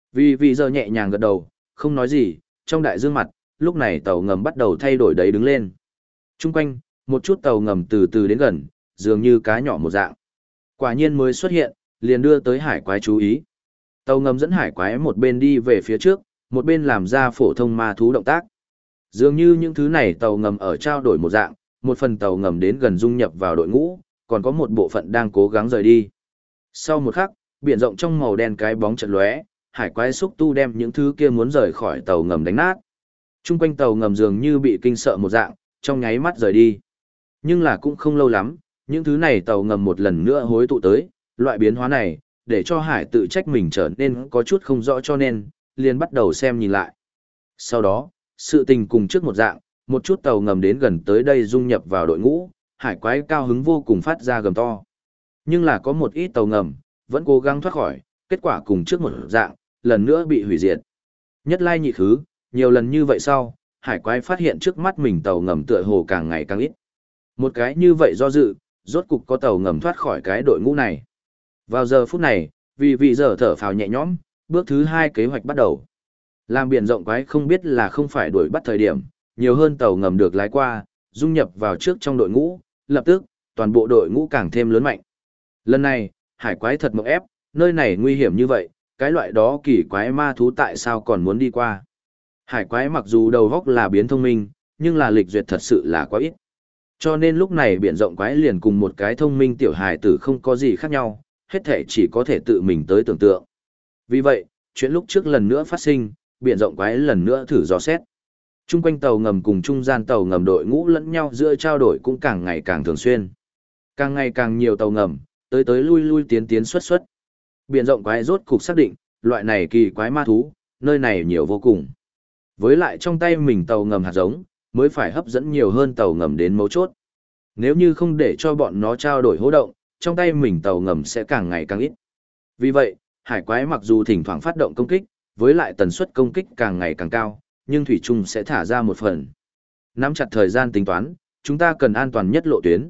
Vì giờ nhẹ nhàng gật đầu, không nói gì, trong đại dương mặt, lúc này tàu ngầm bắt đầu thay đổi đấy đứng lên. Trung quanh, một chút tàu ngầm từ từ đến gần, dường như cá nhỏ một dạng. Quả nhiên mới xuất hiện, liền đưa tới hải quái chú ý. Tàu ngầm dẫn hải quái một bên đi về phía trước, một bên làm ra phổ thông ma thú động tác. Dường như những thứ này tàu ngầm ở trao đổi một dạng, một phần tàu ngầm đến gần dung nhập vào đội ngũ, còn có một bộ phận đang cố gắng rời đi. Sau một khắc, biển rộng trong màu đen cái bóng chợt lóe, hải quái xúc tu đem những thứ kia muốn rời khỏi tàu ngầm đánh nát. Trung quanh tàu ngầm dường như bị kinh sợ một dạng, trong nháy mắt rời đi. Nhưng là cũng không lâu lắm, những thứ này tàu ngầm một lần nữa hối tụ tới, loại biến hóa này, để cho hải tự trách mình trở nên có chút không rõ cho nên, liền bắt đầu xem nhìn lại. Sau đó, sự tình cùng trước một dạng, một chút tàu ngầm đến gần tới đây dung nhập vào đội ngũ, hải quái cao hứng vô cùng phát ra gầm to. Nhưng là có một ít tàu ngầm, vẫn cố gắng thoát khỏi, kết quả cùng trước một dạng, lần nữa bị hủy diệt. Nhất lai nhị khứ, nhiều lần như vậy sau, hải quái phát hiện trước mắt mình tàu ngầm tựa hồ càng ngày càng ít. Một cái như vậy do dự, rốt cục có tàu ngầm thoát khỏi cái đội ngũ này. Vào giờ phút này, vì giờ thở phào nhẹ nhõm, bước thứ 2 kế hoạch bắt đầu. Làm biển rộng quái không biết là không phải đuổi bắt thời điểm, nhiều hơn tàu ngầm được lái qua, dung nhập vào trước trong đội ngũ, lập tức, toàn bộ đội ngũ càng thêm lớn mạnh. Lần này, hải quái thật mộng ép, nơi này nguy hiểm như vậy, cái loại đó kỳ quái ma thú tại sao còn muốn đi qua. Hải quái mặc dù đầu góc là biến thông minh, nhưng là lịch duyệt thật sự là quá ít. Cho nên lúc này biển rộng quái liền cùng một cái thông minh tiểu hài tử không có gì khác nhau, hết thể chỉ có thể tự mình tới tưởng tượng. Vì vậy, chuyện lúc trước lần nữa phát sinh, biển rộng quái lần nữa thử dò xét. Trung quanh tàu ngầm cùng trung gian tàu ngầm đội ngũ lẫn nhau giữa trao đổi cũng càng ngày càng thường xuyên. Càng ngày càng nhiều tàu ngầm, tới lui lui tiến tiến xuất xuất. Biển rộng quái rốt cục xác định, loại này kỳ quái ma thú, nơi này nhiều vô cùng. Với lại trong tay mình tàu ngầm hạt giống, mới phải hấp dẫn nhiều hơn tàu ngầm đến mấu chốt. Nếu như không để cho bọn nó trao đổi hô động, trong tay mình tàu ngầm sẽ càng ngày càng ít. Vì vậy, hải quái mặc dù thỉnh thoảng phát động công kích, với lại tần suất công kích càng ngày càng cao, nhưng thủy chung sẽ thả ra một phần. Nắm chặt thời gian tính toán, chúng ta cần an toàn nhất lộ tuyến.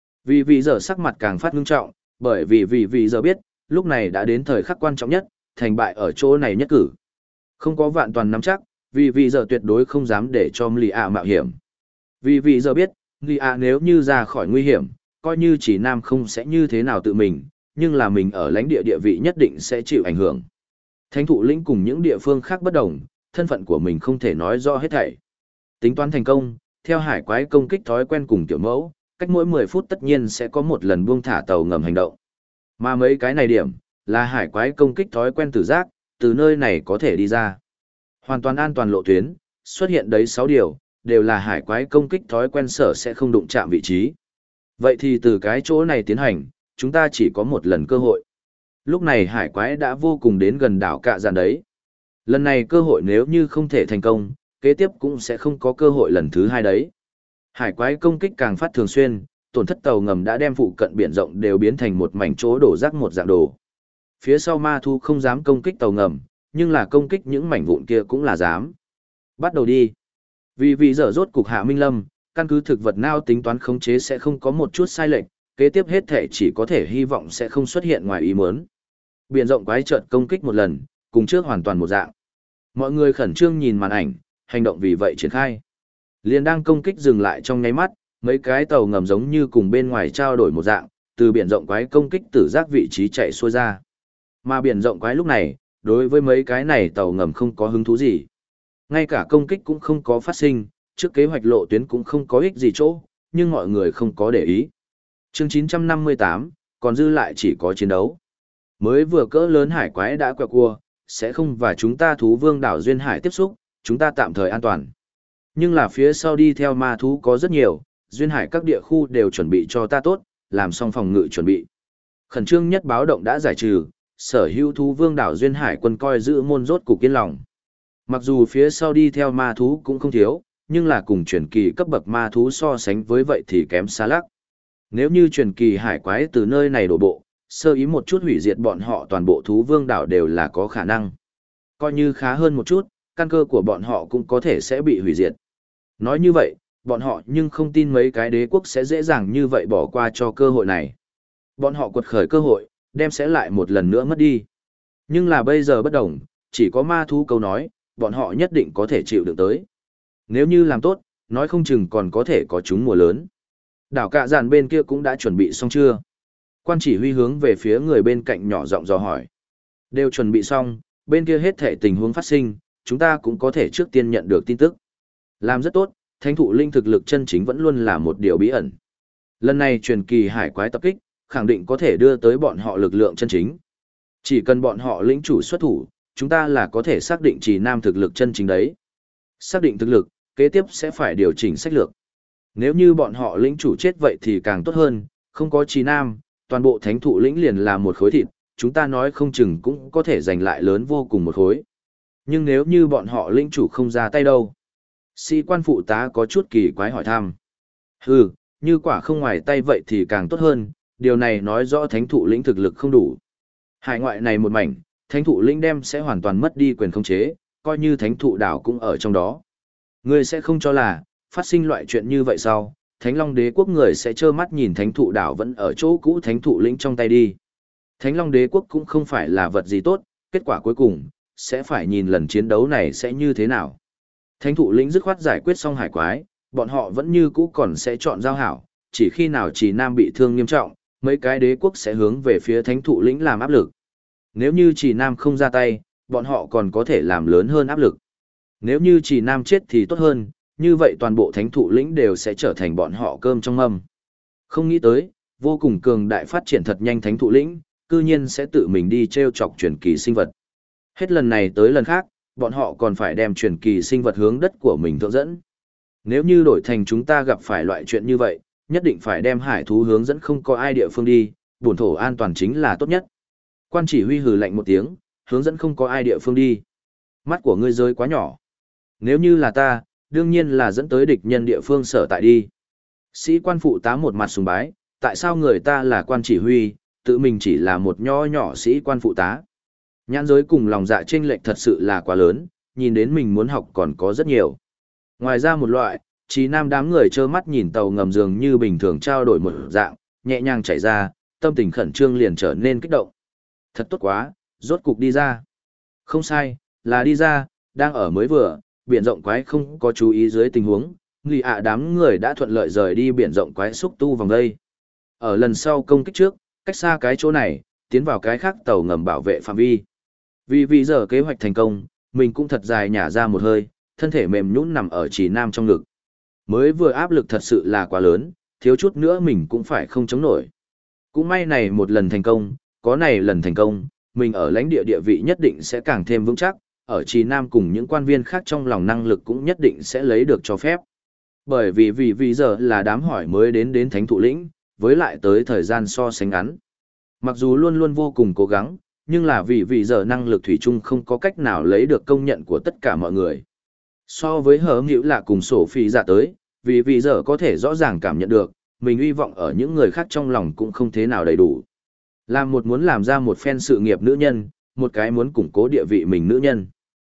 Vì giờ sắc mặt càng phát ngưng trọng, bởi vì giờ biết, lúc này đã đến thời khắc quan trọng nhất, thành bại ở chỗ này nhất cử. Không có vạn toàn nắm chắc, vì giờ tuyệt đối không dám để cho Lì ạ mạo hiểm. Vì giờ biết, Lì ạ nếu như ra khỏi nguy hiểm, coi như chỉ nam không sẽ như thế nào tự mình, nhưng là mình ở lãnh địa địa vị nhất định sẽ chịu ảnh hưởng. Thánh thụ lĩnh cùng những địa phương khác bất đồng, thân phận của mình không thể nói rõ hết thảy. Tính toán thành công, theo hải quái công kích thói quen cùng tiểu mẫu, cách mỗi 10 phút tất nhiên sẽ có một lần buông thả tàu ngầm hành động. Mà mấy cái này điểm, là hải quái công kích thói quen tử giác, từ nơi này có thể đi ra. Hoàn toàn an toàn lộ tuyến, xuất hiện đấy 6 điều, đều là hải quái công kích thói quen sở sẽ không đụng chạm vị trí. Vậy thì từ cái chỗ này tiến hành, chúng ta chỉ có một lần cơ hội. Lúc này hải quái đã vô cùng đến gần đảo cạ dạn đấy. Lần này cơ hội nếu như không thể thành công, kế tiếp cũng sẽ không có cơ hội lần thứ hai đấy. Hải quái công kích càng phát thường xuyên, tổn thất tàu ngầm đã đem phụ cận biển rộng đều biến thành một mảnh chỗ đổ rác một dạng đồ. Phía sau ma thu không dám công kích tàu ngầm, nhưng là công kích những mảnh vụn kia cũng là dám. Bắt đầu đi. Vì giờ rốt cục hạ Minh Lâm, căn cứ thực vật nao tính toán khống chế sẽ không có một chút sai lệch, kế tiếp hết thể chỉ có thể hy vọng sẽ không xuất hiện ngoài ý muốn. Biển rộng quái chợt công kích một lần, cùng trước hoàn toàn một dạng. Mọi người khẩn trương nhìn màn ảnh, hành động vì vậy triển khai. Liền đang công kích dừng lại trong nháy mắt, mấy cái tàu ngầm giống như cùng bên ngoài trao đổi một dạng, từ biển rộng quái công kích tử giác vị trí chạy xuôi ra. Mà biển rộng quái lúc này, đối với mấy cái này tàu ngầm không có hứng thú gì. Ngay cả công kích cũng không có phát sinh, trước kế hoạch lộ tuyến cũng không có ích gì chỗ, nhưng mọi người không có để ý. Chương 958, còn dư lại chỉ có chiến đấu. Mới vừa cỡ lớn hải quái đã quẹo cua, sẽ không và chúng ta thú vương đảo Duyên Hải tiếp xúc, chúng ta tạm thời an toàn. Nhưng là phía sau đi theo ma thú có rất nhiều, Duyên Hải các địa khu đều chuẩn bị cho ta tốt, làm xong phòng ngự chuẩn bị. Khẩn trương nhất báo động đã giải trừ, sở hữu thú vương đảo Duyên Hải quân coi giữ môn rốt cục yên lòng. Mặc dù phía sau đi theo ma thú cũng không thiếu, nhưng là cùng truyền kỳ cấp bậc ma thú so sánh với vậy thì kém xa lắc. Nếu như truyền kỳ hải quái từ nơi này đổ bộ, sơ ý một chút hủy diệt bọn họ toàn bộ thú vương đảo đều là có khả năng. Coi như khá hơn một chút, căn cơ của bọn họ cũng có thể sẽ bị hủy diệt. Nói như vậy, bọn họ nhưng không tin mấy cái đế quốc sẽ dễ dàng như vậy bỏ qua cho cơ hội này. Bọn họ quật khởi cơ hội, đem sẽ lại một lần nữa mất đi. Nhưng là bây giờ bất đồng, chỉ có ma thú câu nói, bọn họ nhất định có thể chịu được tới. Nếu như làm tốt, nói không chừng còn có thể có chúng mùa lớn. Đảo cạ dạn bên kia cũng đã chuẩn bị xong chưa? Quan chỉ huy hướng về phía người bên cạnh nhỏ giọng dò hỏi. Đều chuẩn bị xong, bên kia hết thể tình huống phát sinh, chúng ta cũng có thể trước tiên nhận được tin tức. Làm rất tốt, thánh thụ linh thực lực chân chính vẫn luôn là một điều bí ẩn. Lần này truyền kỳ hải quái tập kích, khẳng định có thể đưa tới bọn họ lực lượng chân chính. Chỉ cần bọn họ lĩnh chủ xuất thủ, chúng ta là có thể xác định Trì Nam thực lực chân chính đấy. Xác định thực lực, kế tiếp sẽ phải điều chỉnh sách lược. Nếu như bọn họ lĩnh chủ chết vậy thì càng tốt hơn, không có Trì Nam, toàn bộ thánh thụ lĩnh liền là một khối thịt, chúng ta nói không chừng cũng có thể giành lại lớn vô cùng một khối. Nhưng nếu như bọn họ lĩnh chủ không ra tay đâu? Sĩ quan phụ tá có chút kỳ quái hỏi thăm. Hừ, như quả không ngoài tay vậy thì càng tốt hơn, điều này nói rõ thánh thụ lĩnh thực lực không đủ. Hải ngoại này một mảnh, thánh thụ lĩnh đem sẽ hoàn toàn mất đi quyền khống chế, coi như thánh thụ đảo cũng ở trong đó. Ngươi sẽ không cho là, phát sinh loại chuyện như vậy sau, Thánh Long Đế quốc người sẽ trơ mắt nhìn thánh thụ đảo vẫn ở chỗ cũ thánh thụ lĩnh trong tay đi. Thánh Long Đế quốc cũng không phải là vật gì tốt, kết quả cuối cùng, sẽ phải nhìn lần chiến đấu này sẽ như thế nào. Thánh thụ lĩnh dứt khoát giải quyết xong hải quái, bọn họ vẫn như cũ còn sẽ chọn giao hảo, chỉ khi nào Trì Nam bị thương nghiêm trọng, mấy cái đế quốc sẽ hướng về phía thánh thụ lĩnh làm áp lực. Nếu như Trì Nam không ra tay, bọn họ còn có thể làm lớn hơn áp lực. Nếu như Trì Nam chết thì tốt hơn, như vậy toàn bộ thánh thụ lĩnh đều sẽ trở thành bọn họ cơm trong mâm. Không nghĩ tới, vô cùng cường đại phát triển thật nhanh thánh thụ lĩnh, cư nhiên sẽ tự mình đi treo chọc truyền kỳ sinh vật. Hết lần này tới lần khác, bọn họ còn phải đem truyền kỳ sinh vật hướng đất của mình thượng dẫn. Nếu như đổi thành chúng ta gặp phải loại chuyện như vậy, nhất định phải đem hải thú hướng dẫn không có ai địa phương đi, bổn thổ an toàn chính là tốt nhất. Quan chỉ huy hừ lạnh một tiếng, hướng dẫn không có ai địa phương đi. Mắt của ngươi rơi quá nhỏ. Nếu như là ta, đương nhiên là dẫn tới địch nhân địa phương sở tại đi. Sĩ quan phụ tá một mặt sùng bái, tại sao người ta là quan chỉ huy, tự mình chỉ là một nho nhỏ sĩ quan phụ tá. Nhãn giới cùng lòng dạ chênh lệch thật sự là quá lớn, nhìn đến mình muốn học còn có rất nhiều. Ngoài ra một loại, Trì Nam đám người trơ mắt nhìn tàu ngầm dường như bình thường trao đổi một dạng, nhẹ nhàng chảy ra, tâm tình khẩn trương liền trở nên kích động. Thật tốt quá, rốt cục đi ra. Không sai, là đi ra, đang ở mới vừa, biển rộng quái không có chú ý dưới tình huống, người đám người đã thuận lợi rời đi biển rộng quái xúc tu vòng đây. Ở lần sau công kích trước, cách xa cái chỗ này, tiến vào cái khác tàu ngầm bảo vệ phạm vi. Vì giờ kế hoạch thành công, mình cũng thật dài nhả ra một hơi, thân thể mềm nhũn nằm ở Trì Nam trong ngực. Mới vừa áp lực thật sự là quá lớn, thiếu chút nữa mình cũng phải không chống nổi. Cũng may này một lần thành công, có này lần thành công, mình ở lãnh địa địa vị nhất định sẽ càng thêm vững chắc, ở Trì Nam cùng những quan viên khác trong lòng năng lực cũng nhất định sẽ lấy được cho phép. Bởi vì giờ là đám hỏi mới đến thánh thụ lĩnh, với lại tới thời gian so sánh ngắn. Mặc dù luôn luôn vô cùng cố gắng, nhưng là vì giờ năng lực thủy chung không có cách nào lấy được công nhận của tất cả mọi người. So với hở hữu là cùng sổ phi dạ tới, vì giờ có thể rõ ràng cảm nhận được, mình hy vọng ở những người khác trong lòng cũng không thế nào đầy đủ. Làm một muốn làm ra một phen sự nghiệp nữ nhân, một cái muốn củng cố địa vị mình nữ nhân.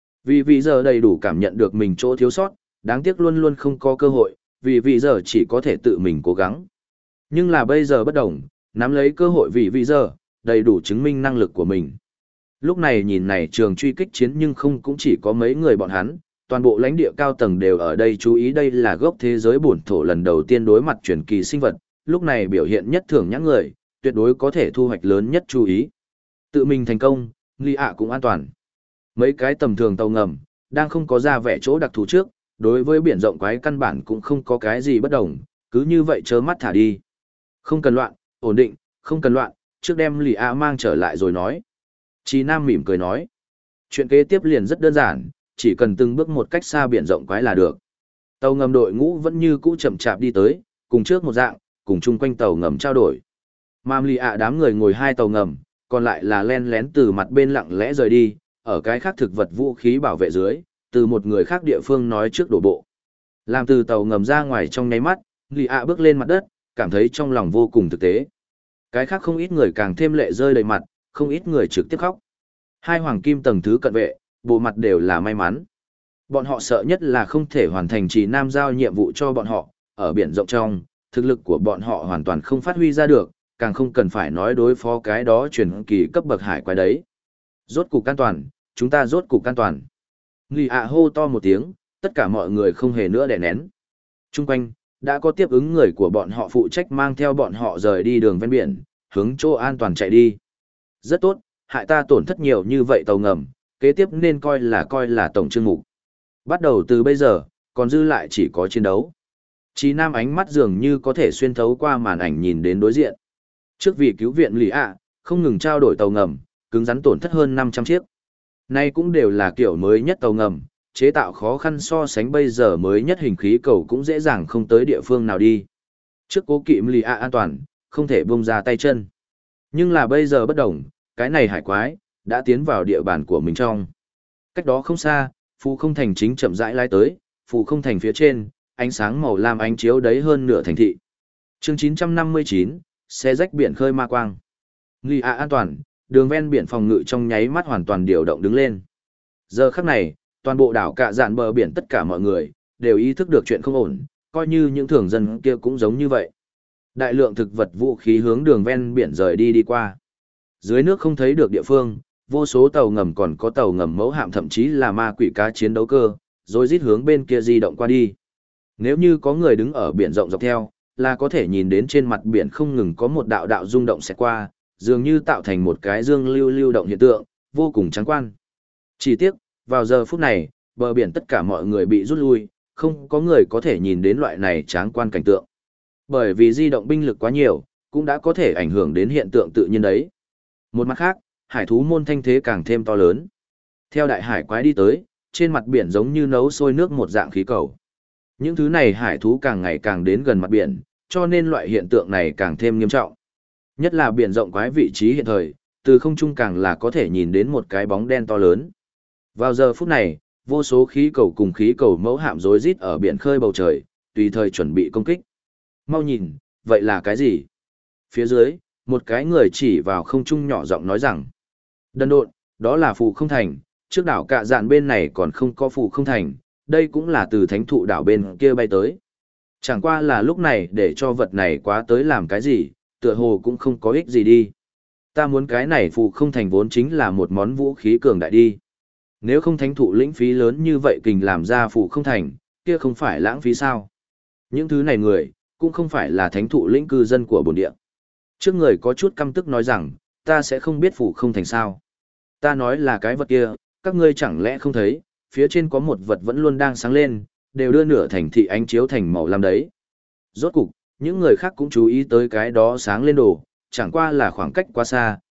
Vì giờ đầy đủ cảm nhận được mình chỗ thiếu sót, đáng tiếc luôn luôn không có cơ hội, vì giờ chỉ có thể tự mình cố gắng. Nhưng là bây giờ bất đồng, nắm lấy cơ hội vì giờ, đầy đủ chứng minh năng lực của mình. Lúc này nhìn này trường truy kích chiến nhưng không cũng chỉ có mấy người bọn hắn, toàn bộ lãnh địa cao tầng đều ở đây chú ý đây là gốc thế giới bổn thổ lần đầu tiên đối mặt truyền kỳ sinh vật, lúc này biểu hiện nhất thường nhãn người, tuyệt đối có thể thu hoạch lớn nhất chú ý. Tự mình thành công, Ly ạ cũng an toàn. Mấy cái tầm thường tàu ngầm, đang không có ra vẻ chỗ đặc thù trước, đối với biển rộng quái căn bản cũng không có cái gì bất đồng, cứ như vậy chớ mắt thả đi. Không cần loạn, ổn định, không cần loạn, trước đem Ly ạ mang trở lại rồi nói. Chí Nam mỉm cười nói. Chuyện kế tiếp liền rất đơn giản, chỉ cần từng bước một cách xa biển rộng quái là được. Tàu ngầm đội ngũ vẫn như cũ chậm chạp đi tới, cùng trước một dạng, cùng chung quanh tàu ngầm trao đổi. Mam Ly ạ đám người ngồi hai tàu ngầm, còn lại là len lén từ mặt bên lặng lẽ rời đi, ở cái khác thực vật vũ khí bảo vệ dưới, từ một người khác địa phương nói trước đổ bộ. Làm từ tàu ngầm ra ngoài trong nháy mắt, Ly ạ bước lên mặt đất, cảm thấy trong lòng vô cùng thực tế. Cái khác không ít người càng thêm lệ rơi đầy mặt, không ít người trực tiếp khóc. Hai hoàng kim tầng thứ cận vệ, bộ mặt đều là may mắn. Bọn họ sợ nhất là không thể hoàn thành Trì Nam giao nhiệm vụ cho bọn họ, ở biển rộng trong, thực lực của bọn họ hoàn toàn không phát huy ra được, càng không cần phải nói đối phó cái đó truyền kỳ cấp bậc hải quái đấy. Rốt cục an toàn, chúng ta rốt cục an toàn. Nghi ạ hô to một tiếng, tất cả mọi người không hề nữa đè nén. Trung quanh, đã có tiếp ứng người của bọn họ phụ trách mang theo bọn họ rời đi đường ven biển, hướng chỗ an toàn chạy đi. Rất tốt, hại ta tổn thất nhiều như vậy tàu ngầm, kế tiếp nên coi là tổng chương mục. Bắt đầu từ bây giờ, còn dư lại chỉ có chiến đấu. Chí Nam ánh mắt dường như có thể xuyên thấu qua màn ảnh nhìn đến đối diện. Trước vì cứu viện Lý ạ, không ngừng trao đổi tàu ngầm, cứng rắn tổn thất hơn 500 chiếc. Nay cũng đều là kiểu mới nhất tàu ngầm, chế tạo khó khăn so sánh bây giờ mới nhất hình khí cầu cũng dễ dàng không tới địa phương nào đi. Trước cố kỵ Lý ạ an toàn, không thể buông ra tay chân. Nhưng là bây giờ bất đồng, cái này hải quái, đã tiến vào địa bàn của mình trong. Cách đó không xa, Phù Không Thành chính chậm rãi lái tới, Phù Không Thành phía trên, ánh sáng màu lam ánh chiếu đấy hơn nửa thành thị. Chương 959, xe rách biển khơi ma quang. Nghi ạ an toàn, đường ven biển phòng ngự trong nháy mắt hoàn toàn điều động đứng lên. Giờ khắc này, toàn bộ đảo cạ dạn bờ biển tất cả mọi người, đều ý thức được chuyện không ổn, coi như những thường dân kia cũng giống như vậy. Đại lượng thực vật vũ khí hướng đường ven biển rời đi qua. Dưới nước không thấy được địa phương, vô số tàu ngầm còn có tàu ngầm mẫu hạm thậm chí là ma quỷ cá chiến đấu cơ, rồi rít hướng bên kia di động qua đi. Nếu như có người đứng ở biển rộng dọc theo, là có thể nhìn đến trên mặt biển không ngừng có một đạo đạo rung động xẹt qua, dường như tạo thành một cái dương lưu động hiện tượng, vô cùng trắng quan. Chỉ tiếc, vào giờ phút này, bờ biển tất cả mọi người bị rút lui, không có người có thể nhìn đến loại này tráng quan cảnh tượng. Bởi vì di động binh lực quá nhiều, cũng đã có thể ảnh hưởng đến hiện tượng tự nhiên đấy. Một mặt khác, hải thú môn thanh thế càng thêm to lớn. Theo đại hải quái đi tới, trên mặt biển giống như nấu sôi nước một dạng khí cầu. Những thứ này hải thú càng ngày càng đến gần mặt biển, cho nên loại hiện tượng này càng thêm nghiêm trọng. Nhất là biển rộng quái vị trí hiện thời, từ không trung càng là có thể nhìn đến một cái bóng đen to lớn. Vào giờ phút này, vô số khí cầu cùng khí cầu mẫu hạm rối rít ở biển khơi bầu trời, tùy thời chuẩn bị công kích. Mau nhìn, vậy là cái gì? Phía dưới, một cái người chỉ vào không trung nhỏ giọng nói rằng, đần độn, đó là Phù Không Thành, trước đảo cạ dạn bên này còn không có Phù Không Thành, đây cũng là từ thánh thụ đảo bên kia bay tới. Chẳng qua là lúc này để cho vật này quá tới làm cái gì, tựa hồ cũng không có ích gì đi. Ta muốn cái này Phù Không Thành vốn chính là một món vũ khí cường đại đi. Nếu không thánh thụ lĩnh phí lớn như vậy kình làm ra Phù Không Thành, kia không phải lãng phí sao? Những thứ này người, cũng không phải là thánh thụ lĩnh cư dân của bổn địa. Trước người có chút căm tức nói rằng, ta sẽ không biết Phù Không Thành sao. Ta nói là cái vật kia, các ngươi chẳng lẽ không thấy, phía trên có một vật vẫn luôn đang sáng lên, đều đưa nửa thành thị ánh chiếu thành màu lam đấy. Rốt cục, những người khác cũng chú ý tới cái đó sáng lên đồ, chẳng qua là khoảng cách quá xa,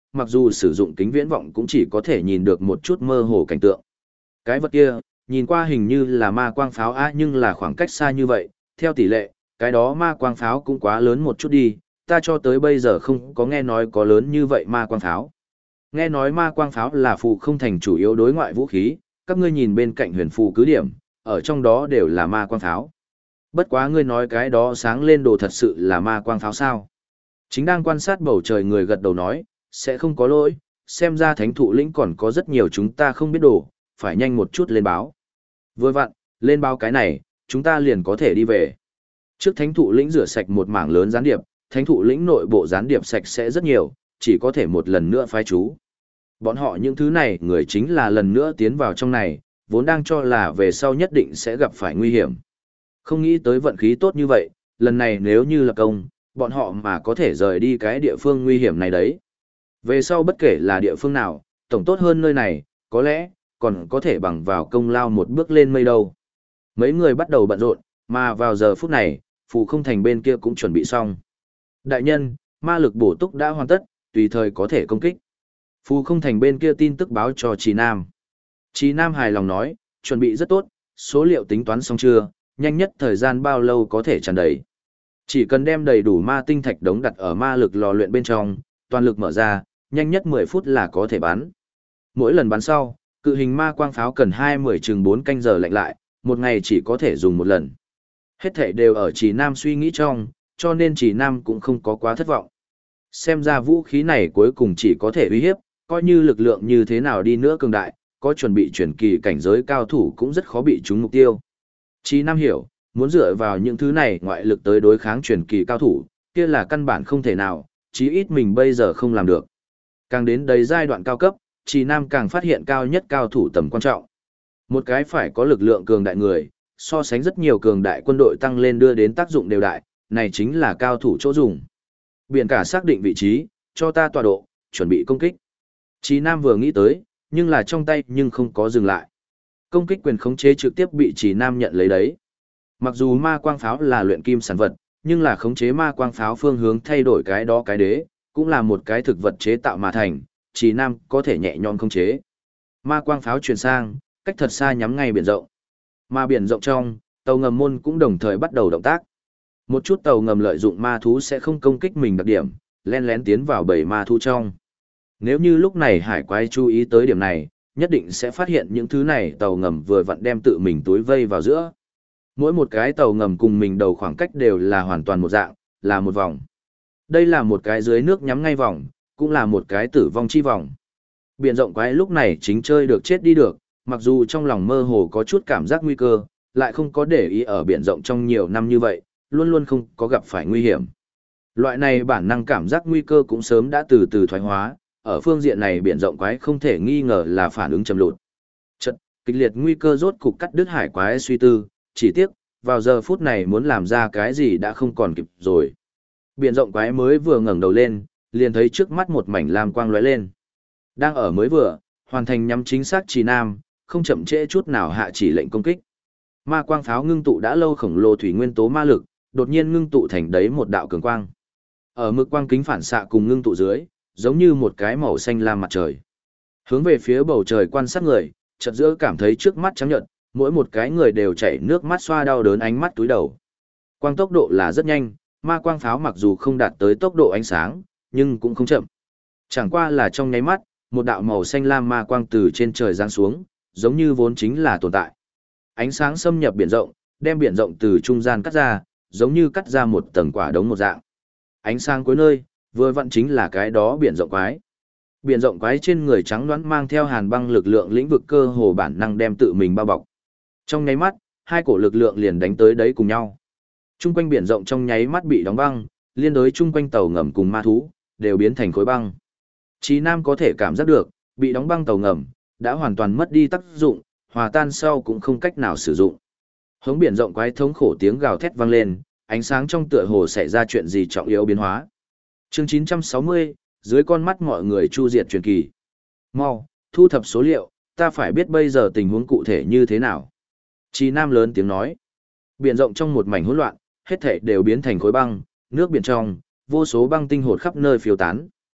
mặc dù sử dụng kính viễn vọng cũng chỉ có thể nhìn được một chút mơ hồ cảnh tượng. Cái vật kia, nhìn qua hình như là ma quang pháo nhưng là khoảng cách xa như vậy, theo tỷ lệ, cái đó ma quang pháo cũng quá lớn một chút đi, ta cho tới bây giờ không có nghe nói có lớn như vậy ma quang pháo. Nghe nói ma quang pháo là phù không thành chủ yếu đối ngoại vũ khí, các ngươi nhìn bên cạnh huyền phù cứ điểm, ở trong đó đều là ma quang pháo. Bất quá ngươi nói cái đó sáng lên đồ thật sự là ma quang pháo sao? Chính đang quan sát bầu trời người gật đầu nói, sẽ không có lỗi, xem ra thánh thụ lĩnh còn có rất nhiều chúng ta không biết đồ, phải nhanh một chút lên báo. Vừa vặn, lên báo cái này, chúng ta liền có thể đi về. Trước thánh thụ lĩnh rửa sạch một mảng lớn gián điệp, thánh thụ lĩnh nội bộ gián điệp sạch sẽ rất nhiều, chỉ có thể một lần nữa phái chú. Bọn họ những thứ này người chính là lần nữa tiến vào trong này, vốn đang cho là về sau nhất định sẽ gặp phải nguy hiểm. Không nghĩ tới vận khí tốt như vậy, lần này nếu như là công, bọn họ mà có thể rời đi cái địa phương nguy hiểm này đấy. Về sau bất kể là địa phương nào, tổng tốt hơn nơi này, có lẽ, còn có thể bằng vào công lao một bước lên mây đâu. Mấy người bắt đầu bận rộn, mà vào giờ phút này, phù không thành bên kia cũng chuẩn bị xong. Đại nhân, ma lực bổ túc đã hoàn tất, tùy thời có thể công kích. Phù không thành bên kia tin tức báo cho Trì Nam. Trì Nam hài lòng nói, chuẩn bị rất tốt, số liệu tính toán xong chưa, nhanh nhất thời gian bao lâu có thể tràn đầy. Chỉ cần đem đầy đủ ma tinh thạch đống đặt ở ma lực lò luyện bên trong, toàn lực mở ra, nhanh nhất 10 phút là có thể bắn. Mỗi lần bắn sau, cự hình ma quang pháo cần 20 chừng 4 canh giờ lạnh lại, một ngày chỉ có thể dùng một lần. Hết thảy đều ở Trì Nam suy nghĩ trong, cho nên Trì Nam cũng không có quá thất vọng. Xem ra vũ khí này cuối cùng chỉ có thể uy hiếp, coi như lực lượng như thế nào đi nữa cường đại, có chuẩn bị chuyển kỳ cảnh giới cao thủ cũng rất khó bị trúng mục tiêu. Trì Nam hiểu, muốn dựa vào những thứ này ngoại lực tới đối kháng chuyển kỳ cao thủ, kia là căn bản không thể nào, chí ít mình bây giờ không làm được. Càng đến đầy giai đoạn cao cấp, Trì Nam càng phát hiện cao nhất cao thủ tầm quan trọng. Một cái phải có lực lượng cường đại người, so sánh rất nhiều cường đại quân đội tăng lên đưa đến tác dụng đều đại, này chính là cao thủ chỗ dùng. Biển cả xác định vị trí, cho ta tọa độ, chuẩn bị công kích. Trì Nam vừa nghĩ tới, nhưng là trong tay nhưng không có dừng lại. Công kích quyền khống chế trực tiếp bị Trì Nam nhận lấy đấy. Mặc dù ma quang pháo là luyện kim sản vật, nhưng là khống chế ma quang pháo phương hướng thay đổi cái đó cái đế, cũng là một cái thực vật chế tạo mà thành, Trì Nam có thể nhẹ nhõm khống chế. Ma quang pháo chuyển sang, cách thật xa nhắm ngay biển rộng. Mà biển rộng trong, tàu ngầm môn cũng đồng thời bắt đầu động tác. Một chút tàu ngầm lợi dụng ma thú sẽ không công kích mình đặc điểm, len lén tiến vào bầy ma thú trong. Nếu như lúc này hải quái chú ý tới điểm này, nhất định sẽ phát hiện những thứ này tàu ngầm vừa vặn đem tự mình túi vây vào giữa. Mỗi một cái tàu ngầm cùng mình đầu khoảng cách đều là hoàn toàn một dạng, là một vòng. Đây là một cái dưới nước nhắm ngay vòng, cũng là một cái tử vong chi vòng. Biển rộng quái lúc này chính chơi được chết đi được, mặc dù trong lòng mơ hồ có chút cảm giác nguy cơ, lại không có để ý ở biển rộng trong nhiều năm như vậy, luôn luôn không có gặp phải nguy hiểm. Loại này bản năng cảm giác nguy cơ cũng sớm đã từ từ thoái hóa, ở phương diện này biển rộng quái không thể nghi ngờ là phản ứng chậm lụt. Chật, kịch liệt nguy cơ rốt cục cắt đứt hải quái suy tư, chỉ tiếc, vào giờ phút này muốn làm ra cái gì đã không còn kịp rồi. Biển rộng quái mới vừa ngẩng đầu lên, liền thấy trước mắt một mảnh lam quang lóe lên. Đang ở mới vừa, hoàn thành nhắm chính xác Trì Nam, không chậm trễ chút nào hạ chỉ lệnh công kích. Ma quang pháo ngưng tụ đã lâu khổng lồ thủy nguyên tố ma lực, đột nhiên ngưng tụ thành đấy một đạo cường quang. Ở mực quang kính phản xạ cùng ngưng tụ dưới, giống như một cái màu xanh lam mặt trời. Hướng về phía bầu trời quan sát người, chợt giữa cảm thấy trước mắt trắng nhợt, mỗi một cái người đều chảy nước mắt xoa đau đớn ánh mắt túi đầu. Quang tốc độ là rất nhanh, ma quang pháo mặc dù không đạt tới tốc độ ánh sáng, nhưng cũng không chậm. Chẳng qua là trong nháy mắt, một đạo màu xanh lam ma quang từ trên trời giáng xuống, giống như vốn chính là tồn tại. Ánh sáng xâm nhập biển rộng, đem biển rộng từ trung gian cắt ra, giống như cắt ra một tầng quả đống một dạng. Ánh sáng cuối nơi, vừa vặn chính là cái đó biển rộng quái. Biển rộng quái trên người trắng đoán mang theo hàn băng lực lượng lĩnh vực cơ hồ bản năng đem tự mình bao bọc. Trong nháy mắt, hai cổ lực lượng liền đánh tới đấy cùng nhau. Trung quanh biển rộng trong nháy mắt bị đóng băng, liên đối chung quanh tàu ngầm cùng ma thú, đều biến thành khối băng. Chí Nam có thể cảm giác được, bị đóng băng tàu ngầm, đã hoàn toàn mất đi tác dụng, hòa tan sau cũng không cách nào sử dụng. Hống biển rộng quái thống khổ tiếng gào thét vang lên, ánh sáng trong tựa hồ xảy ra chuyện gì trọng yếu biến hóa. Chương 960, dưới con mắt mọi người chu diệt truyền kỳ. Mau, thu thập số liệu, ta phải biết bây giờ tình huống cụ thể như thế nào. Chí Nam lớn tiếng nói. Biển rộng trong một mảnh hỗn loạn, hết thảy đều biến thành khối băng, nước biển trong, vô số băng tinh hột khắp nơi phiêu tán.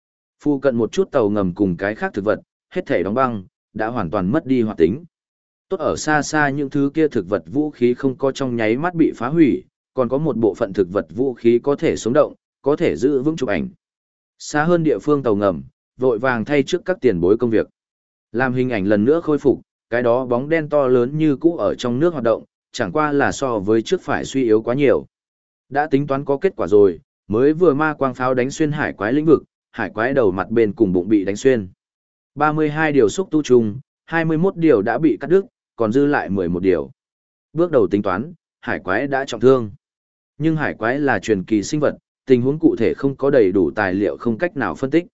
Phu cận một chút tàu ngầm cùng cái khác thực vật, hết thể đóng băng, đã hoàn toàn mất đi hoạt tính. Tốt ở xa xa những thứ kia thực vật vũ khí không có trong nháy mắt bị phá hủy, còn có một bộ phận thực vật vũ khí có thể sống động, có thể giữ vững chụp ảnh. Xa hơn địa phương tàu ngầm, vội vàng thay trước các tiền bối công việc. Làm hình ảnh lần nữa khôi phục, cái đó bóng đen to lớn như cũ ở trong nước hoạt động, chẳng qua là so với trước phải suy yếu quá nhiều. Đã tính toán có kết quả rồi, mới vừa ma quang pháo đánh xuyên hải quái lĩnh vực, hải quái đầu mặt bên cùng bụng bị đánh xuyên. 32 điều xúc tu trùng, 21 điều đã bị cắt đứt, còn dư lại 11 điều. Bước đầu tính toán, hải quái đã trọng thương. Nhưng hải quái là truyền kỳ sinh vật, tình huống cụ thể không có đầy đủ tài liệu không cách nào phân tích.